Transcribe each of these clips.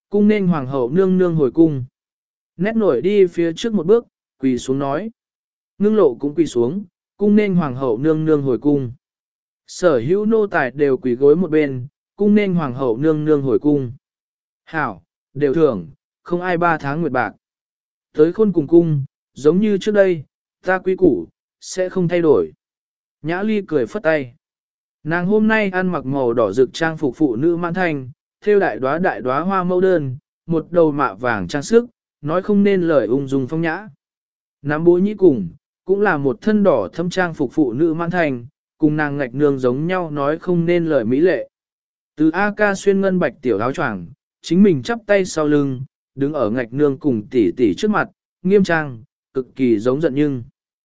Cung nên hoàng hậu nương nương hồi cung. Nét nổi đi phía trước một bước, quỳ xuống nói. Ngưng lộ cũng quỳ xuống, cung nên hoàng hậu nương nương hồi cung. Sở hữu nô tài đều quỳ gối một bên, cung nên hoàng hậu nương nương hồi cung. Hảo, đều thưởng, không ai 3 tháng nguyệt bạc. Tới khôn cùng cung, giống như trước đây, ta quy củ, sẽ không thay đổi. Nhã Ly cười phất tay. Nàng hôm nay ăn mặc màu đỏ rực trang phục phụ nữ mãn thanh, thêu đại đóa hoa mẫu đơn, một đầu mạ vàng trang sức, nói không nên lời ung dung phong nhã. Nắm bố nhĩ cùng, cũng là một thân đỏ thâm trang phục phụ nữ mãn thanh, cùng nàng ngạch nương giống nhau nói không nên lời mỹ lệ. Từ A ca xuyên ngân bạch tiểu áo choàng, chính mình chắp tay sau lưng, đứng ở ngạch nương cùng tỷ tỷ trước mặt, nghiêm trang, cực kỳ giống giận nhưng.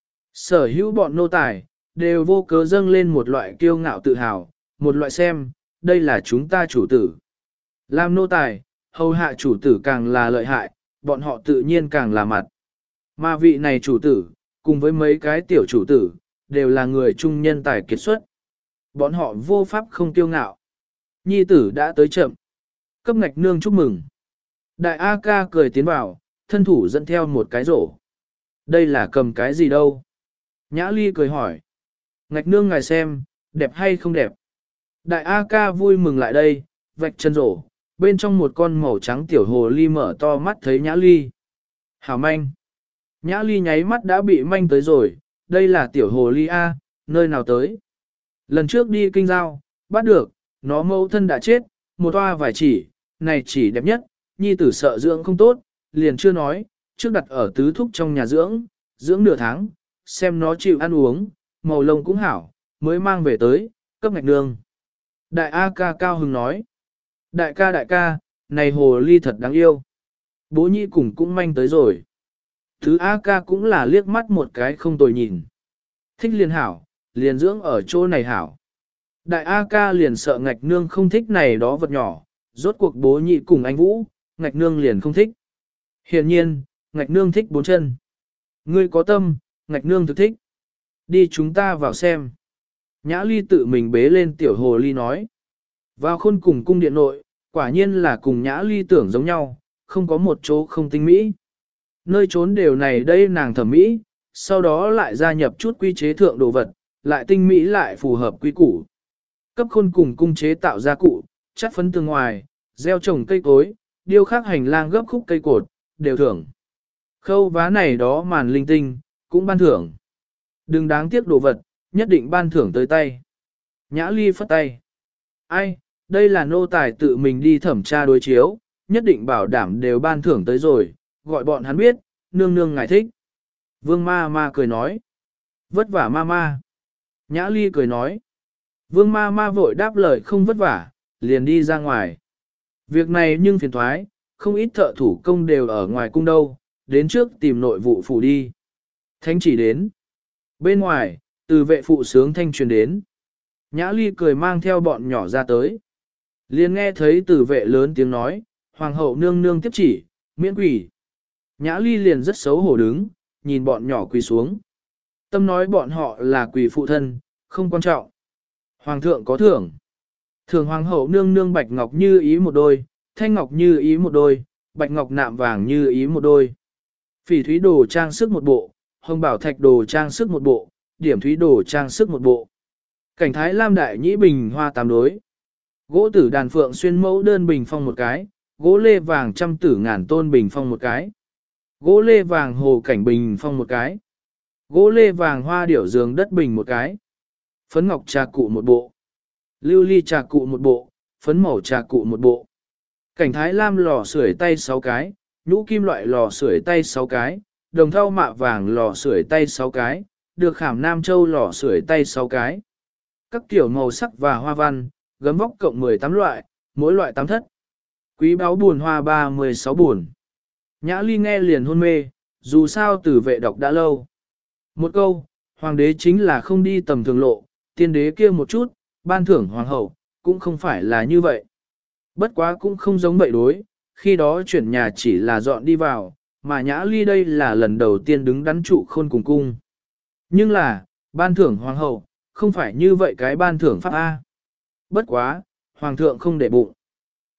Sở hữu bọn nô tài, đều vô cớ dâng lên một loại kiêu ngạo tự hào, một loại xem, đây là chúng ta chủ tử. Làm nô tài, hầu hạ chủ tử càng là lợi hại, bọn họ tự nhiên càng là mặt. Mà vị này chủ tử, cùng với mấy cái tiểu chủ tử, đều là người trung nhân tài kiệt xuất. Bọn họ vô pháp không kiêu ngạo. Nhi tử đã tới chậm. Cấp ngạch nương chúc mừng. Đại A ca cười tiến vào, thân thủ dẫn theo một cái rổ. Đây là cầm cái gì đâu? Nhã Ly cười hỏi. Ngạch nương ngài xem, đẹp hay không đẹp? Đại A ca vui mừng lại đây, vạch chân rổ, bên trong một con màu trắng tiểu hồ ly mở to mắt thấy Nhã Ly. Hảo manh. Nhã Ly nháy mắt đã bị manh tới rồi, đây là tiểu hồ ly A, nơi nào tới? Lần trước đi kinh giao, bắt được, nó mẫu thân đã chết, một toa vài chỉ, này chỉ đẹp nhất, nhi tử sợ dưỡng không tốt, liền chưa nói, trước đặt ở tứ thúc trong nhà dưỡng, dưỡng nửa tháng, xem nó chịu ăn uống, màu lông cũng hảo, mới mang về tới, cấp ngạch nương. Đại A ca cao hứng nói, đại ca, này hồ ly thật đáng yêu. Bố nhi cùng cũng manh tới rồi. Thứ A ca cũng là liếc mắt một cái không tồi nhìn. Thích liền hảo, liền dưỡng ở chỗ này hảo. Đại A ca liền sợ ngạch nương không thích này đó vật nhỏ, rốt cuộc bố nhị cùng anh Vũ, ngạch nương liền không thích. Hiện nhiên, ngạch nương thích 4 chân. Ngươi có tâm, ngạch nương thực thích. Đi chúng ta vào xem. Nhã Ly tự mình bế lên tiểu hồ ly nói. Vào khôn cùng cung điện nội, quả nhiên là cùng Nhã Ly tưởng giống nhau, không có một chỗ không tinh mỹ. Nơi trốn đều này đây nàng thẩm mỹ, sau đó lại gia nhập chút quy chế thượng đồ vật, lại tinh mỹ lại phù hợp quy củ. Cấp khôn cùng cung chế tạo ra cụ, chắt phấn tường ngoài, gieo trồng cây cối, điêu khắc hành lang gấp khúc cây cột, đều thưởng. Khâu vá này đó màn linh tinh, cũng ban thưởng. Đừng đáng tiếc đồ vật, nhất định ban thưởng tới tay. Nhã Ly phất tay. Ai, đây là nô tài tự mình đi thẩm tra đối chiếu, nhất định bảo đảm đều ban thưởng tới rồi, gọi bọn hắn biết, nương nương ngài thích. Vương ma ma cười nói. Vất vả ma ma. Nhã Ly cười nói. Vương ma ma vội đáp lời không vất vả, liền đi ra ngoài. Việc này nhưng phiền thoái, không ít thợ thủ công đều ở ngoài cung đâu, đến trước tìm nội vụ phủ đi. Thánh chỉ đến. Bên ngoài, từ vệ phụ sướng thanh truyền đến. Nhã Ly cười mang theo bọn nhỏ ra tới. Liền nghe thấy từ vệ lớn tiếng nói, hoàng hậu nương nương tiếp chỉ, miễn quỷ. Nhã Ly liền rất xấu hổ đứng, nhìn bọn nhỏ quỳ xuống. Tâm nói bọn họ là quỳ phụ thân, không quan trọng. Hoàng thượng có thưởng. Thưởng hoàng hậu nương nương bạch ngọc như ý một đôi, thanh ngọc như ý một đôi, bạch ngọc nạm vàng như ý một đôi. Phỉ thúy đồ trang sức một bộ, hồng bảo thạch đồ trang sức một bộ, điểm thúy đồ trang sức một bộ. Cảnh thái lam đại nhĩ bình hoa 8 đối. Gỗ tử đàn phượng xuyên mẫu đơn bình phong một cái, gỗ lê vàng trăm tử ngàn tôn bình phong một cái. Gỗ lê vàng hồ cảnh bình phong một cái. Gỗ lê vàng hoa điểu giường đất bình một cái. Phấn ngọc trà cụ một bộ. Lưu ly trà cụ một bộ, phấn màu trà cụ một bộ. Cảnh thái lam lò sưởi tay 6 cái, nhũ kim loại lò sưởi tay 6 cái, đồng thau mạ vàng lò sưởi tay 6 cái, được khảm nam châu lò sưởi tay 6 cái. Các kiểu màu sắc và hoa văn, gấm vóc cộng 18 loại, mỗi loại 8 thất. Quý báu buồn hoa 36 buồn. Nhã Ly nghe liền hôn mê, dù sao tử vệ đọc đã lâu. Một câu, hoàng đế chính là không đi tầm thường lộ, tiên đế kia một chút, ban thưởng hoàng hậu, cũng không phải là như vậy. Bất quá cũng không giống vậy đối, khi đó chuyển nhà chỉ là dọn đi vào, mà Nhã Ly đây là lần đầu tiên đứng đắn trụ khôn cùng cung. Nhưng là, ban thưởng hoàng hậu, không phải như vậy cái ban thưởng pháp A. Bất quá, hoàng thượng không để bụng.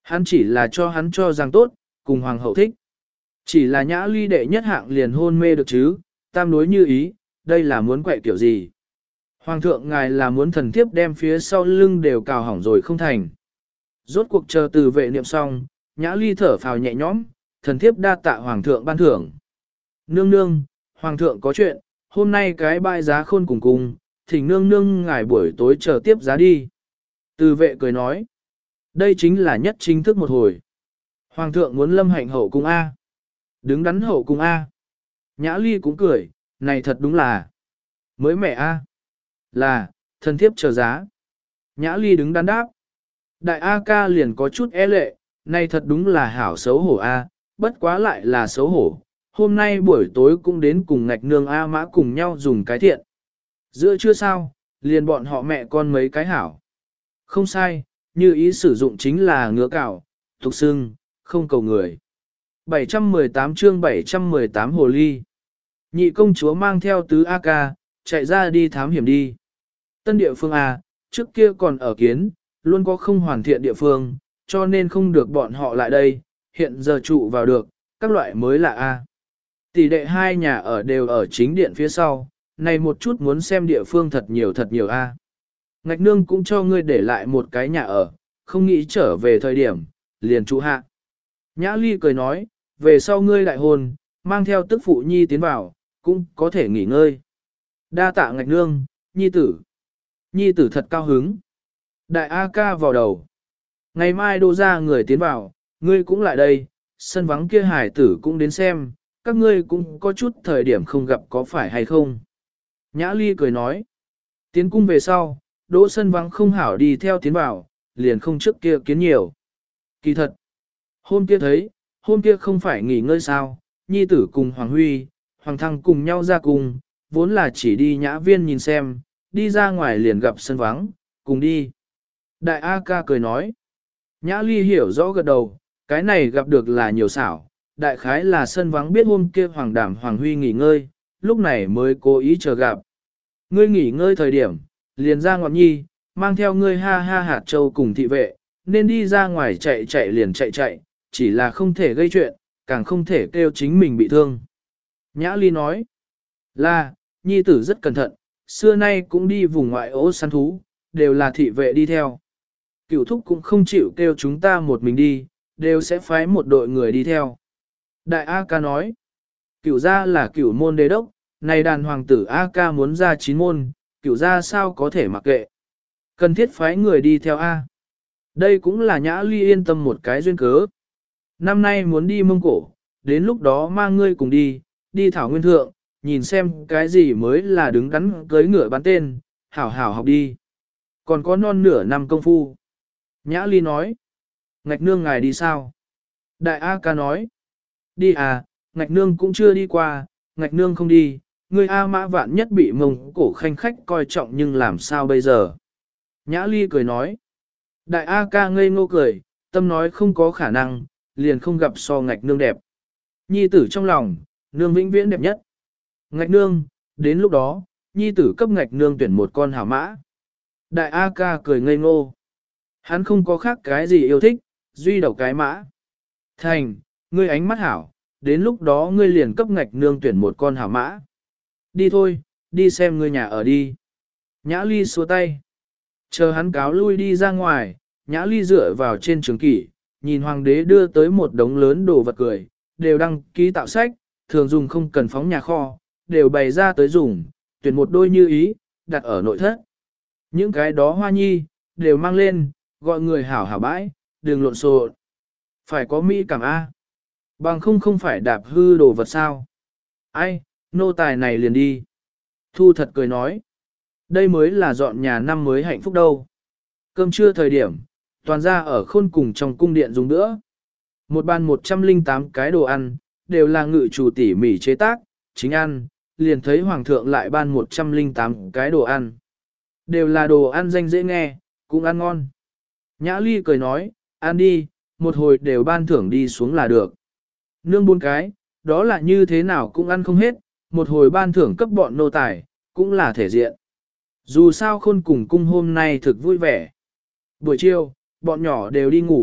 Hắn chỉ là cho hắn cho rằng tốt, cùng hoàng hậu thích. Chỉ là Nhã Ly đệ nhất hạng liền hôn mê được chứ, tam đối như ý, đây là muốn quậy kiểu gì. Hoàng thượng ngài là muốn thần thiếp đem phía sau lưng đều cào hỏng rồi không thành. Rốt cuộc chờ từ vệ niệm xong, Nhã Ly thở phào nhẹ nhõm, thần thiếp đa tạ hoàng thượng ban thưởng. Nương nương, hoàng thượng có chuyện, hôm nay cái bãi giá khôn cùng, thỉnh nương nương ngài buổi tối chờ tiếp giá đi. Từ vệ cười nói, đây chính là nhất chính thức một hồi. Hoàng thượng muốn lâm hạnh hậu cung A. Đứng đắn hậu cung A. Nhã Ly cũng cười, này thật đúng là mới mẹ A. Là, thần thiếp chờ giá. Nhã Ly đứng đắn đáp. Đại A ca liền có chút e lệ, này thật đúng là hảo xấu hổ A, bất quá lại là xấu hổ. Hôm nay buổi tối cũng đến cùng ngạch nương A mã cùng nhau dùng cái thiện. Giữa chưa sao, liền bọn họ mẹ con mấy cái hảo. Không sai, như ý sử dụng chính là ngứa cảo, tục xưng, không cầu người. 718 chương 718 hồ ly. Nhị công chúa mang theo tứ A ca, chạy ra đi thám hiểm đi. Tân địa phương A, trước kia còn ở kiến, luôn có không hoàn thiện địa phương, cho nên không được bọn họ lại đây, hiện giờ trụ vào được, các loại mới là A. Tỷ đệ hai nhà ở đều ở chính điện phía sau, này một chút muốn xem địa phương thật nhiều A. Ngạch nương cũng cho ngươi để lại một cái nhà ở, không nghĩ trở về thời điểm, liền trụ hạ. Nhã Ly cười nói, về sau ngươi đại hôn, mang theo tức phụ nhi tiến vào, cũng có thể nghỉ ngơi. Đa tạ ngạch nương, nhi tử. Nhi tử thật cao hứng. Đại A ca vào đầu. Ngày mai đô ra người tiến vào, ngươi cũng lại đây, sân vắng kia hải tử cũng đến xem, các ngươi cũng có chút thời điểm không gặp có phải hay không. Nhã Ly cười nói. Tiến cung về sau, đỗ sân vắng không hảo đi theo tiến vào, liền không trước kia kiến nhiều. Kỳ thật. Hôm kia thấy, hôm kia không phải nghỉ ngơi sao, nhi tử cùng Hoàng Huy, Hoàng Thăng cùng nhau ra cùng, vốn là chỉ đi nhã viên nhìn xem, đi ra ngoài liền gặp sân vắng, cùng đi. Đại A ca cười nói. Nhã Ly hiểu rõ gật đầu, cái này gặp được là nhiều xảo, đại khái là sân vắng biết hôm kia Hoàng Đảm Hoàng Huy nghỉ ngơi, lúc này mới cố ý chờ gặp. Ngươi nghỉ ngơi thời điểm, liền ra ngọn nhi, mang theo ngươi ha ha hạt châu cùng thị vệ, nên đi ra ngoài chạy liền chạy, chỉ là không thể gây chuyện, càng không thể kêu chính mình bị thương. Nhã Ly nói, là, nhi tử rất cẩn thận, xưa nay cũng đi vùng ngoại ô săn thú, đều là thị vệ đi theo. Cửu thúc cũng không chịu kêu chúng ta một mình đi, đều sẽ phái một đội người đi theo. Đại A ca nói, cửu gia là cửu môn đế đốc, này đàn hoàng tử A ca muốn ra 9 môn, cửu gia sao có thể mặc kệ. Cần thiết phái người đi theo A. Đây cũng là Nhã Ly yên tâm một cái duyên cớ. Năm nay muốn đi Mông Cổ, đến lúc đó mang ngươi cùng đi Thảo Nguyên Thượng, nhìn xem cái gì mới là đứng đắn cưới ngựa bán tên, hảo hảo học đi. Còn có non nửa năm công phu. Nhã Ly nói, ngạch nương ngài đi sao? Đại A ca nói, đi à, ngạch nương cũng chưa đi qua, ngạch nương không đi, ngươi A mã vạn nhất bị Mông Cổ khanh khách coi trọng nhưng làm sao bây giờ? Nhã Ly cười nói, đại A ca ngây ngô cười, tâm nói không có khả năng, liền không gặp so ngạch nương đẹp. Nhi tử trong lòng, nương vĩnh viễn đẹp nhất. Ngạch nương, đến lúc đó, nhi tử cấp ngạch nương tuyển một con hảo mã. Đại A ca cười ngây ngô. Hắn không có khác cái gì yêu thích, duy độc cái mã. Thành, ngươi ánh mắt hảo, đến lúc đó ngươi liền cấp ngạch nương tuyển một con hảo mã. Đi thôi, đi xem ngươi nhà ở đi. Nhã Ly xua tay. Chờ hắn cáo lui đi ra ngoài, Nhã Ly dựa vào trên trường kỷ, nhìn hoàng đế đưa tới một đống lớn đồ vật cười, đều đăng ký tạo sách, thường dùng không cần phóng nhà kho, đều bày ra tới dùng, tuyển một đôi như ý, đặt ở nội thất. Những cái đó hoa nhi, đều mang lên, gọi người hảo hảo bãi, đừng lộn xộn. Phải có mỹ cảm A. Bằng không phải đạp hư đồ vật sao. Ai, nô tài này liền đi. Thu thật cười nói. Đây mới là dọn nhà năm mới hạnh phúc đâu. Cơm trưa thời điểm, toàn ra ở khôn cùng trong cung điện dùng nữa. Một bàn 108 cái đồ ăn, đều là ngự chủ tỉ mỉ chế tác, chính ăn, liền thấy hoàng thượng lại ban 108 cái đồ ăn. Đều là đồ ăn danh dễ nghe, cũng ăn ngon. Nhã Ly cười nói, ăn đi, một hồi đều ban thưởng đi xuống là được. Nương 4 cái, đó là như thế nào cũng ăn không hết, một hồi ban thưởng cấp bọn nô tài, cũng là thể diện. Dù sao khôn cùng cung hôm nay thực vui vẻ. Buổi chiều, bọn nhỏ đều đi ngủ,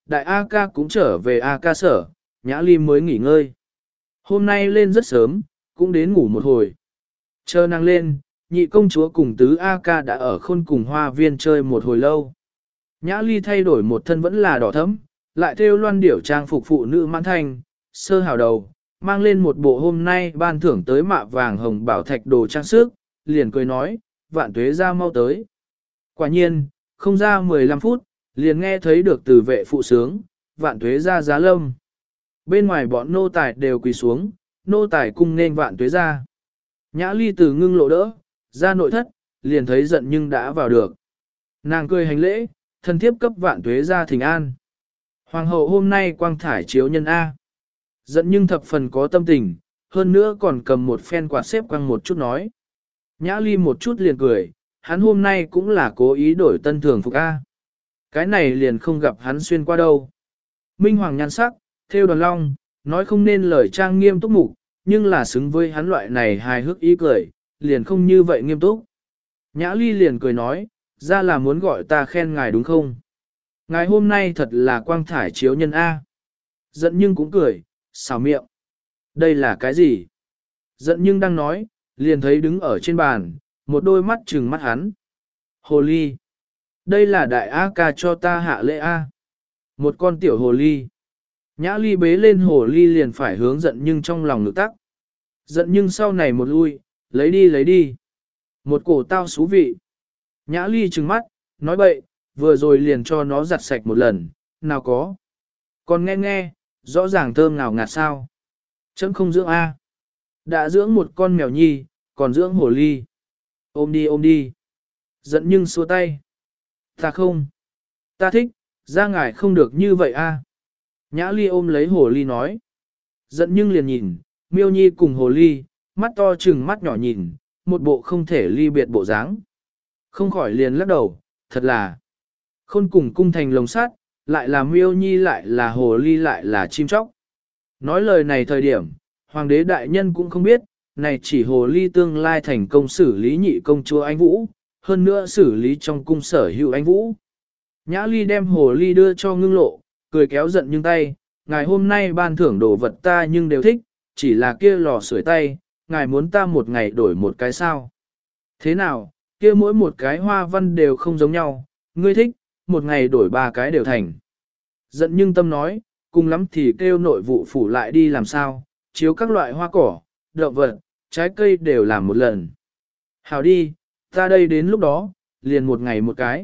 đại A ca cũng trở về A ca sở, Nhã Ly mới nghỉ ngơi. Hôm nay lên rất sớm, cũng đến ngủ một hồi. Chờ nàng lên, nhị công chúa cùng tứ A ca đã ở khôn cùng hoa viên chơi một hồi lâu. Nhã Ly thay đổi một thân vẫn là đỏ thẫm, lại thêu loan điểu trang phục phụ nữ mãn thanh, sơ hào đầu, mang lên một bộ hôm nay ban thưởng tới mạ vàng hồng bảo thạch đồ trang sức, liền cười nói, vạn tuế ra mau tới. Quả nhiên, không ra 15 phút, liền nghe thấy được từ vệ phụ sướng, vạn tuế ra giá lâm. Bên ngoài bọn nô tài đều quỳ xuống, nô tài cung nên vạn tuế ra. Nhã Ly từ ngưng lộ đỡ, ra nội thất, liền thấy giận nhưng đã vào được. Nàng cười hành lễ, thân thiếp cấp vạn tuế ra thỉnh an. Hoàng hậu hôm nay quang thải chiếu nhân A. Giận nhưng thập phần có tâm tình, hơn nữa còn cầm một phen quạt xếp quăng một chút nói. Nhã Ly một chút liền cười, hắn hôm nay cũng là cố ý đổi tân thường phục A. Cái này liền không gặp hắn xuyên qua đâu. Minh Hoàng nhan sắc, theo đoàn long, nói không nên lời trang nghiêm túc mục, nhưng là xứng với hắn loại này hài hước ý cười, liền không như vậy nghiêm túc. Nhã Ly liền cười nói, ra là muốn gọi ta khen ngài đúng không? Ngài hôm nay thật là quang thải chiếu nhân A. Giận nhưng cũng cười, xào miệng. Đây là cái gì? Giận nhưng đang nói, liền thấy đứng ở trên bàn, một đôi mắt trừng mắt hắn. Hồ ly. Đây là đại A ca cho ta hạ lễ A. Một con tiểu hồ ly. Nhã Ly bế lên hồ ly liền phải hướng giận nhưng trong lòng ngực tắc. Giận nhưng sau này một lui, lấy đi. Một cổ tao xú vị. Nhã Ly trừng mắt, nói bậy, vừa rồi liền cho nó giặt sạch một lần, nào có. Còn nghe, rõ ràng thơm nào ngạt sao. Chấm không dưỡng A. Đã dưỡng một con mèo nhi, còn dưỡng hồ ly. Ôm đi. Giận nhưng xua tay. Ta không. Ta thích, ra ngài không được như vậy A. Nhã Ly ôm lấy hồ ly nói. Giận nhưng liền nhìn, miêu nhi cùng hồ ly, mắt to chừng mắt nhỏ nhìn, một bộ không thể ly biệt bộ dáng. Không khỏi liền lắc đầu, thật là. Khôn cùng cung thành lồng sắt, lại là miêu nhi lại là hồ ly lại là chim chóc. Nói lời này thời điểm, hoàng đế đại nhân cũng không biết, này chỉ hồ ly tương lai thành công xử lý nhị công chúa anh Vũ, hơn nữa xử lý trong cung sở hữu anh Vũ. Nhã Ly đem hồ ly đưa cho ngưng lộ, cười kéo giận nhưng tay, ngài hôm nay ban thưởng đồ vật ta nhưng đều thích, chỉ là kia lò sưởi tay, ngài muốn ta một ngày đổi một cái sao. Thế nào, kia mỗi một cái hoa văn đều không giống nhau, ngươi thích, một ngày đổi ba cái đều thành. Giận nhưng tâm nói, cùng lắm thì kêu nội vụ phủ lại đi làm sao, chiếu các loại hoa cỏ, động vật, trái cây đều làm một lần. Hào đi, ta đây đến lúc đó, liền một ngày một cái.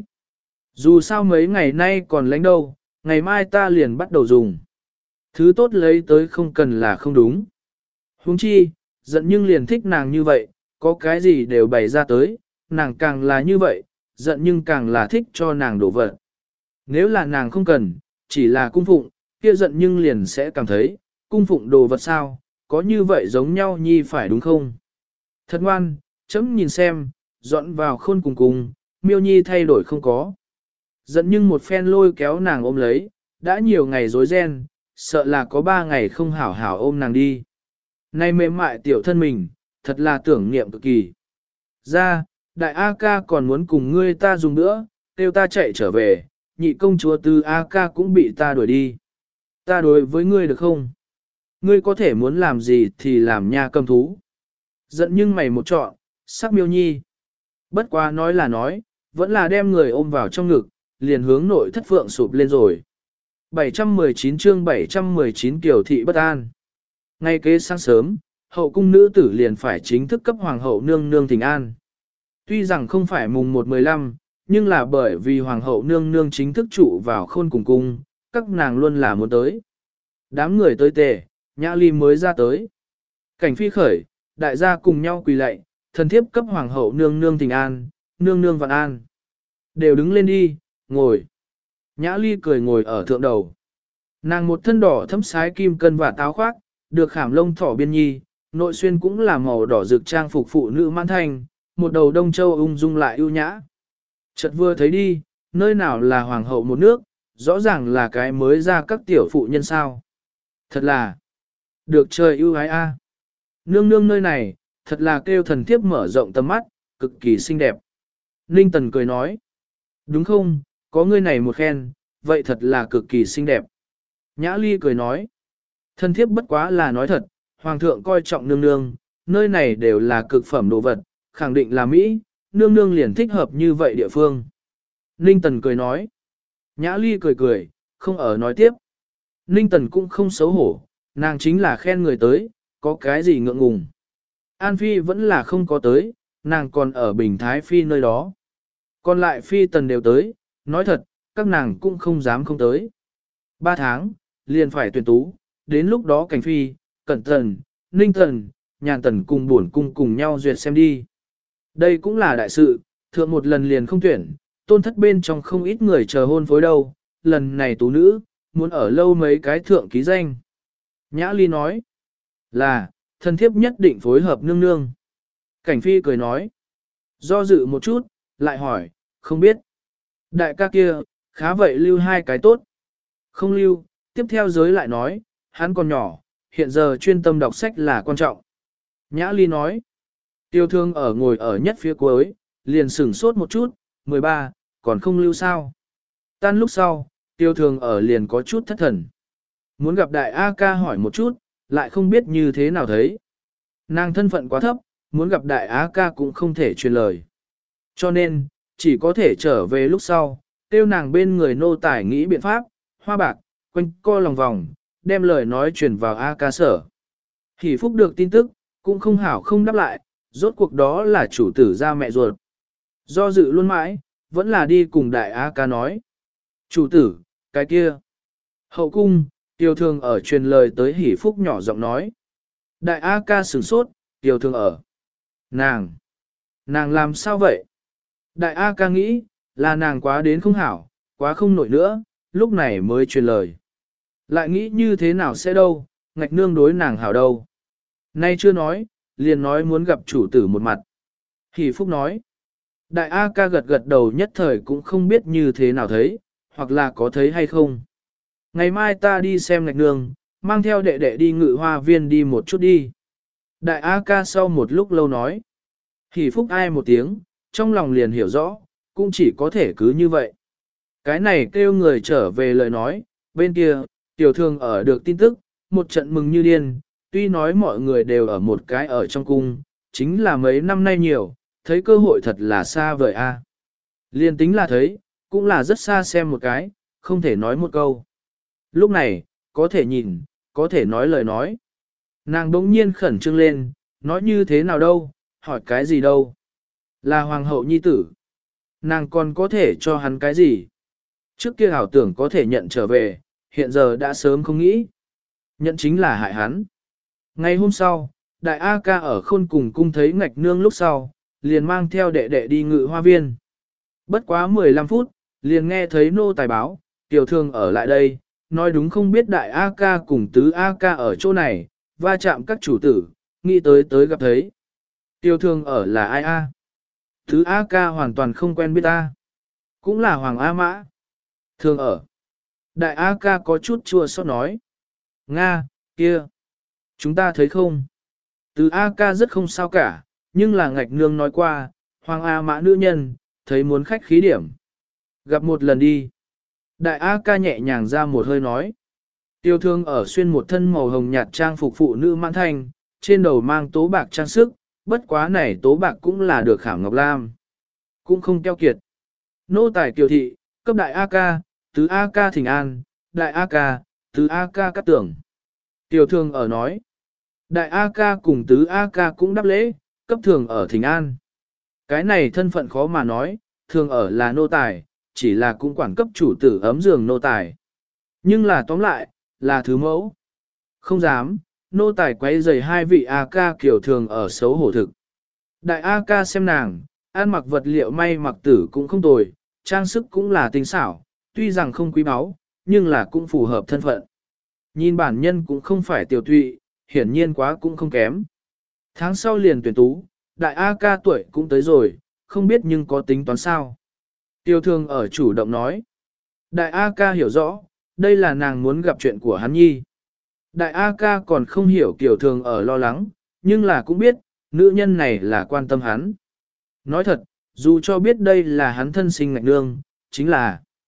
Dù sao mấy ngày nay còn lánh đâu, ngày mai ta liền bắt đầu dùng. Thứ tốt lấy tới không cần là không đúng. Huống chi, giận nhưng liền thích nàng như vậy, có cái gì đều bày ra tới, nàng càng là như vậy, giận nhưng càng là thích cho nàng đổ vật. Nếu là nàng không cần, chỉ là cung phụng, kia giận nhưng liền sẽ cảm thấy, cung phụng đồ vật sao, có như vậy giống nhau nhi phải đúng không? Thật ngoan, chấm nhìn xem, dọn vào khôn cùng, miêu nhi thay đổi không có. Giận nhưng một phen lôi kéo nàng ôm lấy, đã nhiều ngày rối ren, sợ là có 3 ngày không hảo hảo ôm nàng đi. Nay mềm mại tiểu thân mình, thật là tưởng niệm cực kỳ. Ra, đại A ca còn muốn cùng ngươi ta dùng nữa, kêu ta chạy trở về, nhị công chúa tư A ca cũng bị ta đuổi đi. Ta đối với ngươi được không? Ngươi có thể muốn làm gì thì làm nha cầm thú. Giận nhưng mày một trọn, sắc miêu nhi. Bất quá nói là nói, vẫn là đem người ôm vào trong ngực, liền hướng nội thất phượng sụp lên rồi. 719 chương 719 Kiều thị bất an. Ngay kế sáng sớm, hậu cung nữ tử liền phải chính thức cấp hoàng hậu nương nương thỉnh an. Tuy rằng không phải mùng 1-15, nhưng là bởi vì hoàng hậu nương nương chính thức trụ vào khôn cùng cung, các nàng luôn là muốn tới. Đám người tới tề, Nhã Ly mới ra tới. Cảnh phi khởi, đại gia cùng nhau quỳ lạy, thần thiếp cấp hoàng hậu nương nương thỉnh an, nương nương vạn an. Đều đứng lên đi, ngồi. Nhã Ly cười ngồi ở thượng đầu. Nàng một thân đỏ thấm sái kim cân và táo khoác, được khảm lông thỏ biên nhi, nội xuyên cũng là màu đỏ rực trang phục phụ nữ mãn thanh, một đầu đông châu ung dung lại ưu nhã. Chợt vừa thấy đi, nơi nào là hoàng hậu một nước, rõ ràng là cái mới ra các tiểu phụ nhân sao. Thật là, được trời ưu ái a. Nương nương nơi này, thật là kêu thần thiếp mở rộng tầm mắt, cực kỳ xinh đẹp. Ninh Tần cười nói, đúng không, có ngươi này một khen, vậy thật là cực kỳ xinh đẹp. Nhã Ly cười nói, thân thiếp bất quá là nói thật, hoàng thượng coi trọng nương nương, nơi này đều là cực phẩm đồ vật, khẳng định là Mỹ, nương nương liền thích hợp như vậy địa phương. Ninh Tần cười nói, Nhã Ly cười cười, không ở nói tiếp. Ninh Tần cũng không xấu hổ, nàng chính là khen người tới, có cái gì ngượng ngùng. An Phi vẫn là không có tới, nàng còn ở Bình Thái Phi nơi đó. Còn lại Phi Tần đều tới, nói thật, các nàng cũng không dám không tới. 3 tháng, liền phải tuyển tú, đến lúc đó Cảnh Phi, Cẩn Tần, Ninh Tần, Nhàn Tần cùng bổn cung cùng nhau duyệt xem đi. Đây cũng là đại sự, thượng một lần liền không tuyển, tôn thất bên trong không ít người chờ hôn phối đâu, lần này tú nữ, muốn ở lâu mấy cái thượng ký danh. Nhã Ly nói, là, thân thiếp nhất định phối hợp nương nương. Cảnh Phi cười nói, do dự một chút, lại hỏi, không biết. Đại ca kia, khá vậy lưu 2 cái tốt. Không lưu, tiếp theo giới lại nói, hắn còn nhỏ, hiện giờ chuyên tâm đọc sách là quan trọng. Nhã Ly nói, Tiêu Thương ở ngồi ở nhất phía cuối, liền sửng sốt một chút, 13, còn không lưu sao. Tan lúc sau, Tiêu Thương ở liền có chút thất thần. Muốn gặp đại A ca hỏi một chút, lại không biết như thế nào thấy. Nàng thân phận quá thấp, muốn gặp đại A ca cũng không thể truyền lời. Cho nên, chỉ có thể trở về lúc sau, tiêu nàng bên người nô tài nghĩ biện pháp, hoa bạc, quanh co lòng vòng, đem lời nói truyền vào A ca sở. Hỷ Phúc được tin tức, cũng không hảo không đáp lại, rốt cuộc đó là chủ tử ra mẹ ruột. Do dự luôn mãi, vẫn là đi cùng đại A ca nói. Chủ tử, cái kia. Hậu cung, Tiêu Thương ở truyền lời tới Hỷ Phúc nhỏ giọng nói. Đại A ca sửng sốt, Tiêu Thương ở. Nàng làm sao vậy? Đại A ca nghĩ, là nàng quá đến không hảo, quá không nổi nữa, lúc này mới truyền lời. Lại nghĩ như thế nào sẽ đâu, ngạch nương đối nàng hảo đâu. Nay chưa nói, liền nói muốn gặp chủ tử một mặt. Hỷ Phúc nói. Đại A ca gật gật đầu nhất thời cũng không biết như thế nào thấy, hoặc là có thấy hay không. Ngày mai ta đi xem ngạch nương, mang theo đệ đệ đi Ngự Hoa Viên đi một chút đi. Đại A ca sau một lúc lâu nói. Hỷ Phúc ai một tiếng, trong lòng liền hiểu rõ, cũng chỉ có thể cứ như vậy. Cái này kêu người trở về lời nói, bên kia, Tiểu Thương ở được tin tức, một trận mừng như điên, tuy nói mọi người đều ở một cái ở trong cung, chính là mấy năm nay nhiều, thấy cơ hội thật là xa vời a. Liên tính là thấy, cũng là rất xa xem một cái, không thể nói một câu. Lúc này, có thể nhìn, có thể nói lời nói. Nàng đống nhiên khẩn trương lên, nói như thế nào đâu, hỏi cái gì đâu. Là hoàng hậu nhi tử. Nàng còn có thể cho hắn cái gì? Trước kia ảo tưởng có thể nhận trở về, hiện giờ đã sớm không nghĩ. Nhận chính là hại hắn. Ngày hôm sau, đại A ca ở khôn cùng cung thấy ngạch nương lúc sau, liền mang theo đệ đệ đi Ngự Hoa Viên. Bất quá 15 phút, liền nghe thấy nô tài báo, Tiểu Thương ở lại đây, nói đúng không biết đại A ca cùng tứ A ca ở chỗ này, va chạm các chủ tử, nghĩ tới gặp thấy. Tiểu Thương ở là ai a? Tứ A ca hoàn toàn không quen biết ta. Cũng là Hoàng A Mã. Thương ở. Đại A ca có chút chua xót nói. Nga, kia. Chúng ta thấy không? Tứ A ca rất không sao cả, nhưng là ngạch nương nói qua, Hoàng A Mã nữ nhân, thấy muốn khách khí điểm. Gặp một lần đi. Đại A ca nhẹ nhàng ra một hơi nói. Tiêu Thương ở xuyên một thân màu hồng nhạt trang phục phụ nữ mãn thanh, trên đầu mang tố bạc trang sức, bất quá này tố bạc cũng là được khảm ngọc lam. Cũng không keo kiệt. Nô tài kiều thị, cấp đại A ca, tứ A ca thỉnh an, đại A ca, tứ A ca cắt tưởng. Tiêu Thương ở nói. Đại A ca cùng tứ A ca cũng đáp lễ, cấp thường ở thỉnh an. Cái này thân phận khó mà nói, thường ở là nô tài, chỉ là cũng quản cấp chủ tử ấm giường nô tài. Nhưng là tóm lại, là thứ mẫu. Không dám, nô tài quấy rầy 2 vị A ca kiểu thường ở xấu hổ thực. Đại A ca xem nàng, ăn mặc vật liệu may mặc tử cũng không tồi, trang sức cũng là tinh xảo, tuy rằng không quý báu, nhưng là cũng phù hợp thân phận. Nhìn bản nhân cũng không phải tiểu tụy, hiển nhiên quá cũng không kém. Tháng sau liền tuyển tú, đại A ca tuổi cũng tới rồi, không biết nhưng có tính toán sao. Tiêu Thương ở chủ động nói. Đại A ca hiểu rõ, đây là nàng muốn gặp chuyện của hắn nhi. Đại A ca còn không hiểu Tiểu Thương ở lo lắng, nhưng là cũng biết, nữ nhân này là quan tâm hắn. Nói thật, dù cho biết đây là hắn thân sinh ngạch nương, chính là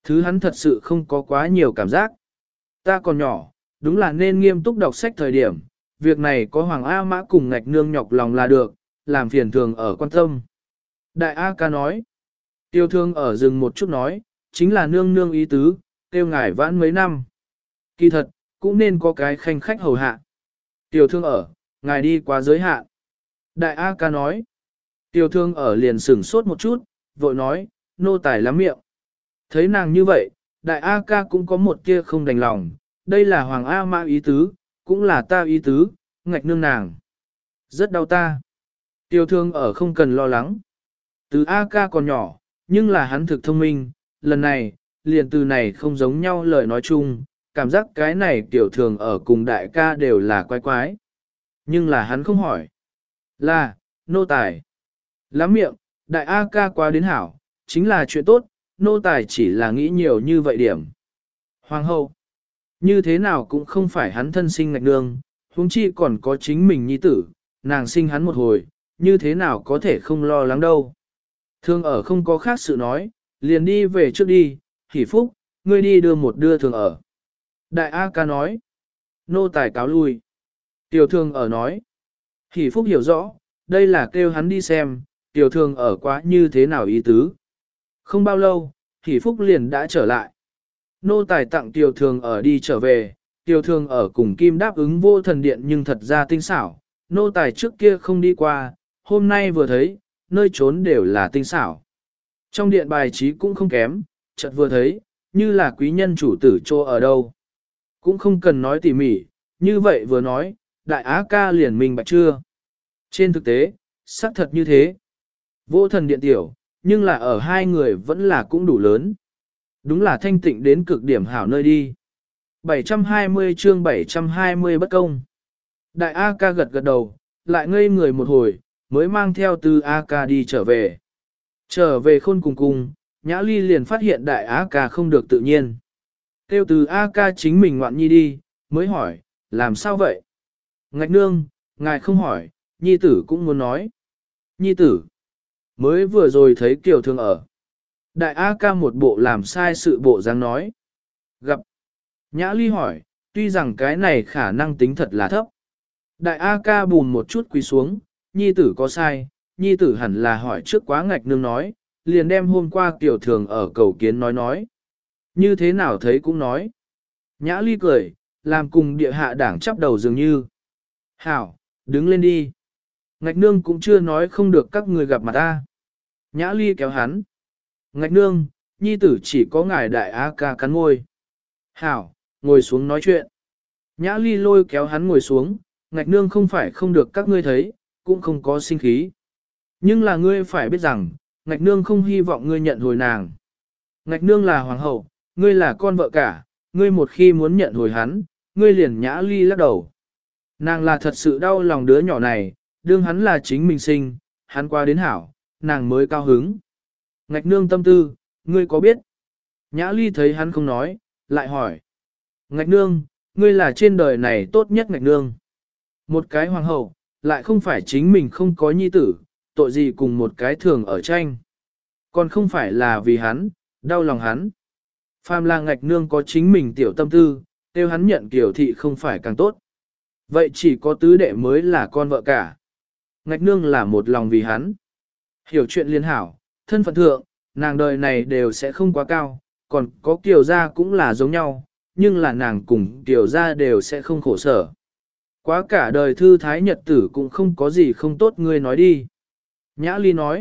Thứ hắn thật sự không có quá nhiều cảm giác. Ta còn nhỏ, đúng là nên nghiêm túc đọc sách thời điểm, việc này có Hoàng A Mã cùng ngạch nương nhọc lòng là được, làm phiền thường ở quan tâm. Đại A ca nói, tiêu thương ở rừng một chút nói, chính là nương nương ý tứ, tiêu ngải vãn mấy năm. Kỳ thật, cũng nên có cái khanh khách hầu hạ. Tiêu thương ở, ngài đi quá giới hạn. Đại A ca nói, tiêu thương ở liền sửng sốt một chút, vội nói, nô tài lắm miệng. Thấy nàng như vậy, đại A ca cũng có một tia không đành lòng, đây là Hoàng A Mã ý tứ, cũng là ta ý tứ, ngạch nương nàng. Rất đau ta. Tiêu thương ở không cần lo lắng. Từ A ca còn nhỏ, nhưng là hắn thực thông minh, lần này, liền từ này không giống nhau lời nói chung, cảm giác cái này tiểu thường ở cùng đại ca đều là quái quái. Nhưng là hắn không hỏi. Là, nô tài. Lắm miệng, đại A ca quá đến hảo, chính là chuyện tốt, nô tài chỉ là nghĩ nhiều như vậy điểm. Hoàng hậu, như thế nào cũng không phải hắn thân sinh ngạch nương, huống chi còn có chính mình nhi tử, nàng sinh hắn một hồi, như thế nào có thể không lo lắng đâu. Thường ở không có khác sự nói, liền đi về trước đi, Hỷ Phúc, ngươi đi đưa một đưa thường ở. Đại A ca nói, nô tài cáo lui. Tiểu thường ở nói, Hỷ Phúc hiểu rõ, đây là kêu hắn đi xem, tiểu thường ở quá như thế nào ý tứ. Không bao lâu, Hỷ Phúc liền đã trở lại. Nô tài tặng tiểu thường ở đi trở về, tiểu thường ở cùng Kim đáp ứng vô thần điện nhưng thật ra tinh xảo, nô tài trước kia không đi qua, hôm nay vừa thấy, nơi trốn đều là tinh xảo. Trong điện bài trí cũng không kém, chợt vừa thấy, như là quý nhân chủ tử trô ở đâu. Cũng không cần nói tỉ mỉ, như vậy vừa nói, đại á ca liền minh bạch chưa. Trên thực tế, xác thật như thế. Vô thần điện tiểu, nhưng là ở hai người vẫn là cũng đủ lớn. Đúng là thanh tịnh đến cực điểm hảo nơi đi. 720 chương 720 bất công. Đại A ca gật gật đầu, lại ngây người một hồi, mới mang theo từ A ca đi trở về. Trở về khôn cùng cùng, Nhã Ly liền phát hiện đại A ca không được tự nhiên. Tiêu từ A ca chính mình ngoạn nhi đi, mới hỏi, làm sao vậy? Ngạch nương, ngài không hỏi, nhi tử cũng muốn nói. Nhi tử, mới vừa rồi thấy Kiều Thương ở. Đại A ca một bộ làm sai sự bộ dáng nói. Gặp. Nhã Ly hỏi, tuy rằng cái này khả năng tính thật là thấp. Đại A ca bùn một chút quỳ xuống, nhi tử có sai, nhi tử hẳn là hỏi trước quá ngạch nương nói, liền đem hôm qua Kiều Thường ở cầu kiến nói. Như thế nào thấy cũng nói. Nhã Ly cười, làm cùng địa hạ đảng chắp đầu dường như. Hảo, đứng lên đi. Ngạch nương cũng chưa nói không được các người gặp mặt ta. Nhã Ly kéo hắn. Ngạch nương, nhi tử chỉ có ngài đại A ca cắn môi. Hảo, ngồi xuống nói chuyện. Nhã Ly lôi kéo hắn ngồi xuống, ngạch nương không phải không được các ngươi thấy, cũng không có sinh khí. Nhưng là ngươi phải biết rằng, ngạch nương không hy vọng ngươi nhận hồi nàng. Ngạch nương là hoàng hậu, ngươi là con vợ cả, ngươi một khi muốn nhận hồi hắn, ngươi liền Nhã Ly lắc đầu. Nàng là thật sự đau lòng đứa nhỏ này, đương hắn là chính mình sinh, hắn qua đến hảo, nàng mới cao hứng. Ngạch nương tâm tư, ngươi có biết? Nhã Ly thấy hắn không nói, lại hỏi. Ngạch nương, ngươi là trên đời này tốt nhất ngạch nương. Một cái hoàng hậu, lại không phải chính mình không có nhi tử, tội gì cùng một cái thường ở tranh. Còn không phải là vì hắn, đau lòng hắn. Phàm là ngạch nương có chính mình tiểu tâm tư, tiêu hắn nhận kiểu thị không phải càng tốt. Vậy chỉ có tứ đệ mới là con vợ cả. Ngạch nương là một lòng vì hắn. Hiểu chuyện liên hảo, thân phận thượng, nàng đời này đều sẽ không quá cao, còn có kiều gia cũng là giống nhau, nhưng là nàng cùng kiều gia đều sẽ không khổ sở. Quá cả đời thư thái nhật tử cũng không có gì không tốt ngươi nói đi. Nhã Ly nói,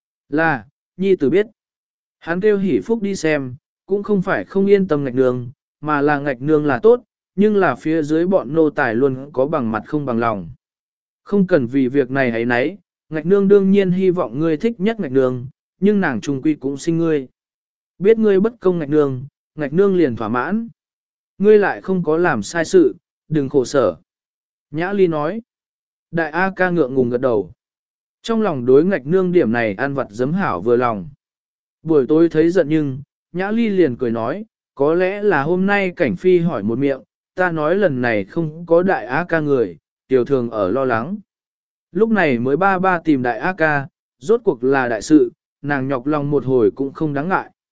là, nhi tử biết. Hắn kêu Hỷ Phúc đi xem, cũng không phải không yên tâm ngạch nương, mà là ngạch nương là tốt, nhưng là phía dưới bọn nô tài luôn có bằng mặt không bằng lòng. Không cần vì việc này ấy nấy, ngạch nương đương nhiên hy vọng ngươi thích nhất ngạch nương, nhưng nàng trung quy cũng sinh ngươi. Biết ngươi bất công ngạch nương liền thỏa mãn. Ngươi lại không có làm sai sự, đừng khổ sở. Nhã Ly nói. Đại A ca ngượng ngùng gật đầu. Trong lòng đối ngạch nương điểm này ăn vặt giấm hảo vừa lòng. Buổi tối thấy giận nhưng, Nhã Ly liền cười nói, có lẽ là hôm nay cảnh phi hỏi một miệng, ta nói lần này không có đại A ca người, tiểu thường ở lo lắng. Lúc này mới ba tìm đại A ca, rốt cuộc là đại sự, nàng nhọc lòng một hồi cũng không đáng ngại.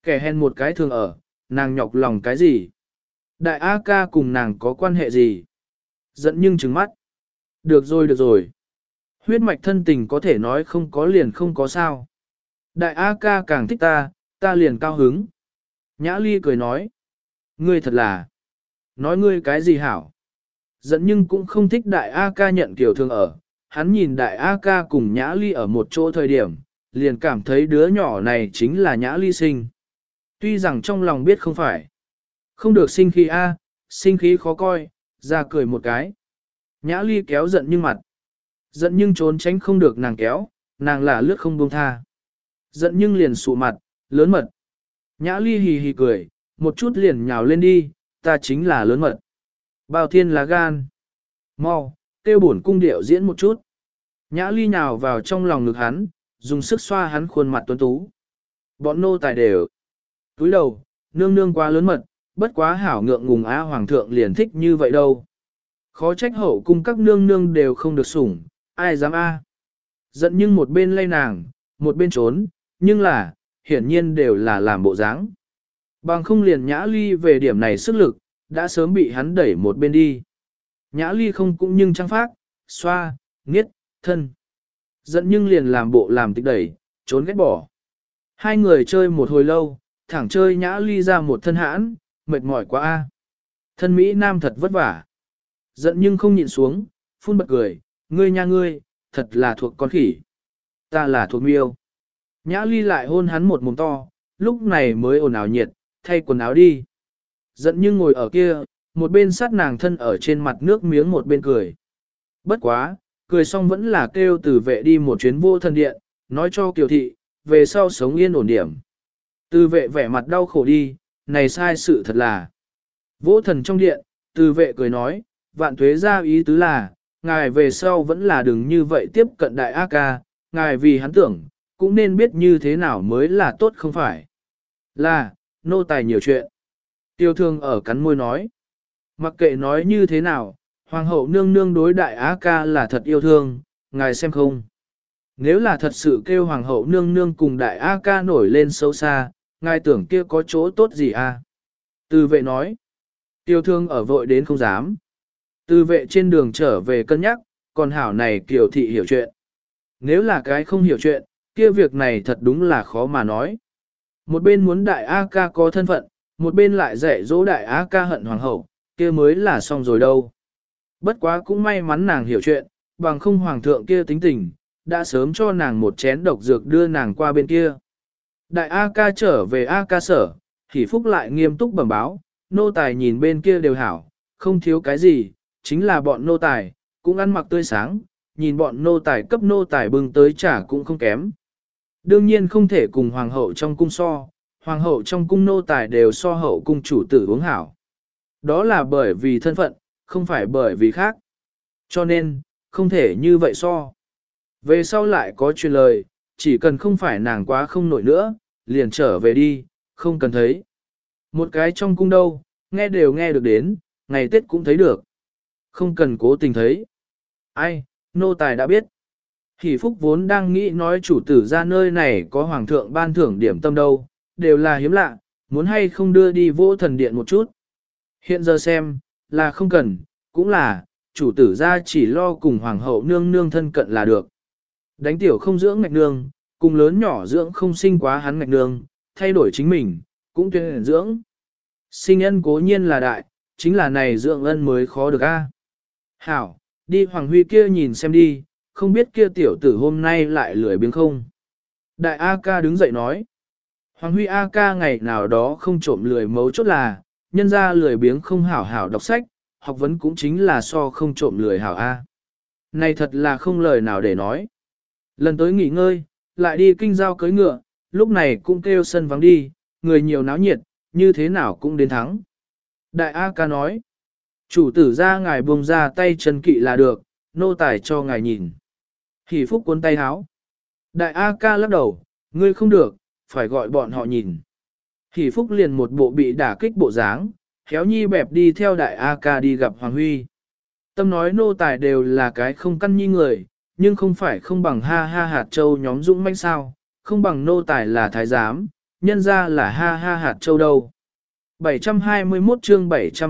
Kẻ hèn một cái thường ở, nàng nhọc lòng cái gì? Đại A ca cùng nàng có quan hệ gì? Giận nhưng trừng mắt. Được rồi được rồi. Huyết mạch thân tình có thể nói không có liền không có sao. Đại A ca càng thích ta liền cao hứng. Nhã Ly cười nói. Ngươi thật là. Nói ngươi cái gì hảo? Giận nhưng cũng không thích đại A ca nhận kiểu thường ở. Hắn nhìn đại A ca cùng Nhã Ly ở một chỗ thời điểm, liền cảm thấy đứa nhỏ này chính là Nhã Ly sinh. Tuy rằng trong lòng biết không phải. Không được sinh khí A, sinh khí khó coi, ra cười một cái. Nhã Ly kéo giận nhưng mặt. Giận nhưng trốn tránh không được nàng kéo, nàng là lướt không buông tha. Giận nhưng liền sụ mặt, lớn mật. Nhã Ly hì hì cười, một chút liền nhào lên đi, ta chính là lớn mật. Bao thiên lá gan. Mau, tiêu bổn cung điệu diễn một chút. Nhã Ly nhào vào trong lòng ngực hắn, dùng sức xoa hắn khuôn mặt tuấn tú. Bọn nô tài đều. Túi đầu, nương nương quá lớn mật, bất quá hảo ngượng ngùng á hoàng thượng liền thích như vậy đâu. Khó trách hậu cung các nương nương đều không được sủng, ai dám a? Giận nhưng một bên lay nàng, một bên trốn, nhưng là, hiển nhiên đều là làm bộ dáng. Bằng không liền Nhã Ly về điểm này sức lực, đã sớm bị hắn đẩy một bên đi. Nhã Ly không cũng nhưng trăng phác, xoa, nghiết, thân. Giận nhưng liền làm bộ làm tịch đẩy, trốn ghét bỏ. Hai người chơi một hồi lâu, thẳng chơi Nhã Ly ra một thân hãn, mệt mỏi quá a. Thân Mỹ Nam thật vất vả. Giận nhưng không nhịn xuống, phun bật cười, ngươi nha ngươi, thật là thuộc con khỉ. Ta là thuộc miêu. Nhã Ly lại hôn hắn một mồm to, lúc này mới ồn ào nhiệt, thay quần áo đi. Giận nhưng ngồi ở kia, một bên sát nàng thân ở trên mặt nước miếng một bên cười. Bất quá, cười xong vẫn là kêu Từ Vệ đi một chuyến vô thần điện, nói cho Kiều thị, về sau sống yên ổn điểm. Từ Vệ vẻ mặt đau khổ đi, này sai sự thật là. Vô thần trong điện, Từ Vệ cười nói, vạn tuế ra ý tứ là, ngài về sau vẫn là đừng như vậy tiếp cận đại A ca, ngài vì hắn tưởng, cũng nên biết như thế nào mới là tốt không phải. Là, nô tài nhiều chuyện. Tiêu thương ở cắn môi nói. Mặc kệ nói như thế nào, hoàng hậu nương nương đối đại á ca là thật yêu thương, ngài xem không. Nếu là thật sự kêu hoàng hậu nương nương cùng đại á ca nổi lên sâu xa, ngài tưởng kia có chỗ tốt gì à? Từ vệ nói. Tiêu thương ở vội đến không dám. Từ vệ trên đường trở về cân nhắc, còn hảo này Kiều thị hiểu chuyện. Nếu là cái không hiểu chuyện, kia việc này thật đúng là khó mà nói. Một bên muốn đại A ca có thân phận, một bên lại dạy dỗ đại A ca hận hoàng hậu, kia mới là xong rồi đâu. Bất quá cũng may mắn nàng hiểu chuyện, bằng không hoàng thượng kia tính tình, đã sớm cho nàng một chén độc dược đưa nàng qua bên kia. Đại A ca trở về A ca sở, Hỷ Phúc lại nghiêm túc bẩm báo, nô tài nhìn bên kia đều hảo, không thiếu cái gì, chính là bọn nô tài, cũng ăn mặc tươi sáng, nhìn bọn nô tài cấp nô tài bưng tới trả cũng không kém. Đương nhiên không thể cùng hoàng hậu trong cung so, hoàng hậu trong cung nô tài đều so hậu cung chủ tử uống hảo. Đó là bởi vì thân phận, không phải bởi vì khác. Cho nên, không thể như vậy so. Về sau lại có truyền lời, chỉ cần không phải nàng quá không nổi nữa, liền trở về đi, không cần thấy. Một cái trong cung đâu, nghe đều nghe được đến, ngày Tết cũng thấy được. Không cần cố tình thấy. Ai, nô tài đã biết. Hỷ Phúc vốn đang nghĩ nói chủ tử ra nơi này có hoàng thượng ban thưởng điểm tâm đâu, đều là hiếm lạ, muốn hay không đưa đi vô thần điện một chút. Hiện giờ xem, là không cần, cũng là, chủ tử ra chỉ lo cùng hoàng hậu nương nương thân cận là được. Đánh tiểu không dưỡng ngạch nương, cùng lớn nhỏ dưỡng không sinh quá hắn ngạch nương, thay đổi chính mình, cũng tuyên dưỡng. Sinh ân cố nhiên là đại, chính là này dưỡng ân mới khó được a. Hảo, đi Hoàng Huy kia nhìn xem đi, không biết kia tiểu tử hôm nay lại lười biếng không. Đại A ca đứng dậy nói. Hoàng Huy A ca ngày nào đó không trộm lười mấu chốt là, nhân ra lười biếng không hảo hảo đọc sách, học vấn cũng chính là so không trộm lười hảo A. Này thật là không lời nào để nói. Lần tới nghỉ ngơi, lại đi kinh giao cưới ngựa, lúc này cũng kêu sân vắng đi, người nhiều náo nhiệt, như thế nào cũng đến thắng. Đại A ca nói. Chủ tử ra ngài buông ra tay chân kỵ là được, nô tài cho ngài nhìn. Hỷ Phúc cuốn tay háo. Đại A ca lắc đầu, ngươi không được, phải gọi bọn họ nhìn. Hỷ Phúc liền một bộ bị đả kích bộ dáng, khéo nhi bẹp đi theo đại A ca đi gặp Hoàng Huy. Tâm nói nô tài đều là cái không căn nhi người, nhưng không phải không bằng ha ha hạt châu nhóm dũng manh sao, không bằng nô tài là thái giám, nhân ra là ha ha hạt châu đâu. 721 chương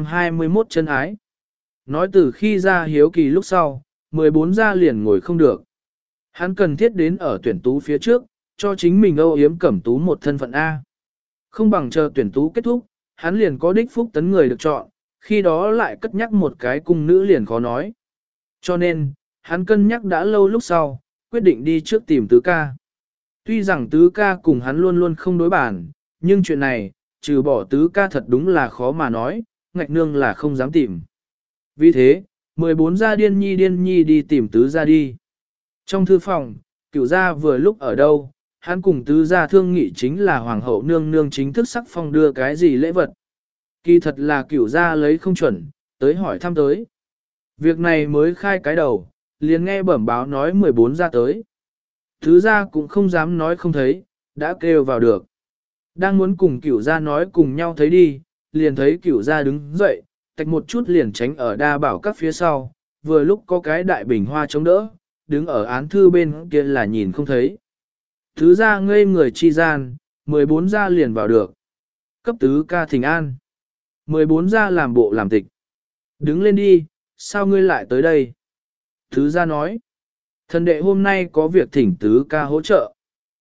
721 chân ái. Nói từ khi ra hiếu kỳ lúc sau, 14 ra liền ngồi không được. Hắn cần thiết đến ở tuyển tú phía trước, cho chính mình âu yếm cẩm tú một thân phận A. Không bằng chờ tuyển tú kết thúc, hắn liền có đích phúc tấn người được chọn, khi đó lại cất nhắc một cái cung nữ liền khó nói. Cho nên, hắn cân nhắc đã lâu lúc sau, quyết định đi trước tìm tứ ca. Tuy rằng tứ ca cùng hắn luôn luôn không đối bản, nhưng chuyện này, trừ bỏ tứ ca thật đúng là khó mà nói, ngạch nương là không dám tìm. Vì thế, 14 gia điên nhi đi tìm tứ gia đi. Trong thư phòng, cửu gia vừa lúc ở đâu, hắn cùng tứ gia thương nghị chính là hoàng hậu nương nương chính thức sắc phong đưa cái gì lễ vật. Kỳ thật là cửu gia lấy không chuẩn, tới hỏi thăm tới. Việc này mới khai cái đầu, liền nghe bẩm báo nói 14 gia tới. Tứ gia cũng không dám nói không thấy, đã kêu vào được. Đang muốn cùng cửu gia nói cùng nhau thấy đi, liền thấy cửu gia đứng dậy, tạch một chút liền tránh ở đa bảo các phía sau, vừa lúc có cái đại bình hoa chống đỡ, đứng ở án thư bên kia là nhìn không thấy. Tứ gia ngây người chi gian, 14 gia liền vào được. Cấp tứ ca thỉnh an. 14 gia làm bộ làm tịch. Đứng lên đi, sao ngươi lại tới đây? Tứ gia nói. Thần đệ hôm nay có việc thỉnh tứ ca hỗ trợ.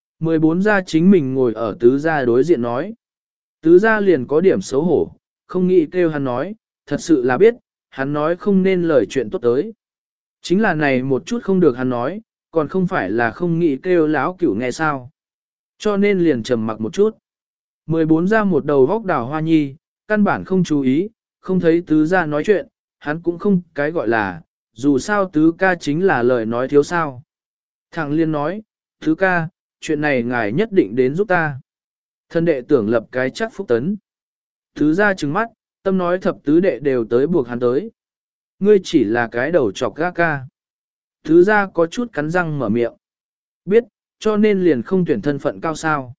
14 gia chính mình ngồi ở tứ gia đối diện nói. Tứ gia liền có điểm xấu hổ, không nghĩ kêu hắn nói, thật sự là biết, hắn nói không nên lời chuyện tốt tới. Chính là này một chút không được hắn nói, còn không phải là không nghĩ kêu láo cửu nghe sao. Cho nên liền trầm mặc một chút. 14 ra một đầu góc đào hoa nhi, căn bản không chú ý, không thấy tứ gia nói chuyện, hắn cũng không cái gọi là, dù sao tứ ca chính là lời nói thiếu sao. Thằng liên nói, tứ ca, chuyện này ngài nhất định đến giúp ta. Thân đệ tưởng lập cái chắc phúc tấn. Tứ gia trừng mắt, tâm nói thập tứ đệ đều tới buộc hắn tới. Ngươi chỉ là cái đầu chọc ga ca. Tứ gia có chút cắn răng mở miệng. Biết, cho nên liền không tuyển thân phận cao sao.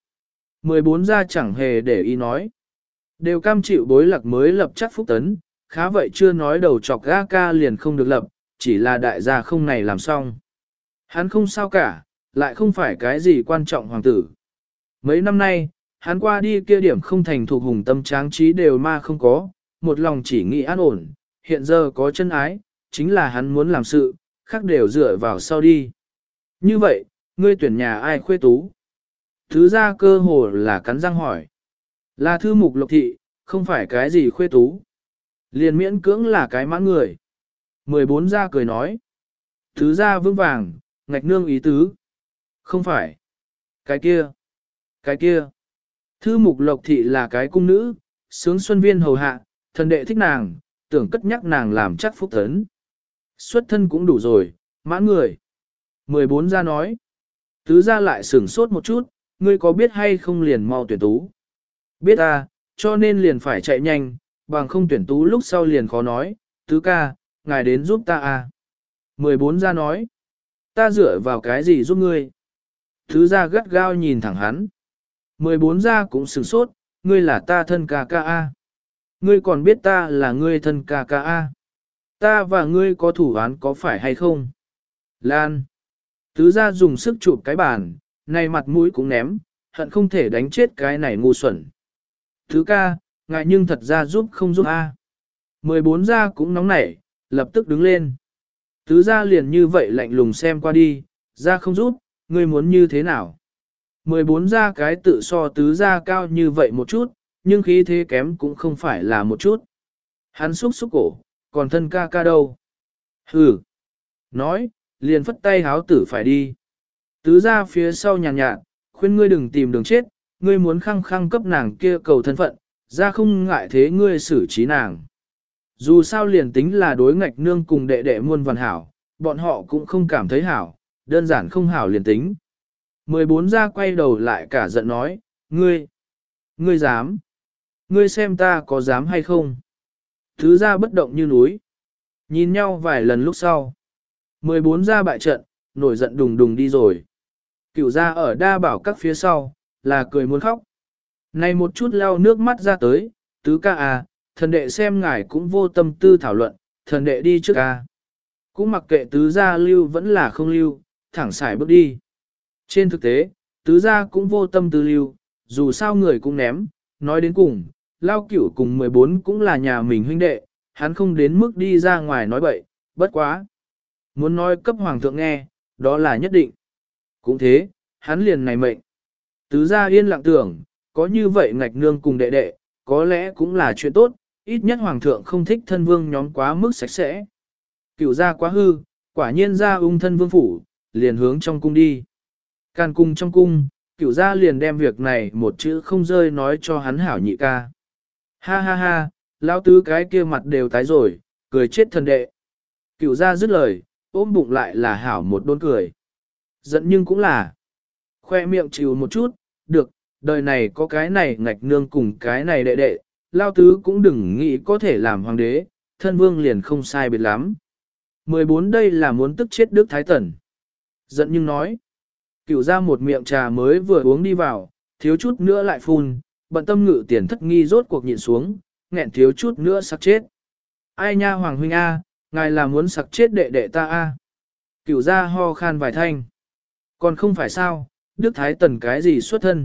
14 gia chẳng hề để ý nói. Đều cam chịu bối lạc mới lập chắc phúc tấn, khá vậy chưa nói đầu chọc ga ca liền không được lập, chỉ là đại gia không này làm xong. Hắn không sao cả, lại không phải cái gì quan trọng hoàng tử. Mấy năm nay, hắn qua đi kia điểm không thành thuộc hùng tâm tráng trí đều ma không có, một lòng chỉ nghĩ an ổn, hiện giờ có chân ái, chính là hắn muốn làm sự, khác đều dựa vào sau đi. Như vậy, ngươi tuyển nhà ai khuê tú? Thứ ra cơ hồ là cắn răng hỏi. Là thư mục lộc thị, không phải cái gì khuê tú. Liền miễn cưỡng là cái mãn người. 14 gia cười nói. Thứ ra vững vàng, ngạch nương ý tứ. Không phải. Cái kia. Cái kia. Thư mục lộc thị là cái cung nữ, sướng xuân viên hầu hạ, thần đệ thích nàng, tưởng cất nhắc nàng làm chắc phúc tấn. Xuất thân cũng đủ rồi, mãn người. 14 gia nói. Tứ gia lại sửng sốt một chút, ngươi có biết hay không liền mau tuyển tú. Biết à, cho nên liền phải chạy nhanh, bằng không tuyển tú lúc sau liền khó nói, tứ ca, ngài đến giúp ta à. 14 gia nói. Ta dựa vào cái gì giúp ngươi? Tứ gia gắt gao nhìn thẳng hắn. 14 gia cũng sửng sốt, ngươi là ta thân ca ca a. Ngươi còn biết ta là ngươi thân ca ca a. Ta và ngươi có thủ án có phải hay không? Lan. Tứ gia dùng sức chụp cái bàn, này mặt mũi cũng ném, hận không thể đánh chết cái này ngu xuẩn. Tứ ca, ngại nhưng thật ra giúp không giúp a. 14 gia cũng nóng nảy, lập tức đứng lên. Tứ gia liền như vậy lạnh lùng xem qua đi, gia không giúp, ngươi muốn như thế nào? 14 gia cái tự so tứ gia cao như vậy một chút, nhưng khí thế kém cũng không phải là một chút. Hắn xúc xúc cổ, còn thân ca ca đâu? Hừ. Nói, liền phất tay háo tử phải đi. Tứ gia phía sau nhàn nhạt, khuyên ngươi đừng tìm đường chết, ngươi muốn khăng khăng cấp nàng kia cầu thân phận, ra không ngại thế ngươi xử trí nàng. Dù sao liền tính là đối ngạch nương cùng đệ đệ muôn vàn hảo, bọn họ cũng không cảm thấy hảo, đơn giản không hảo liền tính. 14 gia quay đầu lại cả giận nói, ngươi dám, ngươi xem ta có dám hay không. Tứ gia bất động như núi, nhìn nhau vài lần lúc sau. 14 gia bại trận, nổi giận đùng đùng đi rồi. Cửu gia ở đa bảo các phía sau, là cười muốn khóc. Này một chút lau nước mắt ra tới, tứ ca à, thần đệ xem ngài cũng vô tâm tư thảo luận, thần đệ đi trước ca. Cũng mặc kệ tứ gia lưu vẫn là không lưu, thẳng xài bước đi. Trên thực tế, tứ gia cũng vô tâm tư lưu, dù sao người cũng ném, nói đến cùng, Lao Cửu cùng 14 cũng là nhà mình huynh đệ, hắn không đến mức đi ra ngoài nói bậy, bất quá. Muốn nói cấp hoàng thượng nghe, đó là nhất định. Cũng thế, hắn liền này mệnh. Tứ gia yên lặng tưởng, có như vậy ngạch nương cùng đệ đệ, có lẽ cũng là chuyện tốt, ít nhất hoàng thượng không thích thân vương nhóm quá mức sạch sẽ. Cửu gia quá hư, quả nhiên ra ung thân vương phủ, liền hướng trong cung đi. Càn cung trong cung, cửu gia liền đem việc này một chữ không rơi nói cho hắn hảo nhị ca. Ha ha ha, lão tứ cái kia mặt đều tái rồi, cười chết thần đệ. Cửu gia dứt lời, ôm bụng lại là hảo một đốn cười. Giận nhưng cũng là. Khoe miệng chịu một chút, được, đời này có cái này ngạch nương cùng cái này đệ đệ, lao tứ cũng đừng nghĩ có thể làm hoàng đế, thân vương liền không sai biệt lắm. 14 đây là muốn tức chết Đức Thái Tần. Giận nhưng nói. Cửu ra một miệng trà mới vừa uống đi vào, thiếu chút nữa lại phun, bận tâm ngự tiền thất nghi rốt cuộc nhịn xuống, nghẹn thiếu chút nữa sặc chết. Ai nha hoàng huynh A, ngài là muốn sặc chết đệ đệ ta A. Cửu ra ho khan vài thanh. Còn không phải sao, Đức Thái Tần cái gì xuất thân.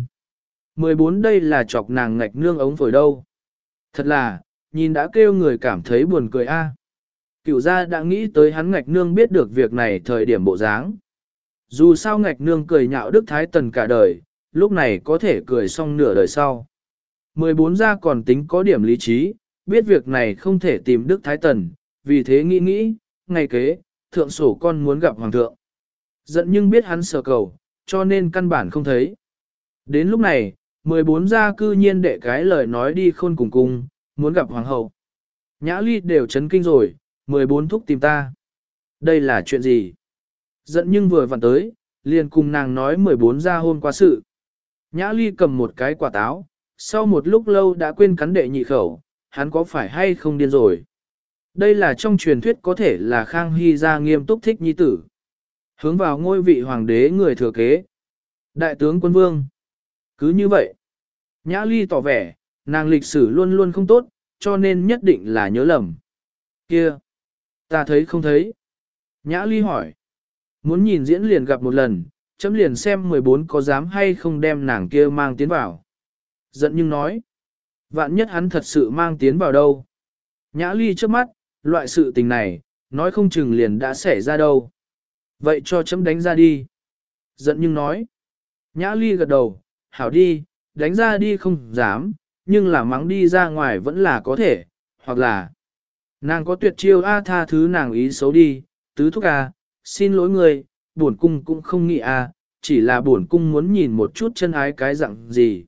14 đây là chọc nàng ngạch nương ống phổi đâu. Thật là, nhìn đã kêu người cảm thấy buồn cười A. Cửu gia đã nghĩ tới hắn ngạch nương biết được việc này thời điểm bộ dáng. Dù sao ngạch nương cười nhạo Đức Thái Tần cả đời, lúc này có thể cười xong nửa đời sau. 14 gia còn tính có điểm lý trí, biết việc này không thể tìm Đức Thái Tần, vì thế nghĩ, ngày kế, thượng sổ con muốn gặp hoàng thượng. Giận nhưng biết hắn sở cầu, cho nên căn bản không thấy. Đến lúc này, 14 gia cư nhiên đệ cái lời nói đi khôn cùng cung, muốn gặp hoàng hậu. Nhã Ly đều chấn kinh rồi, 14 thúc tìm ta. Đây là chuyện gì? Giận nhưng vừa vặn tới, liền cùng nàng nói 14 gia hôm qua sự. Nhã Ly cầm một cái quả táo, sau một lúc lâu đã quên cắn đệ nhị khẩu, hắn có phải hay không điên rồi? Đây là trong truyền thuyết có thể là Khang Hy gia nghiêm túc thích nhi tử. Hướng vào ngôi vị hoàng đế người thừa kế. Đại tướng quân vương. Cứ như vậy. Nhã Ly tỏ vẻ, nàng lịch sử luôn luôn không tốt, cho nên nhất định là nhớ lầm. Kia. Ta thấy không thấy. Nhã Ly hỏi. Muốn nhìn diễn liền gặp một lần, chấm liền xem 14 có dám hay không đem nàng kia mang tiến vào. Giận nhưng nói. Vạn nhất hắn thật sự mang tiến vào đâu. Nhã Ly trước mắt, loại sự tình này, nói không chừng liền đã xảy ra đâu. Vậy cho chấm đánh ra đi. Giận nhưng nói. Nhã Ly gật đầu, hảo đi, đánh ra đi không dám, nhưng là mắng đi ra ngoài vẫn là có thể, hoặc là nàng có tuyệt chiêu tha thứ nàng ý xấu đi, tứ thúc xin lỗi người, bổn cung cũng không nghĩ chỉ là bổn cung muốn nhìn một chút chân ái cái dạng gì.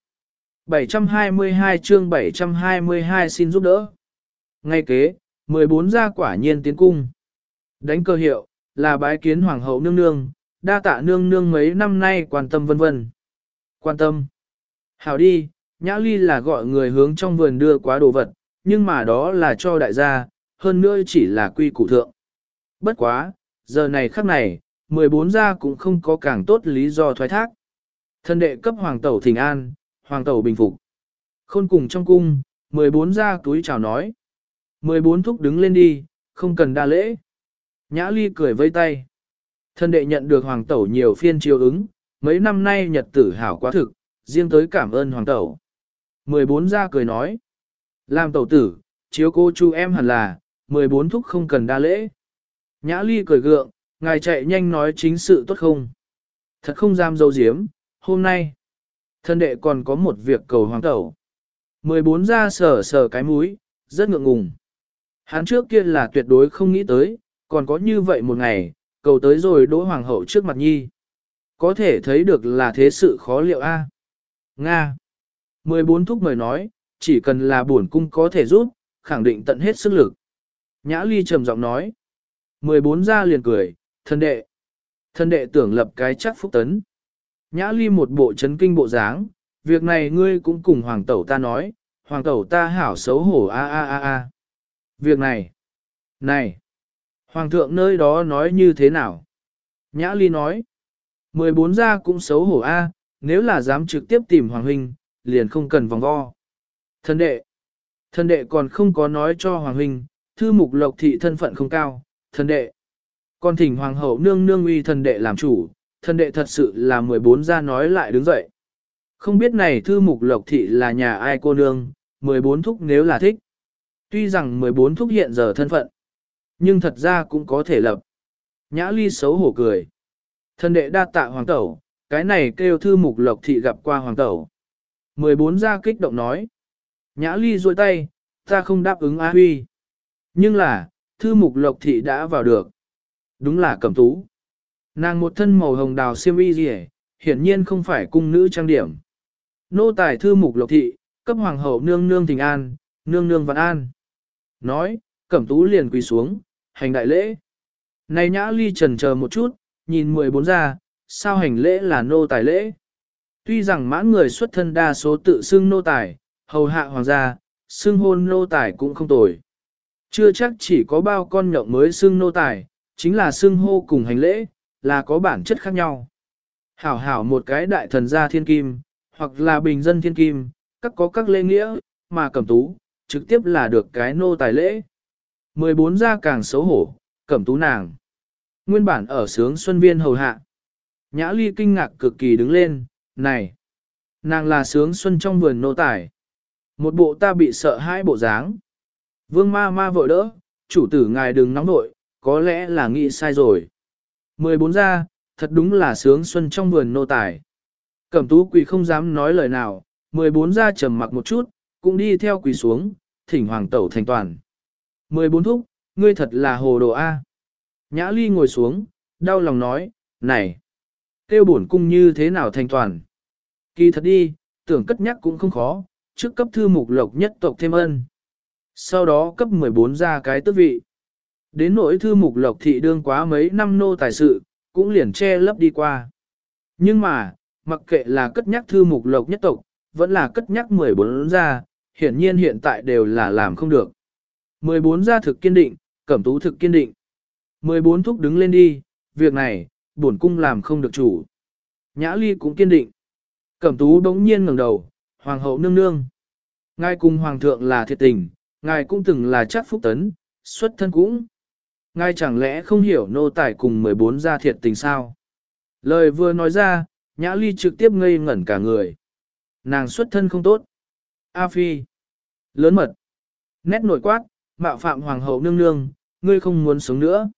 722 chương 722 xin giúp đỡ. Ngay kế, 14 gia quả nhiên tiến cung. Đánh cơ hiệu, là bái kiến hoàng hậu nương nương, đa tạ nương nương mấy năm nay quan tâm vân vân. Quan tâm. Hảo đi, Nhã Ly là gọi người hướng trong vườn đưa quá đồ vật, nhưng mà đó là cho đại gia, hơn nữa chỉ là quy củ thượng. Bất quá, giờ này khắc này, 14 gia cũng không có càng tốt lý do thoái thác. Thân đệ cấp hoàng tẩu thỉnh an, hoàng tẩu bình phục. Khôn cùng trong cung, 14 gia túi chào nói. 14 thúc đứng lên đi, không cần đa lễ. Nhã Ly cười vây tay. Thân đệ nhận được hoàng tẩu nhiều phiên chiếu ứng, mấy năm nay nhật tử hảo quá thực, riêng tới cảm ơn hoàng tẩu. 14 gia cười nói. Làm tẩu tử, chiếu cô chú em hẳn là, 14 thúc không cần đa lễ. Nhã Ly cười gượng, ngài chạy nhanh nói chính sự tốt không? Thật không dám dâu diếm, hôm nay. Thân đệ còn có một việc cầu hoàng tẩu. 14 gia sờ sờ cái mũi, rất ngượng ngùng. Hắn trước kia là tuyệt đối không nghĩ tới, còn có như vậy một ngày, cầu tới rồi đỗ hoàng hậu trước mặt nhi. Có thể thấy được là thế sự khó liệu Nga. 14 thúc mời nói, chỉ cần là bổn cung có thể giúp, khẳng định tận hết sức lực. Nhã Ly trầm giọng nói. 14 gia liền cười, thân đệ. Thân đệ tưởng lập cái chắc phúc tấn. Nhã Ly một bộ chấn kinh bộ dáng, việc này ngươi cũng cùng hoàng tẩu ta nói, hoàng tẩu ta hảo xấu hổ Việc này, này, hoàng thượng nơi đó nói như thế nào? Nhã Ly nói, 14 gia cũng xấu hổ nếu là dám trực tiếp tìm hoàng huynh, liền không cần vòng vo. Thân đệ còn không có nói cho hoàng huynh, thư mục lộc thị thân phận không cao, thân đệ. Còn thỉnh hoàng hậu nương nương uy thân đệ làm chủ, thân đệ thật sự là 14 gia nói lại đứng dậy. Không biết này thư mục lộc thị là nhà ai cô nương, 14 thúc nếu là thích. Tuy rằng 14 thúc hiện giờ thân phận, nhưng thật ra cũng có thể lập. Nhã Ly xấu hổ cười. Thân đệ đa tạ hoàng tẩu, cái này kêu thư mục lộc thị gặp qua hoàng tẩu. 14 gia kích động nói. Nhã Ly duỗi tay, ta không đáp ứng A Huy. Nhưng là, thư mục lộc thị đã vào được. Đúng là Cẩm Tú. Nàng một thân màu hồng đào xiêm y gì hiển nhiên không phải cung nữ trang điểm. Nô tài thư mục lộc thị, cấp hoàng hậu nương nương thình an, nương nương vạn an. Nói, Cẩm Tú liền quỳ xuống, hành đại lễ. Này Nhã Ly trần chờ một chút, nhìn 14 ra, sao hành lễ là nô tài lễ. Tuy rằng mãn người xuất thân đa số tự xưng nô tài, hầu hạ hoàng gia, xưng hôn nô tài cũng không tồi. Chưa chắc chỉ có bao con nhộng mới xưng nô tài, chính là xưng hô cùng hành lễ, là có bản chất khác nhau. Hảo hảo một cái đại thần gia thiên kim, hoặc là bình dân thiên kim, các có các lễ nghĩa, mà Cẩm Tú, trực tiếp là được cái nô tài lễ. 14 gia càng xấu hổ, Cẩm Tú nàng. Nguyên bản ở sướng xuân viên hầu hạ. Nhã Ly kinh ngạc cực kỳ đứng lên, này, nàng là sướng xuân trong vườn nô tài. Một bộ ta bị sợ hãi bộ dáng. Vương ma ma vội đỡ, chủ tử ngài đừng nóng nội, có lẽ là nghĩ sai rồi. 14 gia, thật đúng là sướng xuân trong vườn nô tài. Cẩm Tú quỳ không dám nói lời nào, 14 gia trầm mặc một chút, cũng đi theo quỳ xuống, thỉnh hoàng tẩu thành toàn. 14 thúc, ngươi thật là hồ đồ A. Nhã Ly ngồi xuống, đau lòng nói, này, kêu bổn cung như thế nào thành toàn. Kỳ thật đi, tưởng cất nhắc cũng không khó, trước cấp thư mục lộc nhất tộc thêm ân. Sau đó cấp 14 ra cái tước vị. Đến nỗi thư mục lộc thị đương quá mấy năm nô tài sự, cũng liền che lấp đi qua. Nhưng mà, mặc kệ là cất nhắc thư mục lộc nhất tộc, vẫn là cất nhắc 14 gia, hiển nhiên hiện tại đều là làm không được. 14 gia thực kiên định, Cẩm Tú thực kiên định. 14 thúc đứng lên đi, việc này, bổn cung làm không được chủ. Nhã Ly cũng kiên định. Cẩm Tú đống nhiên ngẩng đầu, hoàng hậu nương nương. Ngài cùng hoàng thượng là thiệt tình, ngài cũng từng là chắc phúc tấn, xuất thân cũng. Ngài chẳng lẽ không hiểu nô tài cùng 14 gia thiệt tình sao? Lời vừa nói ra, Nhã Ly trực tiếp ngây ngẩn cả người. Nàng xuất thân không tốt. A Phi. Lớn mật. Nét nổi quát, mạo phạm hoàng hậu nương nương, ngươi không muốn sống nữa.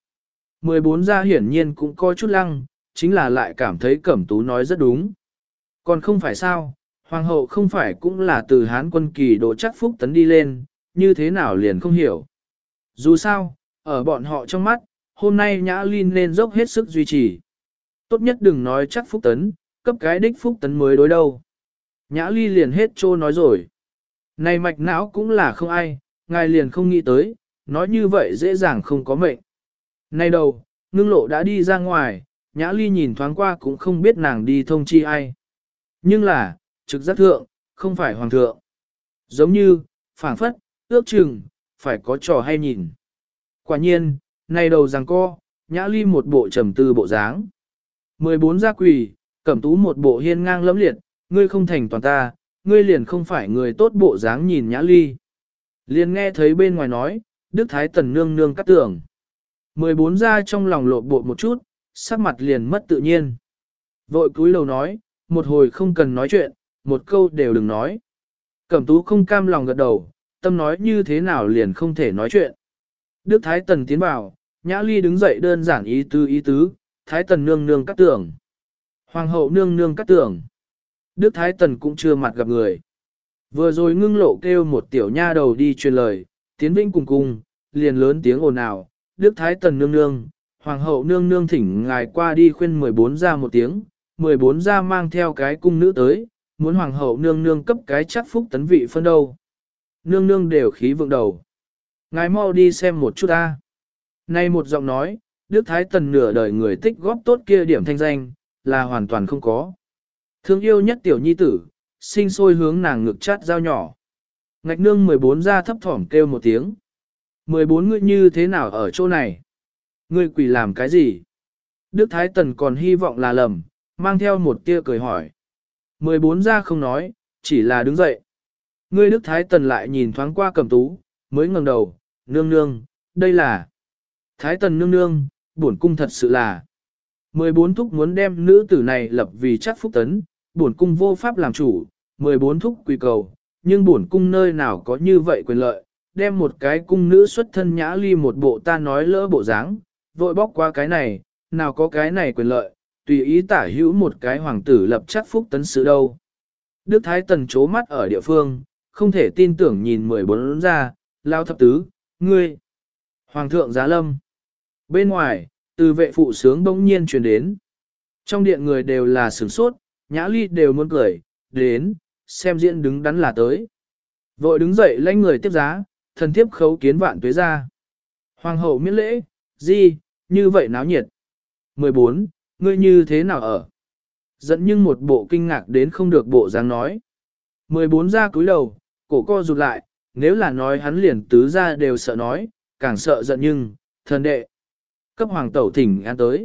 14 gia hiển nhiên cũng có chút lăng, chính là lại cảm thấy Cẩm Tú nói rất đúng. Còn không phải sao, hoàng hậu không phải cũng là từ Hán quân kỳ độ chắc phúc tấn đi lên, như thế nào liền không hiểu. Dù sao, ở bọn họ trong mắt, hôm nay Nhã Ly nên dốc hết sức duy trì. Tốt nhất đừng nói chắc phúc tấn, cấp cái đích phúc tấn mới đối đâu. Nhã Ly liền hết trô nói rồi. Này mạch não cũng là không ai, ngài liền không nghĩ tới, nói như vậy dễ dàng không có mệnh. Nay đầu, ngưng lộ đã đi ra ngoài, Nhã Ly nhìn thoáng qua cũng không biết nàng đi thông chi ai. Nhưng là, trực giác thượng, không phải hoàng thượng. Giống như, phảng phất, ước chừng, phải có trò hay nhìn. Quả nhiên, nay đầu giằng co, Nhã Ly một bộ trầm tư bộ dáng. 14 gia quỳ, Cẩm Tú một bộ hiên ngang lẫm liệt, ngươi không thành toàn ta, ngươi liền không phải người tốt bộ dáng nhìn Nhã Ly. Liền nghe thấy bên ngoài nói, Đức Thái Tần nương nương cắt tưởng. 14 gia trong lòng lộ bộ một chút, sắc mặt liền mất tự nhiên. Vội cúi đầu nói, một hồi không cần nói chuyện, một câu đều đừng nói. Cẩm Tú không cam lòng gật đầu, tâm nói như thế nào liền không thể nói chuyện. Đức Thái Tần tiến vào, Nhã Ly đứng dậy đơn giản ý tứ, Thái Tần nương nương cắt tưởng. Hoàng hậu nương nương cắt tưởng. Đức Thái Tần cũng chưa mặt gặp người. Vừa rồi ngưng lộ kêu một tiểu nha đầu đi truyền lời, tiến vĩnh cùng, liền lớn tiếng ồn ào, Đức Thái Tần nương nương, Hoàng hậu nương nương thỉnh ngài qua đi khuyên 14 ra một tiếng, 14 ra mang theo cái cung nữ tới, muốn Hoàng hậu nương nương cấp cái chắc phúc tấn vị phân đâu. Nương nương đều khí vượng đầu. Ngài mau đi xem một chút ta. Nay một giọng nói, Đức Thái Tần nửa đời người tích góp tốt kia điểm thanh danh, là hoàn toàn không có. Thương yêu nhất tiểu nhi tử, sinh sôi hướng nàng ngực chát dao nhỏ. Ngạch nương 14 ra thấp thỏm kêu một tiếng. 14 ngươi như thế nào ở chỗ này? Ngươi quỷ làm cái gì? Đức Thái Tần còn hy vọng là lầm, mang theo một tia cười hỏi. 14 ra không nói, chỉ là đứng dậy. Ngươi Đức Thái Tần lại nhìn thoáng qua Cẩm Tú, mới ngẩng đầu, nương nương, đây là... Thái Tần nương nương, bổn cung thật sự là... 14 thúc muốn đem nữ tử này lập vì chắc phúc tấn, bổn cung vô pháp làm chủ, 14 thúc quỳ cầu, nhưng bổn cung nơi nào có như vậy quyền lợi, đem một cái cung nữ xuất thân Nhã Ly một bộ ta nói lỡ bộ dáng, vội bóc qua cái này, nào có cái này quyền lợi, tùy ý tả hữu một cái hoàng tử lập chắc phúc tấn sự đâu. Đức Thái Tần chố mắt ở địa phương, không thể tin tưởng nhìn 14 ra, lao thập tứ, ngươi. Hoàng thượng giá lâm. Bên ngoài, từ vệ phụ sướng bỗng nhiên truyền đến. Trong điện người đều là sửng sốt, Nhã Ly đều muốn cười, đến, xem diễn đứng đắn là tới. Vội đứng dậy lãnh người tiếp giá, thần thiếp khấu kiến vạn tuế ra. Hoàng hậu miễn lễ, gì, như vậy náo nhiệt. 14. Ngươi như thế nào ở? Dẫn nhưng một bộ kinh ngạc đến không được bộ dáng nói. 14 ra cúi đầu, cổ co rụt lại, nếu là nói hắn liền tứ ra đều sợ nói, càng sợ giận nhưng, thần đệ. Cấp hoàng tẩu thỉnh an tới.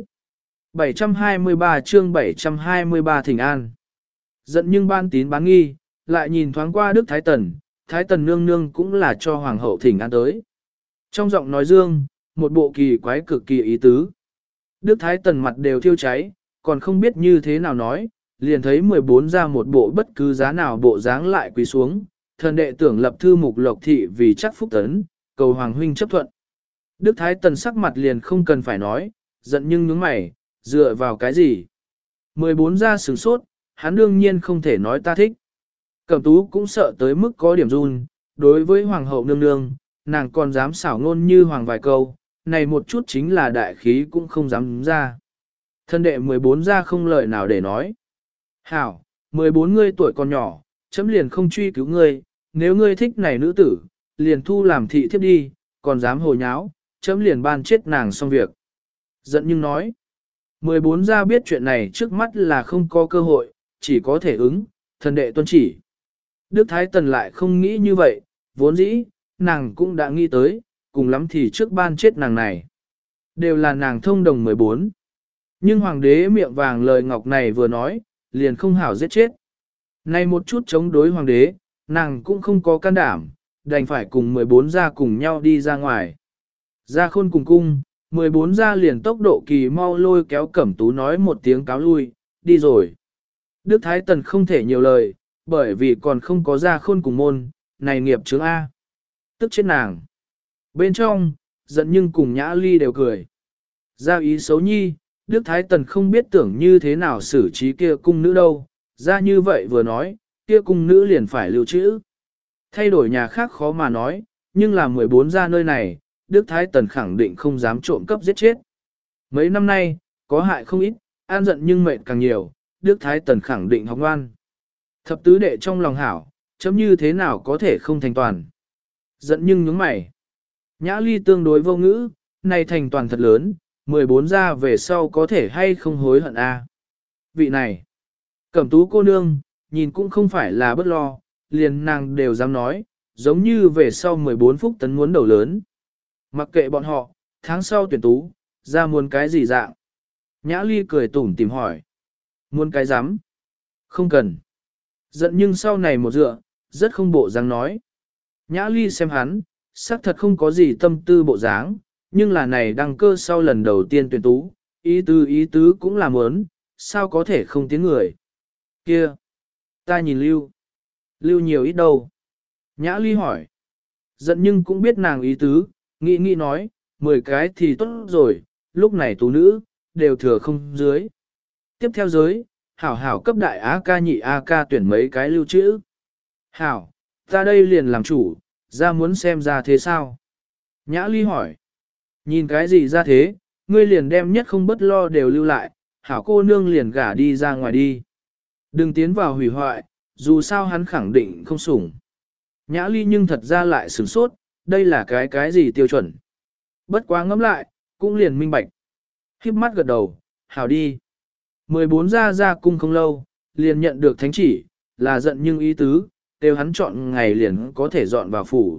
723 chương 723 thỉnh an. Giận nhưng ban tín bán nghi, lại nhìn thoáng qua Đức Thái Tần nương nương cũng là cho hoàng hậu thỉnh an tới. Trong giọng nói dương, một bộ kỳ quái cực kỳ ý tứ. Đức Thái Tần mặt đều thiêu cháy, còn không biết như thế nào nói, liền thấy 14 ra một bộ bất cứ giá nào bộ dáng lại quỳ xuống, thần đệ tưởng lập thư mục lộc thị vì chắc phúc tấn, cầu hoàng huynh chấp thuận. Đức Thái Tần sắc mặt liền không cần phải nói, giận nhưng nhướng mày, dựa vào cái gì? 14 ra sửng sốt, hắn đương nhiên không thể nói ta thích. Cẩm tú cũng sợ tới mức có điểm run, đối với hoàng hậu nương nương, nàng còn dám xảo ngôn như hoàng vài câu, này một chút chính là đại khí cũng không dám ra. Thân đệ 14 ra không lời nào để nói. Hảo, 14 ngươi tuổi còn nhỏ, chấm liền không truy cứu ngươi, nếu ngươi thích này nữ tử, liền thu làm thị thiếp đi, còn dám hồ nháo, chấm liền ban chết nàng xong việc. Giận nhưng nói, 14 ra biết chuyện này trước mắt là không có cơ hội, chỉ có thể ứng, thần đệ tuân chỉ. Đức Thái Tần lại không nghĩ như vậy, vốn dĩ, nàng cũng đã nghĩ tới, cùng lắm thì trước ban chết nàng này. Đều là nàng thông đồng 14. Nhưng hoàng đế miệng vàng lời ngọc này vừa nói, liền không hảo giết chết. Này một chút chống đối hoàng đế, nàng cũng không có can đảm, đành phải cùng 14 gia cùng nhau đi ra ngoài. Ra khôn cùng cung, 14 gia liền tốc độ kỳ mau lôi kéo Cẩm Tú nói một tiếng cáo lui, đi rồi. Đức Thái Tần không thể nhiều lời, bởi vì còn không có ra khôn cùng môn, này nghiệp chướng A. Tức chết nàng. Bên trong, giận nhưng cùng Nhã Ly đều cười. Ra ý xấu nhi, Đức Thái Tần không biết tưởng như thế nào xử trí kia cung nữ đâu, ra như vậy vừa nói, kia cung nữ liền phải lưu trữ. Thay đổi nhà khác khó mà nói, nhưng là 14 ra nơi này, Đức Thái Tần khẳng định không dám trộm cấp giết chết. Mấy năm nay, có hại không ít, an giận nhưng mệt càng nhiều, Đức Thái Tần khẳng định học ngoan. Thập tứ đệ trong lòng hảo, chấm như thế nào có thể không thành toàn. Giận nhưng nhướng mày. Nhã Ly tương đối vô ngữ, này thành toàn thật lớn, 14 ra về sau có thể hay không hối hận a. Vị này, Cẩm Tú cô nương, nhìn cũng không phải là bất lo, liền nàng đều dám nói, giống như về sau 14 phút tấn muốn đầu lớn. Mặc kệ bọn họ, tháng sau tuyển tú, ra muốn cái gì dạng. Nhã Ly cười tủm tìm hỏi. Muốn cái dám? Không cần. Giận nhưng sau này một dựa, rất không bộ dáng nói. Nhã Ly xem hắn, xác thật không có gì tâm tư bộ dáng, nhưng là này đăng cơ sau lần đầu tiên tuyển tú, ý tứ cũng là muốn, sao có thể không tiếng người. Kia, ta nhìn lưu nhiều ít đâu. Nhã Ly hỏi. Giận nhưng cũng biết nàng ý tứ, nghĩ nói, 10 cái thì tốt rồi, lúc này tú nữ, đều thừa không dưới. Tiếp theo giới, hảo cấp đại A ca nhị A ca tuyển mấy cái lưu trữ. Hảo, ta đây liền làm chủ, ra muốn xem ra thế sao? Nhã Ly hỏi. Nhìn cái gì ra thế, ngươi liền đem nhất không bất lo đều lưu lại, hảo cô nương liền gả đi ra ngoài đi. Đừng tiến vào hủy hoại, dù sao hắn khẳng định không sủng. Nhã Ly nhưng thật ra lại sửng sốt, đây là cái gì tiêu chuẩn. Bất quá ngẫm lại, cũng liền minh bạch. Khiếp mắt gật đầu, hảo đi. 14 ra cung không lâu, liền nhận được thánh chỉ, là giận nhưng ý tứ, đều hắn chọn ngày liền có thể dọn vào phủ.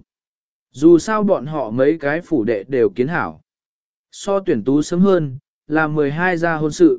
Dù sao bọn họ mấy cái phủ đệ đều kiến hảo. So tuyển tú sớm hơn, là 12 gia hôn sự.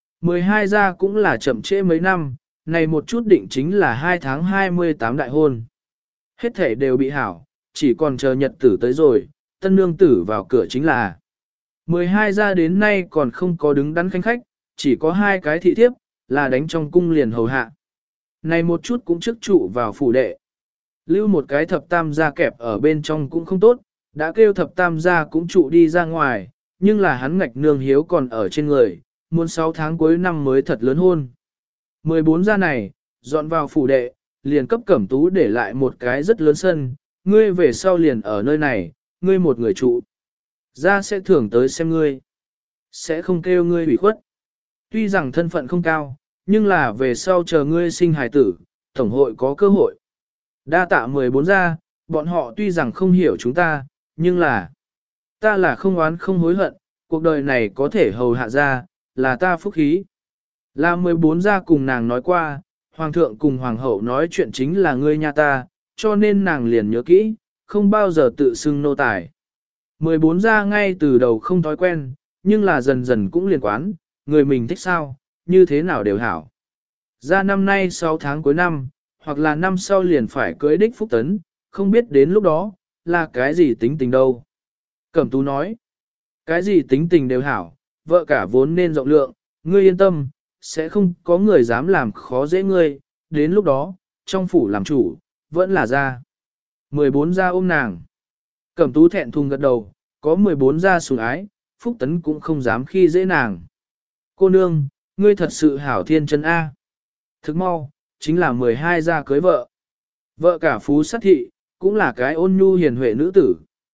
12 gia cũng là chậm trễ mấy năm, này một chút định chính là 2 tháng 28 đại hôn. Hết thể đều bị hảo, chỉ còn chờ nhật tử tới rồi, tân nương tử vào cửa chính là. 12 gia đến nay còn không có đứng đắn khanh khách, chỉ có 2 cái thị thiếp, là đánh trong cung liền hầu hạ. Này một chút cũng trước trụ vào phủ đệ. Lưu một cái thập tam gia kẹp ở bên trong cũng không tốt, đã kêu thập tam gia cũng trụ đi ra ngoài, nhưng là hắn ngạch nương hiếu còn ở trên người, muốn 6 tháng cuối năm mới thật lớn hôn. 14 gia này, dọn vào phủ đệ, liền cấp Cẩm Tú để lại một cái rất lớn sân, ngươi về sau liền ở nơi này, ngươi một người trụ. Gia sẽ thưởng tới xem ngươi, sẽ không kêu ngươi ủy khuất. Tuy rằng thân phận không cao, nhưng là về sau chờ ngươi sinh hài tử, tổng hội có cơ hội. Đa tạ 14 gia, bọn họ tuy rằng không hiểu chúng ta, nhưng là ta là không oán không hối hận, cuộc đời này có thể hầu hạ gia, là ta phúc khí. Là 14 gia cùng nàng nói qua, hoàng thượng cùng hoàng hậu nói chuyện chính là ngươi nhà ta, cho nên nàng liền nhớ kỹ, không bao giờ tự xưng nô tài. 14 gia ngay từ đầu không thói quen, nhưng là dần dần cũng liền quán, người mình thích sao, như thế nào đều hảo. Ra năm nay 6 tháng cuối năm, hoặc là năm sau liền phải cưới đích phúc tấn, không biết đến lúc đó, là cái gì tính tình đâu. Cẩm Tú nói, cái gì tính tình đều hảo, vợ cả vốn nên rộng lượng, ngươi yên tâm, sẽ không có người dám làm khó dễ ngươi, đến lúc đó, trong phủ làm chủ, vẫn là ra. 14 gia ôm nàng. Cẩm Tú thẹn thùng gật đầu, có 14 gia sủng ái, phúc tấn cũng không dám khi dễ nàng. Cô nương, ngươi thật sự hảo thiên chân A. Thức mau, chính là 12 gia cưới vợ. Vợ cả phú sát thị, cũng là cái ôn nhu hiền huệ nữ tử.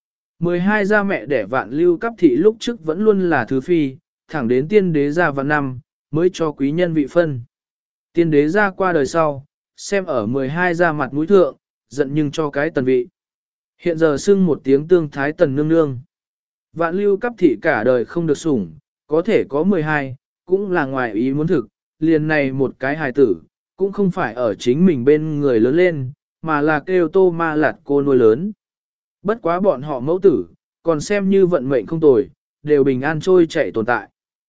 12 gia mẹ đẻ Vạn Lưu Cấp thị lúc trước vẫn luôn là thứ phi, thẳng đến tiên đế gia Vạn năm, mới cho quý nhân vị phân. Tiên đế gia qua đời sau, xem ở 12 gia mặt mũi thượng, giận nhưng cho cái tần vị. Hiện giờ xưng một tiếng tương thái tần nương nương. Vạn Lưu Cấp thị cả đời không được sủng, có thể có 12, cũng là ngoài ý muốn thực, liền này một cái hài tử, cũng không phải ở chính mình bên người lớn lên, mà là kêu Tô Ma Lạt cô nuôi lớn. Bất quá bọn họ mẫu tử, còn xem như vận mệnh không tồi, đều bình an trôi chạy tồn tại.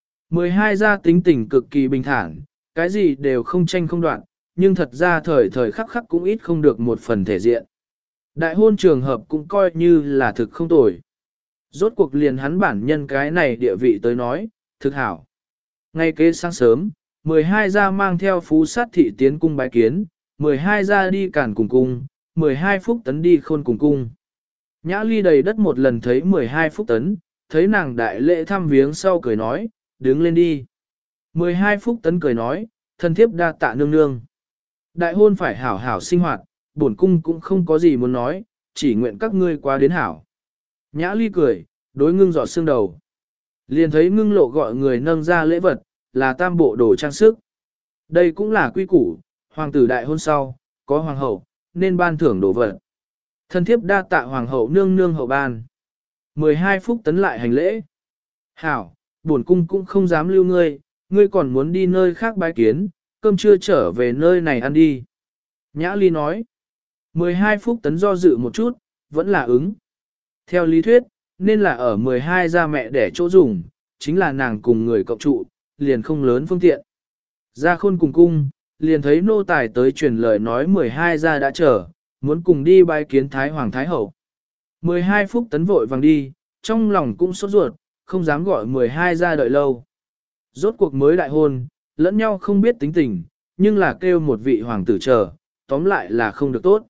12 gia tính tình cực kỳ bình thản, cái gì đều không tranh không đoạn, nhưng thật ra thời thời khắc khắc cũng ít không được một phần thể diện. Đại hôn trường hợp cũng coi như là thực không tồi. Rốt cuộc liền hắn bản nhân cái này địa vị tới nói, thực hảo. Ngay kế sáng sớm, 12 gia mang theo phú sát thị tiến cung bái kiến, 12 gia đi cản cùng cung, 12 phúc tấn đi khôn cùng cung. Nhã ly đầy đất một lần thấy 12 phúc tấn, thấy nàng đại lễ thăm viếng sau cười nói, đứng lên đi. 12 phúc tấn cười nói, thân thiếp đa tạ nương nương. Đại hôn phải hảo hảo sinh hoạt, bổn cung cũng không có gì muốn nói, chỉ nguyện các ngươi qua đến hảo. Nhã ly cười, đối ngưng giọt xương đầu. Liền thấy ngưng lộ gọi người nâng ra lễ vật, là tam bộ đồ trang sức. Đây cũng là quy củ, hoàng tử đại hôn sau, có hoàng hậu, nên ban thưởng đồ vật. Thân thiếp đa tạ hoàng hậu nương nương hậu ban. 12 phúc tấn lại hành lễ. Hảo, bổn cung cũng không dám lưu ngươi, ngươi còn muốn đi nơi khác bái kiến, cơm chưa trở về nơi này ăn đi. Nhã ly nói. 12 phúc tấn do dự một chút, vẫn là ứng. Theo lý thuyết, nên là ở 12 gia mẹ để chỗ dùng, chính là nàng cùng người cộng trụ, liền không lớn phương tiện. Ra khôn cùng cung, liền thấy nô tài tới truyền lời nói 12 gia đã chờ, muốn cùng đi bái kiến Thái Hoàng Thái Hậu. 12 phúc tấn vội vàng đi, trong lòng cũng sốt ruột, không dám gọi 12 gia đợi lâu. Rốt cuộc mới đại hôn, lẫn nhau không biết tính tình, nhưng là kêu một vị hoàng tử chờ, tóm lại là không được tốt.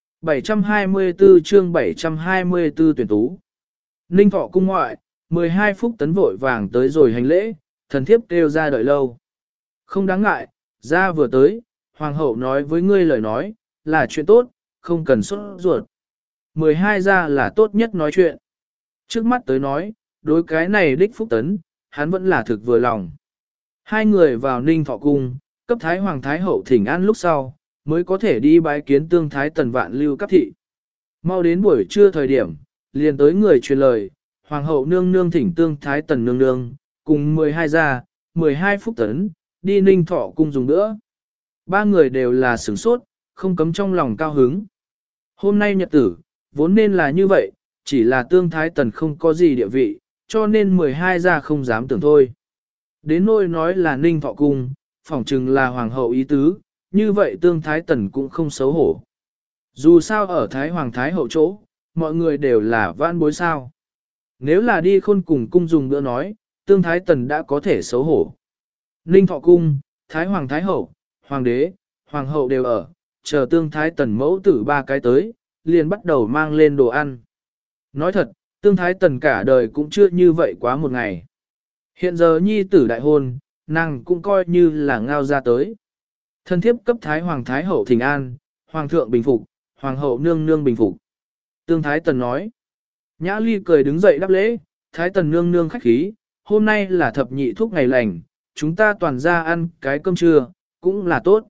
724 chương 724 tuyển tú. Ninh Thọ cung ngoại, 12 phúc tấn vội vàng tới rồi hành lễ, thần thiếp kêu ra đợi lâu. Không đáng ngại, ra vừa tới, hoàng hậu nói với ngươi lời nói, là chuyện tốt, không cần sốt ruột. 12 ra là tốt nhất nói chuyện. Trước mắt tới nói, đối cái này đích phúc tấn, hắn vẫn là thực vừa lòng. Hai người vào Ninh Thọ cung, cấp Thái Hoàng Thái Hậu thỉnh an lúc sau, mới có thể đi bái kiến tương Thái Tần Vạn Lưu Cấp thị. Mau đến buổi trưa thời điểm, liền tới người truyền lời, Hoàng hậu nương nương thỉnh tương Thái Tần nương nương, cùng 12 gia, 12 phúc tấn, đi Ninh Thọ cung dùng nữa. Ba người đều là sửng sốt, không cấm trong lòng cao hứng. Hôm nay nhật tử, vốn nên là như vậy, chỉ là tương Thái Tần không có gì địa vị, cho nên 12 gia không dám tưởng thôi. Đến nỗi nói là Ninh Thọ cung, phỏng chừng là Hoàng hậu ý tứ, như vậy tương Thái Tần cũng không xấu hổ. Dù sao ở Thái Hoàng Thái Hậu chỗ, mọi người đều là vãn bối sao. Nếu là đi khôn cùng cung dùng bữa nói, tương Thái Tần đã có thể xấu hổ. Ninh Thọ cung, Thái Hoàng Thái Hậu, Hoàng đế, Hoàng hậu đều ở, chờ tương thái tần mẫu tử ba cái tới, liền bắt đầu mang lên đồ ăn. Nói thật, tương thái tần cả đời cũng chưa như vậy quá một ngày. Hiện giờ nhi tử đại hôn, nàng cũng coi như là ngao ra tới. Thân thiếp cấp Thái Hoàng Thái Hậu thỉnh an, Hoàng thượng bình phục, Hoàng hậu nương nương bình phục. Tương thái tần nói. Nhã Ly cười đứng dậy đáp lễ, Thái tần nương nương khách khí, hôm nay là thập nhị thúc ngày lành, chúng ta toàn ra ăn cái cơm trưa, cũng là tốt.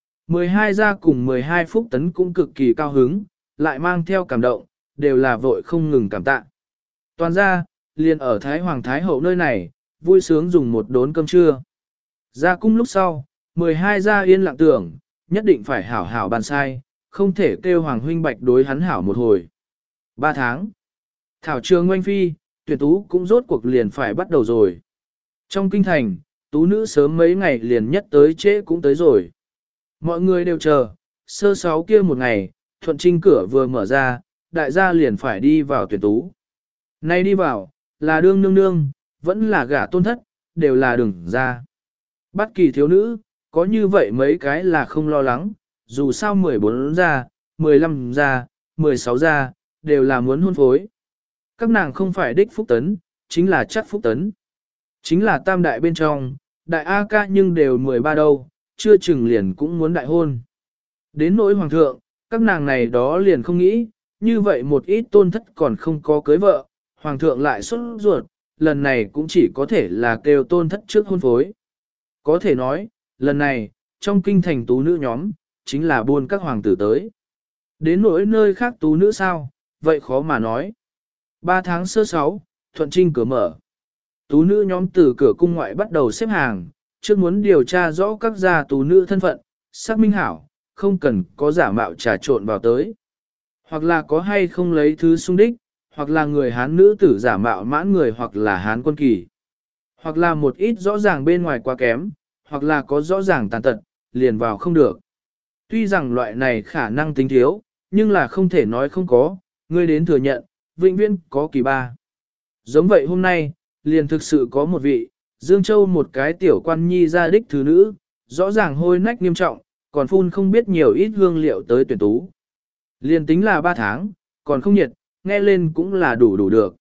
12 gia cùng 12 phúc tấn cũng cực kỳ cao hứng, lại mang theo cảm động, đều là vội không ngừng cảm tạ. Toàn ra, liền ở Thái Hoàng Thái Hậu nơi này, vui sướng dùng một đốn cơm trưa. Ra cung lúc sau, 12 gia yên lặng tưởng, nhất định phải hảo hảo bàn sai, không thể kêu Hoàng huynh bạch đối hắn hảo một hồi. 3 tháng. Thảo trường ngoanh phi, tuyển tú cũng rốt cuộc liền phải bắt đầu rồi. Trong kinh thành, tú nữ sớm mấy ngày liền nhất tới trễ cũng tới rồi. Mọi người đều chờ, sơ sáu kia một ngày, thuận trinh cửa vừa mở ra, đại gia liền phải đi vào tuyển tú. Nay đi vào, là đương nương nương, vẫn là gả tôn thất, đều là đừng ra. Bất kỳ thiếu nữ, có như vậy mấy cái là không lo lắng, dù sao 14 ra, 15 ra, 16 ra, đều là muốn hôn phối. Các nàng không phải đích phúc tấn, chính là chắc phúc tấn. Chính là tam đại bên trong, đại A ca nhưng đều 13 đâu, chưa chừng liền cũng muốn đại hôn. Đến nỗi hoàng thượng, các nàng này đó liền không nghĩ, như vậy một ít tôn thất còn không có cưới vợ, hoàng thượng lại xuất ruột, lần này cũng chỉ có thể là kêu tôn thất trước hôn phối. Có thể nói, lần này, trong kinh thành tú nữ nhóm, chính là buôn các hoàng tử tới. Đến nỗi nơi khác tú nữ sao, vậy khó mà nói. 3 tháng sơ 6, thuận trinh cửa mở. Tú nữ nhóm từ cửa cung ngoại bắt đầu xếp hàng, trước muốn điều tra rõ các gia tú nữ thân phận, xác minh hảo, không cần có giả mạo trà trộn vào tới. Hoặc là có hay không lấy thứ xung đích, hoặc là người Hán nữ tử giả mạo mãn người hoặc là Hán quân kỳ. Hoặc là một ít rõ ràng bên ngoài quá kém, hoặc là có rõ ràng tàn tật, liền vào không được. Tuy rằng loại này khả năng tính thiếu, nhưng là không thể nói không có, ngươi đến thừa nhận, vĩnh viễn có kỳ ba. Giống vậy hôm nay, liền thực sự có một vị, Dương Châu một cái tiểu quan nhi gia đích thứ nữ, rõ ràng hôi nách nghiêm trọng, còn phun không biết nhiều ít hương liệu tới tuyển tú. Liền tính là 3 tháng, còn không nhiệt, nghe lên cũng là đủ được.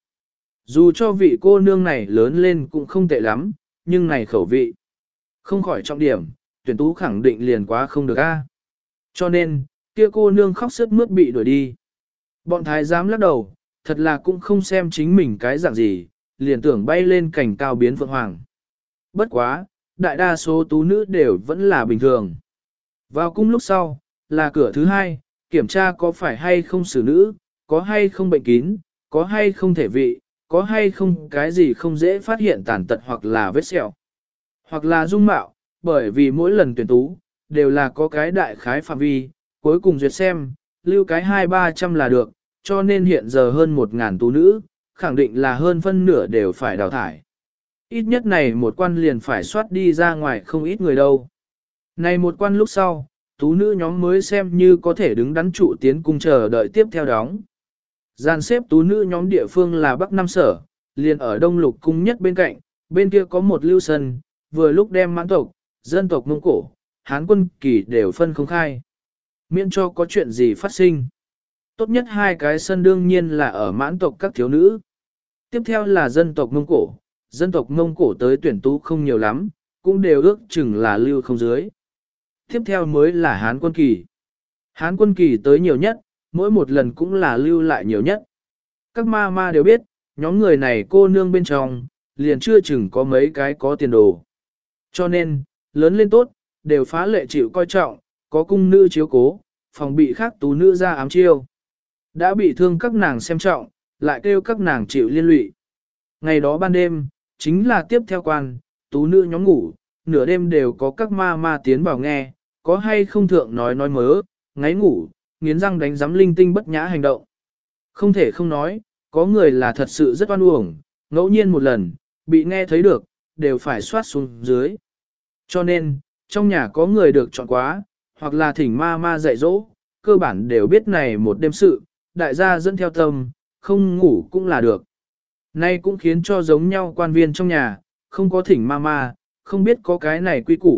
Dù cho vị cô nương này lớn lên cũng không tệ lắm, nhưng này khẩu vị. Không khỏi trọng điểm, tuyển tú khẳng định liền quá không được a. Cho nên, kia cô nương khóc sướt mướt bị đuổi đi. Bọn thái giám lắc đầu, thật là cũng không xem chính mình cái dạng gì, liền tưởng bay lên cảnh cao biến phượng hoàng. Bất quá, đại đa số tú nữ đều vẫn là bình thường. Vào cung lúc sau, là cửa thứ hai, kiểm tra có phải hay không xử nữ, có hay không bệnh kín, có hay không thể vị, có hay không cái gì không dễ phát hiện tàn tật hoặc là vết sẹo, hoặc là dung mạo, bởi vì mỗi lần tuyển tú, đều là có cái đại khái phạm vi, cuối cùng duyệt xem, lưu cái 200-300 là được, cho nên hiện giờ hơn 1.000 tú nữ, khẳng định là hơn phân nửa đều phải đào thải. Ít nhất này một quan liền phải soát đi ra ngoài không ít người đâu. Này một quan lúc sau, tú nữ nhóm mới xem như có thể đứng đắn trụ tiến cung chờ đợi tiếp theo đóng. Gian xếp tú nữ nhóm địa phương là Bắc Nam Sở, liền ở Đông Lục cung nhất bên cạnh, bên kia có một lưu sân, vừa lúc đem mãn tộc, dân tộc Mông Cổ, Hán quân kỳ đều phân không khai. Miễn cho có chuyện gì phát sinh. Tốt nhất hai cái sân đương nhiên là ở mãn tộc các thiếu nữ. Tiếp theo là dân tộc Mông Cổ, dân tộc Mông Cổ tới tuyển tú không nhiều lắm, cũng đều ước chừng là lưu không dưới. Tiếp theo mới là Hán quân kỳ. Hán quân kỳ tới nhiều nhất, mỗi một lần cũng là lưu lại nhiều nhất. Các ma đều biết, nhóm người này cô nương bên trong, liền chưa chừng có mấy cái có tiền đồ. Cho nên, lớn lên tốt, đều phá lệ chịu coi trọng, có cung nữ chiếu cố, phòng bị khác tú nữ ra ám chiêu. Đã bị thương các nàng xem trọng, lại kêu các nàng chịu liên lụy. Ngày đó ban đêm, chính là tiếp theo quan, tú nữ nhóm ngủ, nửa đêm đều có các ma tiến vào nghe, có hay không thượng nói mớ, ngáy ngủ, nghiến răng đánh giám linh tinh bất nhã hành động. Không thể không nói, có người là thật sự rất oan uổng, ngẫu nhiên một lần, bị nghe thấy được, đều phải soát xuống dưới. Cho nên, trong nhà có người được chọn quá, hoặc là thỉnh ma dạy dỗ, cơ bản đều biết này một đêm sự, đại gia dẫn theo tâm, không ngủ cũng là được. Nay cũng khiến cho giống nhau quan viên trong nhà, không có thỉnh ma, không biết có cái này quy củ,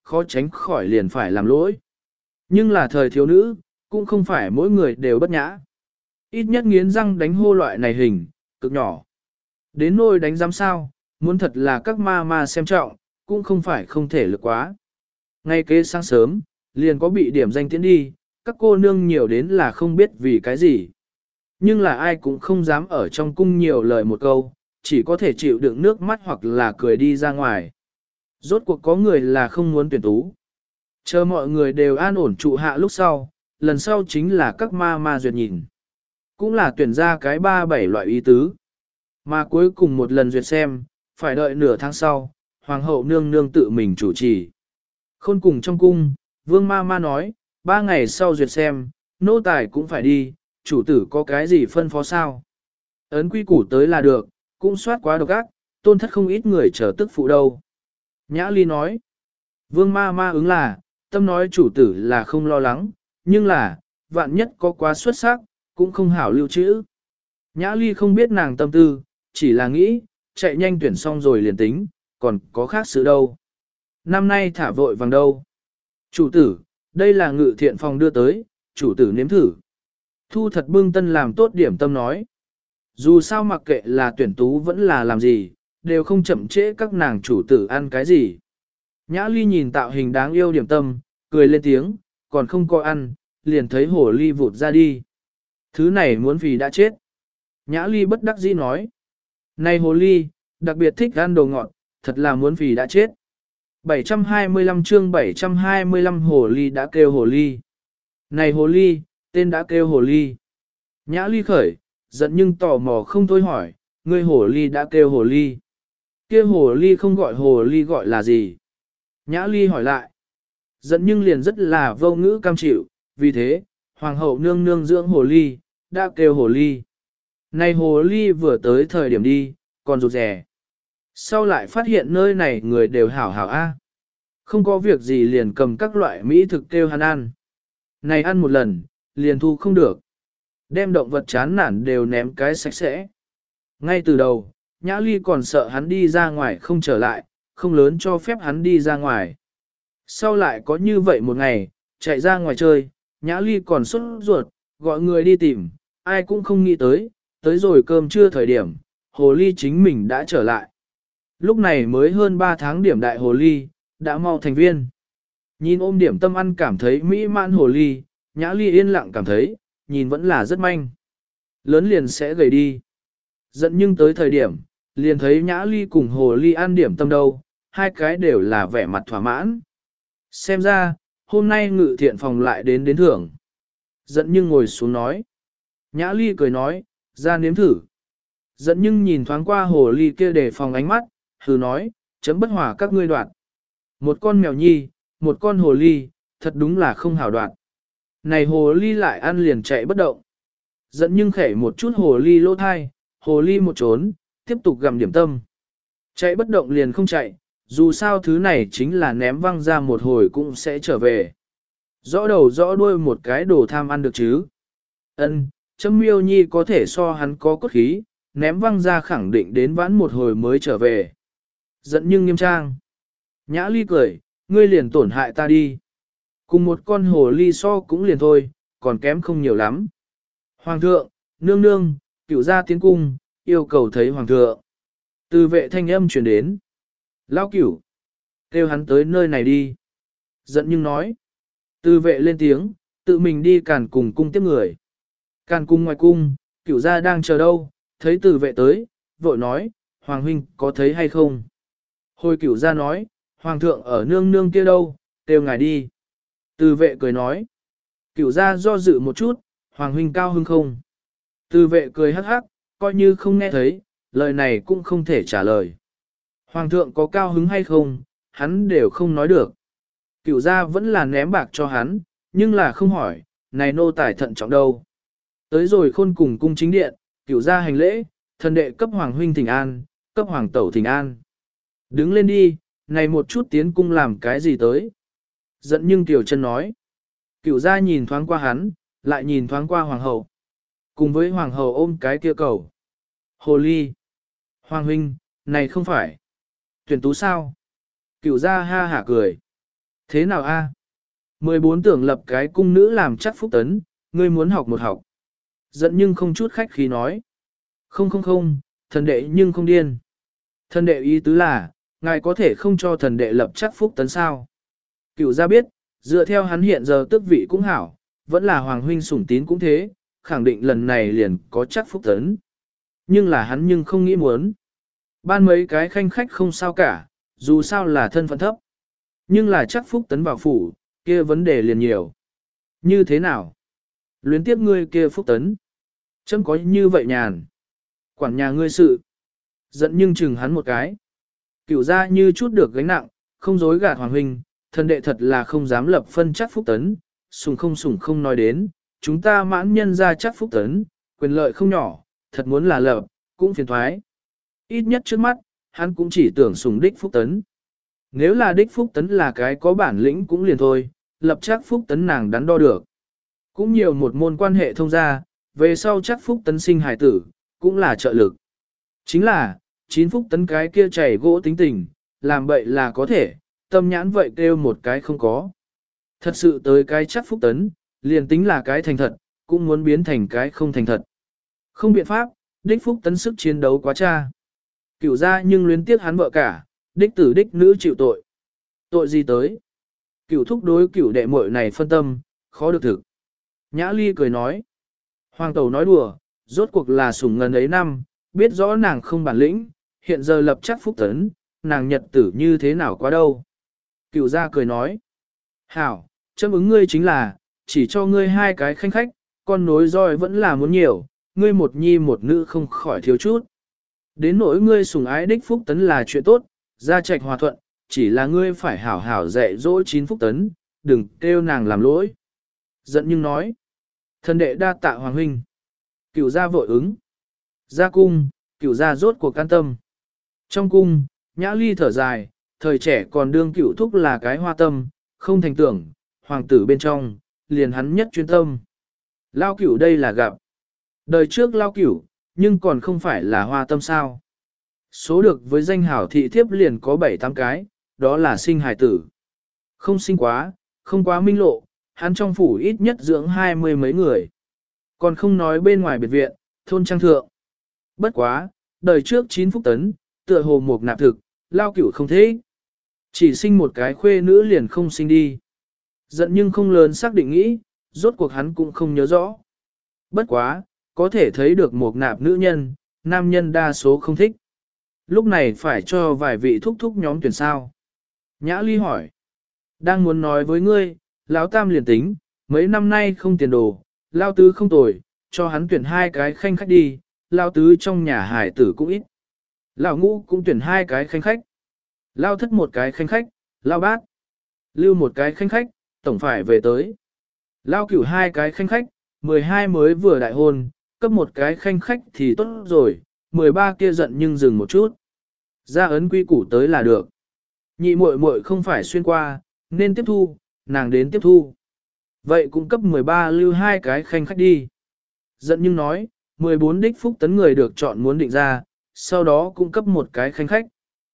khó tránh khỏi liền phải làm lỗi. Nhưng là thời thiếu nữ, cũng không phải mỗi người đều bất nhã. Ít nhất nghiến răng đánh hô loại này hình, cực nhỏ. Đến nôi đánh giám sao, muốn thật là các ma ma xem trọng, cũng không phải không thể lực quá. Ngay kế sáng sớm, liền có bị điểm danh tiến đi, các cô nương nhiều đến là không biết vì cái gì. Nhưng là ai cũng không dám ở trong cung nhiều lời một câu, chỉ có thể chịu đựng nước mắt hoặc là cười đi ra ngoài. Rốt cuộc có người là không muốn tuyển tú. Chờ mọi người đều an ổn trụ hạ lúc sau, lần sau chính là các ma ma duyệt nhìn. Cũng là tuyển ra cái 3-7 loại ý tứ. Mà cuối cùng một lần duyệt xem, phải đợi nửa tháng sau, hoàng hậu nương nương tự mình chủ trì. Khôn cùng trong cung, vương ma ma nói, 3 ngày sau duyệt xem, nô tài cũng phải đi, chủ tử có cái gì phân phó sao. Ấn quy củ tới là được, cũng soát quá độc ác, tôn thất không ít người chờ tức phụ đâu. Nhã ly nói, vương ma ma ứng là, tâm nói chủ tử là không lo lắng, nhưng là, vạn nhất có quá xuất sắc, cũng không hảo lưu trữ. Nhã ly không biết nàng tâm tư, chỉ là nghĩ, chạy nhanh tuyển xong rồi liền tính, còn có khác sự đâu. Năm nay thả vội vàng đâu. Chủ tử, đây là ngự thiện phòng đưa tới, chủ tử nếm thử. Thu thật bưng tân làm tốt điểm tâm nói. Dù sao mặc kệ là tuyển tú vẫn là làm gì, đều không chậm trễ các nàng chủ tử ăn cái gì. Nhã ly nhìn tạo hình đáng yêu điểm tâm, cười lên tiếng, còn không có ăn, liền thấy hồ ly vụt ra đi. Thứ này muốn vì đã chết. Nhã ly bất đắc dĩ nói. Này hồ ly, đặc biệt thích ăn đồ ngọt, thật là muốn vì đã chết. 725 chương 725 hồ ly đã kêu hồ ly. Này hồ ly, tên đã kêu hồ ly. Nhã ly khởi, giận nhưng tò mò không thôi hỏi, ngươi hồ ly đã kêu hồ ly. Kia hồ ly không gọi hồ ly gọi là gì? Nhã ly hỏi lại. Giận nhưng liền rất là vô ngữ cam chịu, vì thế, hoàng hậu nương nương dưỡng hồ ly, đã kêu hồ ly. Này hồ ly vừa tới thời điểm đi, còn rụt rè. Sau lại phát hiện nơi này người đều hảo hảo a, không có việc gì liền cầm các loại mỹ thực kêu hắn ăn. Này ăn một lần, liền thu không được. Đem động vật chán nản đều ném cái sạch sẽ. Ngay từ đầu, Nhã Ly còn sợ hắn đi ra ngoài không trở lại, không lớn cho phép hắn đi ra ngoài. Sau lại có như vậy một ngày, chạy ra ngoài chơi, Nhã Ly còn sốt ruột, gọi người đi tìm, ai cũng không nghĩ tới rồi cơm trưa thời điểm, hồ ly chính mình đã trở lại. Lúc này mới hơn 3 tháng điểm đại hồ ly, đã mau thành viên. Nhìn ôm điểm tâm ăn cảm thấy mỹ mãn hồ ly, Nhã Ly yên lặng cảm thấy, nhìn vẫn là rất manh. Lớn liền sẽ gầy đi. Giận nhưng tới thời điểm, liền thấy Nhã Ly cùng hồ ly ăn điểm tâm đâu, hai cái đều là vẻ mặt thỏa mãn. Xem ra, hôm nay ngự thiện phòng lại đến thưởng. Giận nhưng ngồi xuống nói. Nhã Ly cười nói, ra nếm thử. Giận nhưng nhìn thoáng qua hồ ly kia để phòng ánh mắt, hừ nói, chấm bất hòa các ngươi đoạt. Một con mèo nhi, một con hồ ly, thật đúng là không hảo đoạt. Này hồ ly lại ăn liền chạy bất động. Giận nhưng khẽ một chút hồ ly lỗ thai, hồ ly một trốn, tiếp tục gặm điểm tâm. Chạy bất động liền không chạy, dù sao thứ này chính là ném văng ra một hồi cũng sẽ trở về. Rõ đầu rõ đuôi một cái đồ tham ăn được chứ. Ân, chấm miêu nhi có thể so hắn có cốt khí, ném văng ra khẳng định đến vãn một hồi mới trở về. Giận nhưng nghiêm trang. Nhã Ly cười, ngươi liền tổn hại ta đi. Cùng một con hồ ly so cũng liền thôi, còn kém không nhiều lắm. Hoàng thượng, nương nương, cửu gia tiến cung, yêu cầu thấy hoàng thượng. Từ vệ thanh âm truyền đến. Lão cửu, kêu hắn tới nơi này đi. Giận nhưng nói. Từ vệ lên tiếng, tự mình đi càn cùng cung tiếp người. Càn cung ngoài cung, cửu gia đang chờ đâu, thấy từ vệ tới, vội nói, hoàng huynh có thấy hay không? Hồi cửu gia nói, hoàng thượng ở nương nương kia đâu, kêu ngài đi. Từ vệ cười nói. Cửu gia do dự một chút, hoàng huynh cao hưng không? Từ vệ cười hắc hắc, coi như không nghe thấy, lời này cũng không thể trả lời. Hoàng thượng có cao hứng hay không, hắn đều không nói được. Cửu gia vẫn là ném bạc cho hắn, nhưng là không hỏi, này nô tài thận trọng đâu. Tới rồi khôn cùng cung chính điện, cửu gia hành lễ, thần đệ cấp hoàng huynh thỉnh an, cấp hoàng tẩu thỉnh an. Đứng lên đi, này một chút tiến cung làm cái gì tới. Giận nhưng tiểu chân nói. Cửu gia nhìn thoáng qua hắn, lại nhìn thoáng qua hoàng hậu. Cùng với hoàng hậu ôm cái kia cầu. Hồ ly. Hoàng huynh, này không phải. Tuyển tú sao? Cửu gia ha hả cười. Thế nào a? 14 tưởng lập cái cung nữ làm chắc phúc tấn, ngươi muốn học một học. Giận nhưng không chút khách khí nói. Không không không, thần đệ nhưng không điên. Thần đệ ý tứ là, ngài có thể không cho thần đệ lập chắc phúc tấn sao. Cửu gia biết, dựa theo hắn hiện giờ tước vị cũng hảo, vẫn là hoàng huynh sủng tín cũng thế, khẳng định lần này liền có chắc phúc tấn. Nhưng là hắn nhưng không nghĩ muốn. Ban mấy cái khanh khách không sao cả, dù sao là thân phận thấp. Nhưng là chắc phúc tấn vào phủ, kia vấn đề liền nhiều. Như thế nào? Luyến tiếp ngươi kia phúc tấn. Chấm có như vậy nhàn. Quản nhà ngươi sự. Giận nhưng chừng hắn một cái. Cửu ra như chút được gánh nặng, không dối gạt hoàng huynh, thần đệ thật là không dám lập phân chắc phúc tấn. Sủng không nói đến, chúng ta mãn nhân ra chắc phúc tấn, quyền lợi không nhỏ, thật muốn là lập, cũng phiền thoái. Ít nhất trước mắt, hắn cũng chỉ tưởng sủng đích phúc tấn. Nếu là đích phúc tấn là cái có bản lĩnh cũng liền thôi, lập chắc phúc tấn nàng đắn đo được. Cũng nhiều một môn quan hệ thông gia, về sau chắc phúc tấn sinh hài tử, cũng là trợ lực. Chính là, 9 phúc tấn cái kia chảy gỗ tính tình, làm bậy là có thể, tâm nhãn vậy kêu một cái không có. Thật sự tới cái chắc phúc tấn, liền tính là cái thành thật, cũng muốn biến thành cái không thành thật. Không biện pháp, đích phúc tấn sức chiến đấu quá cha. Cửu ra nhưng luyến tiếc hắn vợ cả, đích tử đích nữ chịu tội. Tội gì tới? Cửu thúc đối cửu đệ muội này phân tâm, khó được thực. Nhã Ly cười nói. Hoàng tẩu nói đùa, rốt cuộc là sủng ngân ấy năm, biết rõ nàng không bản lĩnh, hiện giờ lập chắc phúc tấn, nàng nhật tử như thế nào quá đâu. Cửu gia cười nói. Hảo, chấm ứng ngươi chính là, chỉ cho ngươi 2 cái khanh khách, con nối roi vẫn là muốn nhiều, ngươi một nhi một nữ không khỏi thiếu chút. Đến nỗi ngươi sủng ái đích phúc tấn là chuyện tốt, gia trạch hòa thuận, chỉ là ngươi phải hảo hảo dạy dỗ 9 phúc tấn, đừng kêu nàng làm lỗi. Giận nhưng nói. Thần đệ đa tạ hoàng huynh. Cửu gia vội ứng. Ra cung, cửu gia rốt cuộc can tâm. Trong cung, Nhã Ly thở dài, thời trẻ còn đương cửu thúc là cái hoa tâm, không thành tưởng, hoàng tử bên trong, liền hắn nhất chuyên tâm. Lao cửu đây là gặp. Đời trước lao cửu, nhưng còn không phải là hoa tâm sao. Số được với danh hảo thị thiếp liền có 7-8 cái, đó là sinh hài tử. Không sinh quá, không quá minh lộ, hắn trong phủ ít nhất dưỡng 20 mấy người. Còn không nói bên ngoài biệt viện, thôn trang thượng. Bất quá, đời trước 9 phúc tấn, tựa hồ một nạp thực, lao cửu không thế. Chỉ sinh một cái khuê nữ liền không sinh đi. Giận nhưng không lớn xác định nghĩ, rốt cuộc hắn cũng không nhớ rõ. Bất quá, có thể thấy được một nạp nữ nhân, nam nhân đa số không thích. Lúc này phải cho vài vị thúc thúc nhóm tuyển sao. Nhã Ly hỏi. Đang muốn nói với ngươi, lão tam liền tính, mấy năm nay không tiền đồ, lao tứ không tồi, cho hắn tuyển 2 cái khanh khách đi, lao tứ trong nhà hải tử cũng ít. Lão ngũ cũng tuyển 2 cái khanh khách. Lao thất 1 cái khanh khách, lao bát. Lưu 1 cái khanh khách, tổng phải về tới. Lao cửu 2 cái khanh khách, 12 mới vừa đại hôn, cấp 1 cái khanh khách thì tốt rồi, 13 kia giận nhưng dừng một chút. Ra ấn quy củ tới là được. Nhị muội muội không phải xuyên qua, nên tiếp thu, nàng đến tiếp thu. Vậy cũng cấp 13 lưu 2 cái khanh khách đi. Giận nhưng nói, 14 đích phúc tấn người được chọn muốn định ra, sau đó cũng cấp 1 cái khanh khách.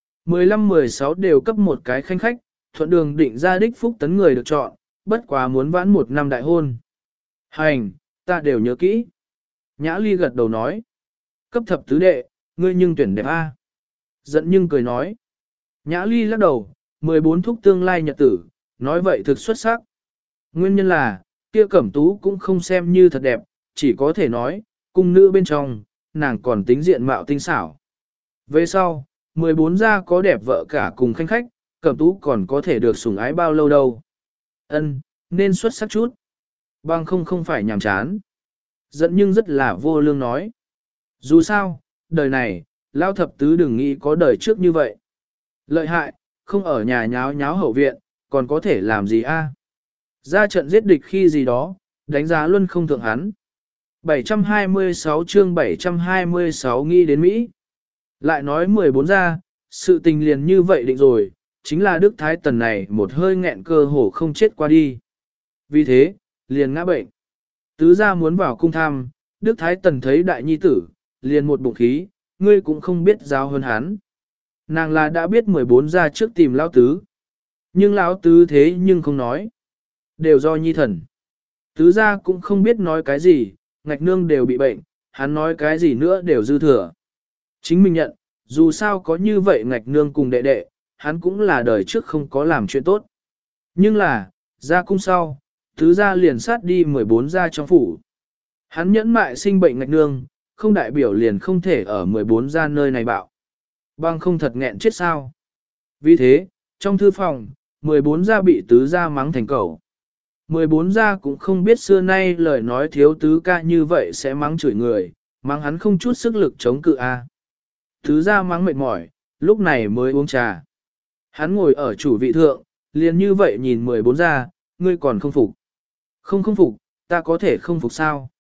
15-16 đều cấp 1 cái khanh khách, thuận đường định ra đích phúc tấn người được chọn, bất quá muốn vãn 1 năm đại hôn. Hành, ta đều nhớ kỹ. Nhã Ly gật đầu nói, cấp thập tứ đệ, ngươi nhưng tuyển đẹp A. Giận nhưng cười nói, Nhã Ly lắc đầu, 14 thúc tương lai nhật tử, nói vậy thực xuất sắc. Nguyên nhân là, kia cẩm tú cũng không xem như thật đẹp, chỉ có thể nói, cung nữ bên trong, nàng còn tính diện mạo tinh xảo. Về sau, 14 gia có đẹp vợ cả cùng khanh khách, cẩm tú còn có thể được sủng ái bao lâu đâu. Ân, nên xuất sắc chút. Bằng không phải nhàm chán. Giận nhưng rất là vô lương nói. Dù sao, đời này, lao thập tứ đừng nghĩ có đời trước như vậy. Lợi hại, không ở nhà nháo nháo hậu viện, còn có thể làm gì a? Ra trận giết địch khi gì đó, đánh giá luân không thượng hắn. 726 chương 726 nghĩ đến Mỹ. Lại nói 14 ra, sự tình liền như vậy định rồi, chính là Đức Thái Tần này một hơi nghẹn cơ hồ không chết qua đi. Vì thế, liền ngã bệnh. Tứ gia muốn vào cung thăm, Đức Thái Tần thấy đại nhi tử, liền một bụng khí, ngươi cũng không biết giáo hơn hắn. Nàng là đã biết 14 ra trước tìm lao tứ. Nhưng lão tứ thế nhưng không nói. Đều do nhi thần. Tứ gia cũng không biết nói cái gì, ngạch nương đều bị bệnh, hắn nói cái gì nữa đều dư thừa. Chính mình nhận, dù sao có như vậy ngạch nương cùng đệ đệ, hắn cũng là đời trước không có làm chuyện tốt. Nhưng là, ra cung sau, tứ gia liền sát đi 14 gia trong phủ. Hắn nhẫn mại sinh bệnh ngạch nương, không đại biểu liền không thể ở 14 gia nơi này bạo. Băng không thật nghẹn chết sao. Vì thế, trong thư phòng, 14 gia bị tứ gia mắng thành cẩu. 14 gia cũng không biết xưa nay lời nói thiếu tứ ca như vậy sẽ mắng chửi người, mắng hắn không chút sức lực chống cự a. Tứ gia mắng mệt mỏi, lúc này mới uống trà. Hắn ngồi ở chủ vị thượng, liền như vậy nhìn 14 gia, ngươi còn không phục. Không phục, ta có thể không phục sao?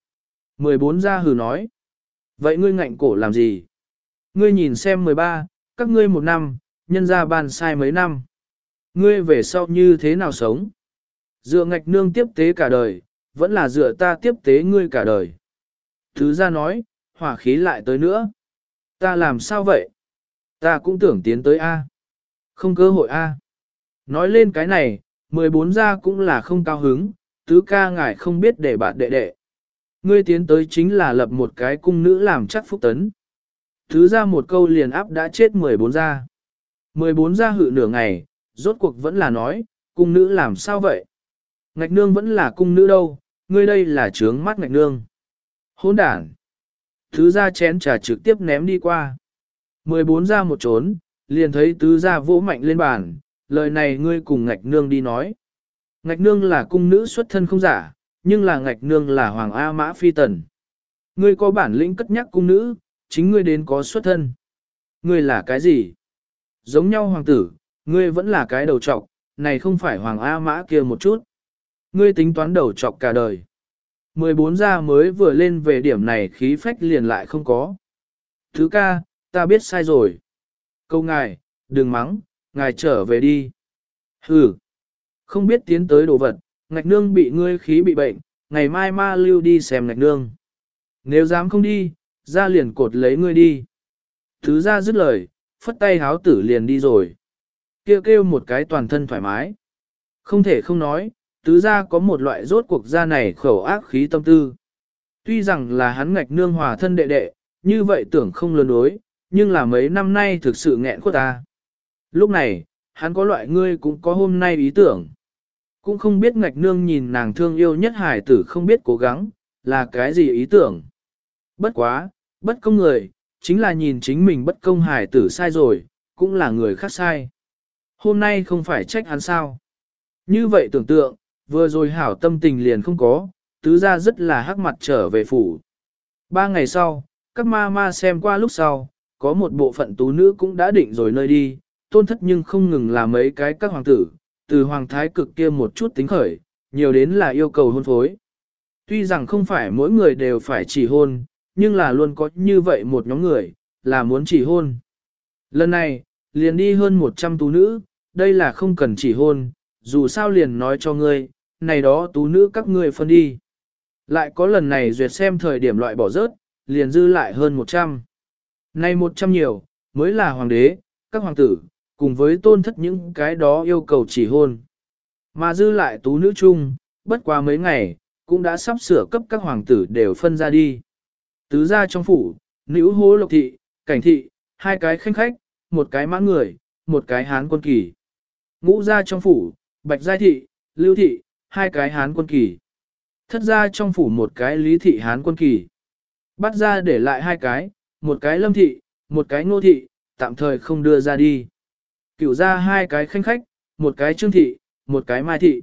14 gia hừ nói. Vậy ngươi ngạnh cổ làm gì? Ngươi nhìn xem 13, các ngươi một năm, nhân gia ban sai mấy năm. Ngươi về sau như thế nào sống? Dựa ngạch nương tiếp tế cả đời, vẫn là dựa ta tiếp tế ngươi cả đời. Thứ gia nói, hỏa khí lại tới nữa. Ta làm sao vậy? Ta cũng tưởng tiến tới A. Không cơ hội A. Nói lên cái này, 14 gia cũng là không cao hứng, tứ ca ngài không biết để bạn đệ đệ. Ngươi tiến tới chính là lập một cái cung nữ làm chắc phúc tấn. Thứ ra một câu liền áp đã chết 14 gia. 14 gia hự nửa ngày, rốt cuộc vẫn là nói, cung nữ làm sao vậy? Ngạch nương vẫn là cung nữ đâu, ngươi đây là trướng mắt ngạch nương. Hỗn đản. Thứ ra chén trà trực tiếp ném đi qua. 14 gia một trốn, liền thấy tứ gia vỗ mạnh lên bàn, lời này ngươi cùng ngạch nương đi nói. Ngạch nương là cung nữ xuất thân không giả, nhưng là ngạch nương là hoàng A Mã Phi Tần. Ngươi có bản lĩnh cất nhắc cung nữ, chính ngươi đến có xuất thân. Ngươi là cái gì? Giống nhau hoàng tử, ngươi vẫn là cái đầu trọc, này không phải hoàng A Mã kia một chút. Ngươi tính toán đầu trọc cả đời. 14 gia mới vừa lên về điểm này khí phách liền lại không có. Thứ ca, ta biết sai rồi. Câu ngài, đừng mắng, ngài trở về đi. Hừ, không biết tiến tới đồ vật, ngạch nương bị ngươi khí bị bệnh, ngày mai ma lưu đi xem ngạch nương. Nếu dám không đi, ra liền cột lấy ngươi đi. Thứ ra dứt lời, phất tay háo tử liền đi rồi. Kêu một cái toàn thân thoải mái. Không thể không nói, tứ ra có một loại rốt cuộc ra này khẩu ác khí tâm tư. Tuy rằng là hắn ngạch nương hòa thân đệ đệ, như vậy tưởng không lừa đối, nhưng là mấy năm nay thực sự nghẹn khuất ta. Lúc này, hắn có loại ngươi cũng có hôm nay ý tưởng. Cũng không biết ngạch nương nhìn nàng thương yêu nhất hải tử không biết cố gắng, là cái gì ý tưởng. Bất quá, bất công người, chính là nhìn chính mình bất công hải tử sai rồi, cũng là người khác sai. Hôm nay không phải trách hắn sao. Như vậy tưởng tượng, vừa rồi hảo tâm tình liền không có, tứ ra rất là hắc mặt trở về phủ. 3 ngày sau, các ma ma xem qua lúc sau, có một bộ phận tú nữ cũng đã định rồi nơi đi, tôn thất nhưng không ngừng là mấy cái các hoàng tử, từ hoàng thái cực kia một chút tính khởi, nhiều đến là yêu cầu hôn phối. Tuy rằng không phải mỗi người đều phải chỉ hôn, nhưng là luôn có như vậy một nhóm người, là muốn chỉ hôn. Lần này, liền đi hơn 100 tú nữ, đây là không cần chỉ hôn, dù sao liền nói cho ngươi, này đó tú nữ các ngươi phân đi. Lại có lần này duyệt xem thời điểm loại bỏ rớt, liền dư lại hơn 100. Này 100 nhiều, mới là hoàng đế, các hoàng tử, cùng với tôn thất những cái đó yêu cầu chỉ hôn. Mà dư lại tú nữ chung, bất quá mấy ngày, cũng đã sắp sửa cấp các hoàng tử đều phân ra đi. Tứ gia trong phủ, nữ hố lộc thị, cảnh thị, 2 cái khanh khách, 1 cái mãn người, 1 cái hán quân kỳ. Ngũ gia trong phủ, bạch giai thị, lưu thị, 2 cái hán quân kỳ. Thất gia trong phủ 1 cái lý thị hán quân kỳ. Bắt gia để lại 2 cái, 1 cái lâm thị, 1 cái ngô thị, tạm thời không đưa ra đi. Cửu gia 2 cái khanh khách, 1 cái trương thị, 1 cái mai thị.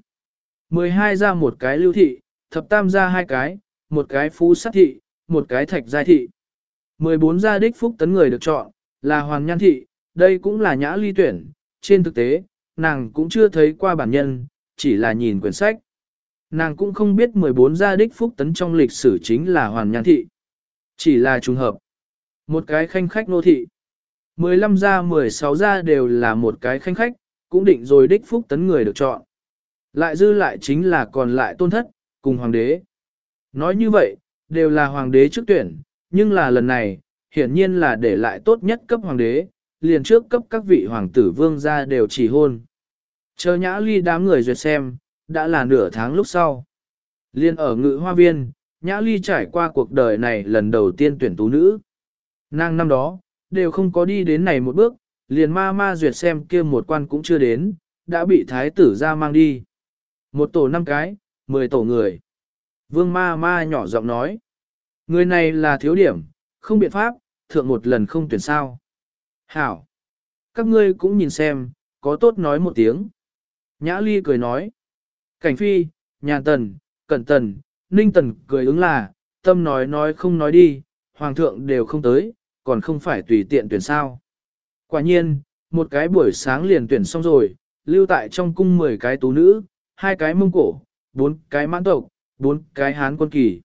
12 gia 1 cái lưu thị, thập tam gia 2 cái, 1 cái phú sát thị, 1 cái thạch giai thị. 14 gia đích phúc tấn người được chọn, là Hoàn Nhan thị, đây cũng là nhã ly tuyển, trên thực tế, nàng cũng chưa thấy qua bản nhân, chỉ là nhìn quyển sách. Nàng cũng không biết 14 gia đích phúc tấn trong lịch sử chính là Hoàn Nhan thị. Chỉ là trùng hợp. 1 cái khanh khách nô thị. 15 gia 16 gia đều là 1 cái khanh khách, cũng định rồi đích phúc tấn người được chọn. Lại dư lại chính là còn lại tôn thất, cùng hoàng đế. Nói như vậy, đều là hoàng đế trước tuyển, nhưng là lần này, hiển nhiên là để lại tốt nhất cấp hoàng đế, liền trước cấp các vị hoàng tử vương gia đều chỉ hôn. Chờ Nhã Ly đám người duyệt xem, đã là nửa tháng lúc sau. Liên ở Ngự Hoa Viên, Nhã Ly trải qua cuộc đời này lần đầu tiên tuyển tú nữ. Nàng năm đó, đều không có đi đến này một bước, liền ma duyệt xem kia một quan cũng chưa đến, đã bị thái tử ra mang đi. Một tổ 5 cái, 10 tổ người. Vương ma nhỏ giọng nói. Người này là thiếu điểm, không biện pháp, thượng một lần không tuyển sao. Hảo. Các ngươi cũng nhìn xem, có tốt nói một tiếng. Nhã Ly cười nói. Cảnh Phi, Nhàn Tần, Cẩn Tần, Ninh Tần cười ứng là, tâm nói không nói đi, Hoàng thượng đều không tới, còn không phải tùy tiện tuyển sao. Quả nhiên, một cái buổi sáng liền tuyển xong rồi, lưu tại trong cung 10 cái tú nữ, 2 cái Mông Cổ, 4 cái Mãn tộc, 4 cái Hán quân kỳ.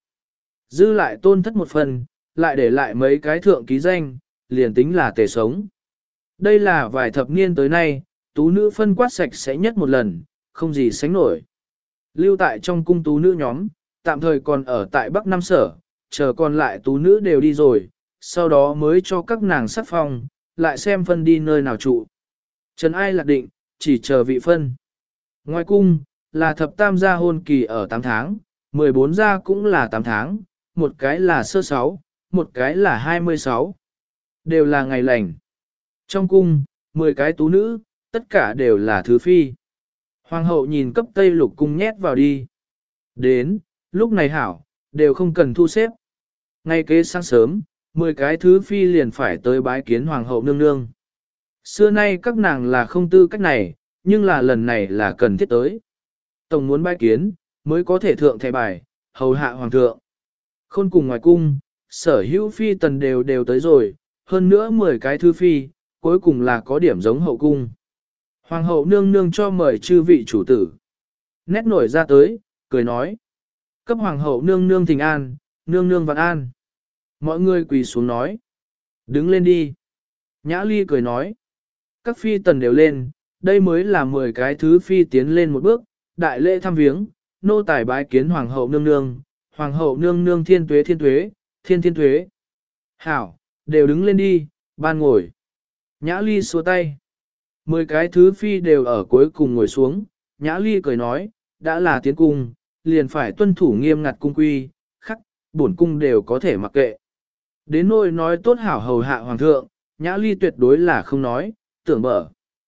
Dư lại tôn thất một phần, lại để lại mấy cái thượng ký danh, liền tính là tề sống. Đây là vài thập niên tới nay, tú nữ phân quát sạch sẽ nhất một lần, không gì sánh nổi. Lưu tại trong cung tú nữ nhóm, tạm thời còn ở tại Bắc Nam Sở, chờ còn lại tú nữ đều đi rồi, sau đó mới cho các nàng sắc phong, lại xem phân đi nơi nào trụ. Trần ai lạc định, chỉ chờ vị phân. Ngoài cung, là thập tam gia hôn kỳ ở 8 tháng, 14 gia cũng là 8 tháng, một cái là sơ 6, một cái là 26. Đều là ngày lành. Trong cung, 10 cái tú nữ, tất cả đều là thứ phi. Hoàng hậu nhìn cấp Tây Lục cung nhét vào đi. Đến, lúc này hảo, đều không cần thu xếp. Ngay kế sáng sớm, 10 cái thứ phi liền phải tới bái kiến Hoàng hậu nương nương. Xưa nay các nàng là không tư cách này, nhưng là lần này là cần thiết tới. Tổng muốn bái kiến, mới có thể thượng thẻ bài, hầu hạ Hoàng thượng. Khôn cùng ngoài cung, sở hữu phi tần đều tới rồi, hơn nữa 10 cái thứ phi, cuối cùng là có điểm giống hậu cung. Hoàng hậu nương nương cho mời chư vị chủ tử. Nét nổi ra tới, cười nói. Cấp hoàng hậu nương nương thỉnh an, nương nương vạn an. Mọi người quỳ xuống nói. Đứng lên đi. Nhã Ly cười nói. Các phi tần đều lên, đây mới là 10 cái thứ phi tiến lên một bước, đại lễ thăm viếng, nô tài bái kiến hoàng hậu nương nương, hoàng hậu nương nương thiên tuế thiên tuế, thiên tuế. Hảo, đều đứng lên đi, ban ngồi. Nhã Ly xua tay. 10 cái thứ phi đều ở cuối cùng ngồi xuống, Nhã Ly cười nói, đã là tiến cung, liền phải tuân thủ nghiêm ngặt cung quy, khắc, bổn cung đều có thể mặc kệ. Đến nỗi nói tốt hảo hầu hạ hoàng thượng, Nhã Ly tuyệt đối là không nói, tưởng bở.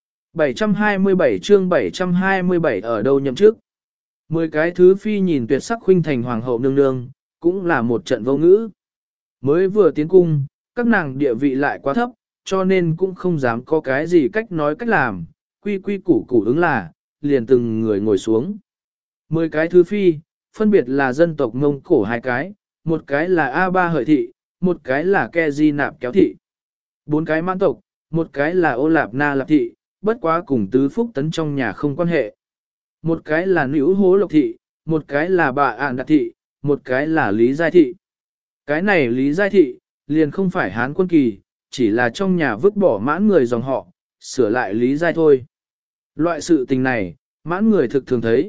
727 chương 727 ở đâu nhậm chức. 10 cái thứ phi nhìn tuyệt sắc khuynh thành hoàng hậu nương nương, cũng là một trận vô ngữ. Mới vừa tiến cung, các nàng địa vị lại quá thấp, cho nên cũng không dám có cái gì cách nói cách làm, quy củ ứng là, liền từng người ngồi xuống. 10 cái thứ phi, phân biệt là dân tộc Mông Cổ 2 cái, một cái là A3 hợi thị, một cái là Ke Di Nạp kéo thị. 4 cái Mãn tộc, một cái là Ô Lạp Na Lạp thị, bất quá cùng Tứ Phúc Tấn trong nhà không quan hệ. Một cái là Nữ Hố Lộc thị, một cái là Bà Ản Đạt thị, một cái là Lý Giai thị. Cái này Lý Giai thị, liền không phải Hán quân kỳ, chỉ là trong nhà vứt bỏ mãn người dòng họ, sửa lại Lý Giai thôi. Loại sự tình này, mãn người thực thường thấy.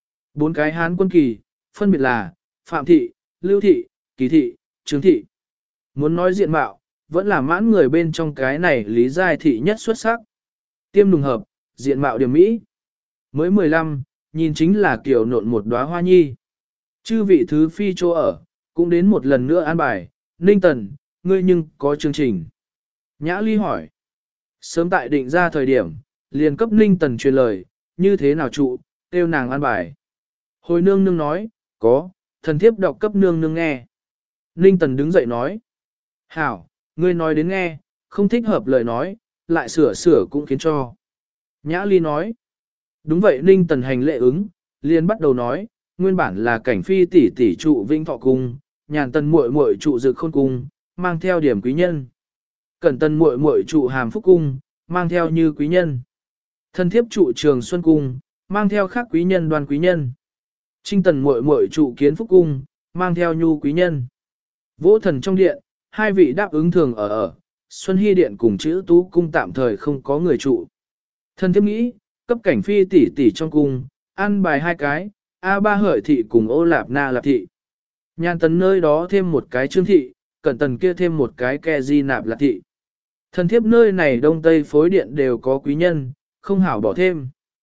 4 cái Hán quân kỳ, phân biệt là Phạm thị, Lưu thị, Kỳ thị, Trương thị. Muốn nói diện mạo, vẫn là mãn người bên trong cái này Lý Giai thị nhất xuất sắc. Tiêm đùng hợp, diện mạo điểm mỹ. Mới 15, nhìn chính là kiểu nộn một đóa hoa nhi. Chư vị thứ phi chỗ ở, cũng đến một lần nữa an bài, Ninh Tần, ngươi nhưng có chương trình. Nhã Ly hỏi. Sớm tại định ra thời điểm, liền cấp Ninh Tần truyền lời, như thế nào trụ, kêu nàng an bài. Hồi nương nương nói, có, thần thiếp đọc cấp nương nương nghe. Ninh Tần đứng dậy nói. Hảo, ngươi nói đến nghe, không thích hợp lời nói, lại sửa cũng khiến cho. Nhã Ly nói. Đúng vậy Ninh Tần hành lệ ứng, liền bắt đầu nói, nguyên bản là cảnh phi tỷ tỷ trụ Vĩnh Thọ cung, Nhàn Tần muội muội trụ Dực Khôn cung, mang theo điểm quý nhân. Cẩn Tần muội muội trụ Hàm Phúc cung, mang theo Như quý nhân. Thân thiếp trụ Trường Xuân cung, mang theo khác quý nhân Đoan quý nhân. Trinh Tần muội muội trụ Kiến Phúc cung, mang theo Nhu quý nhân. Vỗ Thần trong điện, 2 vị đáp ứng thường ở, Xuân Hy điện cùng chữ Tú cung tạm thời không có người trụ. Thân thiếp nghĩ, cấp cảnh phi tỷ tỷ trong cung, ăn bài 2 cái, A3 hợi thị cùng Ô Lạp Na Lạp thị. Nhàn Tần nơi đó thêm một cái Trương thị, Cẩn Tần kia thêm một cái Ke Di Nạp Lạp thị. Thần thiếp nơi này đông tây phối điện đều có quý nhân, không hảo bỏ thêm.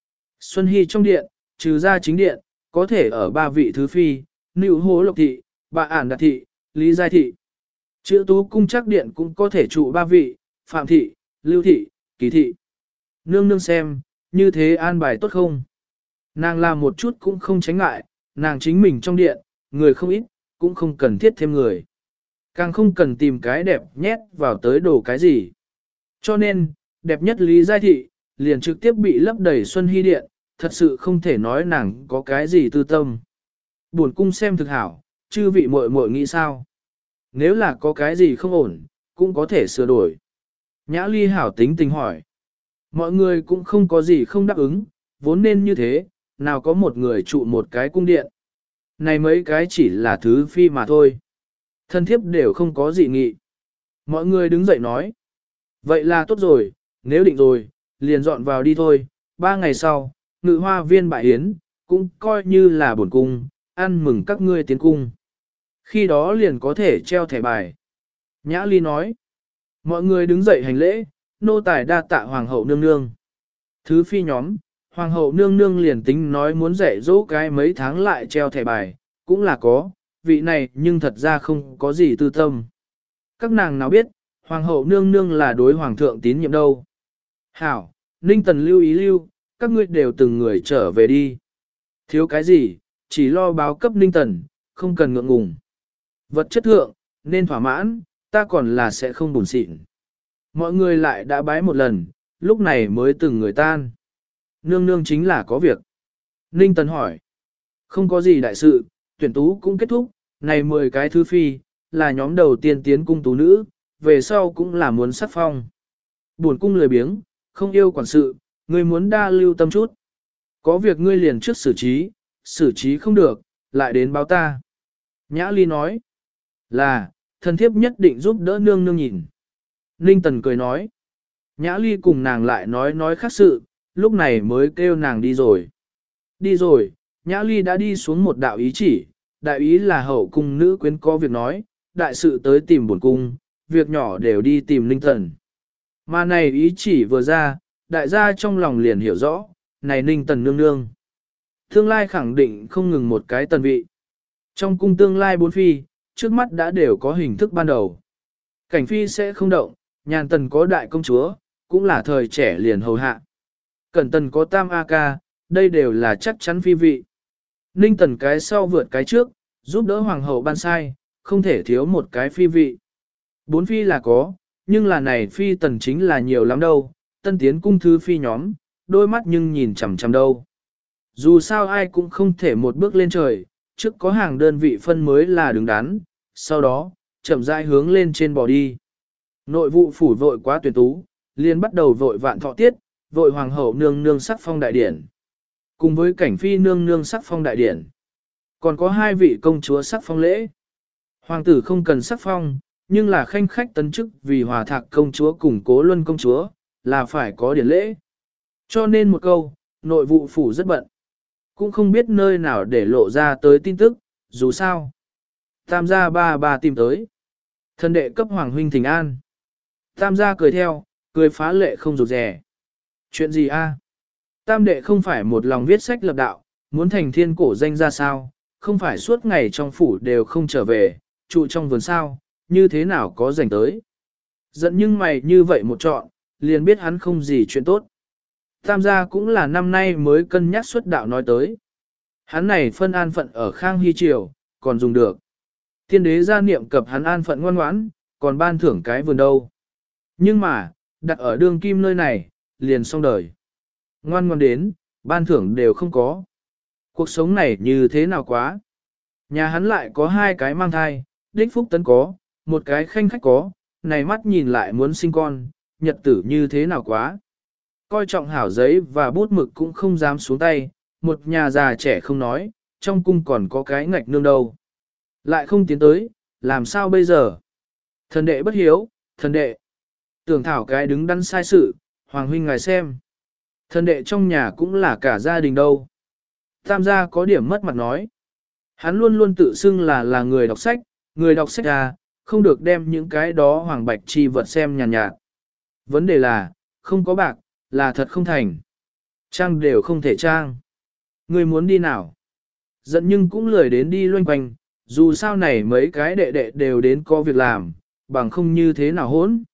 Xuân Hy trong điện, trừ ra chính điện, có thể ở ba vị thứ phi, Nữu Hố Lộc Thị, Bà Ản Đạt Thị, Lý Giai Thị. Chữ Tú Cung chắc điện cũng có thể trụ ba vị, Phạm Thị, Lưu Thị, Kỳ Thị. Nương nương xem, như thế an bài tốt không? Nàng làm một chút cũng không tránh ngại, nàng chính mình trong điện, người không ít, cũng không cần thiết thêm người. Càng không cần tìm cái đẹp nhét vào tới đồ cái gì. Cho nên, đẹp nhất Lý Giai Thị, liền trực tiếp bị lấp đầy Xuân Hy điện, thật sự không thể nói nàng có cái gì tư tâm. Buồn cung xem thực hảo, chư vị muội muội nghĩ sao? Nếu là có cái gì không ổn, cũng có thể sửa đổi. Nhã Ly hảo tính tình hỏi. Mọi người cũng không có gì không đáp ứng, vốn nên như thế, nào có một người trụ một cái cung điện. Này mấy cái chỉ là thứ phi mà thôi. Thân thiếp đều không có gì nghị. Mọi người đứng dậy nói. Vậy là tốt rồi, nếu định rồi, liền dọn vào đi thôi. 3 ngày sau, ngự hoa viên bại yến, cũng coi như là bổn cung, ăn mừng các ngươi tiến cung. Khi đó liền có thể treo thẻ bài. Nhã Ly nói. Mọi người đứng dậy hành lễ, nô tài đa tạ hoàng hậu nương nương. Thứ phi nhóm, hoàng hậu nương nương liền tính nói muốn dạy dỗ cái mấy tháng lại treo thẻ bài, cũng là có, vị này nhưng thật ra không có gì tư tâm. Các nàng nào biết, hoàng hậu nương nương là đối hoàng thượng tín nhiệm đâu. Hảo, Ninh Tần lưu ý lưu, các ngươi đều từng người trở về đi. Thiếu cái gì, chỉ lo báo cấp Ninh Tần, không cần ngượng ngùng. Vật chất thượng, nên thỏa mãn, ta còn là sẽ không buồn xịn. Mọi người lại đã bái một lần, lúc này mới từng người tan. Nương nương chính là có việc. Ninh Tần hỏi. Không có gì đại sự, tuyển tú cũng kết thúc, này 10 cái thứ phi, là nhóm đầu tiên tiến cung tú nữ, về sau cũng là muốn sắc phong. Buồn cung lười biếng, không yêu quản sự, ngươi muốn đa lưu tâm chút. Có việc ngươi liền trước xử trí không được, lại đến báo ta. Nhã Ly nói. Là, thần thiếp nhất định giúp đỡ nương nương nhìn. Ninh Tần cười nói. Nhã Ly cùng nàng lại nói khác sự, lúc này mới kêu nàng đi rồi. Đi rồi, Nhã Ly đã đi xuống một đạo ý chỉ, đại ý là hậu cung nữ quyến có việc nói, đại sự tới tìm bổn cung, việc nhỏ đều đi tìm Ninh Tần. Mà này ý chỉ vừa ra, đại gia trong lòng liền hiểu rõ, này Ninh Tần nương nương. Tương lai khẳng định không ngừng một cái tần vị. Trong cung tương lai 4 phi, trước mắt đã đều có hình thức ban đầu. Cảnh phi sẽ không động, nhàn tần có đại công chúa, cũng là thời trẻ liền hầu hạ. Cẩn tần có tam A ca, đây đều là chắc chắn phi vị. Ninh tần cái sau vượt cái trước, giúp đỡ hoàng hậu ban sai, không thể thiếu một cái phi vị. 4 phi là có, nhưng là này phi tần chính là nhiều lắm đâu, tân tiến cung thứ phi nhóm, đôi mắt nhưng nhìn chằm chằm đâu. Dù sao ai cũng không thể một bước lên trời, trước có hàng đơn vị phân mới là đứng đắn, sau đó, chậm rãi hướng lên trên bò đi. Nội vụ phủ vội quá tuyển tú, liền bắt đầu vội vạn thọ tiết, vội hoàng hậu nương nương sắc phong đại điển. Cùng với cảnh phi nương nương sắc phong đại điển. Còn có 2 vị công chúa sắc phong lễ. Hoàng tử không cần sắc phong, nhưng là khanh khách tấn chức vì hòa thạc công chúa cùng cố luân công chúa, là phải có điển lễ. Cho nên một câu, nội vụ phủ rất bận. Cũng không biết nơi nào để lộ ra tới tin tức, dù sao. Tam gia bà tìm tới. Thân đệ cấp hoàng huynh thỉnh an. Tam gia cười theo, cười phá lệ không rụt rè. Chuyện gì a? Tam đệ không phải một lòng viết sách lập đạo, muốn thành thiên cổ danh ra sao, không phải suốt ngày trong phủ đều không trở về, trụ trong vườn sao, như thế nào có rảnh tới. Giận nhưng mày như vậy một chọn, liền biết hắn không gì chuyện tốt. Tam gia cũng là năm nay mới cân nhắc xuất đạo nói tới. Hắn này phân an phận ở Khang Hy Triều, còn dùng được. Tiên đế gia niệm cập hắn an phận ngoan ngoãn, còn ban thưởng cái vườn đâu. Nhưng mà, đặt ở đương kim nơi này, liền xong đời. Ngoan ngoan đến, ban thưởng đều không có. Cuộc sống này như thế nào quá. Nhà hắn lại có 2 cái mang thai, đích phúc tấn có, một cái khanh khách có, này mắt nhìn lại muốn sinh con, nhật tử như thế nào quá. Coi trọng hảo giấy và bút mực cũng không dám xuống tay, một nhà già trẻ không nói, trong cung còn có cái ngạch nương đâu. Lại không tiến tới, làm sao bây giờ? Thần đệ bất hiếu, thần đệ. Tưởng thảo cái đứng đắn sai sự, hoàng huynh ngài xem. Thần đệ trong nhà cũng là cả gia đình đâu. Tam gia có điểm mất mặt nói. Hắn luôn luôn tự xưng là người đọc sách ra, không được đem những cái đó hoàng bạch chi vật xem nhàn nhạt. Vấn đề là, không có bạc, là thật không thành. Trang đều không thể trang. Ngươi muốn đi nào? Giận nhưng cũng lười đến đi loanh quanh, dù sao này mấy cái đệ đệ đều đến có việc làm, bằng không như thế nào hỗn.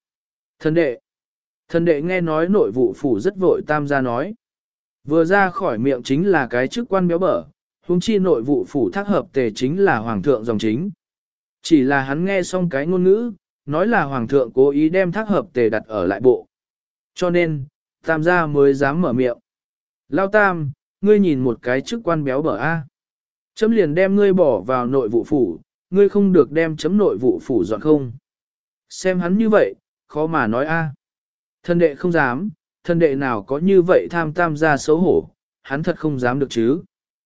Thần đệ nghe nói nội vụ phủ rất vội tam gia nói. Vừa ra khỏi miệng chính là cái chức quan béo bở, huống chi nội vụ phủ thác hợp tề chính là hoàng thượng dòng chính. Chỉ là hắn nghe xong cái ngôn ngữ, nói là hoàng thượng cố ý đem thác hợp tề đặt ở lại bộ. Cho nên, tam gia mới dám mở miệng. Lao tam, ngươi nhìn một cái chức quan béo bở a. Chấm liền đem ngươi bỏ vào nội vụ phủ, ngươi không được đem chấm nội vụ phủ dọn không. Xem hắn như vậy, khó mà nói a. Thân đệ không dám, thân đệ nào có như vậy tham tam gia xấu hổ, hắn thật không dám được chứ.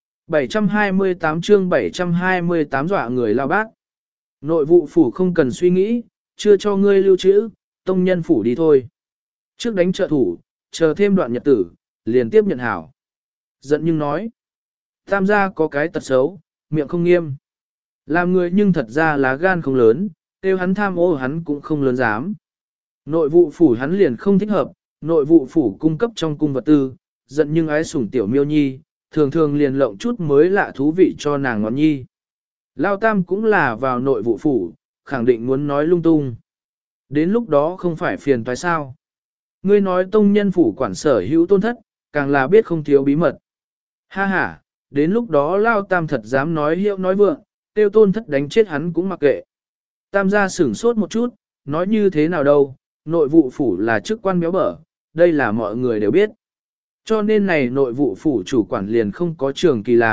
728 chương 728 dọa người lao bác. Nội vụ phủ không cần suy nghĩ, chưa cho ngươi lưu trữ, tông nhân phủ đi thôi. Trước đánh trợ thủ, chờ thêm đoạn nhật tử, liền tiếp nhận hảo. Giận nhưng nói, tam gia có cái tật xấu, miệng không nghiêm. Làm người nhưng thật ra lá gan không lớn, tiêu hắn tham ô hắn cũng không lớn dám. Nội vụ phủ hắn liền không thích hợp, nội vụ phủ cung cấp trong cung vật tư, giận nhưng ái sủng tiểu miêu nhi, thường thường liền lộng chút mới lạ thú vị cho nàng ngọn nhi. Lao tam cũng là vào nội vụ phủ, khẳng định muốn nói lung tung. Đến lúc đó không phải phiền toái sao. Ngươi nói tông nhân phủ quản sở hữu tôn thất, càng là biết không thiếu bí mật. Ha ha, đến lúc đó Lao tam thật dám nói hiệu nói vượng, tiêu tôn thất đánh chết hắn cũng mặc kệ. Tam gia sửng sốt một chút, nói như thế nào đâu, nội vụ phủ là chức quan béo bở, đây là mọi người đều biết. Cho nên này nội vụ phủ chủ quản liền không có trường kỳ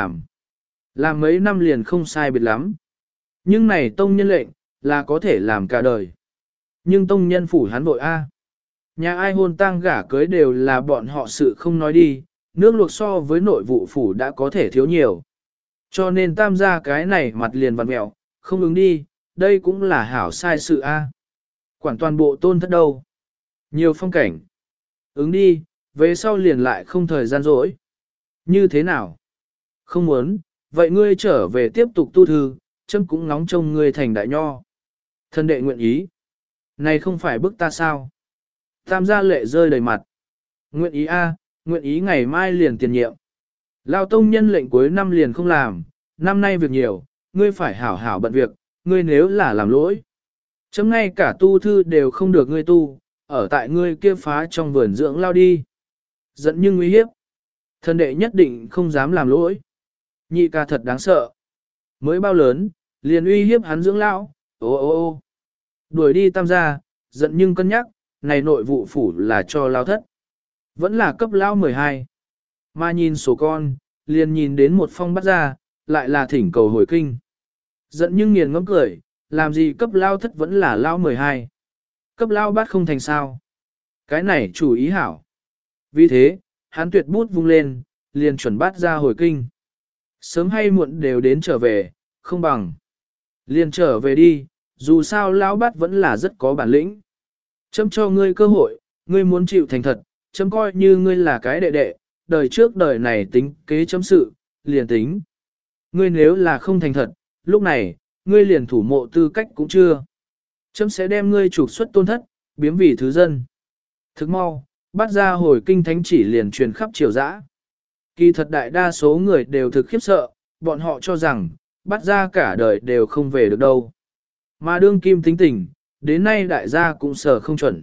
làm mấy năm liền không sai biệt lắm. Nhưng này tông nhân lệnh, là có thể làm cả đời. Nhưng tông nhân phủ hắn vội A. Nhà ai hôn tang gả cưới đều là bọn họ sự không nói đi, nước luộc so với nội vụ phủ đã có thể thiếu nhiều. Cho nên tam gia cái này mặt liền vặn mẹo, không ứng đi, đây cũng là hảo sai sự A. Quản toàn bộ tôn thất đâu. Nhiều phong cảnh. Ứng đi, về sau liền lại không thời gian rỗi. Như thế nào? Không muốn, vậy ngươi trở về tiếp tục tu thư, chấm cũng ngóng trông ngươi thành đại nho. Thân đệ nguyện ý. Này không phải bức ta sao? Tam gia lệ rơi đầy mặt. Nguyện ý a, nguyện ý ngày mai liền tiền nhiệm. Lao tông nhân lệnh cuối năm liền không làm, năm nay việc nhiều, ngươi phải hảo hảo bận việc, ngươi nếu là làm lỗi. Chấm ngay cả tu thư đều không được ngươi tu, ở tại ngươi kia phá trong vườn dưỡng lao đi. Giận nhưng nguy hiếp. Thân đệ nhất định không dám làm lỗi. Nhị ca thật đáng sợ. Mới bao lớn, liền uy hiếp hắn dưỡng lão, ô ô ô. Đuổi đi tam gia, giận nhưng cân nhắc, này nội vụ phủ là cho lao thất. Vẫn là cấp lao 12. Mà nhìn số con, liền nhìn đến một phong bắt ra, lại là thỉnh cầu hồi kinh. Giận nhưng nghiền ngẫm cười, làm gì cấp lao thất vẫn là lao 12. Cấp lao bát không thành sao. Cái này chủ ý hảo. Vì thế, hắn tuyệt bút vung lên, liền chuẩn bắt ra hồi kinh. Sớm hay muộn đều đến trở về, không bằng. Liền trở về đi, dù sao lão bát vẫn là rất có bản lĩnh. Chấm cho ngươi cơ hội, ngươi muốn chịu thành thật, chấm coi như ngươi là cái đệ đệ, đời trước đời này tính kế chấm sự, liền tính. Ngươi nếu là không thành thật, lúc này, ngươi liền thủ mộ tư cách cũng chưa. Chấm sẽ đem ngươi trục xuất tôn thất, biếm vì thứ dân. Thức mau, bắt ra hồi kinh thánh chỉ liền truyền khắp triều dã. Kỳ thật đại đa số người đều thực khiếp sợ, bọn họ cho rằng, bắt ra cả đời đều không về được đâu. Mà đương kim tính tình, đến nay đại gia cũng sở không chuẩn.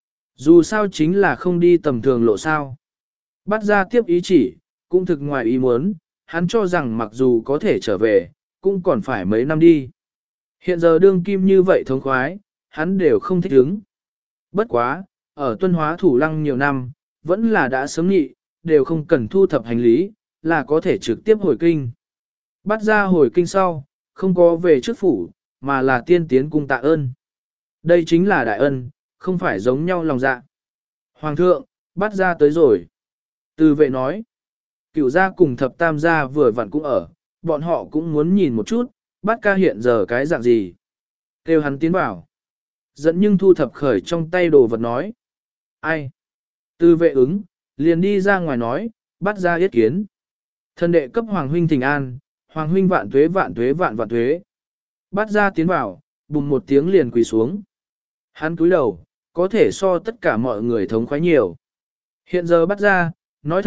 Dù sao chính là không đi tầm thường lộ sao. Bắt ra tiếp ý chỉ, cũng thực ngoài ý muốn, hắn cho rằng mặc dù có thể trở về, cũng còn phải mấy năm đi. Hiện giờ đương kim như vậy thống khoái, hắn đều không thích ứng. Bất quá, ở tuân hóa thủ lăng nhiều năm, vẫn là đã sớm nghị, đều không cần thu thập hành lý, là có thể trực tiếp hồi kinh. Bắt ra hồi kinh sau, không có về trước phủ, mà là tiên tiến cung tạ ơn. Đây chính là đại ân, không phải giống nhau lòng dạ. Hoàng thượng, bắt ra tới rồi. Từ vệ nói, cửu gia cùng thập tam gia vừa vặn cũng ở, bọn họ cũng muốn nhìn một chút, bắt ca hiện giờ cái dạng gì. Kêu hắn tiến bảo. Dẫn nhưng thu thập khởi trong tay đồ vật nói. Ai? Từ vệ ứng, liền đi ra ngoài nói, bắt ra yết kiến. Thần đệ cấp Hoàng huynh thỉnh an, Hoàng huynh vạn tuế vạn tuế vạn vạn tuế. Bắt ra tiến vào, bùng một tiếng liền quỳ xuống. Hắn cúi đầu, có thể so tất cả mọi người thống khoái nhiều. Hiện giờ bắt ra, nói thật,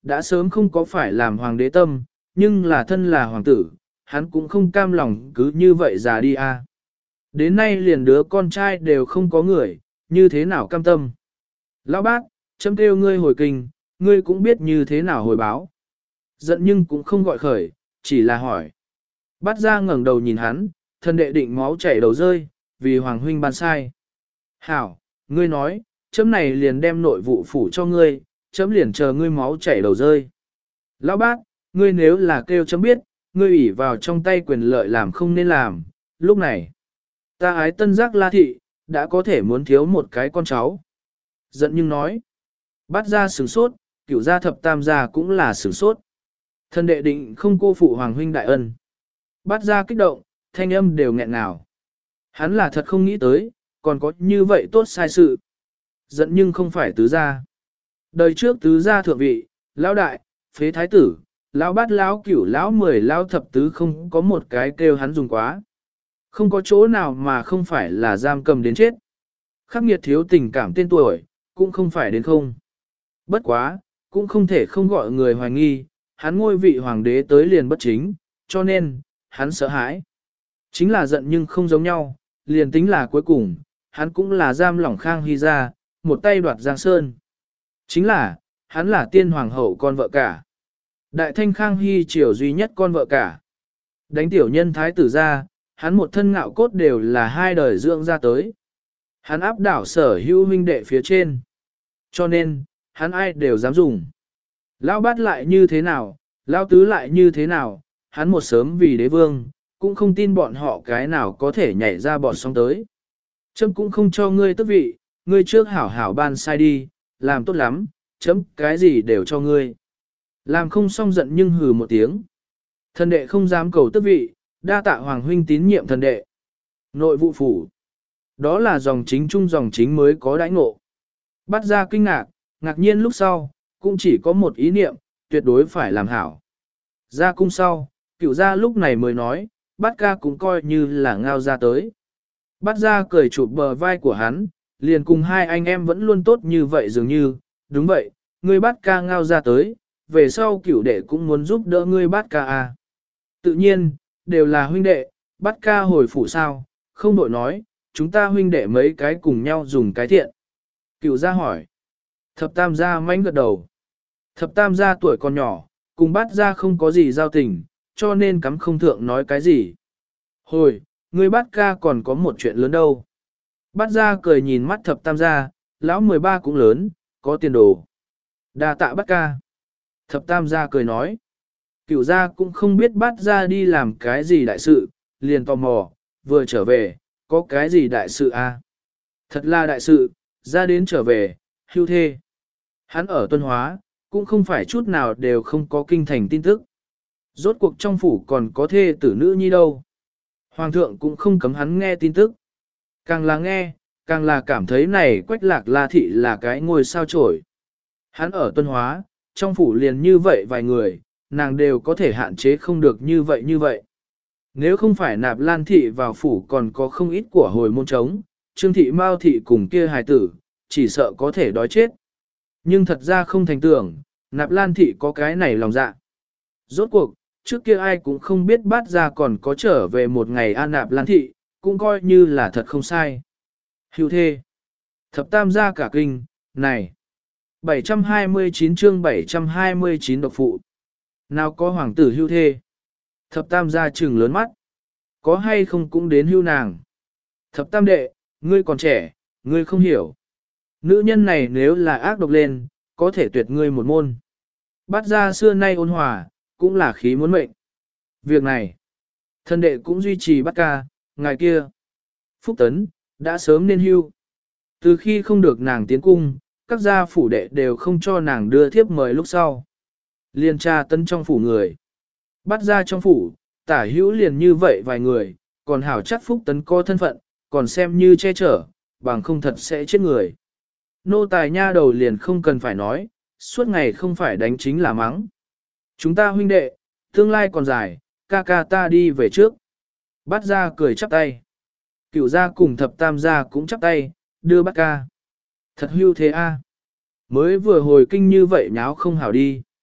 đã sớm không có phải làm hoàng đế tâm, nhưng là thân là hoàng tử, hắn cũng không cam lòng cứ như vậy già đi a. Đến nay liền đứa con trai đều không có người, như thế nào cam tâm. Lão bác, chấm kêu ngươi hồi kinh, ngươi cũng biết như thế nào hồi báo. Giận nhưng cũng không gọi khởi, chỉ là hỏi. Bắt ra ngẩng đầu nhìn hắn, thân đệ định máu chảy đầu rơi, vì hoàng huynh ban sai. Hảo, ngươi nói, chấm này liền đem nội vụ phủ cho ngươi, chấm liền chờ ngươi máu chảy đầu rơi. Lão bác, ngươi nếu là kêu chấm biết, ngươi ủy vào trong tay quyền lợi làm không nên làm, lúc này. Ta ái tân giác La Thị, đã có thể muốn thiếu một cái con cháu. Giận nhưng nói. Bắt ra sửng sốt, cửu gia thập tam gia cũng là sửng sốt. Thân đệ định không cô phụ hoàng huynh đại ân. Bắt ra kích động, thanh âm đều nghẹn ngào. Hắn là thật không nghĩ tới, còn có như vậy tốt sai sự. Giận nhưng không phải tứ gia. Đời trước tứ gia thượng vị, lão đại, phế thái tử, lão bát lão cửu lão mười lão thập tứ không có một cái kêu hắn dùng quá. Không có chỗ nào mà không phải là giam cầm đến chết. Khắc nghiệt thiếu tình cảm tên tuổi, cũng không phải đến không. Bất quá, cũng không thể không gọi người hoài nghi, hắn ngôi vị hoàng đế tới liền bất chính, cho nên, hắn sợ hãi. Chính là giận nhưng không giống nhau, liền tính là cuối cùng, hắn cũng là giam lỏng Khang Hy ra, một tay đoạt Giang Sơn. Chính là, hắn là tiên hoàng hậu con vợ cả. Đại thanh Khang Hy triều duy nhất con vợ cả. Đánh tiểu nhân thái tử ra, hắn một thân ngạo cốt đều là hai đời dưỡng ra tới. Hắn áp đảo sở hữu huynh đệ phía trên. Cho nên, hắn ai đều dám dùng. Lão bát lại như thế nào, lão tứ lại như thế nào, hắn một sớm vì đế vương, cũng không tin bọn họ cái nào có thể nhảy ra bọn sóng tới. Chấm cũng không cho ngươi tước vị, ngươi trước hảo hảo ban sai đi, làm tốt lắm, chấm cái gì đều cho ngươi. Làm không xong giận nhưng hừ một tiếng. Thần đệ không dám cầu tước vị, đa tạ hoàng huynh tín nhiệm thần đệ. Nội vụ phủ. Đó là dòng chính trung dòng chính mới có đãi ngộ. Bắt ra kinh ngạc, ngạc nhiên lúc sau, cũng chỉ có một ý niệm, tuyệt đối phải làm hảo. Ra cung sau, cửu gia lúc này mới nói, bắt ca cũng coi như là ngao ra tới. Bắt ra cười chụp bờ vai của hắn, liền cùng hai anh em vẫn luôn tốt như vậy dường như, đúng vậy, ngươi bắt ca ngao ra tới, về sau cửu đệ cũng muốn giúp đỡ ngươi bắt ca à. Tự nhiên, đều là huynh đệ, bắt ca hồi phủ sao, không đội nói, chúng ta huynh đệ mấy cái cùng nhau dùng cái thiện. Cửu gia hỏi. Thập tam gia mánh gật đầu. Thập tam gia tuổi còn nhỏ, cùng bắt gia không có gì giao tình, cho nên cắm không thượng nói cái gì. Hồi, ngươi bắt ca còn có một chuyện lớn đâu. Bắt gia cười nhìn mắt thập tam gia, lão 13 cũng lớn, có tiền đồ. Đa tạ bắt ca. Thập tam gia cười nói. Cửu gia cũng không biết bắt gia đi làm cái gì đại sự, liền tò mò, vừa trở về, có cái gì đại sự à? Thật là đại sự, ra đến trở về, hưu thê. Hắn ở Tuân Hóa, cũng không phải chút nào đều không có kinh thành tin tức. Rốt cuộc trong phủ còn có thê tử nữ nhi đâu. Hoàng thượng cũng không cấm hắn nghe tin tức. Càng là nghe, càng là cảm thấy này Quách Lạc La Thị là cái ngôi sao chổi. Hắn ở Tuân Hóa, trong phủ liền như vậy vài người, nàng đều có thể hạn chế không được như vậy. Nếu không phải Nạp Lan Thị vào phủ còn có không ít của hồi môn trống, Trương Thị Mao Thị cùng kia hài tử, chỉ sợ có thể đói chết. Nhưng thật ra không thành tưởng, Nạp Lan Thị có cái này lòng dạ. Rốt cuộc, trước kia ai cũng không biết bát ra còn có trở về một ngày an Nạp Lan Thị, cũng coi như là thật không sai. Hưu thê. Thập tam gia cả kinh, này. 729 chương 729 độc phụ. Nào có hoàng tử hưu thê. Thập tam gia trừng lớn mắt. Có hay không cũng đến hưu nàng. Thập tam đệ, ngươi còn trẻ, ngươi không hiểu. Nữ nhân này nếu là ác độc lên, có thể tuyệt ngươi một môn. Bát gia xưa nay ôn hòa, cũng là khí muốn mệnh. Việc này, thân đệ cũng duy trì bát ca, ngày kia. Phúc Tấn, đã sớm nên hưu. Từ khi không được nàng tiến cung, các gia phủ đệ đều không cho nàng đưa thiếp mời lúc sau. Liên tra tấn trong phủ người. Bắt ra trong phủ, tả hữu liền như vậy vài người, còn hảo chắc Phúc Tấn có thân phận, còn xem như che chở, bằng không thật sẽ chết người. Nô tài nha đầu liền không cần phải nói, suốt ngày không phải đánh chính là mắng. Chúng ta huynh đệ, tương lai còn dài, ca ca ta đi về trước. Bắt ra cười chắp tay. Cửu gia cùng thập tam gia cũng chắp tay, đưa bắt ca. Thật hưu thế a. Mới vừa hồi kinh như vậy nháo không hảo đi.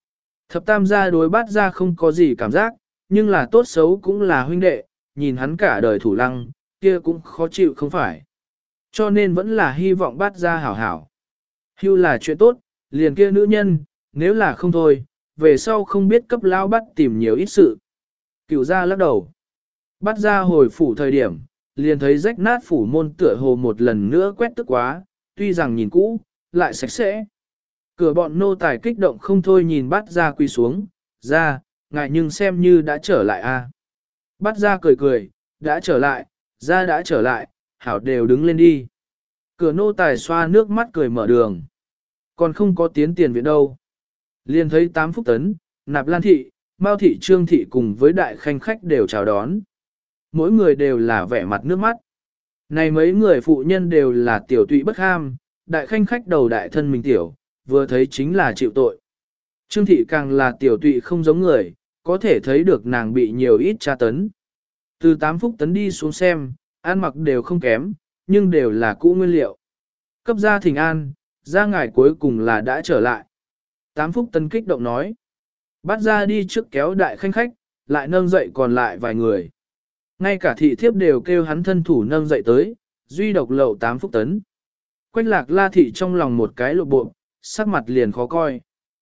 Thập tam gia đối bát gia không có gì cảm giác, nhưng là tốt xấu cũng là huynh đệ, nhìn hắn cả đời thủ lăng, kia cũng khó chịu không phải. Cho nên vẫn là hy vọng bát gia hảo hảo. Hưu là chuyện tốt, liền kia nữ nhân, nếu là không thôi, về sau không biết cấp lao bắt tìm nhiều ít sự. Cửu gia lắc đầu. Bát gia hồi phủ thời điểm, liền thấy rách nát phủ môn tựa hồ một lần nữa quét tức quá, tuy rằng nhìn cũ, lại sạch sẽ. Cửa bọn nô tài kích động không thôi nhìn bát gia quỳ xuống, ra, ngại nhưng xem như đã trở lại a. Bát gia cười cười, đã trở lại, ra đã trở lại, hảo đều đứng lên đi. Cửa nô tài xoa nước mắt cười mở đường. Còn không có tiến tiền viện đâu. Liền thấy 8 Phúc Tấn, Nạp Lan Thị, Mao Thị Trương Thị cùng với đại khanh khách đều chào đón. Mỗi người đều là vẻ mặt nước mắt. Này mấy người phụ nhân đều là tiểu tụy bất ham, đại khanh khách đầu đại thân mình tiểu, vừa thấy chính là chịu tội. Trương Thị càng là tiểu tụy không giống người, có thể thấy được nàng bị nhiều ít tra tấn. Từ 8 Phúc Tấn đi xuống xem, ăn mặc đều không kém, nhưng đều là cũ nguyên liệu. Cấp gia thỉnh an, gia ngài cuối cùng là đã trở lại. 8 Phúc Tấn kích động nói. Bắt ra đi trước kéo đại khanh khách, lại nâng dậy còn lại vài người. Ngay cả thị thiếp đều kêu hắn thân thủ nâng dậy tới, duy độc lậu 8 Phúc Tấn. Quách lạc la thị trong lòng một cái lộ bộ, sắc mặt liền khó coi.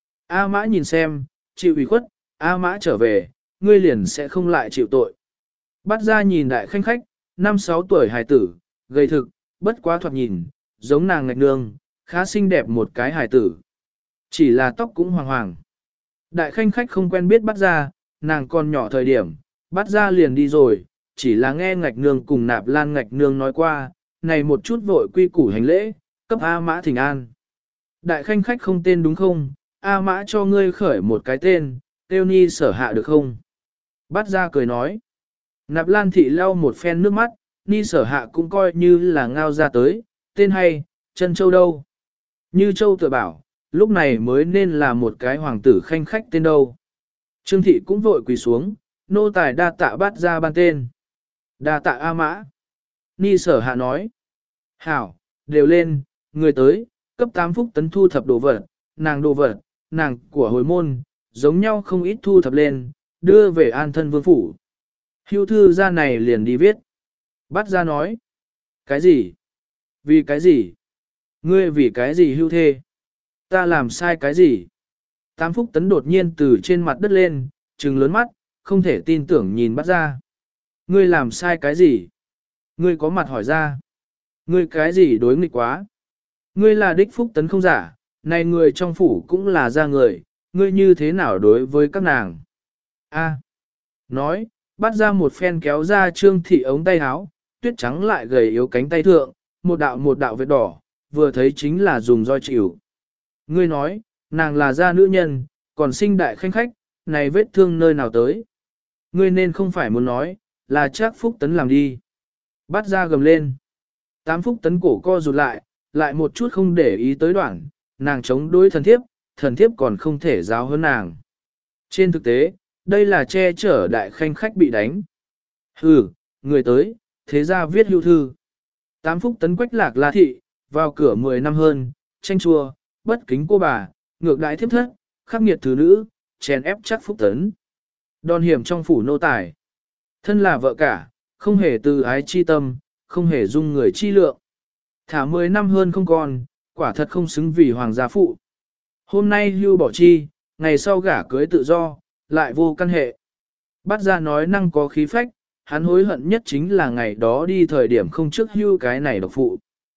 A mã nhìn xem, chịu ủy khuất, A mã trở về, ngươi liền sẽ không lại chịu tội. Bắt ra nhìn đại khanh khách, 5-6 tuổi hài tử, gầy thực, bất quá thoạt nhìn, giống nàng ngạch nương, khá xinh đẹp một cái hài tử. Chỉ là tóc cũng hoàng hoàng. Đại khanh khách không quen biết bắt ra, nàng còn nhỏ thời điểm, bắt ra liền đi rồi, chỉ là nghe ngạch nương cùng nạp lan ngạch nương nói qua, này một chút vội quy củ hành lễ, cấp A mã thỉnh an. Đại khanh khách không tên đúng không, A mã cho ngươi khởi một cái tên, tiêu ni sở hạ được không? Bắt ra cười nói. Nạp lan thị lau một phen nước mắt, ni sở hạ cũng coi như là ngao ra tới, tên hay, chân châu đâu. Như châu tự bảo, lúc này mới nên là một cái hoàng tử khanh khách tên đâu. Trương thị cũng vội quỳ xuống, nô tài đa tạ bắt ra ban tên. Đa tạ A mã. Ni sở hạ nói. Hảo, đều lên, người tới, cấp 8 Phúc Tấn thu thập đồ vật, nàng của hồi môn, giống nhau không ít thu thập lên, đưa về an thân vương phủ. Hưu thư ra này liền đi viết. Bắt ra nói. Cái gì? Vì cái gì? Ngươi vì cái gì hưu thê? Ta làm sai cái gì? 8 Phúc Tấn đột nhiên từ trên mặt đất lên, trừng lớn mắt, không thể tin tưởng nhìn bắt ra. Ngươi làm sai cái gì? Ngươi có mặt hỏi ra. Ngươi cái gì đối nghịch quá? Ngươi là đích Phúc Tấn không giả, này người trong phủ cũng là ra người, ngươi như thế nào đối với các nàng? A. Nói, bắt ra một phen kéo ra trương thị ống tay áo, tuyết trắng lại gầy yếu cánh tay thượng, một đạo vết đỏ, vừa thấy chính là dùng roi chịu. Ngươi nói, nàng là gia nữ nhân, còn sinh đại khanh khách, này vết thương nơi nào tới? Ngươi nên không phải muốn nói, là chắc Phúc Tấn làm đi. Bắt ra gầm lên. 8 Phúc Tấn cổ co rụt lại một chút không để ý tới đoạn, nàng chống đối thần thiếp còn không thể giáo hơn nàng. Trên thực tế, đây là che chở đại khanh khách bị đánh. Hừ, người tới, thế ra viết hưu thư. 8 Phúc Tấn Quách lạc la thị, vào cửa 10 năm hơn, tranh chua, bất kính cô bà, ngược đại thiếp thất, khắc nghiệt thứ nữ, chèn ép chắc Phúc Tấn. Đòn hiểm trong phủ nô tài. Thân là vợ cả, không hề từ ái chi tâm, không hề dung người chi lượng. Thả 10 năm hơn không còn, quả thật không xứng vì hoàng gia phụ. Hôm nay hưu bỏ chi, ngày sau gả cưới tự do, lại vô căn hệ. Bắt ra nói năng có khí phách, hắn hối hận nhất chính là ngày đó đi thời điểm không trước hưu cái này độc phụ.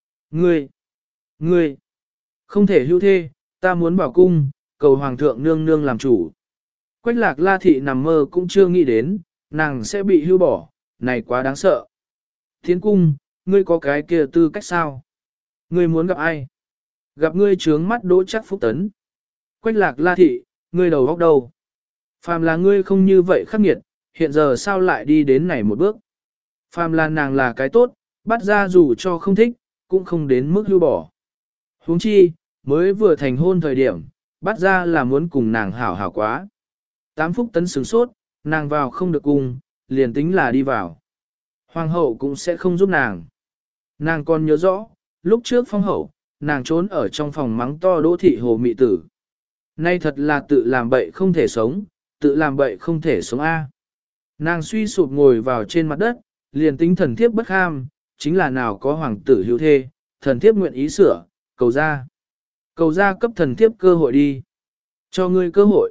Ngươi, không thể hưu thê, ta muốn bảo cung, cầu hoàng thượng nương nương làm chủ. Quách lạc la thị nằm mơ cũng chưa nghĩ đến, nàng sẽ bị hưu bỏ, này quá đáng sợ. Thiến cung, ngươi có cái kia tư cách sao? Ngươi muốn gặp ai? Gặp ngươi trướng mắt đỗ chắc Phúc Tấn. Quách lạc la thị, ngươi đầu góc đầu. Phàm là ngươi không như vậy khắc nghiệt, hiện giờ sao lại đi đến này một bước? Phàm là nàng là cái tốt, bắt ra dù cho không thích, cũng không đến mức hưu bỏ. Huống chi, mới vừa thành hôn thời điểm, bắt ra là muốn cùng nàng hảo hảo quá. 8 Phúc Tấn sướng sốt, nàng vào không được cùng, liền tính là đi vào. Hoàng hậu cũng sẽ không giúp nàng. Nàng còn nhớ rõ, lúc trước phong hậu, nàng trốn ở trong phòng mắng to Đỗ thị hồ mị tử. Nay thật là tự làm bậy không thể sống, tự làm bậy không thể sống A. Nàng suy sụp ngồi vào trên mặt đất, liền tính thần thiếp bất ham, chính là nào có hoàng tử hữu thê, thần thiếp nguyện ý sửa, cầu ra. Cầu ra cấp thần thiếp cơ hội đi. Cho ngươi cơ hội.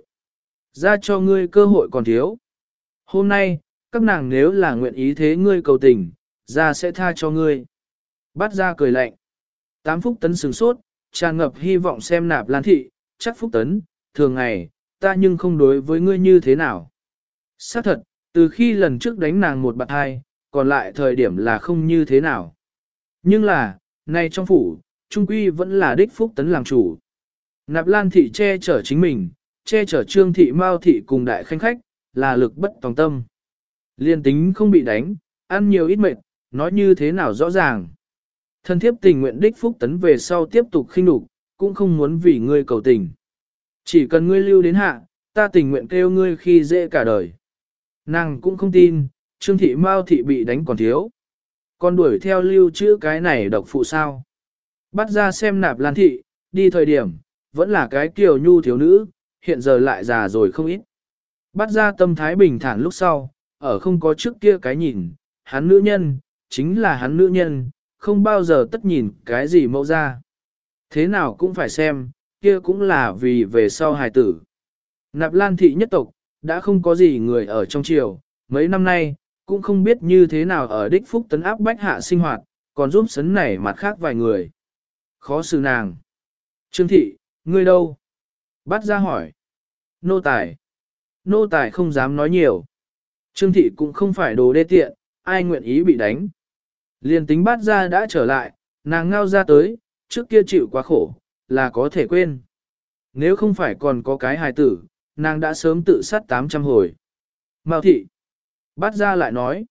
Ra cho ngươi cơ hội còn thiếu. Hôm nay, các nàng nếu là nguyện ý thế ngươi cầu tình, ra sẽ tha cho ngươi. Bắt ra cười lạnh. Tám Phúc Tấn sửng sốt, tràn ngập hy vọng xem Nạp Lan thị, chắc Phúc Tấn, thường ngày, ta nhưng không đối với ngươi như thế nào. Xác thật, từ khi lần trước đánh nàng một bạt hai, còn lại thời điểm là không như thế nào. Nhưng là, nay trong phủ, trung quy vẫn là đích Phúc Tấn làm chủ. Nạp Lan thị che chở chính mình, che chở Trương thị Mao thị cùng đại khanh khách, là lực bất tòng tâm. Liên tính không bị đánh, ăn nhiều ít mệt, nói như thế nào rõ ràng. Thân thiếp tình nguyện đích Phúc Tấn về sau tiếp tục khinh đục, cũng không muốn vì ngươi cầu tình. Chỉ cần ngươi lưu đến hạ, ta tình nguyện kêu ngươi khi dễ cả đời. Nàng cũng không tin, Trương thị Mao thị bị đánh còn thiếu. Còn đuổi theo lưu chữ cái này độc phụ sao. Bắt ra xem Nạp Lan thị, đi thời điểm, vẫn là cái kiều nhu thiếu nữ, hiện giờ lại già rồi không ít. Bắt ra tâm thái bình thản lúc sau, ở không có trước kia cái nhìn, hắn nữ nhân, chính là hắn nữ nhân, không bao giờ tất nhìn cái gì mẫu ra. Thế nào cũng phải xem, kia cũng là vì về sau hài tử. Nạp Lan thị nhất tộc, đã không có gì người ở trong triều, mấy năm nay, cũng không biết như thế nào ở đích Phúc Tấn áp bách hạ sinh hoạt, còn giúp sấn nảy mặt khác vài người. Khó xử nàng. Trương thị, ngươi đâu? Bắt ra hỏi. Nô tài. Nô tài không dám nói nhiều. Trương thị cũng không phải đồ đê tiện, ai nguyện ý bị đánh. Liên tính bắt ra đã trở lại, nàng ngao ra tới, trước kia chịu quá khổ, là có thể quên. Nếu không phải còn có cái hài tử, nàng đã sớm tự sát 800 hồi. Mao thị. Bắt ra lại nói.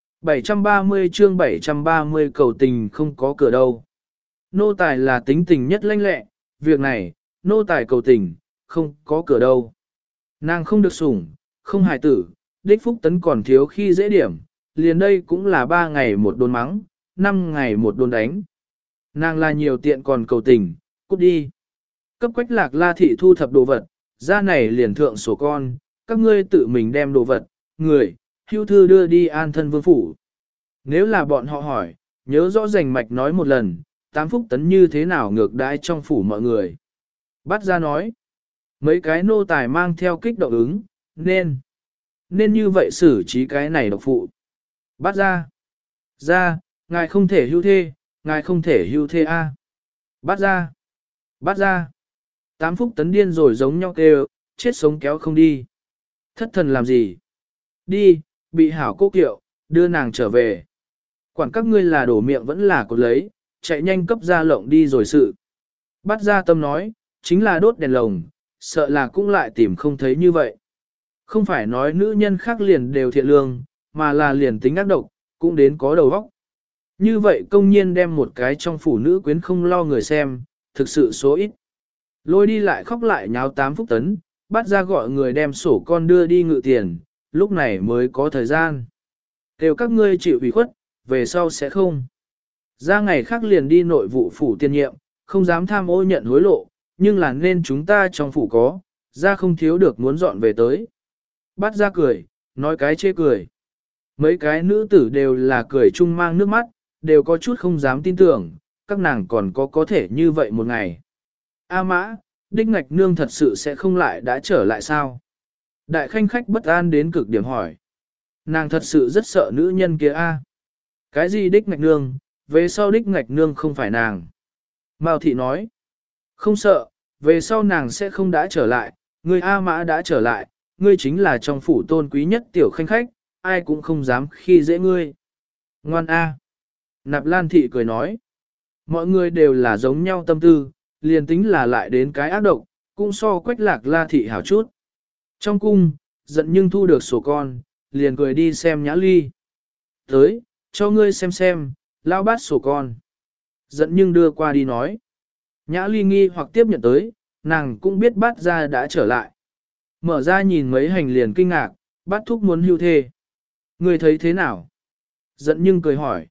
730 chương 730 cầu tình không có cửa đâu. Nô tài là tính tình nhất lanh lẹ, việc này, nô tài cầu tình, không có cửa đâu. Nàng không được sủng, không hài tử, đích Phúc Tấn còn thiếu khi dễ điểm, liền đây cũng là 3 ngày một đồn mắng, 5 ngày một đồn đánh. Nàng là nhiều tiện còn cầu tình, cút đi. Cấp Quách Lạc La thị thu thập đồ vật, ra này liền thượng sổ con, các ngươi tự mình đem đồ vật, người, hưu thư đưa đi an thân vương phủ. Nếu là bọn họ hỏi, nhớ rõ rành mạch nói một lần, Tám Phúc Tấn như thế nào ngược đãi trong phủ mọi người. Bắt ra nói, mấy cái nô tài mang theo kích động ứng, nên như vậy xử trí cái này độc phụ. Bắt ra, ngài không thể hưu thê, ngài không thể hưu thê a. Bắt ra. Tám Phúc Tấn điên rồi giống nhau kêu, chết sống kéo không đi. Thất thần làm gì? Đi, bị hảo cố kiệu, đưa nàng trở về. Quản các ngươi là đổ miệng vẫn là cột lấy, chạy nhanh cấp ra lộng đi rồi sự. Bắt ra tâm nói, chính là đốt đèn lồng, sợ là cũng lại tìm không thấy như vậy. Không phải nói nữ nhân khác liền đều thiện lương, mà là liền tính ác độc, cũng đến có đầu óc. Như vậy công nhiên đem một cái trong phủ nữ quyến không lo người xem, thực sự số ít. Lôi đi lại khóc lại nháo Tám Phúc Tấn, bắt ra gọi người đem sổ con đưa đi ngự tiền, lúc này mới có thời gian. Đều các ngươi chịu ủy khuất, về sau sẽ không. Ra ngày khác liền đi nội vụ phủ tiên nhiệm, không dám tham ô nhận hối lộ, nhưng là nên chúng ta trong phủ có, ra không thiếu được muốn dọn về tới. Bắt ra cười, nói cái chê cười. Mấy cái nữ tử đều là cười chung mang nước mắt, đều có chút không dám tin tưởng, các nàng còn có thể như vậy một ngày. A Mã, Đích Ngạch Nương thật sự sẽ không lại đã trở lại sao? Đại khanh khách bất an đến cực điểm hỏi. Nàng thật sự rất sợ nữ nhân kia a. Cái gì Đích Ngạch Nương, về sau Đích Ngạch Nương không phải nàng. Mao thị nói. Không sợ, về sau nàng sẽ không đã trở lại, người A Mã đã trở lại, ngươi chính là trong phủ tôn quý nhất tiểu khanh khách, ai cũng không dám khi dễ ngươi. Ngoan A. Nạp Lan thị cười nói. Mọi người đều là giống nhau tâm tư, liền tính là lại đến cái ác độc, cũng so Quách Lạc La thị hảo chút. Trong cung, giận nhưng thu được sổ con, liền cười đi xem Nhã Ly. Tới, cho ngươi xem, lao bát sổ con. Giận nhưng đưa qua đi nói. Nhã Ly nghi hoặc tiếp nhận tới, nàng cũng biết bát ra đã trở lại. Mở ra nhìn mấy hành liền kinh ngạc, bát thúc muốn hưu thê. Ngươi thấy thế nào? Giận nhưng cười hỏi.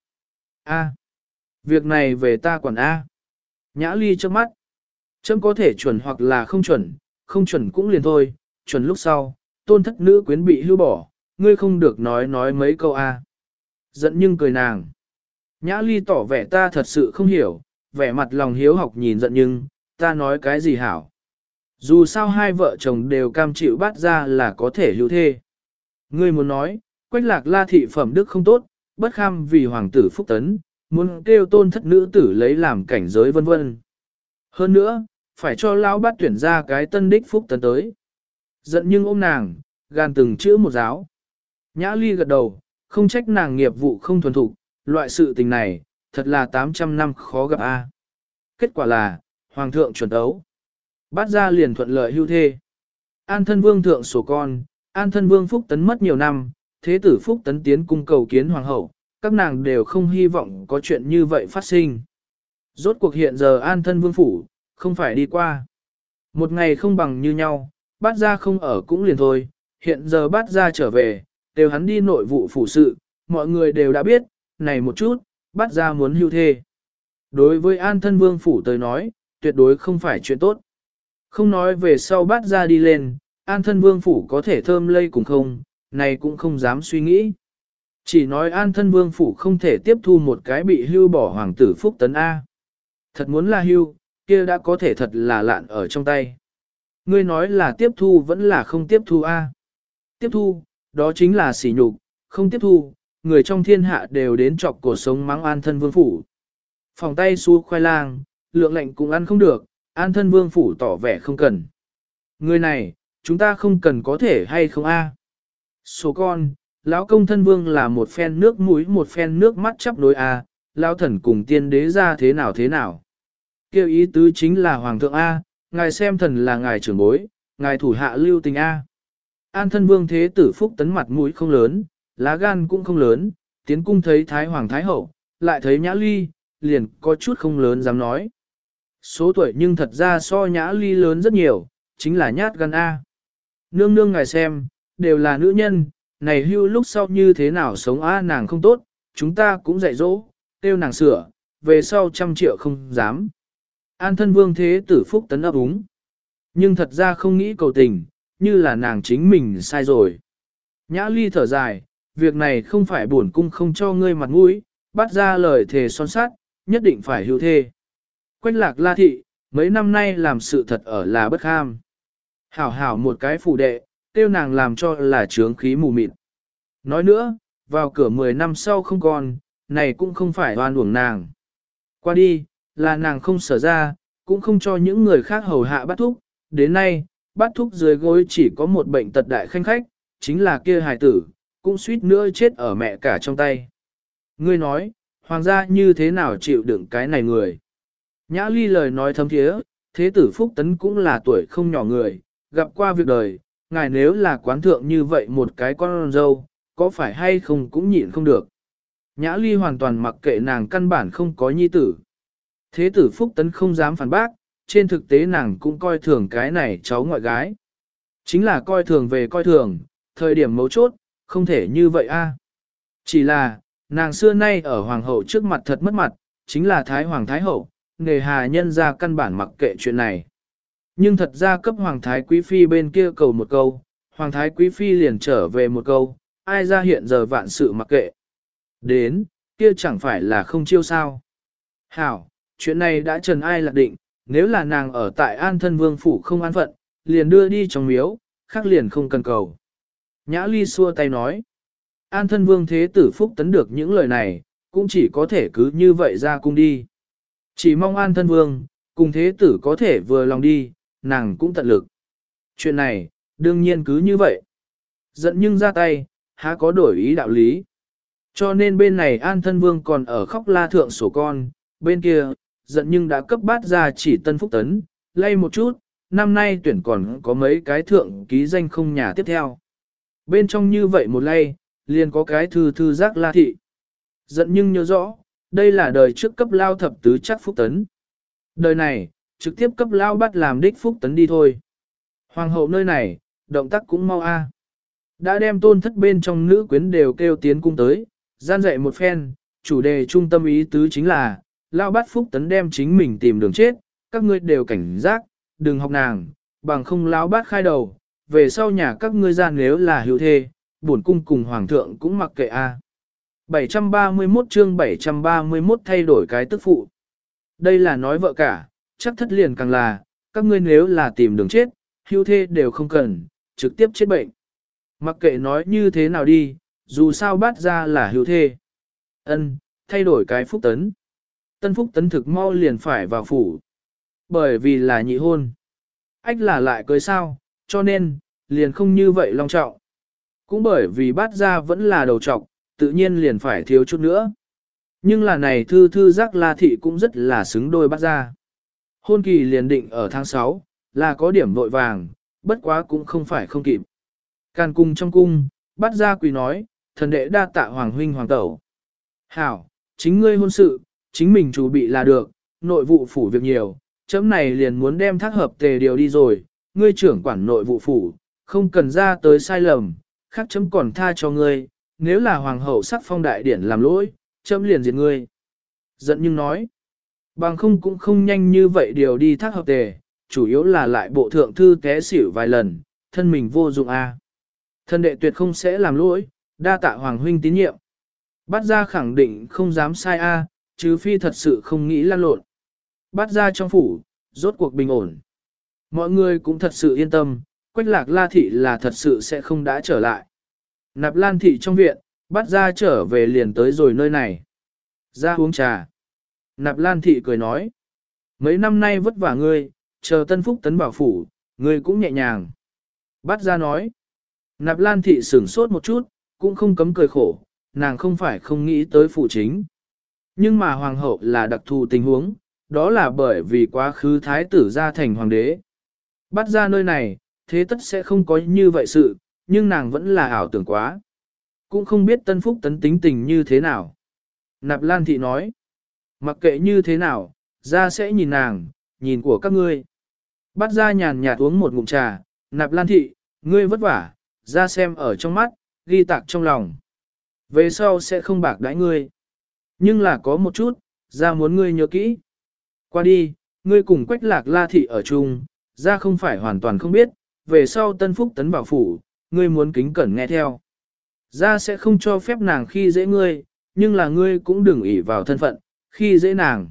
A, việc này về ta quản A. Nhã Ly trước mắt. Chấm có thể chuẩn hoặc là không chuẩn, không chuẩn cũng liền thôi, chuẩn lúc sau, tôn thất nữ quyến bị hưu bỏ, ngươi không được nói mấy câu a. Giận nhưng cười nàng. Nhã ly tỏ vẻ ta thật sự không hiểu, vẻ mặt lòng hiếu học nhìn giận nhưng, ta nói cái gì hảo. Dù sao hai vợ chồng đều cam chịu bắt ra là có thể hưu thê. Ngươi muốn nói, Quách Lạc La thị phẩm đức không tốt, bất kham vì hoàng tử phúc tấn, muốn kêu tôn thất nữ tử lấy làm cảnh giới vân vân. Hơn nữa, phải cho lão bát tuyển ra cái tân đích phúc tấn tới. Giận nhưng ôm nàng, gan từng chữ một giáo. Nhã ly gật đầu, không trách nàng nghiệp vụ không thuần thục, loại sự tình này, thật là 800 năm khó gặp a. Kết quả là, hoàng thượng chuẩn ấu. Bát ra liền thuận lợi hưu thê. An thân vương thượng sổ con, an thân vương phúc tấn mất nhiều năm, thế tử phúc tấn tiến cung cầu kiến hoàng hậu, các nàng đều không hy vọng có chuyện như vậy phát sinh. Rốt cuộc hiện giờ an thân vương phủ, không phải đi qua. Một ngày không bằng như nhau, bát ra không ở cũng liền thôi, hiện giờ bát ra trở về, đều hắn đi nội vụ phủ sự, mọi người đều đã biết, này một chút, bát ra muốn hưu thê. Đối với an thân vương phủ tới nói, tuyệt đối không phải chuyện tốt. Không nói về sau bát ra đi lên, an thân vương phủ có thể thơm lây cùng không, này cũng không dám suy nghĩ. Chỉ nói an thân vương phủ không thể tiếp thu một cái bị hưu bỏ hoàng tử phúc tấn A. Thật muốn là hưu, kia đã có thể thật là lạn ở trong tay. Ngươi nói là tiếp thu vẫn là không tiếp thu A. Tiếp thu, đó chính là sỉ nhục, không tiếp thu, người trong thiên hạ đều đến chọc cổ sống mắng an thân vương phủ. Phòng tay su khoai lang, lượng lệnh cũng ăn không được, an thân vương phủ tỏ vẻ không cần. Người này, chúng ta không cần có thể hay không A. Số con, lão công thân vương là một phen nước mũi một phen nước mắt chắp nối A, lão thần cùng tiên đế ra thế nào thế nào. Kêu ý tứ chính là hoàng thượng A, ngài xem thần là ngài trưởng bối, ngài thủ hạ lưu tình A. An thân vương thế tử phúc tấn mặt mũi không lớn, lá gan cũng không lớn, tiến cung thấy thái hoàng thái hậu, lại thấy nhã ly, liền có chút không lớn dám nói. Số tuổi nhưng thật ra so nhã ly lớn rất nhiều, chính là nhát gan A. Nương nương ngài xem, đều là nữ nhân, này hưu lúc sau như thế nào sống A nàng không tốt, chúng ta cũng dạy dỗ, tiêu nàng sửa, về sau 100 triệu không dám. An thân vương thế tử phúc tấn ấp úng. Nhưng thật ra không nghĩ cầu tình, như là nàng chính mình sai rồi. Nhã ly thở dài, việc này không phải bổn cung không cho ngươi mặt mũi, bắt ra lời thề son sát, nhất định phải hưu thê. Quách Lạc La thị, mấy năm nay làm sự thật ở là bất kham. Hảo hảo một cái phủ đệ, tiêu nàng làm cho là trướng khí mù mịt. Nói nữa, vào cửa 10 năm sau không còn, này cũng không phải oan uổng nàng. Qua đi, là nàng không sở ra, cũng không cho những người khác hầu hạ bắt thúc. Đến nay, bắt thúc dưới gối chỉ có một bệnh tật đại khanh khách, chính là kia hài tử, cũng suýt nữa chết ở mẹ cả trong tay. Ngươi nói, hoàng gia như thế nào chịu đựng cái này người? Nhã ly lời nói thấm thiế, thế tử Phúc Tấn cũng là tuổi không nhỏ người, gặp qua việc đời, ngài nếu là quán thượng như vậy một cái con dâu, có phải hay không cũng nhịn không được. Nhã ly hoàn toàn mặc kệ nàng căn bản không có nhi tử. Thế tử Phúc Tấn không dám phản bác, trên thực tế nàng cũng coi thường cái này cháu ngoại gái. Chính là coi thường về coi thường, thời điểm mấu chốt, không thể như vậy a. Chỉ là, nàng xưa nay ở hoàng hậu trước mặt thật mất mặt, chính là thái hoàng thái hậu, nghề hà nhân ra căn bản mặc kệ chuyện này. Nhưng thật ra cấp hoàng thái quý phi bên kia cầu một câu, hoàng thái quý phi liền trở về một câu, ai ra hiện giờ vạn sự mặc kệ. Đến, kia chẳng phải là không chiêu sao. Hảo, chuyện này đã trần ai lạc định, nếu là nàng ở tại an thân vương phủ không an phận, liền đưa đi trong miếu, khác liền không cần cầu. Nhã ly xua tay nói, an thân vương thế tử Phúc Tấn được những lời này, cũng chỉ có thể cứ như vậy ra cung đi. Chỉ mong an thân vương, cùng thế tử có thể vừa lòng đi, nàng cũng tận lực. Chuyện này, đương nhiên cứ như vậy. Giận nhưng ra tay, há có đổi ý đạo lý. Cho nên bên này an thân vương còn ở khóc la thượng sổ con, bên kia, giận nhưng đã cấp bát ra chỉ tân Phúc Tấn, lay một chút, năm nay tuyển còn có mấy cái thượng ký danh không nhà tiếp theo. Bên trong như vậy một lay, liền có cái thư giác la thị. Giận nhưng nhớ rõ, đây là đời trước cấp lao thập tứ chắc Phúc Tấn. Đời này, trực tiếp cấp lao bắt làm đích Phúc Tấn đi thôi. Hoàng hậu nơi này, động tác cũng mau a. Đã đem tôn thất bên trong nữ quyến đều kêu tiến cung tới, gian dạy một phen, chủ đề trung tâm ý tứ chính là, lao bắt Phúc Tấn đem chính mình tìm đường chết, các ngươi đều cảnh giác, đừng học nàng, bằng không láo bát khai đầu, về sau nhà các ngươi ra nếu là hữu thê, bổn cung cùng hoàng thượng cũng mặc kệ a. 731 chương 731 thay đổi cái tức phụ. Đây là nói vợ cả, chắc thất liền càng là, các ngươi nếu là tìm đường chết, hưu thê đều không cần, trực tiếp chết bệnh. Mặc kệ nói như thế nào đi, dù sao bắt ra là hưu thê. Ân, thay đổi cái phúc tấn. Tân phúc tấn thực mau liền phải vào phủ. Bởi vì là nhị hôn. Ách là lại cưới sao, cho nên, liền không như vậy long trọng. Cũng bởi vì bắt ra vẫn là đầu trọc, tự nhiên liền phải thiếu chút nữa. Nhưng là này thư thư giác La Thị cũng rất là xứng đôi bắt ra. Hôn kỳ liền định ở tháng 6, là có điểm vội vàng, bất quá cũng không phải không kịp. Càn cung trong cung, bắt ra quỳ nói, thần đệ đa tạ hoàng huynh hoàng tẩu. Hảo, chính ngươi hôn sự, chính mình chủ bị là được, nội vụ phủ việc nhiều, chấm này liền muốn đem thác hợp tề điều đi rồi, ngươi trưởng quản nội vụ phủ, không cần ra tới sai lầm, khác chấm còn tha cho ngươi, nếu là hoàng hậu sắc phong đại điển làm lỗi, chấm liền diệt ngươi. Giận nhưng nói, bằng không cũng không nhanh như vậy điều đi thác hợp tề, chủ yếu là lại bộ thượng thư té xỉu vài lần, thân mình vô dụng a. Thân đệ tuyệt không sẽ làm lỗi, đa tạ hoàng huynh tín nhiệm. Bắt ra khẳng định không dám sai a, chứ phi thật sự không nghĩ lan lộn. Bắt ra trong phủ, rốt cuộc bình ổn. Mọi người cũng thật sự yên tâm, Quách Lạc La Thị là thật sự sẽ không đã trở lại. Nạp Lan Thị trong viện, bắt ra trở về liền tới rồi nơi này. Ra uống trà. Nạp Lan Thị cười nói. Mấy năm nay vất vả ngươi, chờ Tân Phúc tấn bảo phủ, ngươi cũng nhẹ nhàng. Bắt ra nói. Nạp Lan Thị sửng sốt một chút, cũng không cấm cười khổ, nàng không phải không nghĩ tới phụ chính. Nhưng mà hoàng hậu là đặc thù tình huống, đó là bởi vì quá khứ thái tử ra thành hoàng đế. Bắt ra nơi này, thế tất sẽ không có như vậy sự, nhưng nàng vẫn là ảo tưởng quá. Cũng không biết Tân Phúc tấn tính tình như thế nào. Nạp Lan Thị nói, mặc kệ như thế nào, ra sẽ nhìn nàng, nhìn của các ngươi. Bắt ra nhàn nhạt uống một ngụm trà, Nạp Lan Thị, ngươi vất vả, ra xem ở trong mắt, ghi tạc trong lòng. Về sau sẽ không bạc đãi ngươi. Nhưng là có một chút, ra muốn ngươi nhớ kỹ. Qua đi, ngươi cùng Quách Lạc La Thị ở chung, ra không phải hoàn toàn không biết, về sau Tân Phúc tấn bảo phủ, ngươi muốn kính cẩn nghe theo. Ra sẽ không cho phép nàng khi dễ ngươi, nhưng là ngươi cũng đừng ỷ vào thân phận, khi dễ nàng.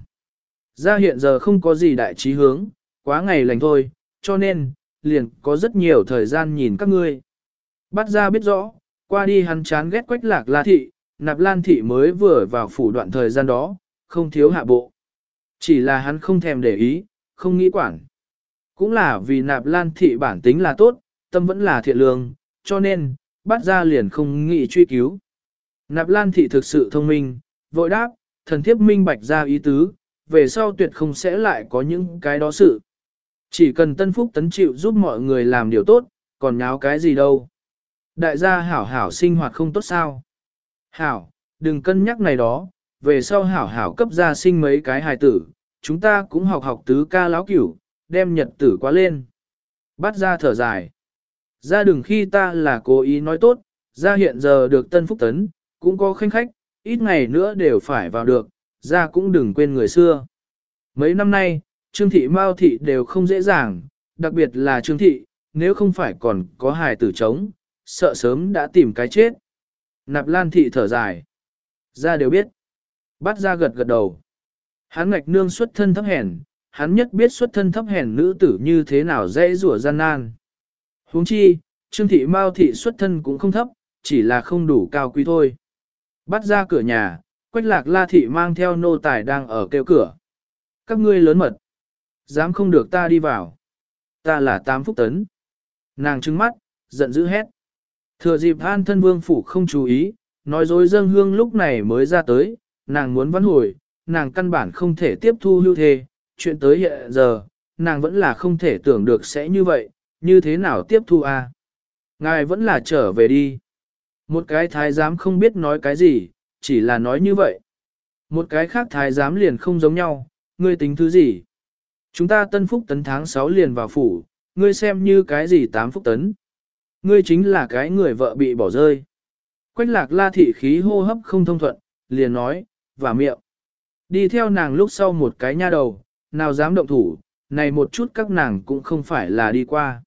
Ra hiện giờ không có gì đại trí hướng, quá ngày lành thôi, cho nên, liền có rất nhiều thời gian nhìn các ngươi. Bắt ra biết rõ, qua đi hắn chán ghét Quách Lạc La Thị, Nạp Lan Thị mới vừa vào phủ đoạn thời gian đó, không thiếu hạ bộ. Chỉ là hắn không thèm để ý, không nghĩ quản. Cũng là vì Nạp Lan Thị bản tính là tốt, tâm vẫn là thiện lương, cho nên, bắt ra liền không nghĩ truy cứu. Nạp Lan Thị thực sự thông minh, vội đáp, thần thiếp minh bạch ra ý tứ, về sau tuyệt không sẽ lại có những cái đó sự. Chỉ cần Tân Phúc tấn chịu giúp mọi người làm điều tốt, còn nháo cái gì đâu. Đại gia hảo hảo sinh hoạt không tốt sao. Hảo, đừng cân nhắc này đó, về sau hảo hảo cấp gia sinh mấy cái hài tử, chúng ta cũng học học tứ ca láo cửu, đem nhật tử quá lên. Bắt ra thở dài. Ra đừng khi ta là cố ý nói tốt, ra hiện giờ được Tân Phúc tấn, cũng có khanh khách, ít ngày nữa đều phải vào được, ra cũng đừng quên người xưa. Mấy năm nay, Trương Thị Mao Thị đều không dễ dàng, đặc biệt là Trương Thị, nếu không phải còn có hài tử chống, sợ sớm đã tìm cái chết. Nạp Lan Thị thở dài. Ra đều biết. Bắt ra gật gật đầu. Hắn ngạch nương xuất thân thấp hèn, hắn nhất biết xuất thân thấp hèn nữ tử như thế nào dễ rủa gian nan. Huống chi, Trương Thị Mao Thị xuất thân cũng không thấp, chỉ là không đủ cao quý thôi. Bắt ra cửa nhà, Quách Lạc La Thị mang theo nô tài đang ở kêu cửa. Các ngươi lớn mật. Dám không được ta đi vào. Ta là Tám Phúc tấn. Nàng trừng mắt, giận dữ hét. Thừa dịp An thân vương phủ không chú ý, nói dối dâng hương lúc này mới ra tới, nàng muốn vãn hồi, nàng căn bản không thể tiếp thu hưu thê, chuyện tới hiện giờ, nàng vẫn là không thể tưởng được sẽ như vậy, như thế nào tiếp thu a? Ngài vẫn là trở về đi. Một cái thái giám không biết nói cái gì, chỉ là nói như vậy. Một cái khác thái giám liền không giống nhau, ngươi tính thứ gì? Chúng ta Tân Phúc tấn tháng 6 liền vào phủ, ngươi xem như cái gì Tám Phúc tấn? Ngươi chính là cái người vợ bị bỏ rơi. Quách Lạc La Thị khí hô hấp không thông thuận, liền nói, và miệng. Đi theo nàng lúc sau một cái nha đầu, nào dám động thủ, này một chút các nàng cũng không phải là đi qua.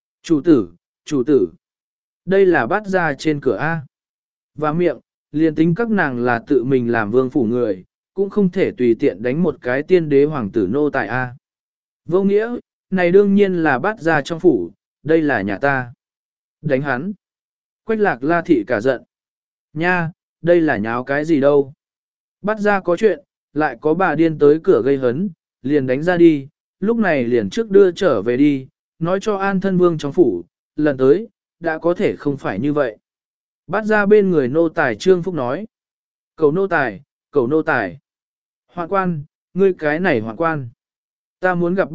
Chủ tử, đây là bát ra trên cửa A. Và miệng, liền tính các nàng là tự mình làm vương phủ người, cũng không thể tùy tiện đánh một cái tiên đế hoàng tử nô tài A. Vô nghĩa, này đương nhiên là bát ra trong phủ, đây là nhà ta. Đánh hắn. Quách lạc la thị cả giận. Nha, đây là nháo cái gì đâu. Bát ra có chuyện, lại có bà điên tới cửa gây hấn, liền đánh ra đi, lúc này liền trước đưa trở về đi, nói cho an thân vương trong phủ, lần tới, đã có thể không phải như vậy. Bát ra bên người nô tài Trương Phúc nói. Cầu nô tài. Hoạn quan, ngươi cái này hoạn quan. Ta muốn gặp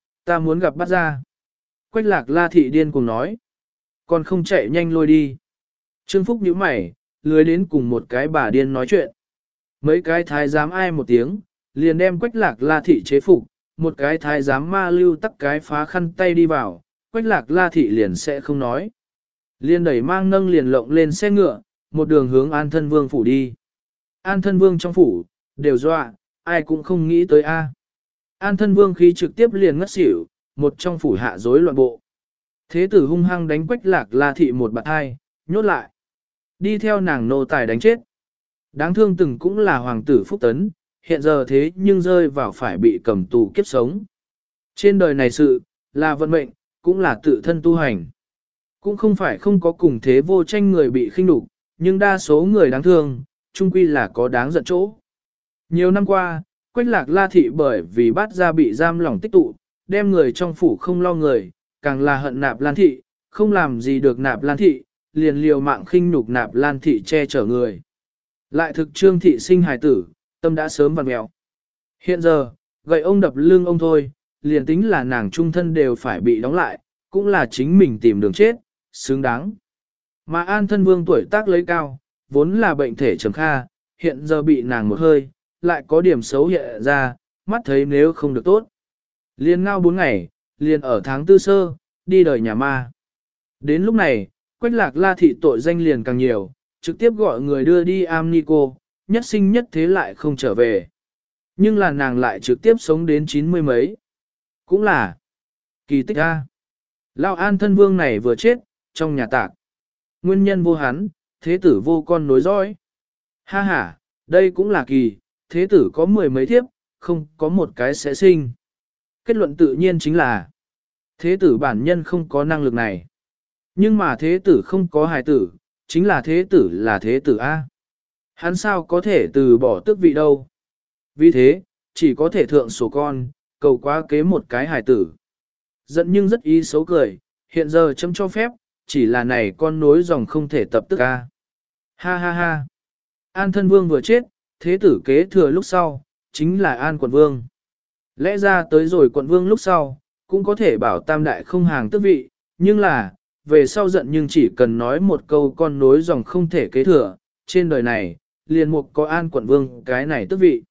bát ra. Quách lạc la thị điên cùng nói. Còn không chạy nhanh lôi đi. Trương Phúc nhíu mày, lười đến cùng một cái bà điên nói chuyện. Mấy cái thái giám ai một tiếng, liền đem quách lạc la thị chế phục, một cái thái giám ma lưu tắc cái phá khăn tay đi vào, quách lạc la thị liền sẽ không nói. Liền đẩy mang nâng liền lộng lên xe ngựa, một đường hướng an thân vương phủ đi. An thân vương trong phủ, đều dọa, ai cũng không nghĩ tới a. An thân vương khí trực tiếp liền ngất xỉu, một trong phủ hạ rối loạn bộ. Thế tử hung hăng đánh quách lạc la thị một bạt hai, nhốt lại. Đi theo nàng nô tài đánh chết. Đáng thương từng cũng là hoàng tử phúc tấn, hiện giờ thế nhưng rơi vào phải bị cầm tù kiếp sống. Trên đời này sự, là vận mệnh, cũng là tự thân tu hành. Cũng không phải không có cùng thế vô tranh người bị khinh nhục, nhưng đa số người đáng thương, chung quy là có đáng giận chỗ. Nhiều năm qua, Quách lạc la thị bởi vì bát gia bị giam lỏng tích tụ, đem người trong phủ không lo người, càng là hận nạp lan thị, không làm gì được nạp lan thị, liền liều mạng khinh nhục nạp lan thị che chở người. Lại thực trương thị sinh hài tử, tâm đã sớm vặn mèo. Hiện giờ, gậy ông đập lưng ông thôi, liền tính là nàng trung thân đều phải bị đóng lại, cũng là chính mình tìm đường chết, xứng đáng. Mà an thân vương tuổi tác lấy cao, vốn là bệnh thể trầm kha, hiện giờ bị nàng một hơi, lại có điểm xấu hiện ra, mắt thấy nếu không được tốt. Liên ngao 4 ngày, liền ở tháng tư sơ, đi đời nhà ma. Đến lúc này, Quách lạc la thị tội danh liền càng nhiều, trực tiếp gọi người đưa đi am ni cô, nhất sinh nhất thế lại không trở về. Nhưng là nàng lại trực tiếp sống đến 90 mấy. Cũng là kỳ tích a. Lao an thân vương này vừa chết, trong nhà tạc. Nguyên nhân vô hắn, thế tử vô con nối dõi. Ha ha, đây cũng là kỳ, thế tử có 10 mấy thiếp, không có một cái sẽ sinh. Kết luận tự nhiên chính là thế tử bản nhân không có năng lực này. Nhưng mà thế tử không có hài tử, chính là thế tử A. Hắn sao có thể từ bỏ tước vị đâu. Vì thế, chỉ có thể thượng sổ con, cầu quá kế một cái hài tử. Giận nhưng rất ý xấu cười, hiện giờ chấm cho phép, chỉ là này con nối dòng không thể tập tức A. Ha ha ha. An thân vương vừa chết, thế tử kế thừa lúc sau, chính là An quận vương. Lẽ ra tới rồi quận vương lúc sau, cũng có thể bảo tam đại không hàng tước vị, nhưng là, về sau giận nhưng chỉ cần nói một câu con nối dòng không thể kế thừa, trên đời này, liền mục có An quận vương cái này tước vị.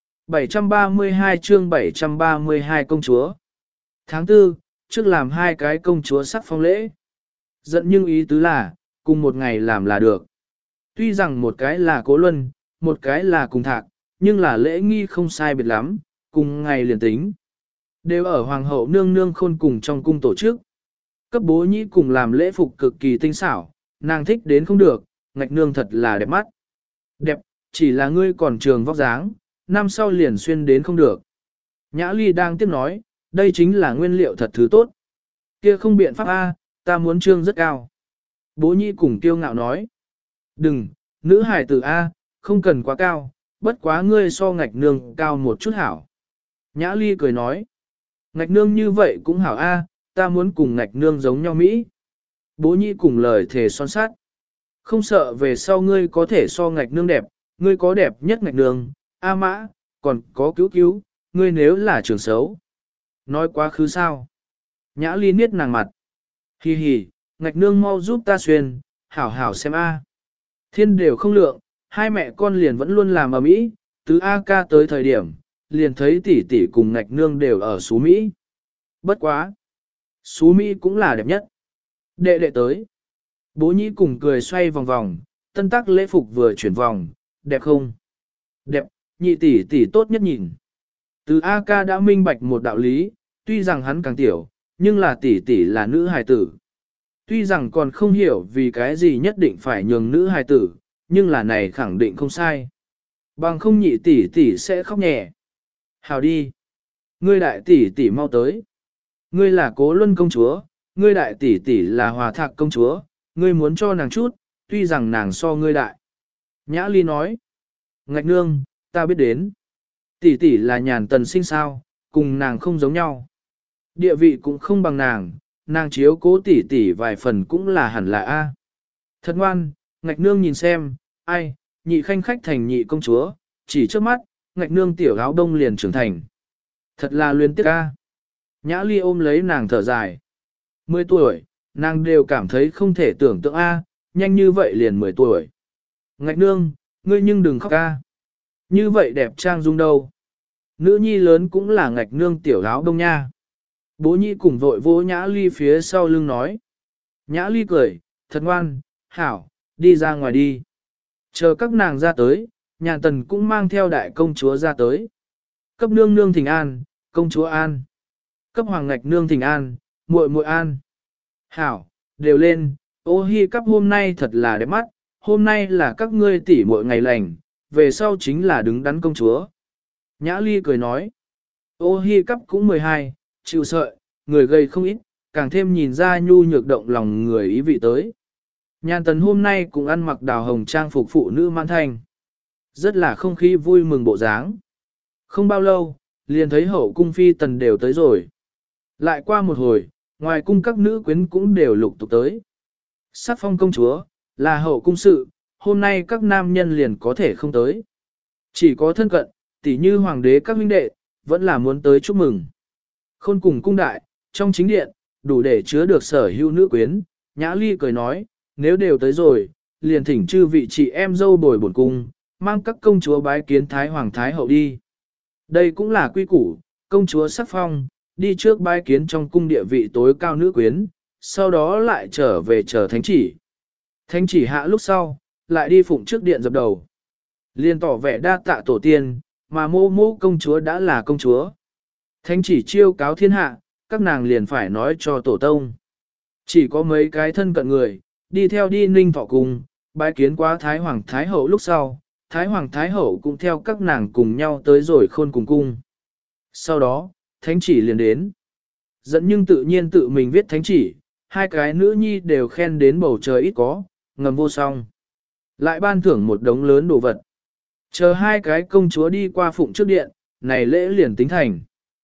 732 chương 732 công chúa. Tháng 4, trước làm 2 cái công chúa sắc phong lễ. Giận nhưng ý tứ là, cùng một ngày làm là được. Tuy rằng một cái là Cố Luân, một cái là Cùng Thạc, nhưng là lễ nghi không sai biệt lắm, cùng ngày liền tính. Đều ở Hoàng hậu nương nương khôn cùng trong cung tổ chức. Cấp bố nhĩ cùng làm lễ phục cực kỳ tinh xảo, nàng thích đến không được, ngạch nương thật là đẹp mắt. Đẹp, chỉ là ngươi còn trường vóc dáng, năm sau liền xuyên đến không được. Nhã Ly đang tiếp nói, đây chính là nguyên liệu thật thứ tốt. Kia không biện pháp A, ta muốn trương rất cao. Bố nhĩ cùng kiêu ngạo nói. Đừng, nữ hải tử A, không cần quá cao, bất quá ngươi so ngạch nương cao một chút hảo. Nhã Ly cười nói. Ngạch nương như vậy cũng hảo A, ta muốn cùng ngạch nương giống nhau Mỹ. Bố nhĩ cùng lời thề son sát. Không sợ về sau ngươi có thể so ngạch nương đẹp, ngươi có đẹp nhất ngạch nương, A mã, còn có cứu, ngươi nếu là trường xấu. Nói quá khứ sao? Nhã Ly niết nàng mặt. Hi hi, ngạch nương mau giúp ta xuyên, hảo hảo xem A. Thiên đều không lượng, hai mẹ con liền vẫn luôn làm ở Mỹ, từ A ca tới thời điểm, liền thấy tỷ tỷ cùng ngạch nương đều ở xú Mỹ. Bất quá. Xú Mỹ cũng là đẹp nhất. Đệ đệ tới. Bố nhĩ cùng cười xoay vòng vòng, tân tác lễ phục vừa chuyển vòng, đẹp không? Đẹp, nhị tỷ tỷ tốt nhất nhìn. Từ A ca đã minh bạch một đạo lý, Tuy rằng hắn càng tiểu, nhưng là tỷ tỷ là nữ hài tử. Tuy rằng còn không hiểu vì cái gì nhất định phải nhường nữ hài tử, nhưng là này khẳng định không sai. Bằng không nhị tỷ tỷ sẽ khóc nhẹ. Hào đi. Ngươi đại tỷ tỷ mau tới. Ngươi là Cố Luân công chúa, ngươi đại tỷ tỷ là Hòa Thạc công chúa, ngươi muốn cho nàng chút, tuy rằng nàng so ngươi đại. Nhã Ly nói. Ngạch nương, ta biết đến. Tỷ tỷ là Nhàn Tần sinh sao, cùng nàng không giống nhau. Địa vị cũng không bằng nàng chiếu cố tỷ tỷ vài phần cũng là hẳn là A. Thật ngoan, ngạch nương nhìn xem, ai, nhị khanh khách thành nhị công chúa, chỉ trước mắt, ngạch nương tiểu áo đông liền trưởng thành. Thật là luyến tiếc A. Nhã Ly ôm lấy nàng thở dài. 10 tuổi, nàng đều cảm thấy không thể tưởng tượng A, nhanh như vậy liền 10 tuổi. Ngạch nương, ngươi nhưng đừng khóc A. Như vậy đẹp trang dung đâu. Nữ nhi lớn cũng là ngạch nương tiểu áo đông nha. Bố nhi cùng vội vỗ Nhã Ly phía sau lưng nói. Nhã Ly cười, thật ngoan, hảo, đi ra ngoài đi. Chờ các nàng ra tới, Nhàn Tần cũng mang theo đại công chúa ra tới. Cấp nương nương thỉnh an, công chúa an. Cấp hoàng ngạch nương thỉnh an, muội muội an. Hảo, đều lên, ô hi cắp hôm nay thật là đẹp mắt, hôm nay là các ngươi tỷ muội ngày lành, về sau chính là đứng đắn công chúa. Nhã Ly cười nói. Ô hi cắp cũng 12, chịu sợi, người gầy không ít, càng thêm nhìn ra nhu nhược động lòng người ý vị tới. Nhàn Tần hôm nay cũng ăn mặc đào hồng trang phục phụ nữ man thanh. Rất là không khí vui mừng bộ dáng. Không bao lâu, liền thấy hậu cung phi tần đều tới rồi. Lại qua một hồi, ngoài cung các nữ quyến cũng đều lục tục tới. Sắc phong công chúa, là hậu cung sự, hôm nay các nam nhân liền có thể không tới. Chỉ có thân cận, tỉ như hoàng đế các huynh đệ, vẫn là muốn tới chúc mừng. Khôn cùng cung đại, trong chính điện, đủ để chứa được sở hữu nữ quyến, Nhã Ly cười nói, nếu đều tới rồi, liền thỉnh chư vị chị em dâu bồi bổn cung, mang các công chúa bái kiến Thái Hoàng Thái Hậu đi. Đây cũng là quy củ, công chúa sắc phong, đi trước bái kiến trong cung địa vị tối cao nữ quyến, sau đó lại trở về chờ thánh chỉ. Thánh chỉ hạ lúc sau, lại đi phụng trước điện dập đầu. Liên tỏ vẻ đa tạ tổ tiên, mà mô mô công chúa đã là công chúa. Thánh chỉ chiêu cáo thiên hạ, các nàng liền phải nói cho tổ tông. Chỉ có mấy cái thân cận người, đi theo đi Ninh Thọ Cung, bái kiến quá Thái Hoàng Thái Hậu lúc sau, Thái Hoàng Thái Hậu cũng theo các nàng cùng nhau tới rồi Khôn cùng cung. Sau đó, thánh chỉ liền đến. Dẫn nhưng tự nhiên tự mình viết thánh chỉ, hai cái nữ nhi đều khen đến bầu trời ít có, ngầm vô song. Lại ban thưởng một đống lớn đồ vật. Chờ hai cái công chúa đi qua phụng trước điện, này lễ liền tính thành.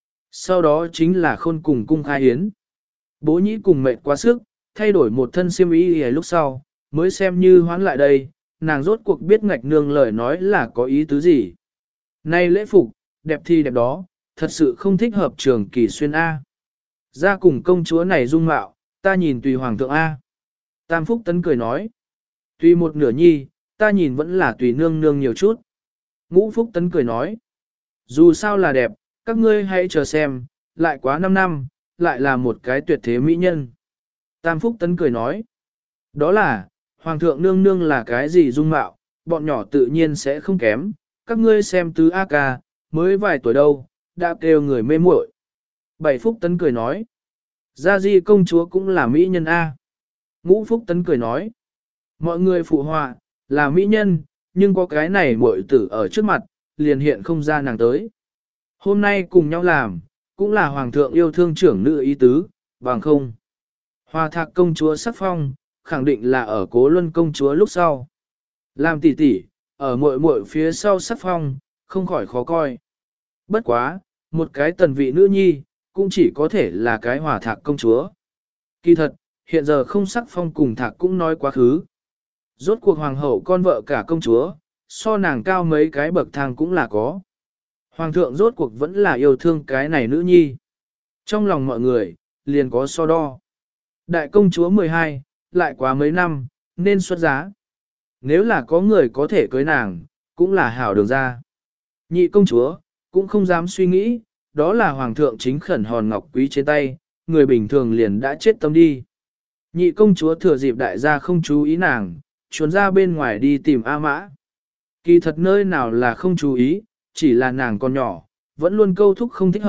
Sau đó chính là Khôn cùng cung khai hiến. Bố nhĩ cùng mệt quá sức, thay đổi một thân xiêm y lúc sau, mới xem như hoán lại đây, nàng rốt cuộc biết ngạch nương lời nói là có ý tứ gì. Này lễ phục, đẹp thì đẹp đó, thật sự không thích hợp trường kỳ xuyên A. Ra cùng công chúa này dung mạo, ta nhìn tùy hoàng thượng A. Tam Phúc Tấn cười nói, tùy một nửa nhi, ta nhìn vẫn là tùy nương nương nhiều chút. Ngũ Phúc Tấn cười nói, dù sao là đẹp, các ngươi hãy chờ xem, lại quá 5 năm, lại là một cái tuyệt thế mỹ nhân. Tam Phúc Tấn cười nói, đó là, hoàng thượng nương nương là cái gì dung mạo, bọn nhỏ tự nhiên sẽ không kém, các ngươi xem tứ A ca, mới vài tuổi đâu, đã kêu người mê muội. Bảy Phúc Tấn cười nói, Gia Di công chúa cũng là mỹ nhân A. Ngũ Phúc Tấn cười nói, mọi người phụ họa, là mỹ nhân, nhưng có cái này muội tử ở trước mặt, liền hiện không ra nàng tới. Hôm nay cùng nhau làm, cũng là hoàng thượng yêu thương trưởng nữ ý tứ, bằng không. Hòa Thạc công chúa sắc phong, khẳng định là ở Cố Luân công chúa lúc sau. Làm tỷ tỷ, ở muội muội phía sau sắc phong, không khỏi khó coi. Bất quá, một cái tần vị nữ nhi, cũng chỉ có thể là cái Hòa Thạc công chúa. Kỳ thật, hiện giờ không sắc phong cùng Thạc cũng nói quá khứ. Rốt cuộc hoàng hậu con vợ cả công chúa, so nàng cao mấy cái bậc thang cũng là có. Hoàng thượng rốt cuộc vẫn là yêu thương cái này nữ nhi. Trong lòng mọi người, liền có so đo. Đại công chúa 12, lại quá mấy năm, nên xuất giá. Nếu là có người có thể cưới nàng, cũng là hảo đường ra. Nhị công chúa, cũng không dám suy nghĩ, đó là hoàng thượng chính khẩn hòn ngọc quý trên tay, người bình thường liền đã chết tâm đi. Nhị công chúa thừa dịp đại gia không chú ý nàng, trốn ra bên ngoài đi tìm A Mã. Kỳ thật nơi nào là không chú ý, chỉ là nàng còn nhỏ, vẫn luôn câu thúc không thích hợp,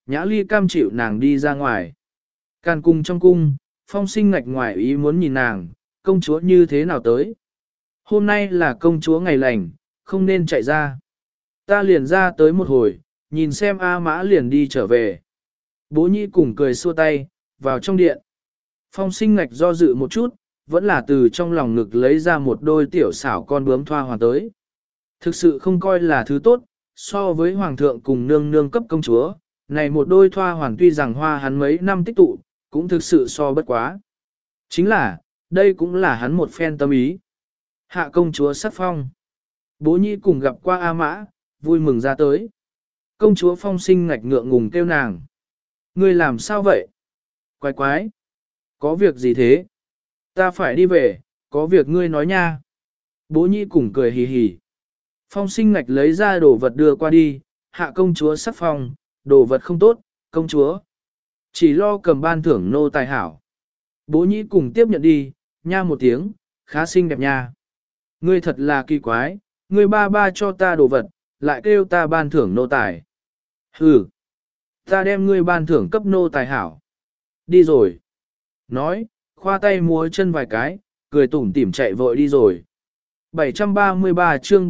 Nhã Ly cam chịu nàng đi ra ngoài. Càn cung trong cung, Phong Sinh ngạch ngoài ý muốn nhìn nàng, công chúa như thế nào tới. Hôm nay là công chúa ngày lành, không nên chạy ra. Ta liền ra tới một hồi, nhìn xem A Mã liền đi trở về. Bố Nhĩ cùng cười xua tay, vào trong điện. Phong Sinh ngạch do dự một chút, vẫn là từ trong lòng ngực lấy ra một đôi tiểu xảo con bướm thoa hoàn tới. Thực sự không coi là thứ tốt, so với hoàng thượng cùng nương nương cấp công chúa, này một đôi thoa hoàn tuy rằng hoa hắn mấy năm tích tụ, cũng thực sự so bất quá. Chính là, đây cũng là hắn một phen tâm ý. Hạ công chúa sắc phong. Bố Nhĩ cùng gặp qua A Mã, vui mừng ra tới. Công chúa Phong Sinh ngạch ngượng ngùng kêu nàng. Ngươi làm sao vậy? Quái quái. Có việc gì thế? Ta phải đi về, có việc ngươi nói nha. Bố Nhĩ cùng cười hì hì. Phong Sinh ngạch lấy ra đồ vật đưa qua đi, hạ công chúa sắc phong, đồ vật không tốt, công chúa. Chỉ lo cầm ban thưởng nô tài hảo. Bố Nhĩ cùng tiếp nhận đi, nha một tiếng, khá xinh đẹp nha. Ngươi thật là kỳ quái, ngươi ba ba cho ta đồ vật, lại kêu ta ban thưởng nô tài. Hừ, ta đem ngươi ban thưởng cấp nô tài hảo. Đi rồi. Nói, khoa tay múa chân vài cái, cười tủm tỉm chạy vội đi rồi. 733 chương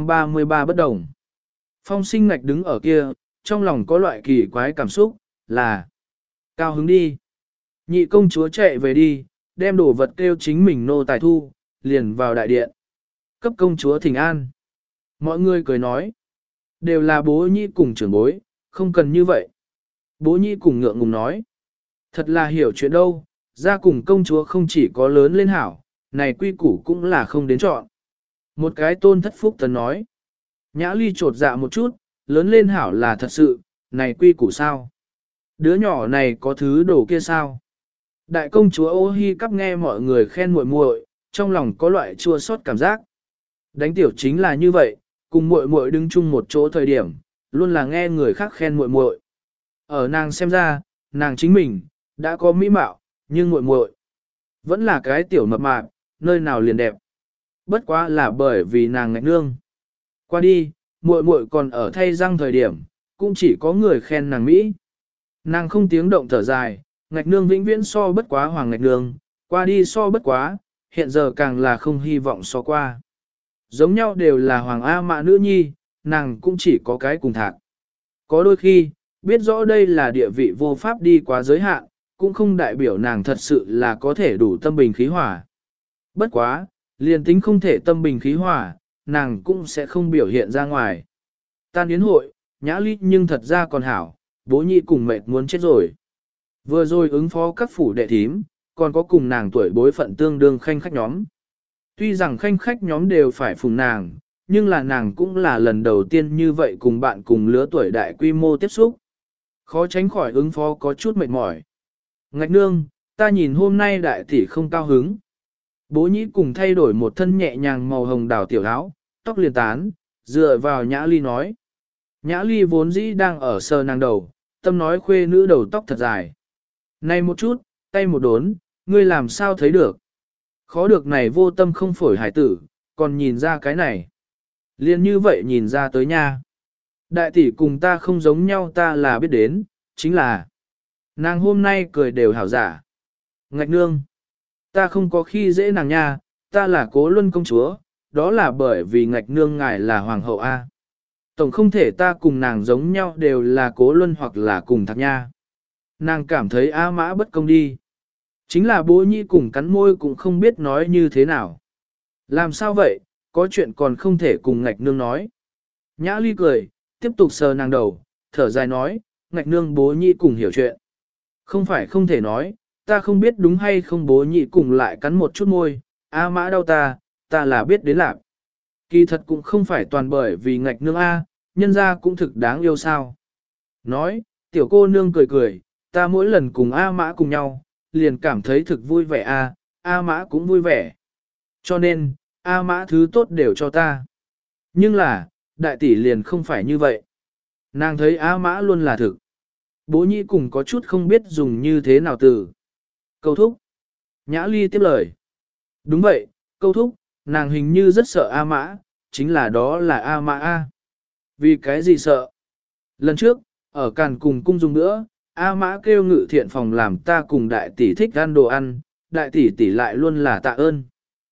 733 bất đồng. Phong Sinh ngạch đứng ở kia, trong lòng có loại kỳ quái cảm xúc, là cao hứng đi. Nhị công chúa chạy về đi, đem đồ vật kêu chính mình nô tài thu, liền vào đại điện. Cấp công chúa thỉnh an. Mọi người cười nói, đều là bố Nhĩ cùng trưởng bối, không cần như vậy. Bố Nhĩ cùng ngượng ngùng nói, thật là hiểu chuyện đâu, ra cùng công chúa không chỉ có lớn lên hảo, này quy củ cũng là không đến chọn. Một cái tôn thất phúc tấn nói, Nhã Ly trột dạ một chút, lớn lên hảo là thật sự, này quy củ sao? Đứa nhỏ này có thứ đồ kia sao? Đại công chúa Ô Hi cắp nghe mọi người khen muội muội, trong lòng có loại chua xót cảm giác. Đánh tiểu chính là như vậy, cùng muội muội đứng chung một chỗ thời điểm, luôn là nghe người khác khen muội muội. Ở nàng xem ra, nàng chính mình đã có mỹ mạo, nhưng muội muội vẫn là cái tiểu mập mạp, nơi nào liền đẹp. Bất quá là bởi vì nàng ngạch nương. Qua đi, muội muội còn ở thay răng thời điểm, cũng chỉ có người khen nàng mỹ. Nàng không tiếng động thở dài, ngạch nương vĩnh viễn so bất quá hoàng ngạch nương, qua đi so bất quá, hiện giờ càng là không hy vọng so qua. Giống nhau đều là hoàng A Mã nữ nhi, nàng cũng chỉ có cái cùng thạc. Có đôi khi, biết rõ đây là địa vị vô pháp đi quá giới hạn, cũng không đại biểu nàng thật sự là có thể đủ tâm bình khí hỏa. Bất quá, liền tính không thể tâm bình khí hỏa, nàng cũng sẽ không biểu hiện ra ngoài. Tan yến hội, Nhã Ly nhưng thật ra còn hảo, bố Nhĩ cùng mệt muốn chết rồi. Vừa rồi ứng phó các phủ đệ thím, còn có cùng nàng tuổi bối phận tương đương khanh khách nhóm. Tuy rằng khanh khách nhóm đều phải phùng nàng, nhưng là nàng cũng là lần đầu tiên như vậy cùng bạn cùng lứa tuổi đại quy mô tiếp xúc. Khó tránh khỏi ứng phó có chút mệt mỏi. Ngạch nương, ta nhìn hôm nay đại tỷ không cao hứng. Bố Nhĩ cùng thay đổi một thân nhẹ nhàng màu hồng đào tiểu áo, tóc liền tán, dựa vào Nhã Ly nói. Nhã Ly vốn dĩ đang ở sờ nàng đầu, tâm nói khuê nữ đầu tóc thật dài. Này một chút, tay một đốn, ngươi làm sao thấy được. Khó được này vô tâm không phổi hải tử, còn nhìn ra cái này. Liên như vậy nhìn ra tới nha. Đại tỷ cùng ta không giống nhau ta là biết đến, chính là nàng hôm nay cười đều hảo giả. Ngạch nương, ta không có khi dễ nàng nha, ta là Cố Luân công chúa, đó là bởi vì ngạch nương ngài là hoàng hậu A. Tổng không thể ta cùng nàng giống nhau đều là Cố Luân hoặc là cùng Thạc nha. Nàng cảm thấy A Mã bất công đi. Chính là bố Nhĩ cùng cắn môi cũng không biết nói như thế nào. Làm sao vậy, có chuyện còn không thể cùng ngạch nương nói. Nhã Ly cười, tiếp tục sờ nàng đầu, thở dài nói, ngạch nương bố Nhĩ cùng hiểu chuyện. Không phải không thể nói, ta không biết đúng hay không bố Nhĩ cùng lại cắn một chút môi, A Mã đau ta là biết đến lạc. Kỳ thật cũng không phải toàn bởi vì ngạch nương A, nhân ra cũng thực đáng yêu sao. Nói, tiểu cô nương cười cười, ta mỗi lần cùng A Mã cùng nhau, liền cảm thấy thực vui vẻ A Mã cũng vui vẻ. Cho nên, A Mã thứ tốt đều cho ta. Nhưng là, đại tỷ liền không phải như vậy. Nàng thấy A Mã luôn là thực. Bố Nhĩ cùng có chút không biết dùng như thế nào từ. Câu thúc. Nhã Ly tiếp lời. Đúng vậy, câu thúc, nàng hình như rất sợ A Mã, chính là đó là A Mã A. Vì cái gì sợ? Lần trước, Ở càn cùng cung dùng nữa, A Mã kêu Ngự Thiện phòng làm ta cùng đại tỷ thích ăn đồ ăn, đại tỷ tỷ lại luôn là tạ ơn.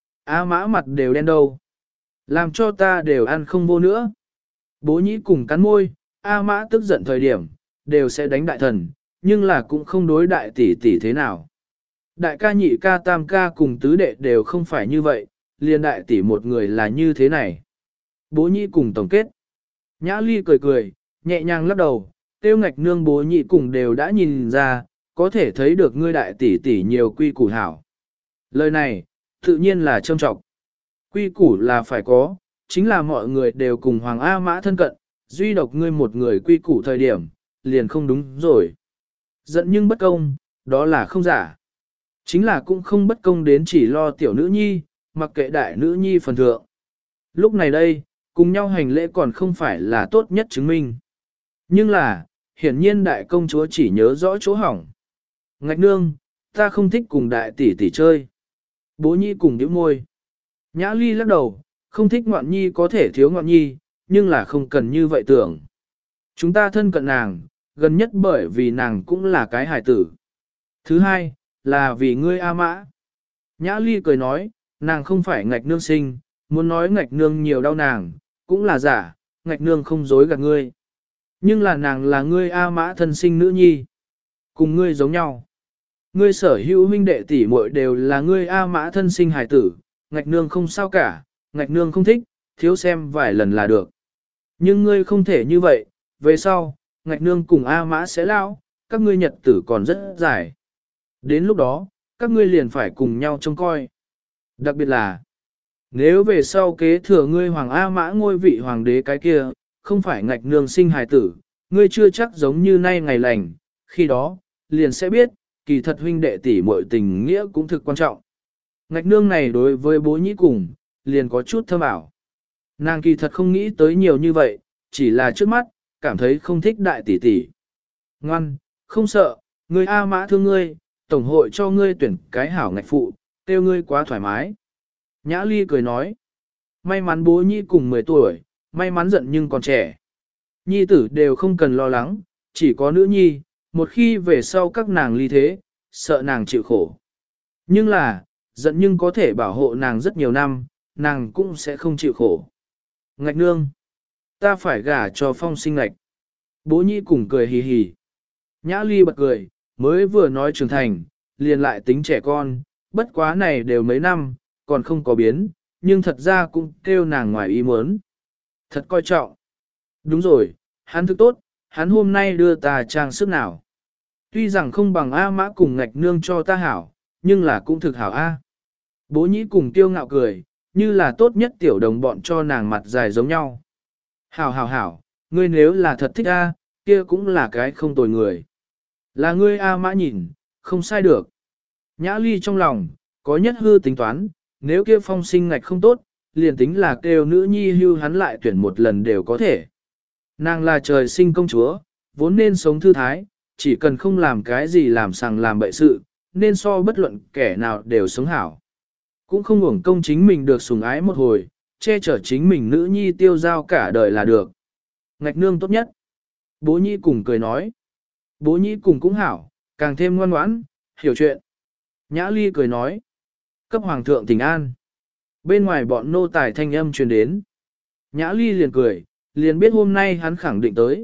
A Mã mặt đều đen đâu. Làm cho ta đều ăn không vô nữa. Bố nhĩ cùng cắn môi, A Mã tức giận thời điểm, đều sẽ đánh đại thần, nhưng là cũng không đối đại tỷ tỷ thế nào. Đại ca nhị ca tam ca cùng tứ đệ đều không phải như vậy, liền đại tỷ một người là như thế này. Bố nhĩ cùng tổng kết. Nhã Ly cười cười, nhẹ nhàng lắc đầu, tiêu ngạch nương bố nhị cùng đều đã nhìn ra, có thể thấy được ngươi đại tỷ tỷ nhiều quy củ hảo. Lời này, tự nhiên là trâm trọng. Quy củ là phải có, chính là mọi người đều cùng Hoàng A Mã thân cận, duy độc ngươi một người quy củ thời điểm, liền không đúng rồi. Giận nhưng bất công, đó là không giả. Chính là cũng không bất công đến chỉ lo tiểu nữ nhi, mặc kệ đại nữ nhi phần thượng. Lúc này đây, cùng nhau hành lễ còn không phải là tốt nhất chứng minh. Nhưng là, hiển nhiên đại công chúa chỉ nhớ rõ chỗ hỏng. Ngạch nương, ta không thích cùng đại tỷ tỷ chơi. Bố nhi cùng nhíu môi. Nhã Ly lắc đầu, không thích ngoạn nhi có thể thiếu ngoạn nhi, nhưng là không cần như vậy tưởng. Chúng ta thân cận nàng, gần nhất bởi vì nàng cũng là cái hài tử. Thứ hai, là vì ngươi A Mã. Nhã Ly cười nói, nàng không phải ngạch nương sinh, muốn nói ngạch nương nhiều đau nàng, cũng là giả, ngạch nương không dối gạt ngươi. Nhưng là nàng là ngươi A Mã thân sinh nữ nhi. Cùng ngươi giống nhau. Ngươi sở hữu huynh đệ tỷ muội đều là ngươi A Mã thân sinh hài tử, ngạch nương không sao cả, ngạch nương không thích, thiếu xem vài lần là được. Nhưng ngươi không thể như vậy, về sau, ngạch nương cùng A Mã sẽ lao, các ngươi nhật tử còn rất dài. Đến lúc đó, các ngươi liền phải cùng nhau trông coi. Đặc biệt là, nếu về sau kế thừa ngươi Hoàng A Mã ngôi vị hoàng đế cái kia, không phải ngạch nương sinh hài tử, ngươi chưa chắc giống như nay ngày lành, khi đó, liền sẽ biết, kỳ thật huynh đệ tỷ muội tình nghĩa cũng thực quan trọng. Ngạch nương này đối với bố nhĩ cùng, liền có chút thâm ảo. Nàng kỳ thật không nghĩ tới nhiều như vậy, chỉ là trước mắt, cảm thấy không thích đại tỷ tỷ. Ngoan, không sợ, ngươi A Mã thương ngươi, tổng hội cho ngươi tuyển cái hảo ngạch phụ, tiêu ngươi quá thoải mái. Nhã Ly cười nói, may mắn bố nhĩ cùng 10 tuổi, may mắn giận nhưng còn trẻ. Nhi tử đều không cần lo lắng, chỉ có nữ nhi, một khi về sau các nàng ly thế, sợ nàng chịu khổ. Nhưng là, giận nhưng có thể bảo hộ nàng rất nhiều năm, nàng cũng sẽ không chịu khổ. Ngạch nương, ta phải gả cho Phong Sinh ngạch. Bố nhĩ cùng cười hì hì. Nhã Ly bật cười, mới vừa nói trưởng thành, liền lại tính trẻ con, bất quá này đều mấy năm, còn không có biến, nhưng thật ra cũng kêu nàng ngoài ý muốn. Thật coi trọng. Đúng rồi, hắn thức tốt, hắn hôm nay đưa ta trang sức nào. Tuy rằng không bằng A Mã cùng ngạch nương cho ta hảo, nhưng là cũng thực hảo A. Bố nhĩ cùng tiêu ngạo cười, như là tốt nhất tiểu đồng bọn cho nàng mặt dài giống nhau. Hảo hảo hảo, ngươi nếu là thật thích A, kia cũng là cái không tồi người. Là ngươi A Mã nhìn, không sai được. Nhã Ly trong lòng, có nhất hư tính toán, nếu kia Phong Sinh ngạch không tốt, liền tính là kêu nữ nhi hưu hắn lại tuyển một lần đều có thể. Nàng là trời sinh công chúa, vốn nên sống thư thái, chỉ cần không làm cái gì làm sằng làm bậy sự, nên so bất luận kẻ nào đều sống hảo. Cũng không uổng công chính mình được sủng ái một hồi, che chở chính mình nữ nhi tiêu giao cả đời là được. Ngạch nương tốt nhất. Bố nhi cùng cười nói. Bố nhi cùng cũng hảo, càng thêm ngoan ngoãn, hiểu chuyện. Nhã Ly cười nói. Cấp hoàng thượng thỉnh an. Bên ngoài bọn nô tài thanh âm truyền đến. Nhã Ly liền cười, liền biết hôm nay hắn khẳng định tới.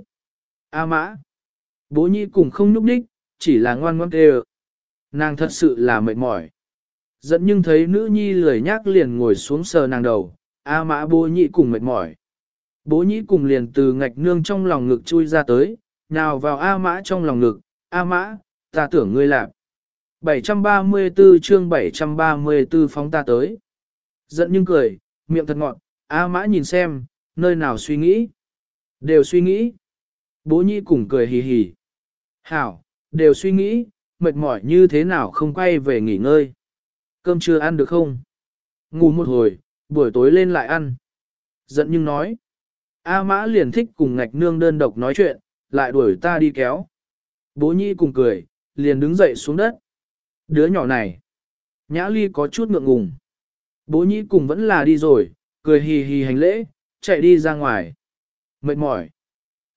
A Mã. Bố nhi cùng không nhúc nhích, chỉ là ngoan ngoãn kêu. Nàng thật sự là mệt mỏi. Giận nhưng thấy nữ nhi lười nhác liền ngồi xuống sờ nàng đầu. A Mã bố nhị cùng mệt mỏi. Bố nhị cùng liền từ ngạch nương trong lòng ngực chui ra tới, nào vào A Mã trong lòng ngực. A Mã, ta tưởng ngươi làm. 734 chương 734 phóng ta tới. Giận nhưng cười, miệng thật ngọt. A Mã nhìn xem, nơi nào suy nghĩ. Đều suy nghĩ. Bố nhị cùng cười hì hì. Hảo, đều suy nghĩ, mệt mỏi như thế nào không quay về nghỉ ngơi. Cơm chưa ăn được không? Ngủ một hồi, buổi tối lên lại ăn. Giận nhưng nói. A Mã liền thích cùng ngạch nương đơn độc nói chuyện, lại đuổi ta đi kéo. Bố nhi cùng cười, liền đứng dậy xuống đất. Đứa nhỏ này. Nhã Ly có chút ngượng ngùng. Bố nhi cùng vẫn là đi rồi, cười hì hì hành lễ, chạy đi ra ngoài. Mệt mỏi.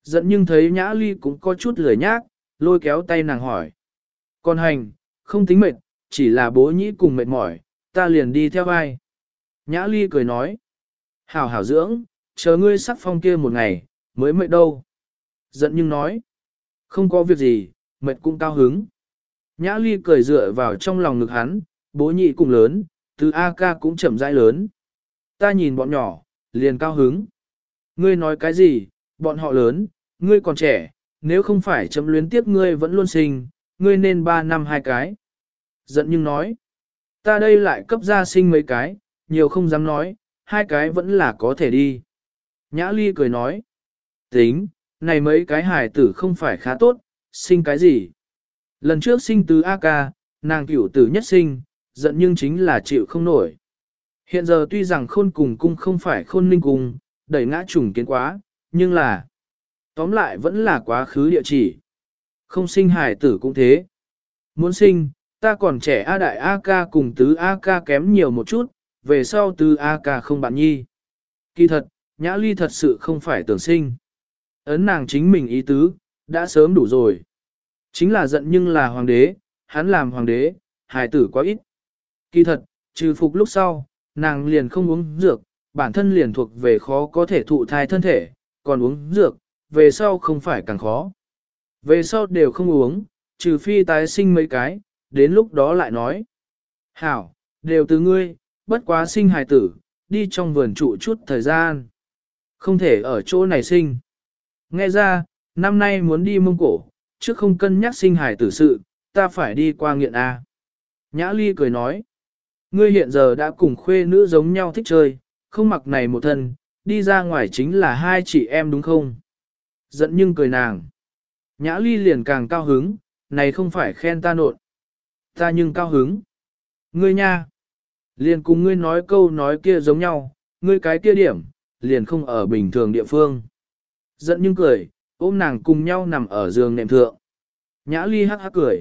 Giận nhưng thấy Nhã Ly cũng có chút lười nhác, lôi kéo tay nàng hỏi. Con hành, không tính mệt, chỉ là bố nhĩ cùng mệt mỏi, ta liền đi theo ai. Nhã Ly cười nói. Hảo hảo dưỡng, chờ ngươi sắc phong kia một ngày, mới mệt đâu. Giận nhưng nói. Không có việc gì, mệt cũng cao hứng. Nhã Ly cười dựa vào trong lòng ngực hắn, bố nhị cũng lớn, từ A ca cũng chậm rãi lớn. Ta nhìn bọn nhỏ, liền cao hứng. Ngươi nói cái gì, bọn họ lớn, ngươi còn trẻ, nếu không phải chấm luyến tiếp ngươi vẫn luôn sinh, ngươi nên 3 năm 2 cái. Giận nhưng nói, ta đây lại cấp ra sinh mấy cái, nhiều không dám nói, 2 cái vẫn là có thể đi. Nhã Ly cười nói, tính, này mấy cái hài tử không phải khá tốt, sinh cái gì. Lần trước sinh từ A ca, nàng cửu tử nhất sinh, giận nhưng chính là chịu không nổi. Hiện giờ tuy rằng khôn cùng cung không phải khôn ninh cung, đẩy ngã trùng kiến quá, nhưng là tóm lại vẫn là quá khứ địa chỉ. Không sinh hài tử cũng thế. Muốn sinh, ta còn trẻ A đại A ca cùng tứ A ca kém nhiều một chút, về sau tứ A ca không bạn nhi. Kỳ thật, Nhã Ly thật sự không phải tưởng sinh. Ấn nàng chính mình ý tứ, đã sớm đủ rồi. Chính là giận nhưng là hoàng đế, hắn làm hoàng đế, hài tử quá ít. Kỳ thật, trừ phục lúc sau, nàng liền không uống dược, bản thân liền thuộc về khó có thể thụ thai thân thể, còn uống dược, về sau không phải càng khó. Về sau đều không uống, trừ phi tái sinh mấy cái, đến lúc đó lại nói. Hảo, đều từ ngươi, bất quá sinh hài tử, đi trong vườn trụ chút thời gian. Không thể ở chỗ này sinh. Nghe ra, năm nay muốn đi Mông Cổ, chứ không cân nhắc sinh hài tử sự, ta phải đi qua nghiện A. Nhã Ly cười nói, ngươi hiện giờ đã cùng khuê nữ giống nhau thích chơi, không mặc này một thân, đi ra ngoài chính là 2 chị em đúng không? Giận nhưng cười nàng. Nhã Ly liền càng cao hứng, này không phải khen ta nộn. Ta nhưng cao hứng. Ngươi nha. Liền cùng ngươi nói câu nói kia giống nhau, ngươi cái kia điểm, liền không ở bình thường địa phương. Giận nhưng cười, ôm nàng cùng nhau nằm ở giường nệm thượng. Nhã Ly hắc hắc cười.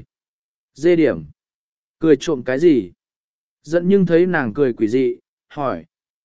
Dê điểm. Cười trộm cái gì? Giận nhưng thấy nàng cười quỷ dị, hỏi.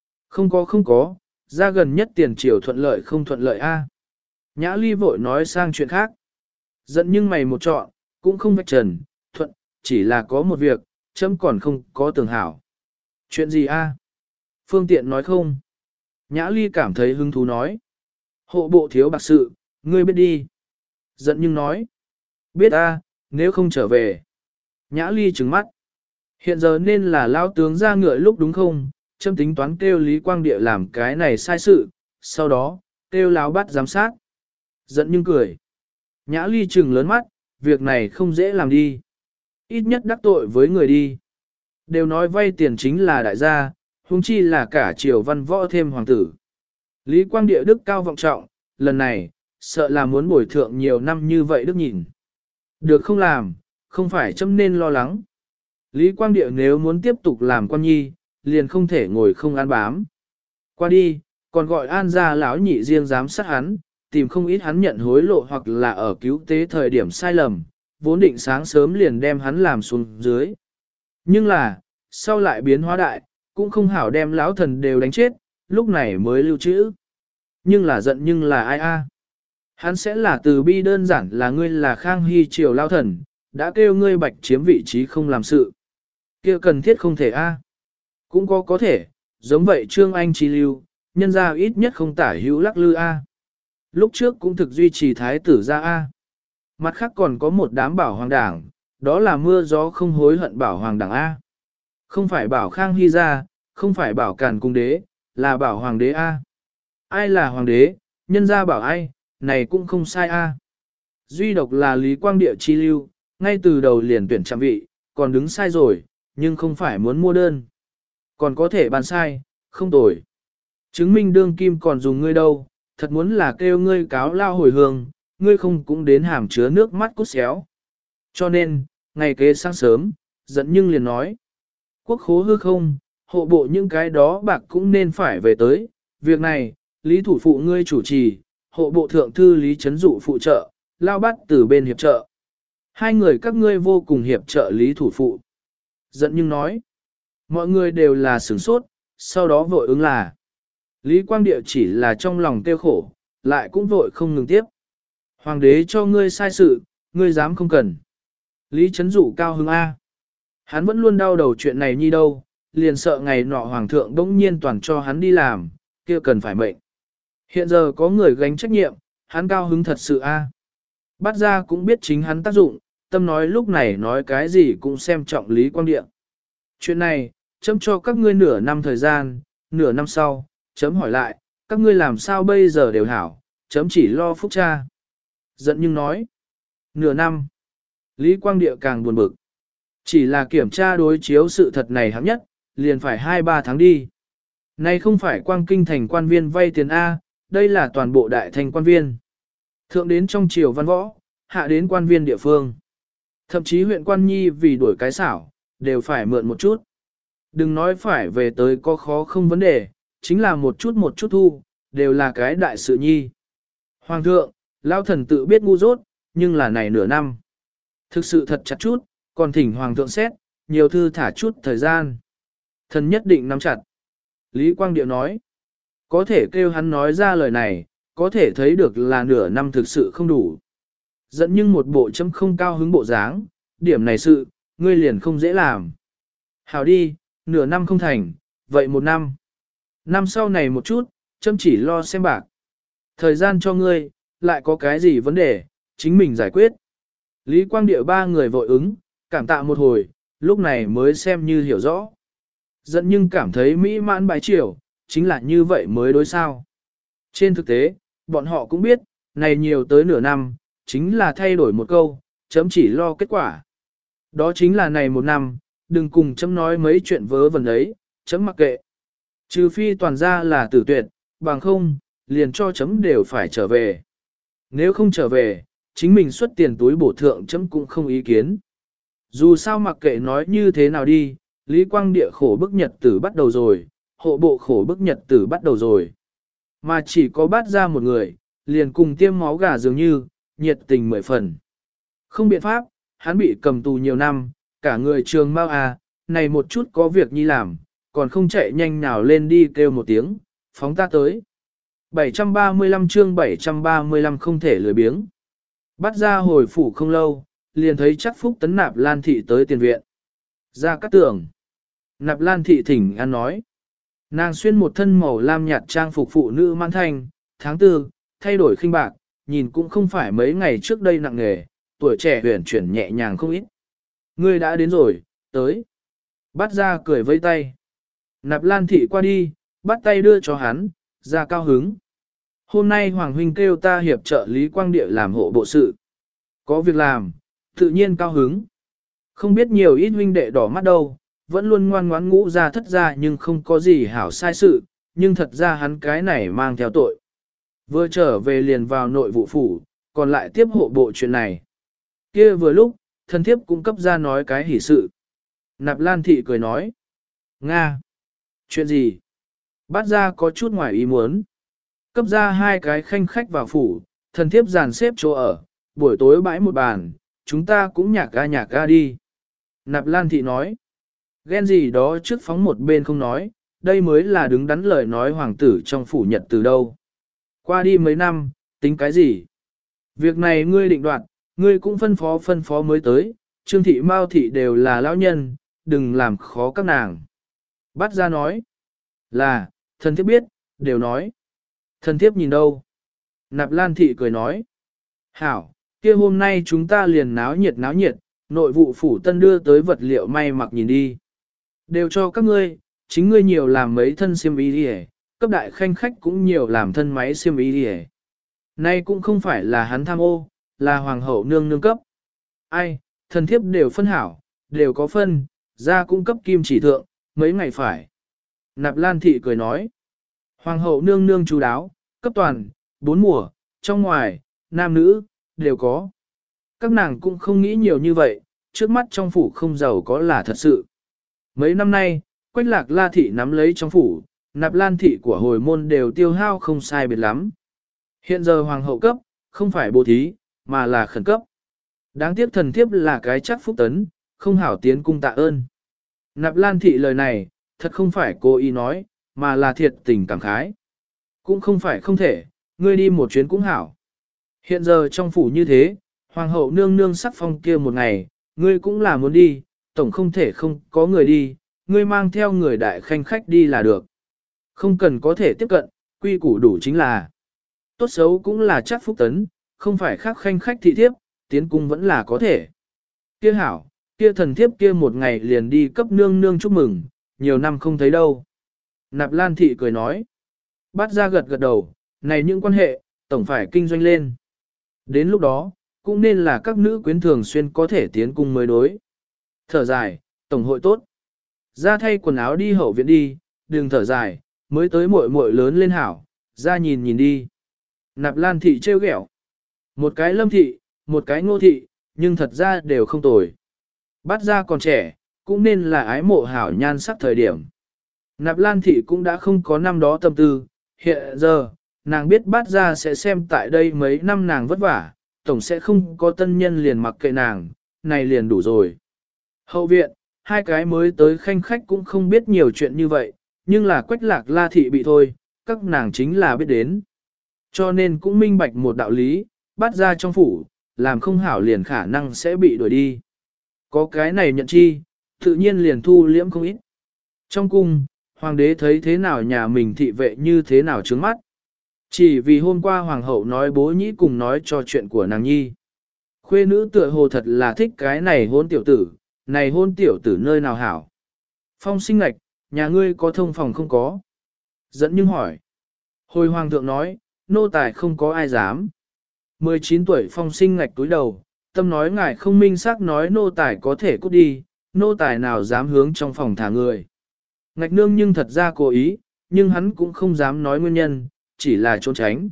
Không có, ra gần nhất tiền triều thuận lợi không thuận lợi a? Nhã Ly vội nói sang chuyện khác. Giận nhưng mày một trọn, cũng không vạch trần, thuận, chỉ là có một việc, chấm còn không có tưởng hảo. Chuyện gì a? Phương tiện nói không? Nhã Ly cảm thấy hứng thú nói. Hộ bộ thiếu bạc sự, ngươi biết đi. Giận nhưng nói. Biết a, nếu không trở về. Nhã Ly trừng mắt. Hiện giờ nên là lao tướng ra ngựa lúc đúng không? Châm tính toán kêu Lý Quang Địa làm cái này sai sự, sau đó, kêu láo bắt giám sát. Giận nhưng cười. Nhã Ly trừng lớn mắt, việc này không dễ làm đi. Ít nhất đắc tội với người đi. Đều nói vay tiền chính là đại gia, huống chi là cả triều văn võ thêm hoàng tử. Lý Quang Địa đức cao vọng trọng, lần này, sợ là muốn bồi thượng nhiều năm như vậy đức nhìn. Được không làm, không phải châm nên lo lắng. Lý Quang Địa nếu muốn tiếp tục làm quan nhi, liền không thể ngồi không ăn bám. Qua đi, còn gọi An gia lão nhị riêng giám sát hắn, tìm không ít hắn nhận hối lộ hoặc là ở cứu tế thời điểm sai lầm, vốn định sáng sớm liền đem hắn làm xuống dưới. Nhưng là, sau lại biến hóa đại, cũng không hảo đem lão thần đều đánh chết, lúc này mới lưu trữ. Nhưng là giận nhưng là ai a? Hắn sẽ là từ bi đơn giản là ngươi là Khang Hy triều lao thần, đã kêu ngươi bạch chiếm vị trí không làm sự. Kia cần thiết không thể a. Cũng có thể, giống vậy Trương Anh chi lưu, nhân ra ít nhất không tả hữu lắc lư a. Lúc trước cũng thực duy trì thái tử ra a. Mặt khác còn có một đám bảo hoàng đảng, đó là mưa gió không hối hận bảo hoàng đảng a. Không phải bảo Khang Hy ra, không phải bảo Càn Cung đế, là bảo hoàng đế a. Ai là hoàng đế, nhân ra bảo ai, này cũng không sai a. Duy độc là Lý Quang Địa chi lưu, ngay từ đầu liền tuyển trạm vị, còn đứng sai rồi, nhưng không phải muốn mua đơn. Còn có thể bàn sai, không tồi. Chứng minh đương kim còn dùng ngươi đâu, thật muốn là kêu ngươi cáo lao hồi hương, ngươi không cũng đến hàm chứa nước mắt cút xéo. Cho nên, ngày kế sáng sớm, giận nhưng liền nói. Quốc khố hư không, hộ bộ những cái đó bạc cũng nên phải về tới. Việc này, Lý thủ phụ ngươi chủ trì, hộ bộ thượng thư Lý Trấn Dụ phụ trợ, lao bắt từ bên hiệp trợ. 2 người các ngươi vô cùng hiệp trợ Lý thủ phụ. Giận nhưng nói. Mọi người đều là sửng sốt, sau đó vội ứng là. Lý Quang Địa chỉ là trong lòng tiêu khổ, lại cũng vội không ngừng tiếp. Hoàng đế cho ngươi sai sự, ngươi dám không cần. Lý Trấn Dụ cao hứng A. Hắn vẫn luôn đau đầu chuyện này nhi đâu, liền sợ ngày nọ hoàng thượng đống nhiên toàn cho hắn đi làm, kia cần phải mệnh. Hiện giờ có người gánh trách nhiệm, hắn cao hứng thật sự A. Bắt ra cũng biết chính hắn tác dụng, tâm nói lúc này nói cái gì cũng xem trọng Lý Quang Điện. Chuyện này, chấm cho các ngươi nửa năm thời gian, nửa năm sau, chấm hỏi lại, các ngươi làm sao bây giờ đều hảo, chấm chỉ lo phúc cha. Giận nhưng nói, nửa năm, Lý Quang Địa càng buồn bực. Chỉ là kiểm tra đối chiếu sự thật này hạng nhất, liền phải 2-3 tháng đi. Này không phải quang kinh thành quan viên vay tiền A, đây là toàn bộ đại thành quan viên. Thượng đến trong triều văn võ, hạ đến quan viên địa phương. Thậm chí huyện quan nhi vì đuổi cái xảo, đều phải mượn một chút. Đừng nói phải về tới có khó không vấn đề, chính là một chút thu, đều là cái đại sự nhi. Hoàng thượng, lao thần tự biết ngu dốt, nhưng là này nửa năm. Thực sự thật chặt chút, còn thỉnh hoàng thượng xét, nhiều thư thả chút thời gian. Thần nhất định nắm chặt. Lý Quang Điệu nói, có thể kêu hắn nói ra lời này, có thể thấy được là nửa năm thực sự không đủ. Dẫn nhưng một bộ chấm không cao hứng bộ dáng, điểm này sự, ngươi liền không dễ làm. Hảo đi, nửa năm không thành, vậy một năm. Năm sau này một chút, chấm chỉ lo xem bạc. Thời gian cho ngươi, lại có cái gì vấn đề, chính mình giải quyết. Lý Quang Điệu ba người vội ứng, cảm tạ một hồi, lúc này mới xem như hiểu rõ. Dẫn nhưng cảm thấy mỹ mãn bái triều, chính là như vậy mới đối sao. Trên thực tế, bọn họ cũng biết, này nhiều tới nửa năm, chính là thay đổi một câu, chấm chỉ lo kết quả. Đó chính là này một năm, đừng cùng chấm nói mấy chuyện vớ vẩn ấy, chấm mặc kệ. Trừ phi toàn ra là tử tuyệt, bằng không, liền cho chấm đều phải trở về. Nếu không trở về, chính mình xuất tiền túi bổ thượng chấm cũng không ý kiến. Dù sao mặc kệ nói như thế nào đi, Lý Quang Địa khổ bức nhật tử bắt đầu rồi, hộ bộ khổ bức nhật tử bắt đầu rồi. Mà chỉ có bắt ra một người, liền cùng tiêm máu gà dường như, nhiệt tình 10 phần. Không biện pháp, hắn bị cầm tù nhiều năm, cả người trường mau à, này một chút có việc nhi làm, còn không chạy nhanh nào lên đi kêu một tiếng, phóng ta tới. 735 chương 735 không thể lười biếng. Bắt ra hồi phủ không lâu, liền thấy chắc Phúc Tấn Nạp Lan Thị tới tiền viện. Ra cắt tưởng. Nạp Lan Thị thỉnh ăn nói. Nàng xuyên một thân màu lam nhạt trang phục phụ nữ mãn thanh, tháng 4, thay đổi khinh bạc, nhìn cũng không phải mấy ngày trước đây nặng nghề, tuổi trẻ huyền chuyển nhẹ nhàng không ít. Ngươi đã đến rồi, tới. Bắt ra cười vây tay. Nạp Lan Thị qua đi, bắt tay đưa cho hắn, ra cao hứng. Hôm nay Hoàng Huynh kêu ta hiệp trợ Lý Quang Địa làm hộ bộ sự. Có việc làm, tự nhiên cao hứng. Không biết nhiều ít huynh đệ đỏ mắt đâu, vẫn luôn ngoan ngoãn ngũ ra thất ra nhưng không có gì hảo sai sự, nhưng thật ra hắn cái này mang theo tội. Vừa trở về liền vào nội vụ phủ, còn lại tiếp hộ bộ chuyện này. Kia vừa lúc, thân thiếp cũng cấp ra nói cái hỷ sự. Nạp Lan Thị cười nói. Nga! Chuyện gì? Bắt ra có chút ngoài ý muốn. Cấp ra hai cái khanh khách vào phủ, thân thiếp dàn xếp chỗ ở, buổi tối bãi một bàn, chúng ta cũng nhạc ga đi. Nạp Lan Thị nói. Ghen gì đó trước phóng một bên không nói, đây mới là đứng đắn lời nói hoàng tử trong phủ nhật từ đâu. Qua đi mấy năm, tính cái gì? Việc này ngươi định đoạt, ngươi cũng phân phó mới tới, Trương Thị Mao Thị đều là lão nhân, đừng làm khó các nàng. Bắt ra nói. Là, thần thiếp biết, đều nói. Thần thiếp nhìn đâu? Nạp Lan Thị cười nói. Hảo, kia hôm nay chúng ta liền náo nhiệt, nội vụ phủ tân đưa tới vật liệu may mặc nhìn đi. Đều cho các ngươi, chính ngươi nhiều làm mấy thân xiêm y đi, cấp đại khanh khách cũng nhiều làm thân máy xiêm y đi. Nay cũng không phải là hắn tham ô, là hoàng hậu nương nương cấp. Ai, thần thiếp đều phân hảo, đều có phân, ra cung cấp kim chỉ thượng, mấy ngày phải. Nạp Lan Thị cười nói. Hoàng hậu nương nương chú đáo, cấp toàn, 4 mùa, trong ngoài, nam nữ, đều có. Các nàng cũng không nghĩ nhiều như vậy, trước mắt trong phủ không giàu có là thật sự. Mấy năm nay, Quách Lạc La Thị nắm lấy trong phủ, Nạp Lan Thị của hồi môn đều tiêu hao không sai biệt lắm. Hiện giờ hoàng hậu cấp, không phải bố thí, mà là khẩn cấp. Đáng tiếc thần thiếp là cái chắc Phúc Tấn, không hảo tiến cung tạ ơn. Nạp Lan Thị lời này, thật không phải cô ý nói, mà là thiệt tình cảm khái. Cũng không phải không thể, ngươi đi một chuyến cũng hảo. Hiện giờ trong phủ như thế, hoàng hậu nương nương sắc phong kia một ngày, ngươi cũng là muốn đi, tổng không thể không có người đi, ngươi mang theo người đại khanh khách đi là được. Không cần có thể tiếp cận, quy củ đủ chính là. Tốt xấu cũng là chắc phúc tấn, không phải khác khanh khách thị thiếp, tiến cung vẫn là có thể. Kia hảo, kia thần thiếp kia một ngày liền đi cấp nương nương chúc mừng, nhiều năm không thấy đâu. Nạp Lan thị cười nói. Bắt ra gật gật đầu, này những quan hệ, tổng phải kinh doanh lên. Đến lúc đó, cũng nên là các nữ quyến thường xuyên có thể tiến cung mới đối. Thở dài, tổng hội tốt. Ra thay quần áo đi hậu viện đi, đừng thở dài, mới tới muội muội lớn lên hảo, ra nhìn nhìn đi. Nạp Lan thị trêu ghẹo. Một cái Lâm thị, một cái Ngô thị, nhưng thật ra đều không tồi. Bắt ra còn trẻ, cũng nên là ái mộ hảo nhan sắc thời điểm. Nạp Lan thị cũng đã không có năm đó tâm tư, hiện giờ, nàng biết bắt ra sẽ xem tại đây mấy năm nàng vất vả, tổng sẽ không có tân nhân liền mặc kệ nàng, này liền đủ rồi. Hậu viện, hai cái mới tới khanh khách cũng không biết nhiều chuyện như vậy, nhưng là Quách Lạc La thị bị thôi, các nàng chính là biết đến. Cho nên cũng minh bạch một đạo lý, bắt ra trong phủ, làm không hảo liền khả năng sẽ bị đuổi đi. Có cái này nhận chi, tự nhiên liền thu liễm không ít. Trong cung, hoàng đế thấy thế nào nhà mình thị vệ như thế nào trướng mắt. Chỉ vì hôm qua hoàng hậu nói bố nhĩ cùng nói cho chuyện của nàng nhi. Khuê nữ tựa hồ thật là thích cái này hôn tiểu tử, này hôn tiểu tử nơi nào hảo. Phong sinh ngạch, nhà ngươi có thông phòng không có? Dẫn nhưng hỏi. Hồi hoàng thượng nói, nô tài không có ai dám. 19 tuổi phong sinh ngạch túi đầu, tâm nói ngài không minh xác nói nô tài có thể cút đi, nô tài nào dám hướng trong phòng thả người. Ngạch nương nhưng thật ra cố ý, nhưng hắn cũng không dám nói nguyên nhân, chỉ là trốn tránh.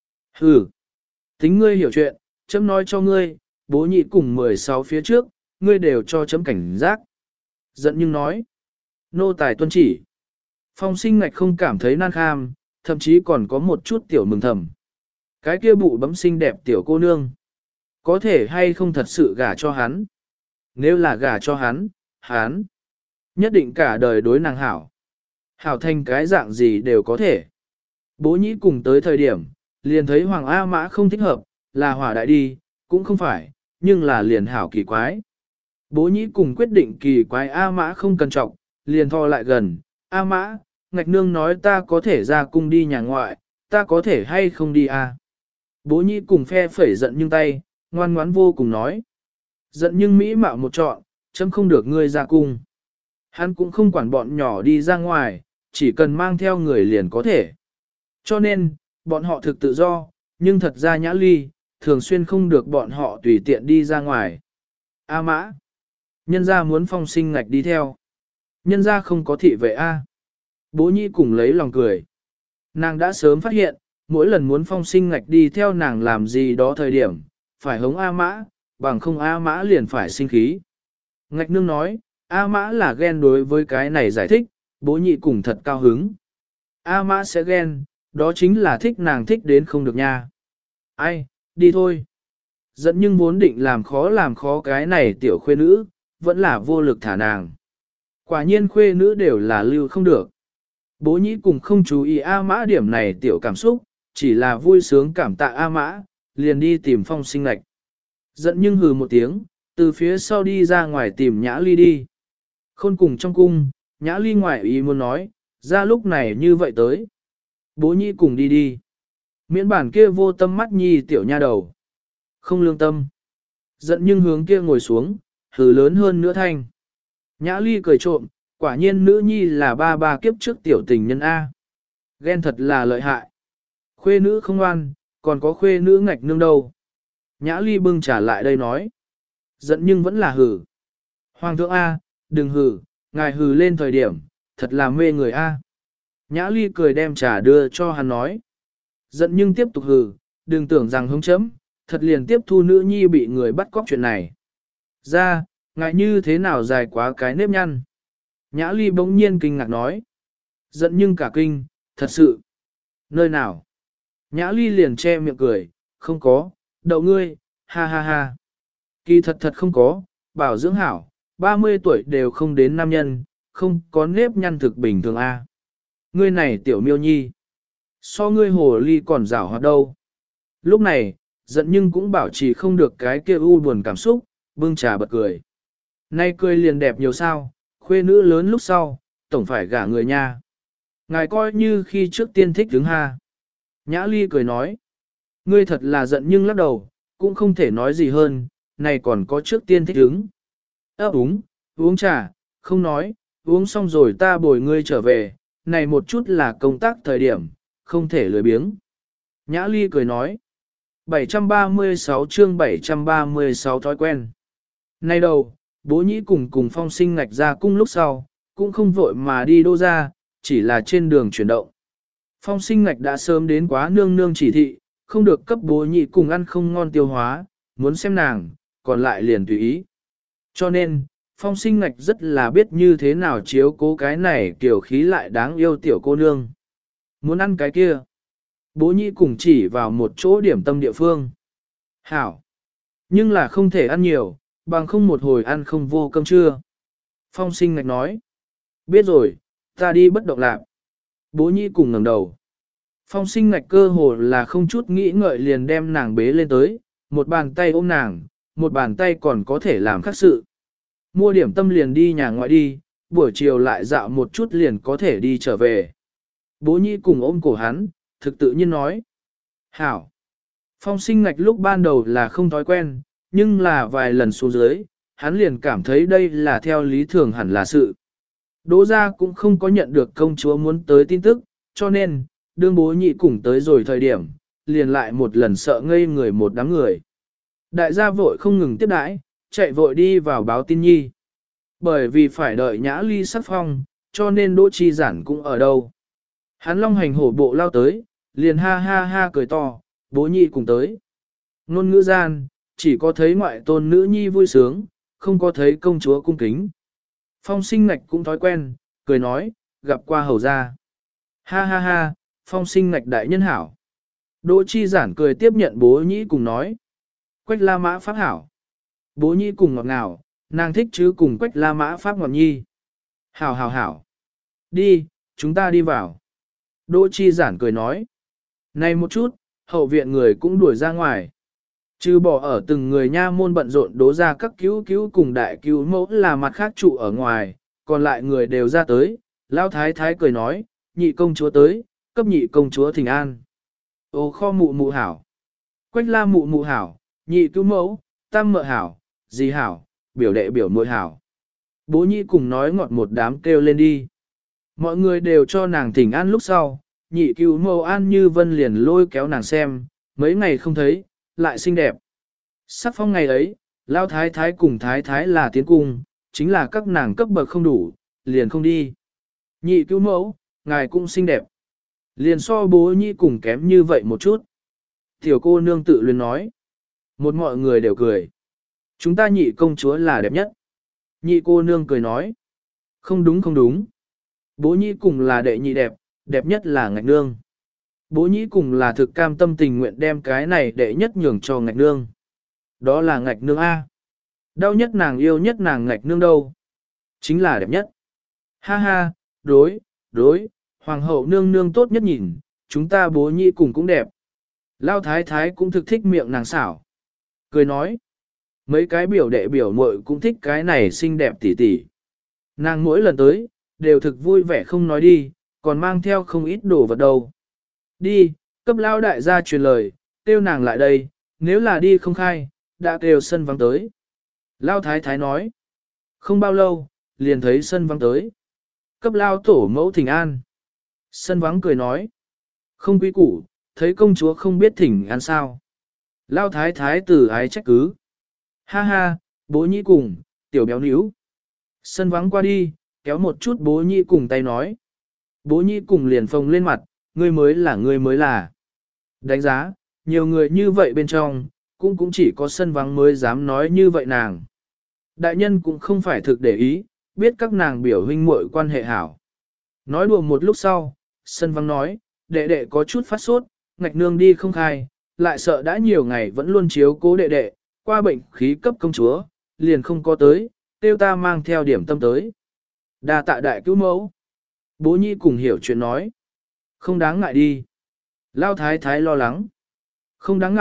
Hừ, tính ngươi hiểu chuyện, chấm nói cho ngươi, bố nhị cùng 16 phía trước, ngươi đều cho chấm cảnh giác. Giận nhưng nói, nô tài tuân chỉ. Phong sinh ngạch không cảm thấy nan kham, thậm chí còn có một chút tiểu mừng thầm. Cái kia bụ bấm xinh đẹp tiểu cô nương. Có thể hay không thật sự gả cho hắn. Nếu là gả cho hắn, hắn nhất định cả đời đối nàng hảo. Hảo thành cái dạng gì đều có thể. Bố nhĩ cùng tới thời điểm, liền thấy Hoàng A Mã không thích hợp, là hỏa đại đi, cũng không phải, nhưng là liền hảo kỳ quái. Bố nhĩ cùng quyết định kỳ quái A Mã không cần trọng, liền thò lại gần, A Mã, ngạch nương nói ta có thể ra cung đi nhà ngoại, ta có thể hay không đi à? Bố nhĩ cùng phe phẩy giận nhưng tay, ngoan ngoãn vô cùng nói. Giận nhưng mỹ mạo một trọn, chấm không được ngươi ra cung. Hắn cũng không quản bọn nhỏ đi ra ngoài, chỉ cần mang theo người liền có thể. Cho nên, bọn họ thực tự do, nhưng thật ra nhã ly, thường xuyên không được bọn họ tùy tiện đi ra ngoài. A Mã, nhân gia muốn phong sinh ngạch đi theo. Nhân gia không có thị vệ A. Bố nhĩ cùng lấy lòng cười. Nàng đã sớm phát hiện, mỗi lần muốn phong sinh ngạch đi theo nàng làm gì đó thời điểm, phải hống A Mã, bằng không A Mã liền phải sinh khí. Ngạch nương nói, A Mã là ghen đối với cái này giải thích, bố nhị cùng thật cao hứng. A Mã sẽ ghen, đó chính là thích nàng thích đến không được nha. Ai, đi thôi. Giận nhưng vốn định làm khó cái này tiểu khuê nữ, vẫn là vô lực thả nàng. Quả nhiên khuê nữ đều là lưu không được. Bố nhĩ cùng không chú ý A Mã điểm này tiểu cảm xúc, chỉ là vui sướng cảm tạ A Mã, liền đi tìm phong sinh lạch. Giận nhưng hừ một tiếng, từ phía sau đi ra ngoài tìm Nhã Ly đi. Khôn cùng trong cung, Nhã Ly ngoại ý muốn nói, ra lúc này như vậy tới. Bố nhĩ cùng đi đi. Miễn bản kia vô tâm mắt nhi tiểu nha đầu. Không lương tâm. Giận nhưng hướng kia ngồi xuống, hừ lớn hơn nữa thanh. Nhã Ly cười trộm, quả nhiên nữ nhi là ba kiếp trước tiểu tình nhân A. Ghen thật là lợi hại. Khuê nữ không ngoan, còn có khuê nữ ngạch nương đâu. Nhã Ly bưng trả lại đây nói. Giận nhưng vẫn là hừ. Hoàng thượng A, đừng hừ, ngài hừ lên thời điểm, thật là mê người A. Nhã Ly cười đem trà đưa cho hắn nói. Giận nhưng tiếp tục hừ, đừng tưởng rằng hống chấm, thật liền tiếp thu nữ nhi bị người bắt cóc chuyện này. Ra, ngài như thế nào dài quá cái nếp nhăn. Nhã Ly bỗng nhiên kinh ngạc nói. Giận nhưng cả kinh, thật sự. Nơi nào? Nhã Ly liền che miệng cười, không có, đậu ngươi, ha ha ha. Kỳ thật thật không có, bảo dưỡng hảo, 30 tuổi đều không đến nam nhân, không có nếp nhăn thực bình thường a. Ngươi này tiểu miêu nhi. So ngươi hồ ly còn rảo hoạt đâu. Lúc này, giận nhưng cũng bảo trì không được cái kia u buồn cảm xúc, bưng trà bật cười. Nay cười liền đẹp nhiều sao, khuê nữ lớn lúc sau, tổng phải gả người nha. Ngài coi như khi trước tiên thích đứng ha. Nhã Ly cười nói, ngươi thật là giận nhưng lắc đầu, cũng không thể nói gì hơn, này còn có trước tiên thích đứng. Uống trà, không nói, uống xong rồi ta bồi ngươi trở về, này một chút là công tác thời điểm, không thể lười biếng. Nhã Ly cười nói, 736 chương 736 thói quen. Nay đầu, bố nhĩ cùng Phong Sinh ngạch ra cung lúc sau, cũng không vội mà đi đô ra, chỉ là trên đường chuyển động. Phong Sinh ngạch đã sớm đến quá nương nương chỉ thị, không được cấp bố nhị cùng ăn không ngon tiêu hóa, muốn xem nàng, còn lại liền tùy ý. Cho nên, Phong Sinh ngạch rất là biết như thế nào chiếu cố cái này kiểu khí lại đáng yêu tiểu cô nương. Muốn ăn cái kia. Bố nhị cùng chỉ vào một chỗ điểm tâm địa phương. Hảo. Nhưng là không thể ăn nhiều, bằng không một hồi ăn không vô cơm trưa. Phong Sinh ngạch nói. Biết rồi, ta đi bất động lạc. Bố nhị cùng ngẩng đầu. Phong Sinh ngạch cơ hồ là không chút nghĩ ngợi liền đem nàng bế lên tới, một bàn tay ôm nàng, một bàn tay còn có thể làm khác sự. Mua điểm tâm liền đi nhà ngoại đi, buổi chiều lại dạo một chút liền có thể đi trở về. Bố nhị cùng ôm cổ hắn, thực tự nhiên nói. Hảo. Phong Sinh ngạch lúc ban đầu là không thói quen, nhưng là vài lần xuống dưới, hắn liền cảm thấy đây là theo lý thường hẳn là sự. Đỗ gia cũng không có nhận được công chúa muốn tới tin tức, cho nên, đương bố nhị cùng tới rồi thời điểm, liền lại một lần sợ ngây người một đám người. Đại gia vội không ngừng tiếp đãi, chạy vội đi vào báo tin nhi. Bởi vì phải đợi Nhã Ly sắc phong, cho nên Đỗ Chi Giản cũng ở đâu. Hắn long hành hổ bộ lao tới, liền ha ha ha cười to, bố nhị cùng tới. Ngôn ngữ gian, chỉ có thấy ngoại tôn nữ nhi vui sướng, không có thấy công chúa cung kính. Phong Sinh ngạch cũng thói quen, cười nói, gặp qua hầu gia. Ha ha ha, Phong Sinh ngạch đại nhân hảo. Đỗ Chi Giản cười tiếp nhận bố nhĩ cùng nói. Quách La Mã Pháp hảo. Bố nhĩ cùng ngọt ngào, nàng thích chứ cùng Quách La Mã Pháp ngọt nhi. Hảo hảo hảo. Đi, chúng ta đi vào. Đỗ Chi Giản cười nói. Này một chút, hậu viện người cũng đuổi ra ngoài. Trừ bỏ ở từng người nha môn bận rộn đố ra các cứu cứu cùng đại cứu mẫu là mặt khác trụ ở ngoài, còn lại người đều ra tới. Lão thái thái cười nói, nhị công chúa tới, cấp nhị công chúa thỉnh an. Ô kho mụ mụ hảo. Quách La mụ mụ hảo, nhị cứu mẫu, tam mợ hảo, dì hảo, biểu đệ biểu muội hảo. Bố nhị cùng nói ngọt một đám kêu lên đi. Mọi người đều cho nàng thỉnh an lúc sau, nhị cứu mẫu An Như Vân liền lôi kéo nàng xem, mấy ngày không thấy, lại xinh đẹp. Sắc phong ngày ấy, Lao thái thái cùng thái thái là tiến cung, chính là các nàng cấp bậc không đủ, liền không đi. Nhị cứu mẫu, ngài cũng xinh đẹp. Liền so bố nhị cùng kém như vậy một chút. Tiểu cô nương tự luyến nói. Một mọi người đều cười. Chúng ta nhị công chúa là đẹp nhất. Nhị cô nương cười nói. Không đúng không đúng. Bố nhị cùng là đệ nhị đẹp, đẹp nhất là ngạch nương. Bố nhị cùng là thực cam tâm tình nguyện đem cái này đệ nhất nhường cho ngạch nương. Đó là ngạch nương A. Đau nhất nàng yêu nhất nàng ngạch nương đâu. Chính là đẹp nhất. Ha ha, đối, hoàng hậu nương nương tốt nhất nhìn, chúng ta bố nhị cùng cũng đẹp. Lao thái thái cũng thực thích miệng nàng xảo. Cười nói, mấy cái biểu đệ biểu muội cũng thích cái này xinh đẹp tỉ tỉ. Nàng mỗi lần tới, đều thực vui vẻ không nói đi, còn mang theo không ít đồ vật đâu. Đi, cấp lao đại gia truyền lời, kêu nàng lại đây, nếu là đi không khai, đã kêu sân vắng tới. Lao thái thái nói, không bao lâu, liền thấy sân vắng tới. Cấp lao tổ mẫu thỉnh an. Sân vắng cười nói, không quý củ, thấy công chúa không biết thỉnh an sao. Lao thái thái tử ái trách cứ. Ha ha, bố nhĩ cùng, tiểu béo níu. Sân vắng qua đi, kéo một chút bố nhĩ cùng tay nói. Bố nhĩ cùng liền phồng lên mặt, ngươi mới là. Đánh giá, nhiều người như vậy bên trong, cũng chỉ có sân vắng mới dám nói như vậy nàng. Đại nhân cũng không phải thực để ý, biết các nàng biểu huynh muội quan hệ hảo. Nói đùa một lúc sau, sân vắng nói, đệ đệ có chút phát sốt, ngạch nương đi không khai, lại sợ đã nhiều ngày vẫn luôn chiếu cố đệ đệ, qua bệnh khí cấp công chúa, liền không có tới, tiêu ta mang theo điểm tâm tới. Đa tạ đại cứu mẫu. Bố nhi cùng hiểu chuyện nói. Không đáng ngại đi. Lao thái thái lo lắng. Không đáng ngại,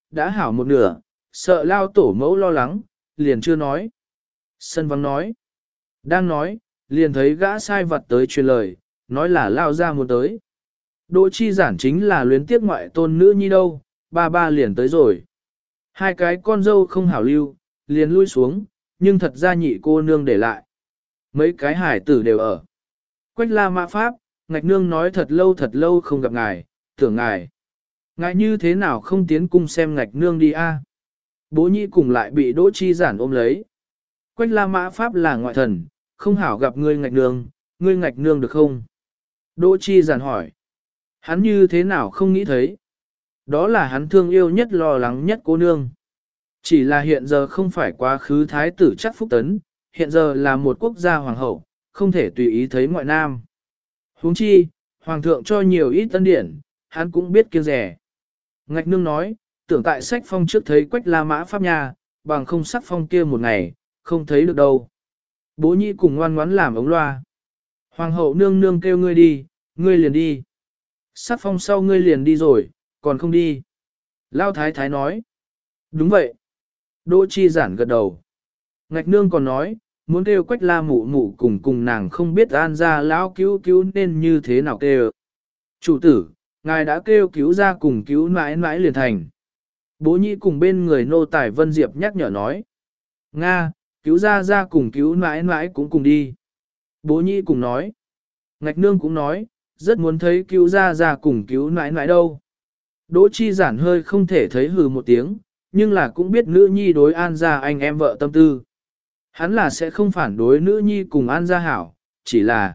đã hảo một nửa, sợ lao tổ mẫu lo lắng, liền chưa nói. Sân vắng nói. Đang nói, liền thấy gã sai vật tới truyền lời, nói là lao ra muốn tới. Đỗ chi giản chính là luyến tiếc ngoại tôn nữ nhi đâu, ba liền tới rồi. Hai cái con dâu không hảo lưu, liền lui xuống, nhưng thật ra nhị cô nương để lại. Mấy cái hải tử đều ở. Quách la mã pháp, ngạch nương nói thật lâu không gặp ngài, tưởng ngài. Ngài như thế nào không tiến cung xem ngạch nương đi a? Bố nhị cùng lại bị đỗ chi giản ôm lấy. Quách la mã pháp là ngoại thần, không hảo gặp ngươi ngạch nương được không? Đỗ chi giản hỏi. Hắn như thế nào không nghĩ thấy? Đó là hắn thương yêu nhất lo lắng nhất cô nương. Chỉ là hiện giờ không phải quá khứ thái tử chắc phúc tấn, hiện giờ là một quốc gia hoàng hậu, không thể tùy ý thấy ngoại nam. Huống chi, hoàng thượng cho nhiều ít tân điển, hắn cũng biết kiêng rẻ. Ngạch nương nói, tưởng tại sách phong trước thấy Quách la mã pháp nha, bằng không sắc phong kia một ngày, không thấy được đâu. Bố nhị cùng ngoan ngoãn làm ống loa. Hoàng hậu nương nương kêu ngươi đi, ngươi liền đi. Sắc phong sau ngươi liền đi rồi, còn không đi. Lao thái thái nói. Đúng vậy. Đỗ chi giản gật đầu. Ngạch nương còn nói, muốn kêu Quách la mụ mụ cùng nàng không biết an ra lão cứu nên như thế nào kêu. Chủ tử, ngài đã kêu cứu ra cùng cứu mãi mãi liền thành. Bố nhị cùng bên người nô tài Vân Diệp nhắc nhở nói. Nga, cứu ra cùng cứu mãi mãi cũng cùng đi. Bố nhị cùng nói. Ngạch nương cũng nói, rất muốn thấy cứu ra cùng cứu mãi mãi đâu. Đỗ chi giản hơi không thể thấy hừ một tiếng, nhưng là cũng biết nữ nhi đối an gia anh em vợ tâm tư. Hắn là sẽ không phản đối nữ nhi cùng an gia hảo, chỉ là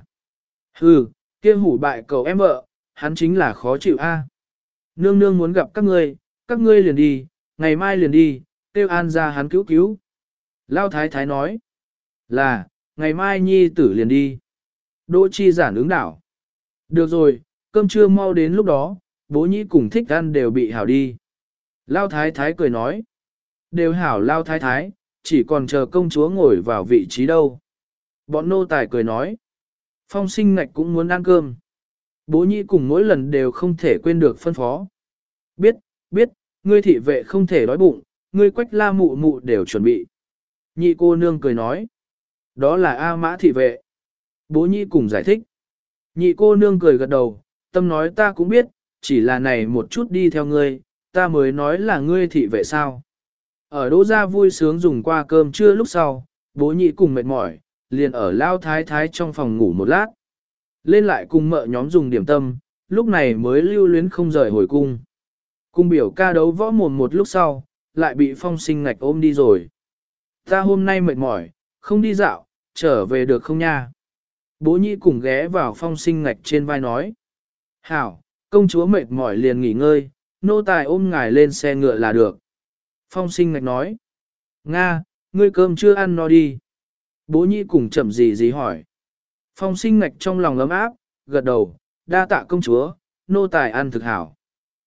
hừ, kia hủ bại cậu em vợ, hắn chính là khó chịu a. Nương nương muốn gặp các ngươi liền đi, ngày mai liền đi, kêu an gia hắn cứu. Lao thái thái nói là, ngày mai nhi tử liền đi. Đỗ chi giản ứng đảo. Được rồi, cơm trưa mau đến lúc đó, bố nhĩ cùng thích ăn đều bị hảo đi. Lao thái thái cười nói. Đều hảo lao thái thái, chỉ còn chờ công chúa ngồi vào vị trí đâu. Bọn nô tài cười nói. Phong sinh ngạch cũng muốn ăn cơm. Bố nhĩ cùng mỗi lần đều không thể quên được phân phó. Biết, ngươi thị vệ không thể đói bụng, ngươi Quách la mụ mụ đều chuẩn bị. Nhị cô nương cười nói. Đó là A Mã thị vệ. Bố nhĩ cùng giải thích. Nhị cô nương cười gật đầu, tâm nói ta cũng biết, chỉ là này một chút đi theo ngươi, ta mới nói là ngươi thị vệ sao. Ở Đỗ gia vui sướng dùng qua cơm trưa lúc sau, bố nhị cùng mệt mỏi, liền ở lao thái thái trong phòng ngủ một lát. Lên lại cùng mợ nhóm dùng điểm tâm, lúc này mới lưu luyến không rời hồi cung. Cung biểu ca đấu võ mồm một lúc sau, lại bị phong sinh ngạch ôm đi rồi. Ta hôm nay mệt mỏi, không đi dạo, trở về được không nha? Bố nhị cùng ghé vào phong sinh ngạch trên vai nói. Hảo, công chúa mệt mỏi liền nghỉ ngơi, nô tài ôm ngài lên xe ngựa là được. Phong sinh ngạch nói. Nga, ngươi cơm chưa ăn no đi. Bố nhị cùng chậm gì hỏi. Phong sinh ngạch trong lòng ấm áp, gật đầu, đa tạ công chúa, nô tài ăn thực hảo.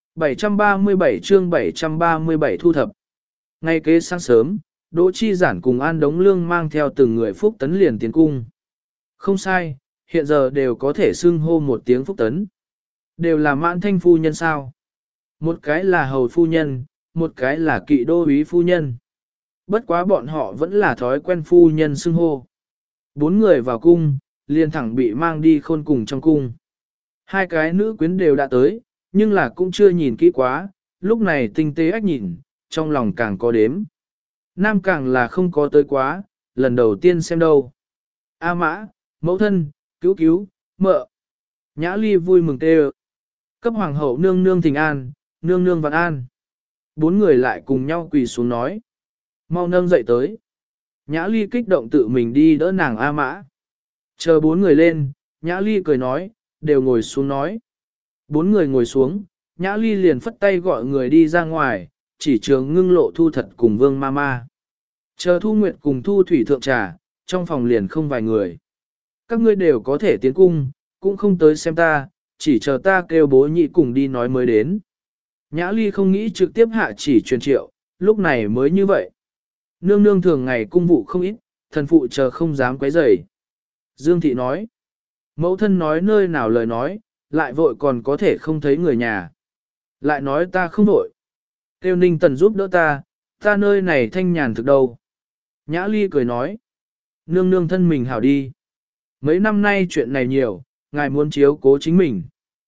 737 chương 737 thu thập. Ngay kế sáng sớm, Đỗ Chi Giản cùng An Đống Lương mang theo từng người Phúc Tấn liền tiến cung. Không sai, hiện giờ đều có thể xưng hô một tiếng Phúc Tấn. Đều là mãn thanh phu nhân sao. Một cái là hầu phu nhân, một cái là kỵ đô úy phu nhân. Bất quá bọn họ vẫn là thói quen phu nhân xưng hô. 4 người vào cung, liền thẳng bị mang đi khôn cùng trong cung. 2 cái nữ quyến đều đã tới, nhưng là cũng chưa nhìn kỹ quá, lúc này tinh tế ách nhìn, trong lòng càng có đếm. Nam càng là không có tới quá, lần đầu tiên xem đâu. A Mã, mẫu thân, cứu, mợ. Nhã Ly vui mừng tê cấp hoàng hậu nương nương thỉnh an, nương nương vạn an. 4 người lại cùng nhau quỳ xuống nói. Mau nâng dậy tới. Nhã Ly kích động tự mình đi đỡ nàng A Mã. Chờ 4 người lên, Nhã Ly cười nói, đều ngồi xuống nói. 4 người ngồi xuống, Nhã Ly liền phất tay gọi người đi ra ngoài, chỉ trường ngưng lộ thu thật cùng Vương Mama. Chờ Thu Nguyệt cùng Thu Thủy thượng trà, trong phòng liền không vài người. Các ngươi đều có thể tiến cung, cũng không tới xem ta, chỉ chờ ta kêu bố nhị cùng đi nói mới đến. Nhã Ly không nghĩ trực tiếp hạ chỉ truyền triệu, lúc này mới như vậy. Nương nương thường ngày cung vụ không ít, thần phụ chờ không dám quấy rầy. Dương Thị nói, mẫu thân nói nơi nào lời nói, lại vội còn có thể không thấy người nhà. Lại nói ta không vội. Kêu Ninh Tần giúp đỡ ta nơi này thanh nhàn thực đâu. Nhã Ly cười nói, nương nương thân mình hảo đi. Mấy năm nay chuyện này nhiều, ngài muốn chiếu cố chính mình.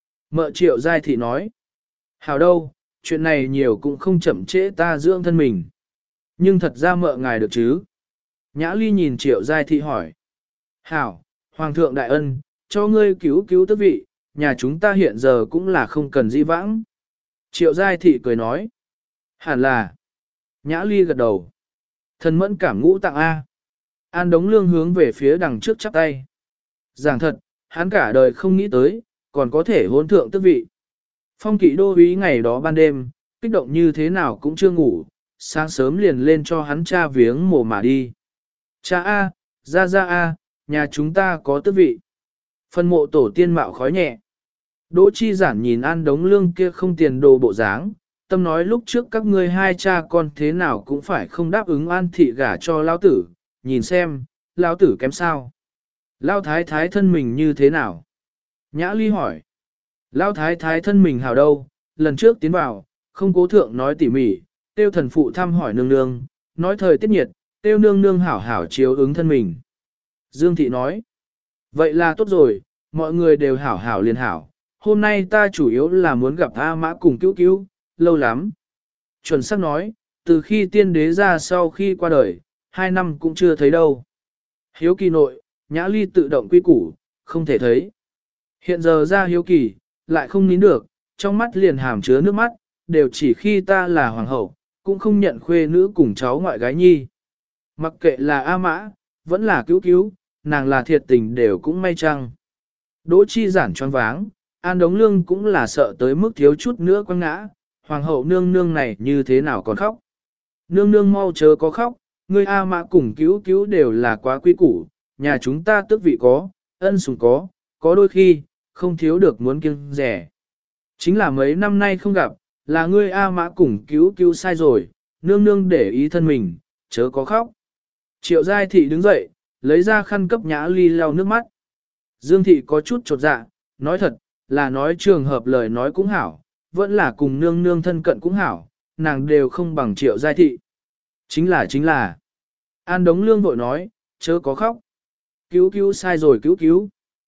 Mợ Triệu Giai Thị nói, hảo đâu, chuyện này nhiều cũng không chậm trễ ta dưỡng thân mình. Nhưng thật ra mợ ngài được chứ. Nhã Ly nhìn Triệu Giai Thị hỏi, hảo, Hoàng thượng đại ân, cho ngươi cứu cứu tước vị, nhà chúng ta hiện giờ cũng là không cần di vãng. Triệu Giai Thị cười nói, hẳn là. Nhã Ly gật đầu. Thần mẫn cảm ngũ tặng A. An Đống Lương hướng về phía đằng trước chắp tay. Giảng thật, hắn cả đời không nghĩ tới, còn có thể hôn thượng tước vị. Phong Kỵ đô úy ngày đó ban đêm, kích động như thế nào cũng chưa ngủ, sáng sớm liền lên cho hắn cha viếng mồ mà đi. Cha A, ra A, nhà chúng ta có tước vị. Phân mộ tổ tiên mạo khói nhẹ. Đỗ Chi Giản nhìn An Đống Lương kia không tiền đồ bộ dáng, tâm nói lúc trước các ngươi hai cha con thế nào cũng phải không đáp ứng An thị gả cho lão tử, nhìn xem, lão tử kém sao. Lão thái thái thân mình như thế nào? Nhã Ly hỏi. Lão thái thái thân mình hảo đâu, lần trước tiến vào, không cố thượng nói tỉ mỉ, tiêu thần phụ thăm hỏi nương nương, nói thời tiết nhiệt, tiêu nương nương hảo hảo chiếu ứng thân mình. Dương Thị nói. Vậy là tốt rồi, mọi người đều hảo hảo liền hảo, hôm nay ta chủ yếu là muốn gặp A Mã cùng cứu cứu, lâu lắm. Chuẩn xác nói, từ khi tiên đế ra sau khi qua đời, 2 năm cũng chưa thấy đâu. Hiếu kỳ nội, Nhã Ly tự động quy củ, không thể thấy. Hiện giờ ra hiếu kỳ, lại không nín được, trong mắt liền hàm chứa nước mắt, đều chỉ khi ta là hoàng hậu, cũng không nhận khuê nữ cùng cháu ngoại gái nhi. Mặc kệ là A Mã, vẫn là cứu cứu, nàng là thiệt tình đều cũng may chăng. Đỗ Chi Giản choáng váng, An Đống Lương cũng là sợ tới mức thiếu chút nữa quăng ngã, hoàng hậu nương nương này như thế nào còn khóc. Nương nương mau chớ có khóc, ngươi A Mã cùng cứu cứu đều là quá quý củ, nhà chúng ta tước vị có, ân sủng có đôi khi, không thiếu được muốn kiêng rẻ. Chính là mấy năm nay không gặp, là ngươi A Mã cùng cứu cứu sai rồi, nương nương để ý thân mình, chớ có khóc. Triệu Giai Thị đứng dậy, lấy ra khăn cấp Nhã Ly lau nước mắt. Dương Thị có chút chột dạ, nói thật, là nói trường hợp lời nói cũng hảo, vẫn là cùng nương nương thân cận cũng hảo, nàng đều không bằng Triệu Giai Thị. Chính là. An Đống Lương vội nói, chớ có khóc. Cứu cứu sai rồi cứu cứu.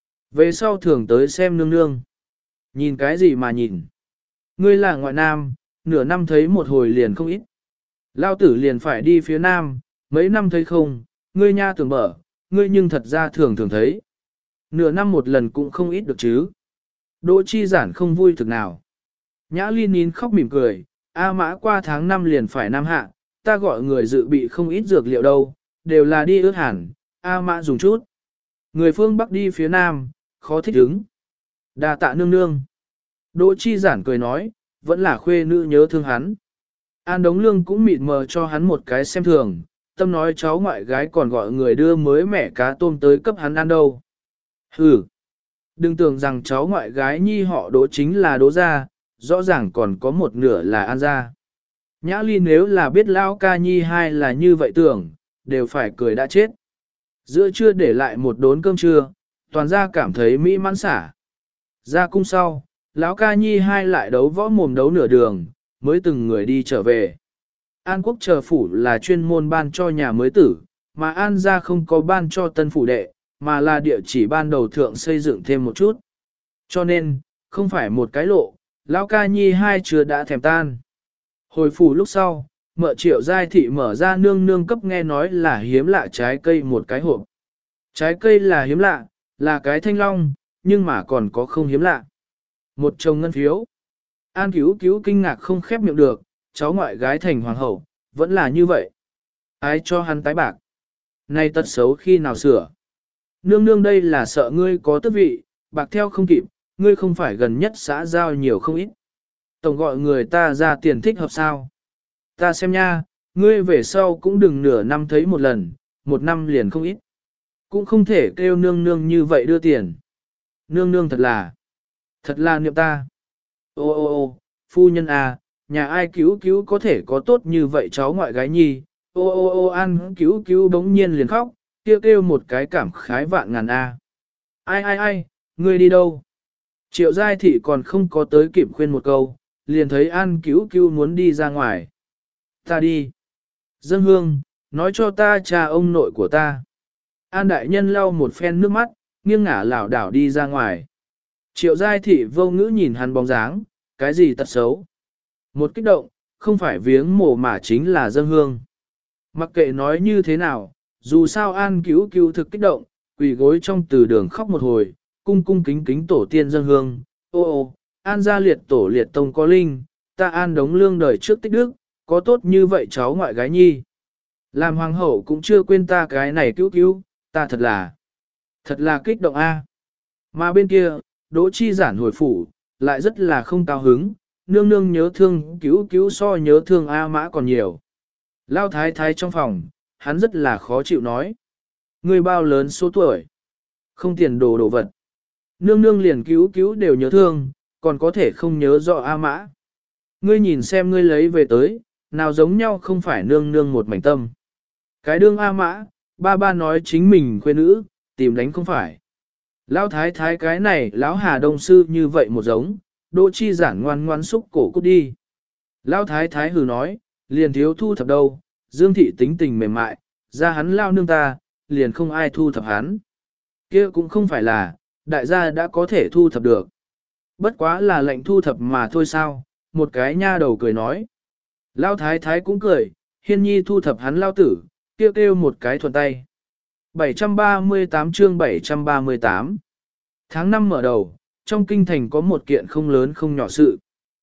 Về sau thường tới xem nương nương. Nhìn cái gì mà nhìn. Ngươi là ngoại nam, nửa năm thấy một hồi liền không ít. Lao tử liền phải đi phía nam, mấy năm thấy không, ngươi nha tưởng mở, ngươi nhưng thật ra thường thường thấy. Nửa năm một lần cũng không ít được chứ. Đỗ Chi Giản không vui thực nào. Nhã Ly nín khóc mỉm cười, A Mã qua tháng 5 liền phải nam hạ, ta gọi người dự bị không ít dược liệu đâu, đều là đi ướt hẳn, A Mã dùng chút. Người phương Bắc đi phía nam, khó thích ứng. Đa tạ nương nương. Đỗ Chi Giản cười nói, vẫn là khuê nữ nhớ thương hắn. An Đống Lương cũng mịt mờ cho hắn một cái xem thường, tâm nói cháu ngoại gái còn gọi người đưa mới mẻ cá tôm tới cấp hắn ăn đâu. Hừ, đừng tưởng rằng cháu ngoại gái nhi họ Đỗ chính là Đỗ gia, rõ ràng còn có một nửa là An gia. Nhã Ly nếu là biết Lão ca nhi hai là như vậy tưởng, đều phải cười đã chết. Giữa trưa để lại một đốn cơm trưa, toàn gia cảm thấy mỹ mãn xả. Ra cung sau, Lão ca nhi hai lại đấu võ mồm đấu nửa đường, mới từng người đi trở về. An quốc chờ phủ là chuyên môn ban cho nhà mới tử, mà An gia không có ban cho tân phủ đệ, mà là địa chỉ ban đầu thượng xây dựng thêm một chút. Cho nên, không phải một cái lộ, Lão ca nhi hai chưa đã thèm tan. Hồi phủ lúc sau, mợ Triệu Giai Thị mở ra nương nương cấp nghe nói là hiếm lạ trái cây một cái hộp. Trái cây là hiếm lạ, là cái thanh long, nhưng mà còn có không hiếm lạ. Một chồng ngân phiếu. An cứu cứu kinh ngạc không khép miệng được, cháu ngoại gái thành hoàng hậu, vẫn là như vậy. Ai cho hắn tái bạc? Nay tật xấu khi nào sửa? Nương nương đây là sợ ngươi có tước vị, bạc theo không kịp, ngươi không phải gần nhất xã giao nhiều không ít. Tổng gọi người ta ra tiền thích hợp sao? Ta xem nha, ngươi về sau cũng đừng nửa năm thấy một lần, một năm liền không ít. Cũng không thể kêu nương nương như vậy đưa tiền. Nương nương thật là niệm ta. Ô, phu nhân à, nhà ai cứu cứu có thể có tốt như vậy cháu ngoại gái nhi. Ô, An cứu cứu đống nhiên liền khóc, kêu một cái cảm khái vạn ngàn a. Ai, ngươi đi đâu? Triệu Giai Thị còn không có tới kịp khuyên một câu, liền thấy An Cứu Cứu muốn đi ra ngoài. Ta đi. Dân hương, nói cho ta cha ông nội của ta. An đại nhân lau một phen nước mắt, nghiêng ngả lảo đảo đi ra ngoài. Triệu giai thị vô ngữ nhìn hắn bóng dáng, cái gì tật xấu. Một kích động, không phải viếng mồ mà chính là dân hương. Mặc kệ nói như thế nào, dù sao An Cứu Cứu thực kích động, quỳ gối trong từ đường khóc một hồi, cung cung kính kính tổ tiên dân hương. Ô ô, An gia liệt tổ liệt tông có linh, ta An đống lương đời trước tích đức, có tốt như vậy cháu ngoại gái nhi. Làm hoàng hậu cũng chưa quên ta cái này Cứu Cứu, ta thật là kích động a. Mà bên kia, Đỗ Chi Giản hồi phủ, lại rất là không cao hứng, nương nương nhớ thương Cứu Cứu so nhớ thương A Mã còn nhiều. Lao thái thái trong phòng, hắn rất là khó chịu nói. Người bao lớn số tuổi, không tiền đồ đồ vật. Nương nương liền Cứu Cứu đều nhớ thương, còn có thể không nhớ rõ A Mã. Ngươi nhìn xem ngươi lấy về tới, nào giống nhau không phải nương nương một mảnh tâm. Cái đương A Mã, ba ba nói chính mình quê nữ, tìm đánh không phải. Lão thái thái cái này lão Hà Đông sư như vậy một giống, Đỗ Chi Giản ngoan ngoan xúc cổ cút đi. Lão thái thái hừ nói, liền thiếu thu thập đâu, Dương thị tính tình mềm mại, ra hắn lao nương ta, liền không ai thu thập hắn. Kia cũng không phải là, đại gia đã có thể thu thập được. Bất quá là lệnh thu thập mà thôi sao, một cái nha đầu cười nói. Lão thái thái cũng cười, hiên nhi thu thập hắn lao tử, kêu kêu một cái thuận tay. 738 chương 738 Tháng 5 mở đầu, trong kinh thành có một kiện không lớn không nhỏ sự.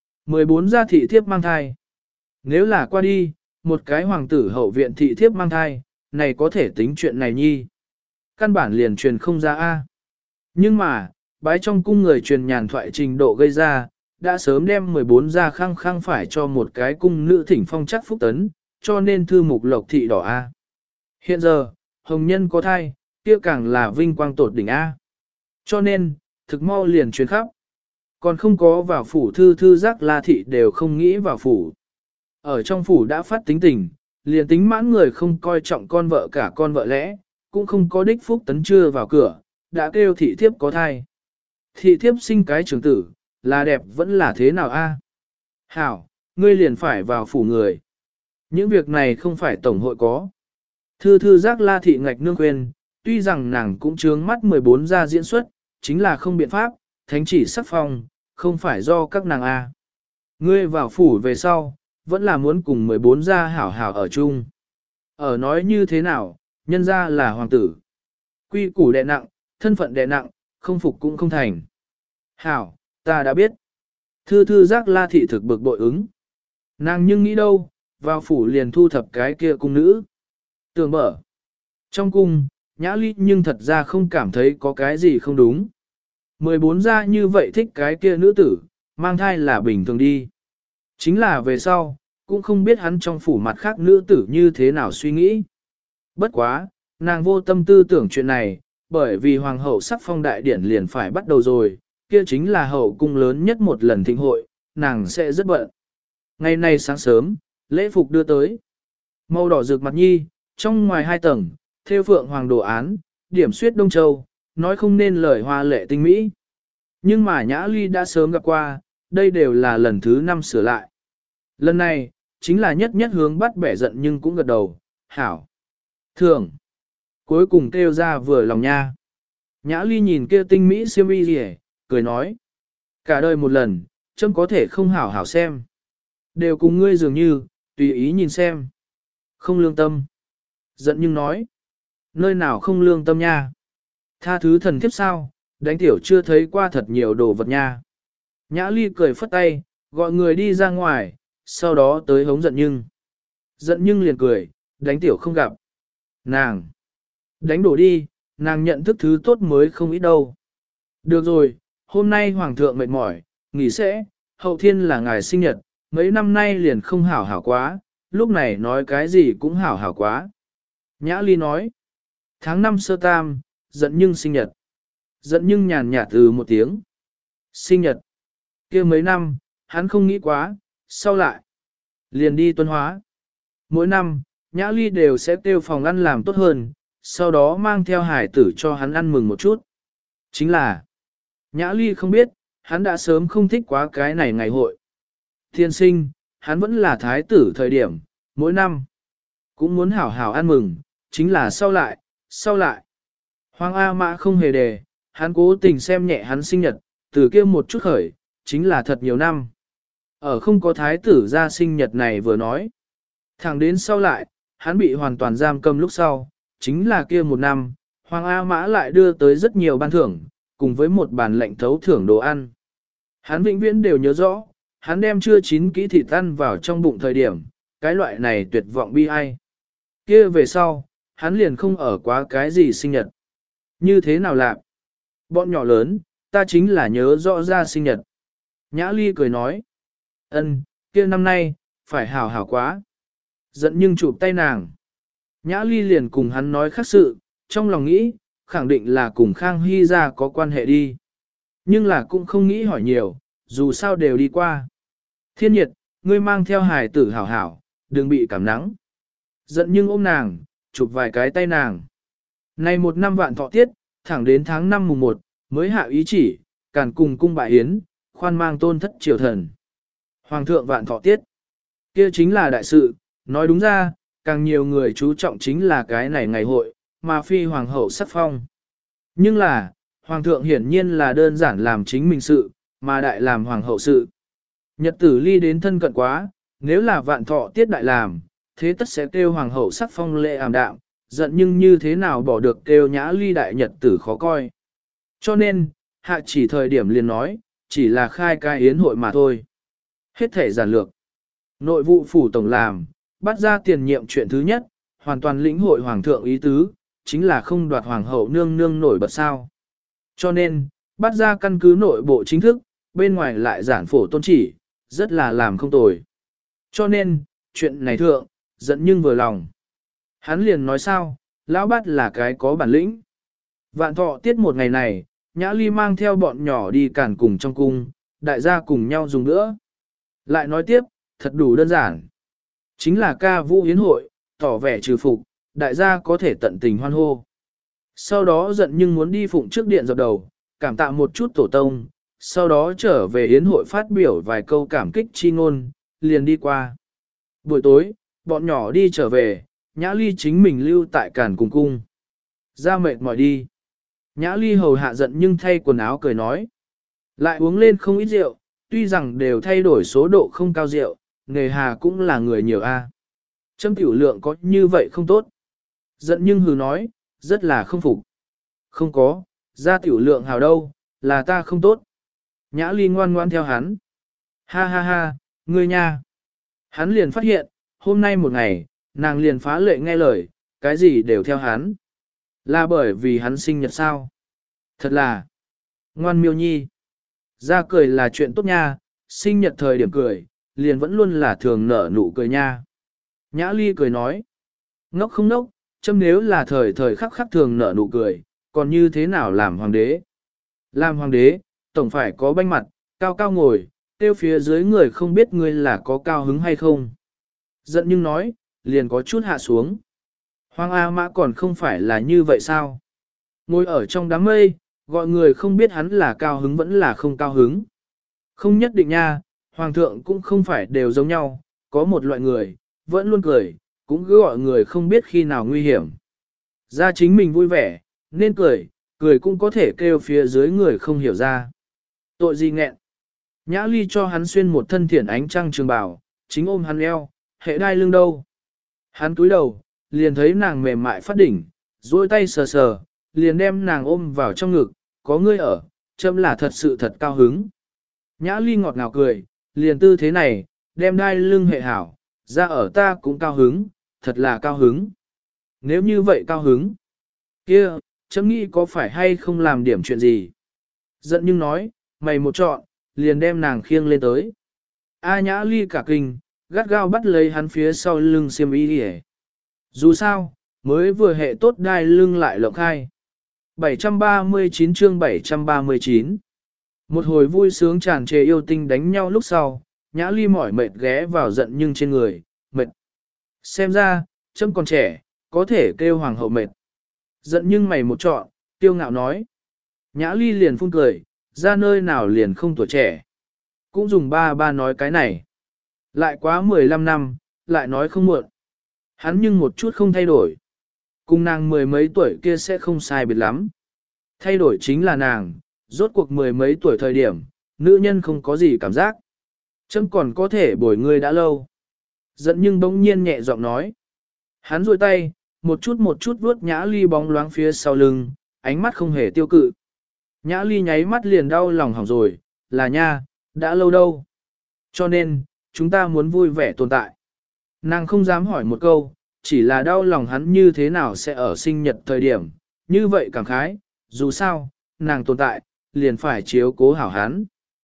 14 gia thị thiếp mang thai. Nếu là qua đi, một cái hoàng tử hậu viện thị thiếp mang thai, này có thể tính chuyện này nhi. Căn bản liền truyền không ra A. Nhưng mà, bái trong cung người truyền nhàn thoại trình độ gây ra, đã sớm đem 14 gia khăng khăng phải cho một cái cung nữ thỉnh phong chắc phúc tấn, cho nên thư mục lộc thị đỏ A. Hiện giờ, hồng nhân có thai, kia càng là vinh quang tột đỉnh A. Cho nên, thực mau liền truyền khắp. Còn không có vào phủ thư giác la thị đều không nghĩ vào phủ. Ở trong phủ đã phát tính tình, liền tính mãn người không coi trọng con vợ cả con vợ lẽ, cũng không có đích phúc tấn chưa vào cửa, đã kêu thị thiếp có thai. Thị thiếp sinh cái trưởng tử, là đẹp vẫn là thế nào A? Hảo, ngươi liền phải vào phủ người. Những việc này không phải tổng hội có. Thư giác la thị ngạch nương khuyên, tuy rằng nàng cũng trướng mắt 14 gia diễn xuất, chính là không biện pháp, thánh chỉ sắc phong, không phải do các nàng A. Ngươi vào phủ về sau, vẫn là muốn cùng 14 gia hảo hảo ở chung. Ở nói như thế nào, nhân gia là hoàng tử. Quy củ đè nặng, thân phận đè nặng, không phục cũng không thành. Hảo, ta đã biết. Thư giác la thị thực bực bội ứng. Nàng nhưng nghĩ đâu, vào phủ liền thu thập cái kia cung nữ. Tường mở. Trong cung, Nhã Ly nhưng thật ra không cảm thấy có cái gì không đúng. 14 gia như vậy thích cái kia nữ tử, mang thai là bình thường đi. Chính là về sau, cũng không biết hắn trong phủ mặt khác nữ tử như thế nào suy nghĩ. Bất quá, nàng vô tâm tư tưởng chuyện này, bởi vì hoàng hậu sắc phong đại điển liền phải bắt đầu rồi, kia chính là hậu cung lớn nhất một lần thịnh hội, nàng sẽ rất bận. Ngày nay sáng sớm, lễ phục đưa tới. Màu đỏ rực mặt nhi, trong ngoài 2 tầng, thêu phượng hoàng đồ án, điểm suyết Đông Châu, nói không nên lời hoa lệ tinh mỹ. Nhưng mà Nhã Ly đã sớm gặp qua, đây đều là lần thứ 5 sửa lại. Lần này, chính là nhất nhất hướng bắt bẻ giận nhưng cũng gật đầu, hảo. Thường, cuối cùng kêu ra vừa lòng nha. Nhã Ly nhìn kia tinh mỹ xiêm y gì cười nói. Cả đời một lần, chấm có thể không hảo hảo xem. Đều cùng ngươi dường như, tùy ý nhìn xem. Không lương tâm. Giận nhưng nói. Nơi nào không lương tâm nha. Tha thứ thần thiếp sao, đánh tiểu chưa thấy qua thật nhiều đồ vật nha. Nhã Ly cười phất tay, gọi người đi ra ngoài, sau đó tới hống giận nhưng. Giận nhưng liền cười, đánh tiểu không gặp. Nàng. Đánh đổ đi, nàng nhận thức thứ tốt mới không ít đâu. Được rồi, hôm nay hoàng thượng mệt mỏi, nghỉ sẽ, hậu thiên là ngài sinh nhật, mấy năm nay liền không hảo hảo quá, lúc này nói cái gì cũng hảo hảo quá. Nhã Ly nói. Tháng 5 sơ tam, giận nhưng sinh nhật. Giận nhưng nhàn nhạt từ một tiếng. Sinh nhật. Kia mấy năm, hắn không nghĩ quá, sau lại. Liền đi tuân hóa. Mỗi năm, Nhã Ly đều sẽ kêu phòng ăn làm tốt hơn, sau đó mang theo hải tử cho hắn ăn mừng một chút. Chính là, Nhã Ly không biết, hắn đã sớm không thích quá cái này ngày hội. Thiên sinh, hắn vẫn là thái tử thời điểm, mỗi năm cũng muốn hảo hảo ăn mừng, chính là sau lại. Hoàng A Mã không hề đề, hắn cố tình xem nhẹ hắn sinh nhật, từ kia một chút khởi, chính là thật nhiều năm. Ở không có thái tử ra sinh nhật này vừa nói. Thẳng đến sau lại, hắn bị hoàn toàn giam cầm lúc sau, chính là kia một năm, Hoàng A Mã lại đưa tới rất nhiều ban thưởng, cùng với một bàn lệnh thấu thưởng đồ ăn. Hắn vĩnh viễn đều nhớ rõ, hắn đem chưa chín kỹ thịt ăn vào trong bụng thời điểm, cái loại này tuyệt vọng bi ai. Kia về sau, hắn liền không ở quá cái gì sinh nhật. Như thế nào lạc? Bọn nhỏ lớn, ta chính là nhớ rõ ra sinh nhật. Nhã Ly cười nói. Ân, kia năm nay, phải hảo hảo quá. Giận nhưng chụp tay nàng. Nhã Ly liền cùng hắn nói khác sự, trong lòng nghĩ, khẳng định là cùng Khang Hy ra có quan hệ đi. Nhưng là cũng không nghĩ hỏi nhiều, dù sao đều đi qua. Thiên nhiệt, ngươi mang theo hài tử hảo hảo, đừng bị cảm nắng. Giận nhưng ôm nàng, chụp vài cái tay nàng. Này một năm vạn thọ tiết, thẳng đến tháng 5 mùng 1, mới hạ ý chỉ, càn cùng cung bại yến, khoan mang tôn thất triều thần. Hoàng thượng vạn thọ tiết, kia chính là đại sự, nói đúng ra, càng nhiều người chú trọng chính là cái này ngày hội, mà phi hoàng hậu sắc phong. Nhưng là, hoàng thượng hiển nhiên là đơn giản làm chính mình sự, mà đại làm hoàng hậu sự. Nhật tử ly đến thân cận quá, nếu là vạn thọ tiết đại làm, thế tất sẽ kêu hoàng hậu sắc phong lệ ảm đạm, giận nhưng như thế nào bỏ được kêu nhã ly đại nhật tử khó coi. Cho nên, hạ chỉ thời điểm liền nói, chỉ là khai cái yến hội mà thôi. Hết thể giản lược. Nội vụ phủ tổng làm, bắt ra tiền nhiệm chuyện thứ nhất, hoàn toàn lĩnh hội hoàng thượng ý tứ, chính là không đoạt hoàng hậu nương nương nổi bật sao. Cho nên, bắt ra căn cứ nội bộ chính thức, bên ngoài lại giản phổ tôn chỉ, rất là làm không tồi. Cho nên, chuyện này thượng, giận nhưng vừa lòng. Hắn liền nói sao, lão bát là cái có bản lĩnh. Vạn thọ tiết một ngày này, Nhã Ly mang theo bọn nhỏ đi cản cùng trong cung, đại gia cùng nhau dùng nữa. Lại nói tiếp, thật đủ đơn giản. Chính là ca vũ yến hội, tỏ vẻ trừ phục, đại gia có thể tận tình hoan hô. Sau đó giận nhưng muốn đi phụng trước điện dập đầu, cảm tạ một chút tổ tông, sau đó trở về yến hội phát biểu vài câu cảm kích chi ngôn, liền đi qua. Buổi tối, bọn nhỏ đi trở về, Nhã Ly chính mình lưu tại cản cùng cung. Ra mệt mỏi đi. Nhã Ly hầu hạ giận nhưng thay quần áo cười nói. Lại uống lên không ít rượu, tuy rằng đều thay đổi số độ không cao rượu, nghề hà cũng là người nhiều a. Châm tiểu lượng có như vậy không tốt. Giận nhưng hừ nói, rất là không phục. Không có, ra tiểu lượng hào đâu, là ta không tốt. Nhã Ly ngoan ngoan theo hắn. Ha ha ha, ngươi nha. Hắn liền phát hiện, hôm nay một ngày, nàng liền phá lệ nghe lời, cái gì đều theo hắn. Là bởi vì hắn sinh nhật sao? Thật là ngoan miêu nhi. Ra cười là chuyện tốt nha, sinh nhật thời điểm cười, liền vẫn luôn là thường nở nụ cười nha. Nhã Ly cười nói, ngốc không ngốc, châm nếu là thời thời khắc khắc thường nở nụ cười, còn như thế nào làm hoàng đế? Làm hoàng đế, tổng phải có banh mặt, cao cao ngồi, tiêu phía dưới người không biết ngươi là có cao hứng hay không. Giận nhưng nói, liền có chút hạ xuống. Hoàng A Mã còn không phải là như vậy sao? Ngồi ở trong đám mây, gọi người không biết hắn là cao hứng vẫn là không cao hứng. Không nhất định nha, hoàng thượng cũng không phải đều giống nhau, có một loại người, vẫn luôn cười, cũng cứ gọi người không biết khi nào nguy hiểm. Ra chính mình vui vẻ, nên cười, cười cũng có thể kêu phía dưới người không hiểu ra. Tội gì nghẹn? Nhã Ly cho hắn xuyên một thân thiển ánh trăng trường bào, chính ôm hắn eo, hệ đai lưng đâu. Hắn túi đầu, liền thấy nàng mềm mại phát đỉnh, duỗi tay sờ sờ, liền đem nàng ôm vào trong ngực, có ngươi ở, châm là thật sự thật cao hứng. Nhã Ly ngọt ngào cười, liền tư thế này, đem đai lưng hệ hảo, ra ở ta cũng cao hứng, thật là cao hứng. Nếu như vậy cao hứng, kia, chấm nghĩ có phải hay không làm điểm chuyện gì. Giận nhưng nói, mày một chọn, liền đem nàng khiêng lên tới. A Nhã Ly cả kinh, gắt gao bắt lấy hắn phía sau lưng xiêm y đi. Dù sao, mới vừa hệ tốt đai lưng lại lộng khai. 739 chương 739 Một hồi vui sướng tràn trề yêu tinh đánh nhau lúc sau, Nhã Ly mỏi mệt ghé vào giận nhưng trên người, mệt. Xem ra, châm còn trẻ, có thể kêu hoàng hậu mệt. Giận nhưng mày một trọn, tiêu ngạo nói. Nhã Ly liền phun cười, ra nơi nào liền không tuổi trẻ. Cũng dùng ba nói cái này. Lại quá 15 năm, lại nói không muộn. Hắn nhưng một chút không thay đổi. Cùng nàng mười mấy tuổi kia sẽ không sai biệt lắm. Thay đổi chính là nàng, rốt cuộc mười mấy tuổi thời điểm, nữ nhân không có gì cảm giác. Chấm còn có thể bồi ngươi đã lâu. Giận nhưng bỗng nhiên nhẹ giọng nói. Hắn duỗi tay, một chút vuốt Nhã Ly bóng loáng phía sau lưng, ánh mắt không hề tiêu cự. Nhã Ly nháy mắt liền đau lòng hỏng rồi, là nha, đã lâu đâu. Cho nên, chúng ta muốn vui vẻ tồn tại. Nàng không dám hỏi một câu, chỉ là đau lòng hắn như thế nào sẽ ở sinh nhật thời điểm, như vậy cảm khái, dù sao, nàng tồn tại, liền phải chiếu cố hảo hắn.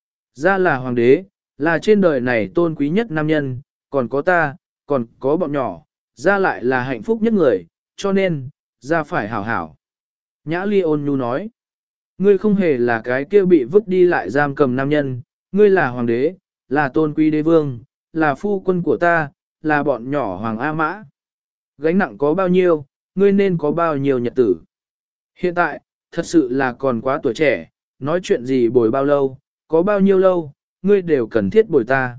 Ra là hoàng đế, là trên đời này tôn quý nhất nam nhân, còn có ta, còn có bọn nhỏ, ra lại là hạnh phúc nhất người, cho nên, ra phải hảo hảo. Nhã Ly ôn nhu nói, ngươi không hề là cái kia bị vứt đi lại giam cầm nam nhân, ngươi là hoàng đế, là tôn quý đế vương, là phu quân của ta, là bọn nhỏ hoàng A Mã. Gánh nặng có bao nhiêu, ngươi nên có bao nhiêu nhật tử. Hiện tại, thật sự là còn quá tuổi trẻ, nói chuyện gì bồi bao lâu, có bao nhiêu lâu, ngươi đều cần thiết bồi ta.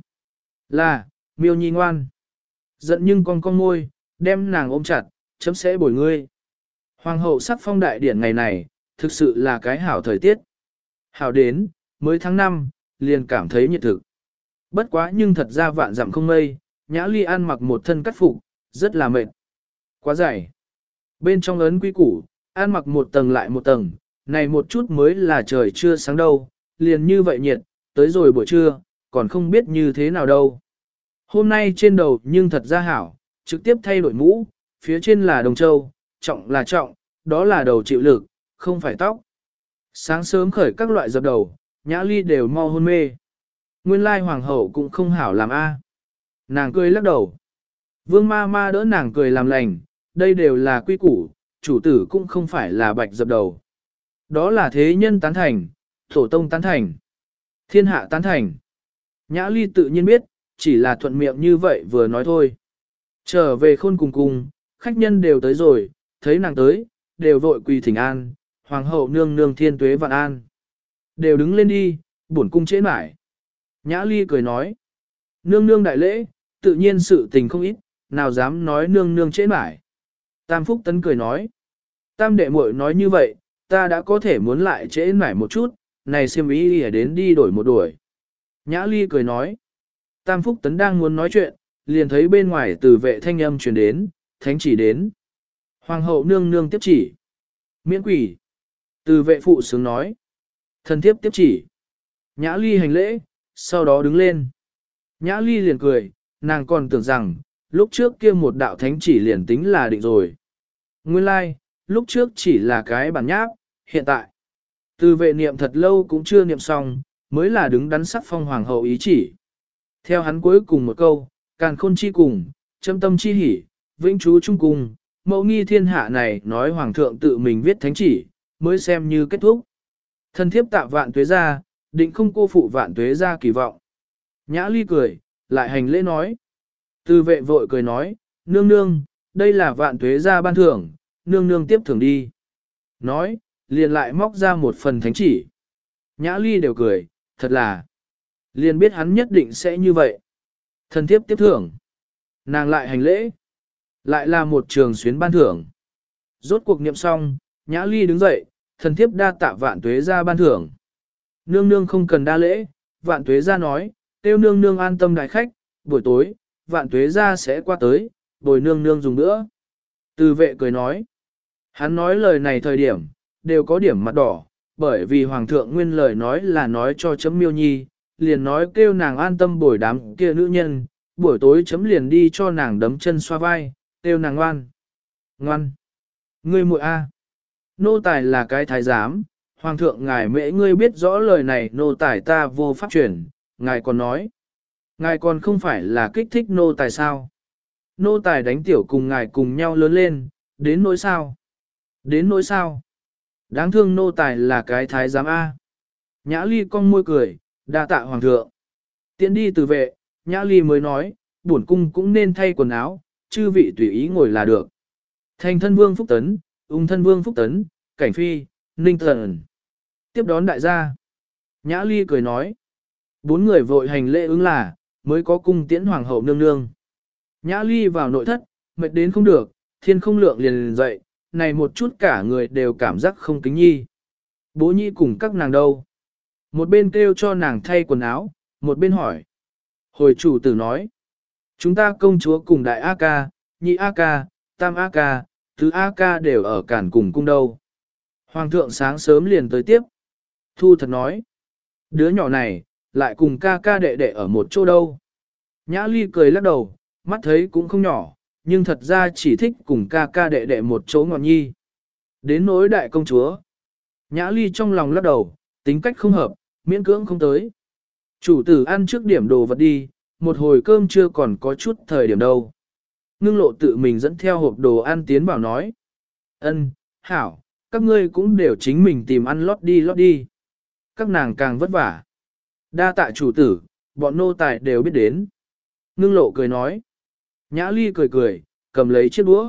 Là, miêu nhi ngoan. Giận nhưng con môi, đem nàng ôm chặt, chấm sẽ bồi ngươi. Hoàng hậu sắc phong đại điển ngày này, thực sự là cái hảo thời tiết. Hảo đến, mới tháng 5, liền cảm thấy nhiệt thực. Bất quá nhưng thật ra vạn dặm không mây, Nhã Ly ăn mặc một thân cắt phục, rất là mệt. Quá dày. Bên trong ấn quý củ, ăn mặc một tầng lại một tầng, này một chút mới là trời chưa sáng đâu, liền như vậy nhiệt, tới rồi buổi trưa, còn không biết như thế nào đâu. Hôm nay trên đầu nhưng thật ra hảo, trực tiếp thay đổi mũ, phía trên là đồng châu, trọng là trọng, đó là đầu chịu lực, không phải tóc. Sáng sớm khởi các loại dập đầu, Nhã Ly đều mau hôn mê. Nguyên lai hoàng hậu cũng không hảo làm a. Nàng cười lắc đầu. Vương ma ma đỡ nàng cười làm lành, đây đều là quy củ, chủ tử cũng không phải là bạch dập đầu. Đó là thế nhân tán thành, tổ tông tán thành, thiên hạ tán thành. Nhã Ly tự nhiên biết, chỉ là thuận miệng như vậy vừa nói thôi. Trở về khôn cùng, khách nhân đều tới rồi, thấy nàng tới, đều vội quỳ thỉnh an, hoàng hậu nương nương thiên tuế vạn an. Đều đứng lên đi, bổn cung trễ mãi. Nhã Ly cười nói, nương nương đại lễ, tự nhiên sự tình không ít, nào dám nói nương nương trễ mãi. Tam Phúc Tấn cười nói, Tam đệ muội nói như vậy, ta đã có thể muốn lại trễ mãi một chút, này xiêm ý đi đến đi đổi một đuổi. Nhã Ly cười nói, Tam Phúc Tấn đang muốn nói chuyện, liền thấy bên ngoài từ vệ thanh âm truyền đến, thánh chỉ đến. Hoàng hậu nương nương tiếp chỉ. Miễn quỷ. Từ vệ phụ sướng nói. Thần thiếp tiếp chỉ. Nhã Ly hành lễ, sau đó đứng lên. Nhã Ly liền cười, nàng còn tưởng rằng, lúc trước kia một đạo thánh chỉ liền tính là định rồi. Nguyên lai, like, lúc trước chỉ là cái bản nháp, hiện tại. Từ vệ niệm thật lâu cũng chưa niệm xong, mới là đứng đắn sắc phong hoàng hậu ý chỉ. Theo hắn cuối cùng một câu, càn khôn chi cùng, châm tâm chi hỉ, vĩnh chú trung cùng, mẫu nghi thiên hạ này nói hoàng thượng tự mình viết thánh chỉ, mới xem như kết thúc. Thân thiếp tạ vạn tuế ra, định không cô phụ vạn tuế ra kỳ vọng. Nhã Ly cười, lại hành lễ nói. Từ vệ vội cười nói, nương nương, đây là vạn tuế ra ban thưởng, nương nương tiếp thưởng đi. Nói, liền lại móc ra một phần thánh chỉ. Nhã Ly đều cười, thật là. Liền biết hắn nhất định sẽ như vậy. Thần thiếp tiếp thưởng. Nàng lại hành lễ. Lại là một trường xuyến ban thưởng. Rốt cuộc niệm xong, Nhã Ly đứng dậy, thần thiếp đa tạ vạn tuế ra ban thưởng. Nương nương không cần đa lễ, vạn tuế ra nói, tiêu nương nương an tâm đại khách, buổi tối, vạn tuế ra sẽ qua tới, bồi nương nương dùng nữa. Từ vệ cười nói. Hắn nói lời này thời điểm, đều có điểm mặt đỏ, bởi vì hoàng thượng nguyên lời nói là nói cho chấm miêu nhi, liền nói kêu nàng an tâm bồi đám kia nữ nhân, buổi tối chấm liền đi cho nàng đấm chân xoa vai, kêu nàng ngoan. Ngoan. Ngươi muội a. Nô tài là cái thái giám, hoàng thượng ngài mễ ngươi biết rõ lời này nô tài ta vô pháp truyền, ngài còn nói. Ngài còn không phải là kích thích nô tài sao. Nô tài đánh tiểu cùng ngài cùng nhau lớn lên, đến nỗi sao. Đến nỗi sao. Đáng thương nô tài là cái thái giám A. Nhã Ly cong môi cười, đa tạ hoàng thượng. Tiễn đi từ vệ, Nhã Ly mới nói, bổn cung cũng nên thay quần áo, chư vị tùy ý ngồi là được. Thành thân vương Phúc Tấn, ung thân vương Phúc Tấn, Cảnh Phi, Ninh Thần. Tiếp đón đại gia. Nhã Ly cười nói. Bốn người vội hành lễ ứng là, mới có cung tiễn hoàng hậu nương nương. Nhã Ly vào nội thất, mệt đến không được, thiên không lượng liền dậy, này một chút cả người đều cảm giác không kính nhi. Bố nhi cùng các nàng đâu? Một bên kêu cho nàng thay quần áo, một bên hỏi. Hồi chủ tử nói, chúng ta công chúa cùng đại A ca, nhị A ca, tam A ca, tứ A ca đều ở cản cùng cung đâu. Hoàng thượng sáng sớm liền tới tiếp. Thu thật nói, đứa nhỏ này, lại cùng ca ca đệ đệ ở một chỗ đâu. Nhã Ly cười lắc đầu, mắt thấy cũng không nhỏ, nhưng thật ra chỉ thích cùng ca ca đệ đệ một chỗ ngọn nhi. Đến nỗi đại công chúa. Nhã Ly trong lòng lắc đầu, tính cách không hợp, miễn cưỡng không tới. Chủ tử ăn trước điểm đồ vật đi, một hồi cơm chưa còn có chút thời điểm đâu. Ngưng lộ tự mình dẫn theo hộp đồ ăn tiến bảo nói. Ân, hảo, các ngươi cũng đều chính mình tìm ăn lót đi. Các nàng càng vất vả. Đa tạ chủ tử, bọn nô tài đều biết đến. Ngưng lộ cười nói. Nhã Ly cười, cầm lấy chiếc đũa.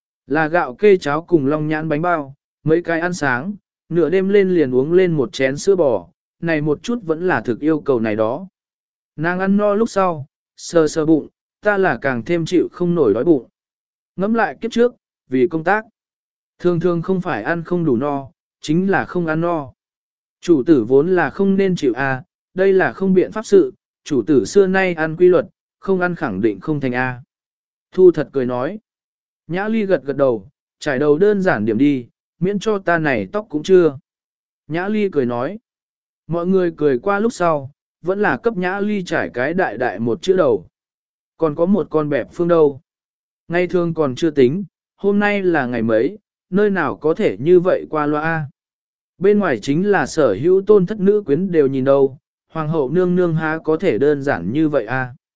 Là gạo kê cháo cùng long nhãn bánh bao, mấy cái ăn sáng, nửa đêm lên liền uống lên một chén sữa bò, này một chút vẫn là thực yêu cầu này đó. Nàng ăn no lúc sau, sờ bụng, ta là càng thêm chịu không nổi đói bụng. Ngẫm lại kiếp trước, vì công tác. Thường không phải ăn không đủ no, chính là không ăn no. Chủ tử vốn là không nên chịu đây là không biện pháp sự, chủ tử xưa nay ăn quy luật, không ăn khẳng định không thành Thu thật cười nói. Nhã Ly gật đầu, trải đầu đơn giản điểm đi, miễn cho ta này tóc cũng chưa. Nhã Ly cười nói. Mọi người cười qua lúc sau, vẫn là cấp Nhã Ly trải cái đại một chữ đầu. Còn có một con bẹp phương đâu. Ngày thường còn chưa tính, hôm nay là ngày mấy, nơi nào có thể như vậy qua loa. Bên ngoài chính là sở hữu tôn thất nữ quyến đều nhìn đâu, hoàng hậu nương nương há có thể đơn giản như vậy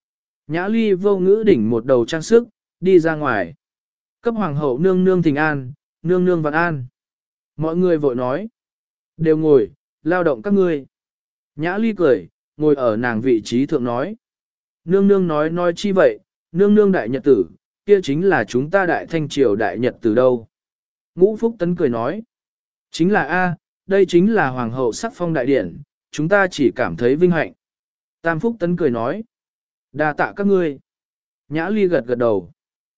Nhã Ly vô ngữ đỉnh một đầu trang sức, đi ra ngoài. Cấp hoàng hậu nương nương thỉnh an, nương nương vạn an. Mọi người vội nói. Đều ngồi, lao động các ngươi. Nhã Ly cười, ngồi ở nàng vị trí thượng nói. Nương nương nói chi vậy, nương nương đại nhật tử, kia chính là chúng ta đại thanh triều đại nhật tử đâu. Ngũ Phúc Tấn cười nói. Chính là đây chính là hoàng hậu sắc phong đại điển, chúng ta chỉ cảm thấy vinh hạnh. Tam Phúc Tấn cười nói. Đa tạ các ngươi. Nhã Ly gật đầu.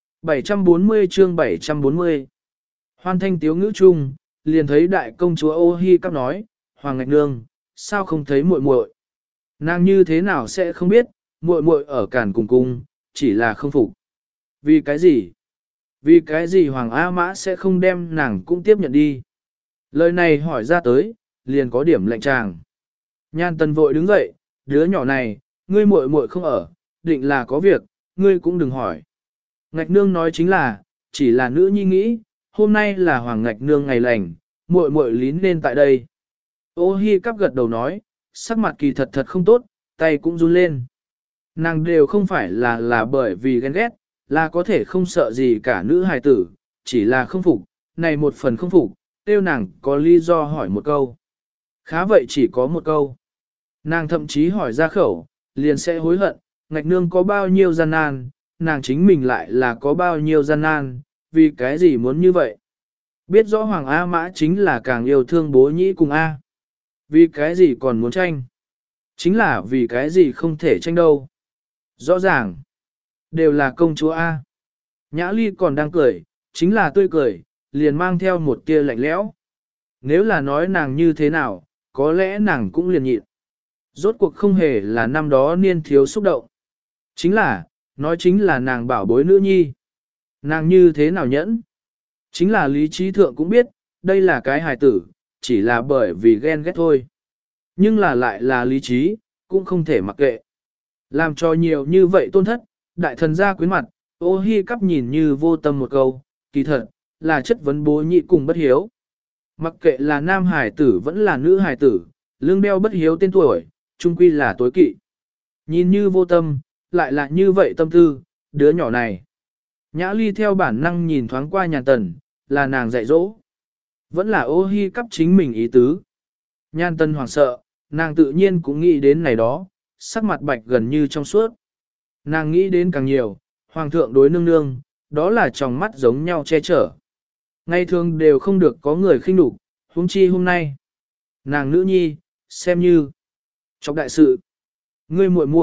740 chương 740. Hoan thanh tiếu ngữ chung, liền thấy đại công chúa Ô Hi Cắp nói, Hoàng Ngạch Nương, sao không thấy muội muội? Nàng như thế nào sẽ không biết, muội muội ở Càn cùng cung, chỉ là không phục. Vì cái gì? Vì cái gì Hoàng A Mã sẽ không đem nàng cũng tiếp nhận đi? Lời này hỏi ra tới, liền có điểm lạnh tràng. Nhan Tần vội đứng dậy, đứa nhỏ này, ngươi muội muội không ở, định là có việc, ngươi cũng đừng hỏi. Ngạch Nương nói chính là, chỉ là nữ nhi nghĩ, hôm nay là Hoàng Ngạch Nương ngày lành, muội muội lín nên tại đây. Ô Hi Cắp gật đầu nói, sắc mặt kỳ thật không tốt, tay cũng run lên. Nàng đều không phải là bởi vì ghen ghét, là có thể không sợ gì cả nữ hài tử, chỉ là không phục, này một phần không phục, tiêu nàng có lý do hỏi một câu. Khá vậy chỉ có một câu. Nàng thậm chí hỏi ra khẩu, liền sẽ hối hận, Ngạch Nương có bao nhiêu gian nan, nàng chính mình lại là có bao nhiêu gian nan, vì cái gì muốn như vậy. Biết rõ Hoàng A Mã chính là càng yêu thương bố nhĩ cùng A. Vì cái gì còn muốn tranh? Chính là vì cái gì không thể tranh đâu. Rõ ràng, đều là công chúa A. Nhã Ly còn đang cười, chính là tươi cười, liền mang theo một tia lạnh lẽo. Nếu là nói nàng như thế nào, có lẽ nàng cũng liền nhịn. Rốt cuộc không hề là năm đó niên thiếu xúc động. Chính là nàng bảo bối nữ nhi. Nàng như thế nào nhẫn? Chính là lý trí thượng cũng biết, đây là cái hài tử, chỉ là bởi vì ghen ghét thôi. Nhưng là lại là lý trí, cũng không thể mặc kệ. Làm cho nhiều như vậy tôn thất, đại thần gia quyến mặt, Ô Hi Cắp nhìn như vô tâm một câu, kỳ thật, là chất vấn bố nhị cùng bất hiếu. Mặc kệ là nam hài tử vẫn là nữ hài tử, lương đeo bất hiếu tên tuổi, chung quy là tối kỵ. Nhìn như vô tâm, lại là như vậy tâm tư, đứa nhỏ này. Nhã Ly theo bản năng nhìn thoáng qua Nhan Tần, là nàng dạy dỗ. Vẫn là Ô Hi Cắp chính mình ý tứ. Nhan Tần hoảng sợ, nàng tự nhiên cũng nghĩ đến này đó, sắc mặt bạch gần như trong suốt. Nàng nghĩ đến càng nhiều, hoàng thượng đối nương nương, đó là tròng mắt giống nhau che chở. Ngày thường đều không được có người khinh nhục, huống chi hôm nay. Nàng nữ nhi, xem như chọc đại sự. Ngươi muội muội,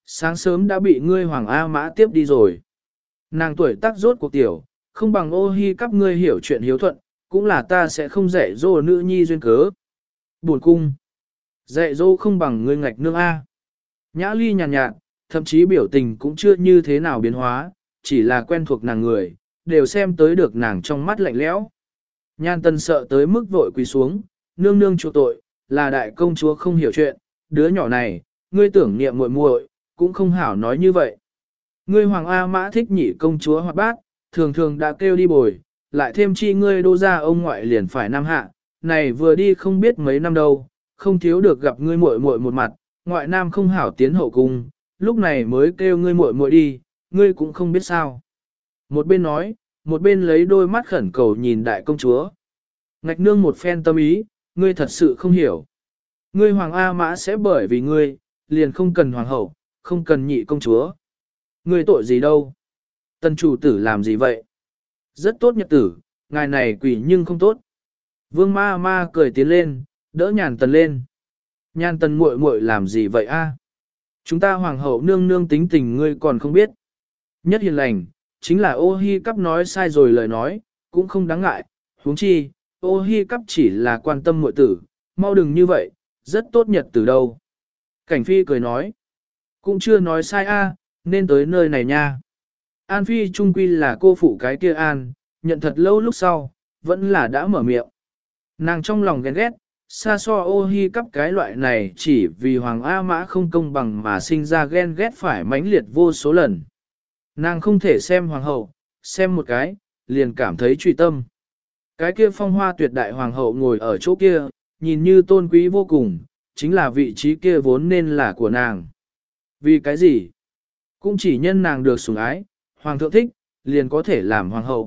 sáng sớm đã bị ngươi Hoàng A Mã tiếp đi rồi. Nàng tuổi tác rốt cuộc tiểu, không bằng Ô Hi Cắp ngươi hiểu chuyện hiếu thuận, cũng là ta sẽ không dạy dỗ nữ nhi duyên cớ. Buồn cung. Dạy dỗ không bằng ngươi ngạch nương A. Nhã Ly nhàn nhạt, thậm chí biểu tình cũng chưa như thế nào biến hóa, chỉ là quen thuộc nàng người, đều xem tới được nàng trong mắt lạnh lẽo. Nhan Tần sợ tới mức vội quỳ xuống, nương nương chu tội, là đại công chúa không hiểu chuyện, đứa nhỏ này, ngươi tưởng niệm muội muội, cũng không hảo nói như vậy. Ngươi Hoàng A Mã thích nhị công chúa hoạt bát, thường thường đã kêu đi bồi, lại thêm chi ngươi đô ra ông ngoại liền phải nam hạ, này vừa đi không biết mấy năm đâu, không thiếu được gặp ngươi muội muội một mặt, ngoại nam không hảo tiến hậu cung, lúc này mới kêu ngươi muội muội đi, ngươi cũng không biết sao. Một bên nói, một bên lấy đôi mắt khẩn cầu nhìn đại công chúa. Ngạch nương một phen tâm ý, ngươi thật sự không hiểu. Ngươi Hoàng A Mã sẽ bởi vì ngươi, liền không cần hoàng hậu, không cần nhị công chúa. Ngươi tội gì đâu? Tần chủ tử làm gì vậy? Rất tốt nhật tử, ngài này quỷ nhưng không tốt. Vương ma ma cười tiến lên, đỡ Nhàn Tần lên. Nhan Tần muội muội làm gì vậy a? Chúng ta hoàng hậu nương nương tính tình ngươi còn không biết. Nhất hiền lành, chính là Ô Hi Cắp nói sai rồi lời nói, cũng không đáng ngại, huống chi, Ô Hi Cắp chỉ là quan tâm muội tử, mau đừng như vậy, rất tốt nhật từ đâu. Cảnh Phi cười nói, cũng chưa nói sai a, nên tới nơi này nha. An Phi trung quy là cô phụ cái kia An, nhận thật lâu lúc sau, vẫn là đã mở miệng. Nàng trong lòng ghen ghét, xa so Ô Hi Cắp cái loại này chỉ vì Hoàng A Mã không công bằng mà sinh ra ghen ghét phải mãnh liệt vô số lần. Nàng không thể xem hoàng hậu, xem một cái, liền cảm thấy truy tâm. Cái kia phong hoa tuyệt đại hoàng hậu ngồi ở chỗ kia, nhìn như tôn quý vô cùng, chính là vị trí kia vốn nên là của nàng. Vì cái gì? Cũng chỉ nhân nàng được sủng ái, hoàng thượng thích, liền có thể làm hoàng hậu.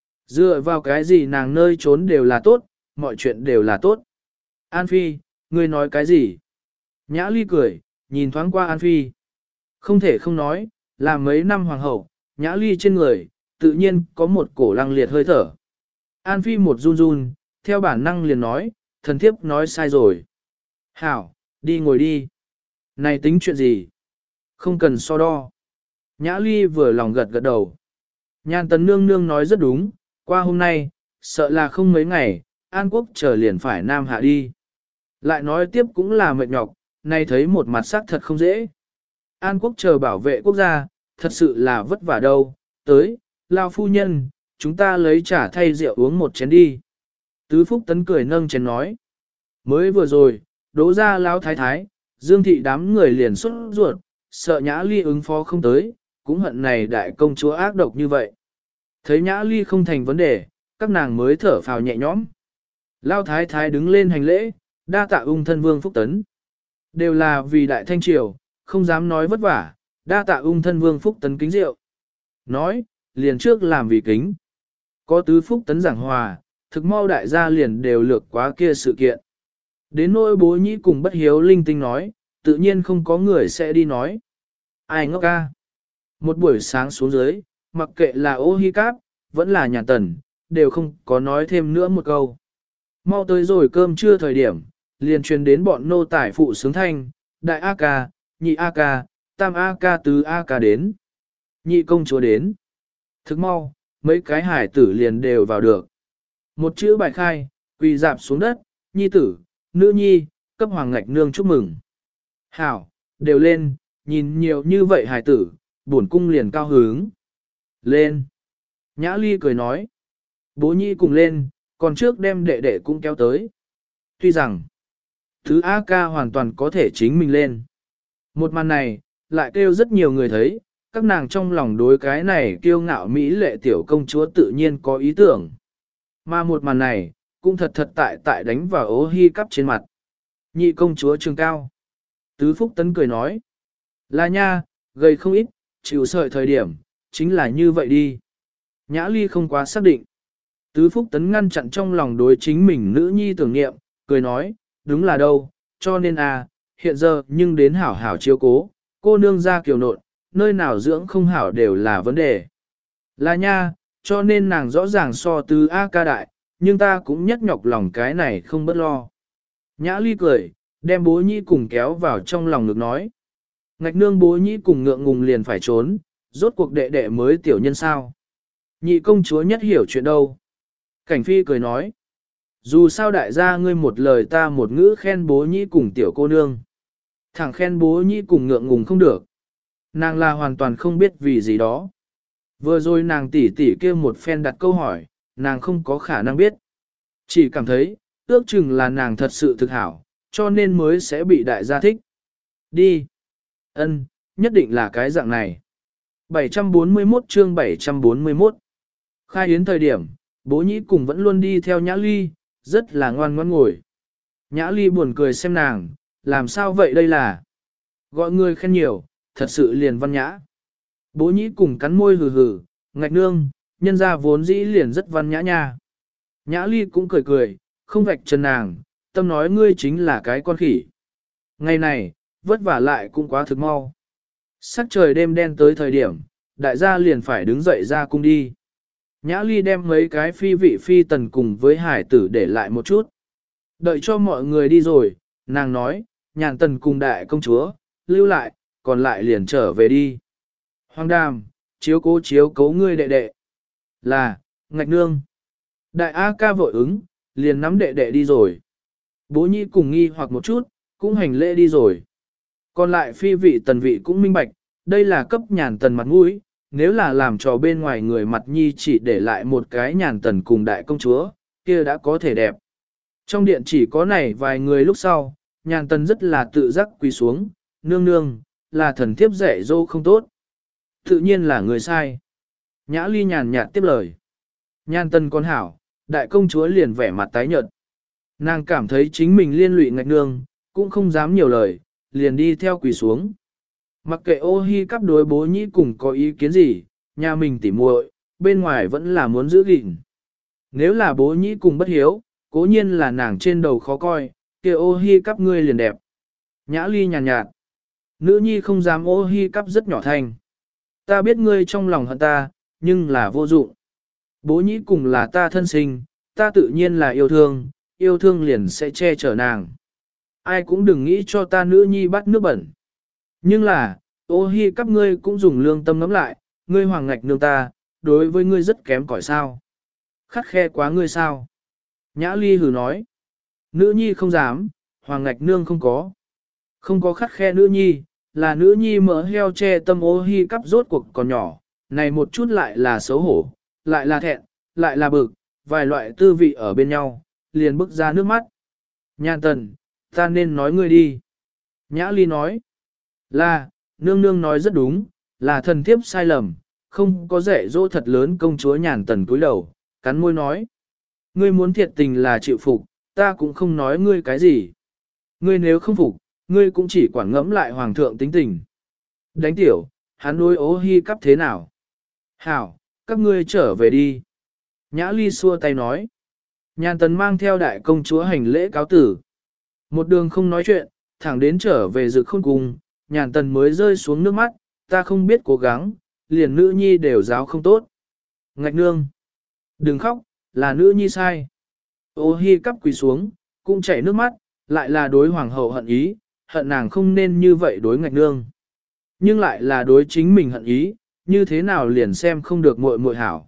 Dựa vào cái gì nàng nơi trốn đều là tốt, mọi chuyện đều là tốt. An Phi, ngươi nói cái gì? Nhã Ly cười, nhìn thoáng qua An Phi. Không thể không nói, là mấy năm hoàng hậu, Nhã Ly trên người, tự nhiên có một cổ lăng liệt hơi thở. An Phi một run run, theo bản năng liền nói, thần thiếp nói sai rồi. Hảo, đi ngồi đi. Này tính chuyện gì? Không cần so đo. Nhã Ly vừa lòng gật gật đầu. Nhan Tần nương nương nói rất đúng, qua hôm nay, sợ là không mấy ngày, An Quốc trở liền phải Nam Hạ đi. Lại nói tiếp cũng là mệt nhọc, nay thấy một mặt sắc thật không dễ. An Quốc chờ bảo vệ quốc gia, thật sự là vất vả đâu. Tới, lao phu nhân, chúng ta lấy trà thay rượu uống một chén đi. Tứ Phúc Tấn cười nâng chén nói. Mới vừa rồi, đỗ ra lao thái thái, Dương thị đám người liền xuất ruột, sợ Nhã Ly ứng phó không tới, cũng hận này đại công chúa ác độc như vậy. Thấy Nhã Ly không thành vấn đề, các nàng mới thở phào nhẹ nhõm. Lao thái thái đứng lên hành lễ, đa tạ ung thân Vương Phúc Tấn. Đều là vì đại thanh triều, không dám nói vất vả, đa tạ ung thân Vương Phúc Tấn kính rượu. Nói, liền trước làm vì kính. Có Tứ Phúc Tấn giảng hòa, thực mau đại gia liền đều lược quá kia sự kiện. Đến nỗi bố nhĩ cùng bất hiếu linh tinh nói, tự nhiên không có người sẽ đi nói. Ai ngốc ca. Một buổi sáng xuống dưới, mặc kệ là Ô Hi Cáp, vẫn là Nhàn Tần, đều không có nói thêm nữa một câu. Mau tới rồi cơm trưa thời điểm, liền truyền đến bọn nô tải phụ sướng thanh, đại A ca, nhị A ca, tam A ca, tứ A ca đến. Nhị công chúa đến. Thức mau, mấy cái hải tử liền đều vào được. Một chữ bài khai, quỳ dạp xuống đất, nhi tử, nữ nhi, cấp hoàng ngạch nương chúc mừng. Hảo, đều lên, nhìn nhiều như vậy hải tử, bổn cung liền cao hứng. Lên. Nhã Ly cười nói. Bố nhi cùng lên, còn trước đem đệ đệ cũng kéo tới. Tuy rằng, thứ A ca hoàn toàn có thể chính mình lên. Một màn này, lại kêu rất nhiều người thấy, các nàng trong lòng đối cái này kiêu ngạo mỹ lệ tiểu công chúa tự nhiên có ý tưởng. Mà một màn này, cũng thật thật tại đánh vào Ô Hi Cắp trên mặt. Nhị công chúa trường cao. Tứ Phúc Tấn cười nói. Là nha, gầy không ít, chịu sợi thời điểm, chính là như vậy đi. Nhã Ly không quá xác định. Tứ Phúc Tấn ngăn chặn trong lòng đối chính mình nữ nhi tưởng niệm, cười nói, đúng là đâu, cho nên hiện giờ nhưng đến hảo hảo chiếu cố, cô nương ra kiều nộn, nơi nào dưỡng không hảo đều là vấn đề. Là nha, cho nên nàng rõ ràng so Tứ A ca đại, nhưng ta cũng nhất nhọc lòng cái này không bất lo. Nhã Ly cười, đem bố nhi cùng kéo vào trong lòng ngực nói. Ngạch nương bố nhĩ cùng ngượng ngùng liền phải trốn, rốt cuộc đệ đệ mới tiểu nhân sao. Nhị công chúa nhất hiểu chuyện đâu. Cảnh phi cười nói. Dù sao đại gia ngươi một lời ta một ngữ khen bố nhĩ cùng tiểu cô nương. Thẳng khen bố nhĩ cùng ngượng ngùng không được. Nàng là hoàn toàn không biết vì gì đó. Vừa rồi nàng tỉ tỉ kêu một phen đặt câu hỏi, nàng không có khả năng biết. Chỉ cảm thấy, ước chừng là nàng thật sự thực hảo, cho nên mới sẽ bị đại gia thích. Đi. Ân, nhất định là cái dạng này. 741 chương 741. Khai yến thời điểm, bố nhĩ cùng vẫn luôn đi theo Nhã Ly, rất là ngoan ngoãn ngồi. Nhã Ly buồn cười xem nàng, làm sao vậy đây là? Gọi người khen nhiều, thật sự liền văn nhã. Bố nhĩ cùng cắn môi hừ hừ, ngạch nương, nhân ra vốn dĩ liền rất văn nhã nha. Nhã Ly cũng cười cười, không vạch chân nàng, tâm nói ngươi chính là cái con khỉ. Ngày này, vất vả lại cũng quá thực mau. Sắc trời đêm đen tới thời điểm, đại gia liền phải đứng dậy ra cung đi. Nhã Ly đem mấy cái phi vị phi tần cùng với hải tử để lại một chút. Đợi cho mọi người đi rồi, nàng nói, nhàn tần cùng đại công chúa, lưu lại, còn lại liền trở về đi. Hoàng đàm, chiếu cố ngươi đệ đệ. Là, ngạch nương. Đại A ca vội ứng, liền nắm đệ đệ đi rồi. Bố nhi cùng nghi hoặc một chút, cũng hành lễ đi rồi. Còn lại phi vị tần vị cũng minh bạch, đây là cấp nhàn tần mặt mũi, nếu là làm trò bên ngoài người mặt nhi chỉ để lại một cái nhàn tần cùng đại công chúa, kia đã có thể đẹp. Trong điện chỉ có này vài người lúc sau, nhàn tần rất là tự giác quỳ xuống, nương nương, là thần thiếp dạy dỗ không tốt. Tự nhiên là người sai. Nhã Ly nhàn nhạt tiếp lời. Nhàn tần con hảo, đại công chúa liền vẻ mặt tái nhợt. Nàng cảm thấy chính mình liên lụy ngạch nương, cũng không dám nhiều lời, liền đi theo quỳ xuống. Mặc kệ ô hi cắp đối bố nhĩ cùng có ý kiến gì, nhà mình tỉ muội, bên ngoài vẫn là muốn giữ gìn. Nếu là bố nhĩ cùng bất hiếu, cố nhiên là nàng trên đầu khó coi, kia ô hi cắp ngươi liền đẹp. Nhã Ly nhàn nhạt. Nữ nhi không dám ô hi cắp rất nhỏ thanh. Ta biết ngươi trong lòng hận ta, nhưng là vô dụng. Bố nhĩ cùng là ta thân sinh, ta tự nhiên là yêu thương liền sẽ che chở nàng. Ai cũng đừng nghĩ cho ta nữ nhi bắt nước bẩn. Nhưng là, ô hi cắp ngươi cũng dùng lương tâm ngắm lại, ngươi hoàng ngạch nương ta, đối với ngươi rất kém cỏi sao. Khắt khe quá ngươi sao. Nhã Ly hừ nói. Nữ nhi không dám, hoàng ngạch nương không có. Không có khắt khe nữ nhi, là nữ nhi mỡ heo che tâm ô hi cắp rốt cuộc còn nhỏ, này một chút lại là xấu hổ, lại là thẹn, lại là bực, vài loại tư vị ở bên nhau, liền bức ra nước mắt. Nhan tần, ta nên nói ngươi đi. Nhã Ly nói, là, nương nương nói rất đúng, là thần thiếp sai lầm, không có dạy dỗ thật lớn công chúa nhàn tần cúi đầu, cắn môi nói. Ngươi muốn thiệt tình là chịu phục, ta cũng không nói ngươi cái gì. Ngươi nếu không phục, ngươi cũng chỉ quản ngẫm lại hoàng thượng tính tình. Đánh tiểu, hắn đối ô hi cắp thế nào? Hảo, các ngươi trở về đi. Nhã Ly xua tay nói. Nhàn tần mang theo đại công chúa hành lễ cáo tử. Một đường không nói chuyện, thẳng đến trở về Dực Khôn Cung, nhàn tần mới rơi xuống nước mắt, ta không biết cố gắng, liền nữ nhi đều giáo không tốt. Ngạch nương, đừng khóc, là nữ nhi sai. Ô hi cắp quỳ xuống, cũng chảy nước mắt, lại là đối hoàng hậu hận ý, hận nàng không nên như vậy đối ngạch nương. Nhưng lại là đối chính mình hận ý, như thế nào liền xem không được muội muội hảo.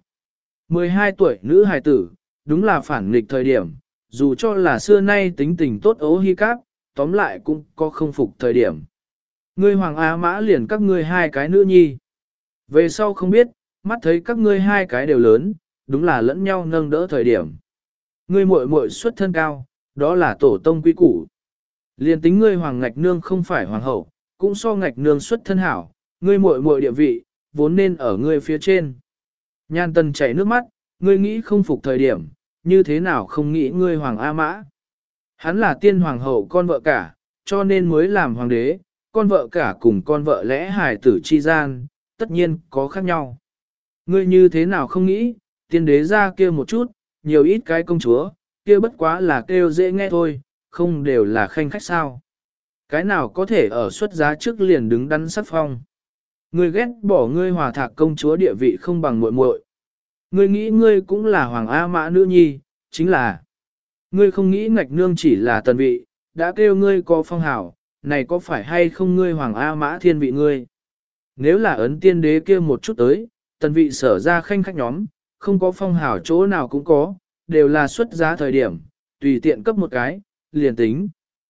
12 tuổi nữ hài tử, đúng là phản nghịch thời điểm, dù cho là xưa nay tính tình tốt ô hi cắp, tóm lại cũng có không phục thời điểm. Ngươi hoàng á mã liền các ngươi hai cái nữ nhi. Về sau không biết, mắt thấy các ngươi hai cái đều lớn, đúng là lẫn nhau nâng đỡ thời điểm. Ngươi muội muội xuất thân cao, đó là tổ tông quy củ. Liền tính ngươi hoàng ngạch nương không phải hoàng hậu, cũng so ngạch nương xuất thân hảo, ngươi muội muội địa vị, vốn nên ở ngươi phía trên. Nhan tần chảy nước mắt, ngươi nghĩ không phục thời điểm, như thế nào không nghĩ ngươi hoàng A Mã. Hắn là tiên hoàng hậu con vợ cả, cho nên mới làm hoàng đế, con vợ cả cùng con vợ lẽ hài tử chi gian, tất nhiên có khác nhau. Ngươi như thế nào không nghĩ, tiên đế ra kia một chút, nhiều ít cái công chúa, kia bất quá là kêu dễ nghe thôi, không đều là khanh khách sao. Cái nào có thể ở xuất giá trước liền đứng đắn sắc phong. Ngươi ghét bỏ ngươi hòa thạc công chúa địa vị không bằng muội muội. Ngươi nghĩ ngươi cũng là hoàng A Mã nữ nhi, chính là. Ngươi không nghĩ ngạch nương chỉ là tần vị, đã kêu ngươi có phong hảo, này có phải hay không ngươi Hoàng A Mã thiên vị ngươi? Nếu là ấn tiên đế kia một chút tới, tần vị sở ra khanh khách nhóm, không có phong hào chỗ nào cũng có, đều là xuất giá thời điểm, tùy tiện cấp một cái, liền tính.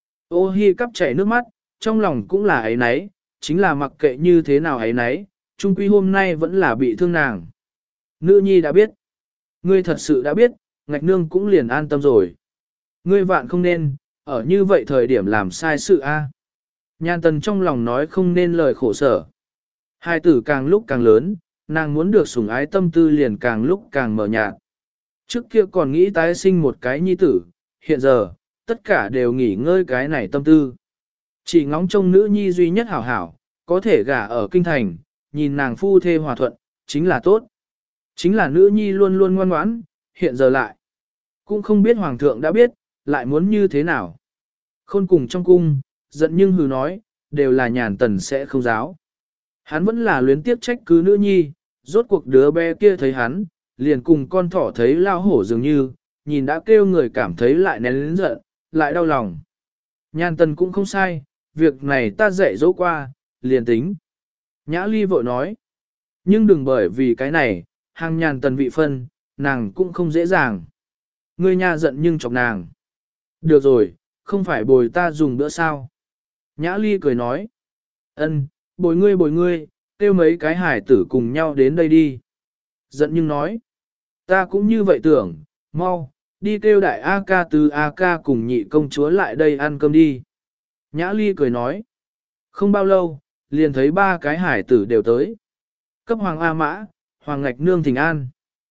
Ô hi cắp chảy nước mắt, trong lòng cũng là ấy nấy, chính là mặc kệ như thế nào ấy nấy, trung quy hôm nay vẫn là bị thương nàng. Nữ nhi đã biết. Ngươi thật sự đã biết, ngạch nương cũng liền an tâm rồi. Ngươi vạn không nên, ở như vậy thời điểm làm sai sự a. Nhan tần trong lòng nói không nên lời khổ sở. Hai tử càng lúc càng lớn, nàng muốn được sủng ái tâm tư liền càng lúc càng mờ nhạt. Trước kia còn nghĩ tái sinh một cái nhi tử, hiện giờ, tất cả đều nghỉ ngơi cái này tâm tư. Chỉ ngóng trông nữ nhi duy nhất hảo hảo, có thể gả ở kinh thành, nhìn nàng phu thê hòa thuận, chính là tốt. Chính là nữ nhi luôn luôn ngoan ngoãn, hiện giờ lại. Cũng không biết hoàng thượng đã biết, lại muốn như thế nào. Khôn cùng trong cung, giận nhưng hừ nói, đều là nhàn tần sẽ không giáo. Hắn vẫn là luyến tiếp trách cứ nữ nhi, rốt cuộc đứa bé kia thấy hắn, liền cùng con thỏ thấy lao hổ dường như, nhìn đã kêu người cảm thấy lại nén lĩnh giận, lại đau lòng. Nhàn tần cũng không sai, việc này ta dạy dỗ qua, liền tính. Nhã ly vội nói, nhưng đừng bởi vì cái này, hàng nhàn tần vị phân, nàng cũng không dễ dàng. Ngươi nha giận nhưng chọc nàng. Được rồi, không phải bồi ta dùng bữa sao. Nhã ly cười nói, ân, bồi ngươi, kêu mấy cái hải tử cùng nhau đến đây đi. Giận nhưng nói, ta cũng như vậy tưởng, mau, đi kêu đại A ca từ A ca cùng nhị công chúa lại đây ăn cơm đi. Nhã ly cười nói, không bao lâu, liền thấy ba cái hải tử đều tới. Cấp hoàng A mã, hoàng ngạch nương thỉnh an.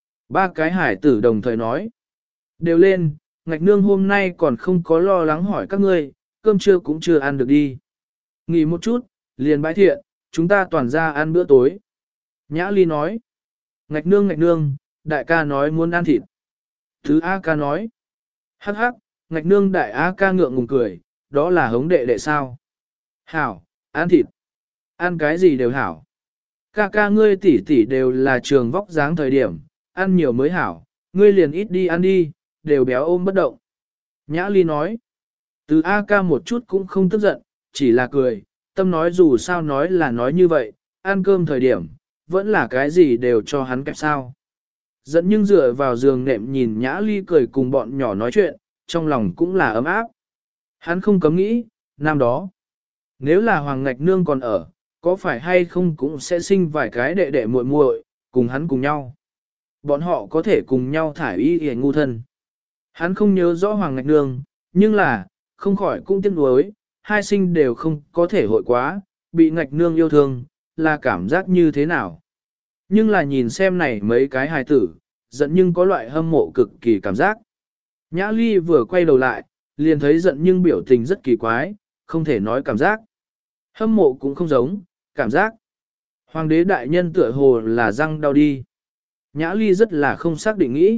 Ba cái hải tử đồng thời nói, đều lên, ngạch nương hôm nay còn không có lo lắng hỏi các ngươi, cơm trưa cũng chưa ăn được đi. Nghỉ một chút, liền bãi thiện, chúng ta toàn ra ăn bữa tối. Nhã ly nói, ngạch nương, đại ca nói muốn ăn thịt. Thứ A ca nói, hắc hắc, ngạch nương đại A ca ngượng ngùng cười, đó là hống đệ đệ sao. Hảo, ăn thịt. Ăn cái gì đều hảo. Ca ca ngươi tỷ tỷ đều là trường vóc dáng thời điểm, ăn nhiều mới hảo, ngươi liền ít đi ăn đi, đều béo ôm bất động. Nhã ly nói, từ A ca một chút cũng không tức giận, chỉ là cười, tâm nói dù sao nói là nói như vậy, ăn cơm thời điểm, vẫn là cái gì đều cho hắn kẹp sao. Dẫn nhưng dựa vào giường nệm nhìn Nhã ly cười cùng bọn nhỏ nói chuyện, trong lòng cũng là ấm áp. Hắn không cấm nghĩ, năm đó, nếu là Hoàng Ngạch Nương còn ở, có phải hay không cũng sẽ sinh vài cái đệ đệ muội muội cùng hắn cùng nhau. Bọn họ có thể cùng nhau thải y hề ngu thân. Hắn không nhớ rõ Hoàng Ngạch Nương, nhưng là, không khỏi cũng tiếc nuối, hai sinh đều không có thể hội quá, bị Ngạch Nương yêu thương, là cảm giác như thế nào. Nhưng là nhìn xem này mấy cái hài tử, giận nhưng có loại hâm mộ cực kỳ cảm giác. Nhã ly vừa quay đầu lại, liền thấy giận nhưng biểu tình rất kỳ quái, không thể nói cảm giác. Hâm mộ cũng không giống, cảm giác. Hoàng đế đại nhân tựa hồ là răng đau đi. Nhã ly rất là không xác định nghĩ.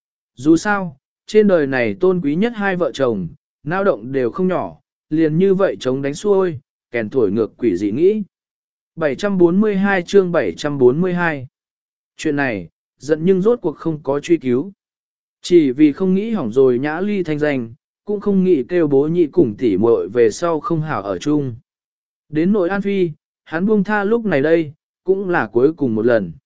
Dù sao, trên đời này tôn quý nhất hai vợ chồng, nao động đều không nhỏ, liền như vậy chống đánh xuôi, kèn thổi ngược quỷ dị nghĩ. 742 chương 742 Chuyện này, giận nhưng rốt cuộc không có truy cứu. Chỉ vì không nghĩ hỏng rồi Nhã ly thanh danh, cũng không nghĩ kêu bố nhị cùng tỉ muội về sau không hảo ở chung. Đến nội An Phi, hắn buông tha lúc này đây, cũng là cuối cùng một lần.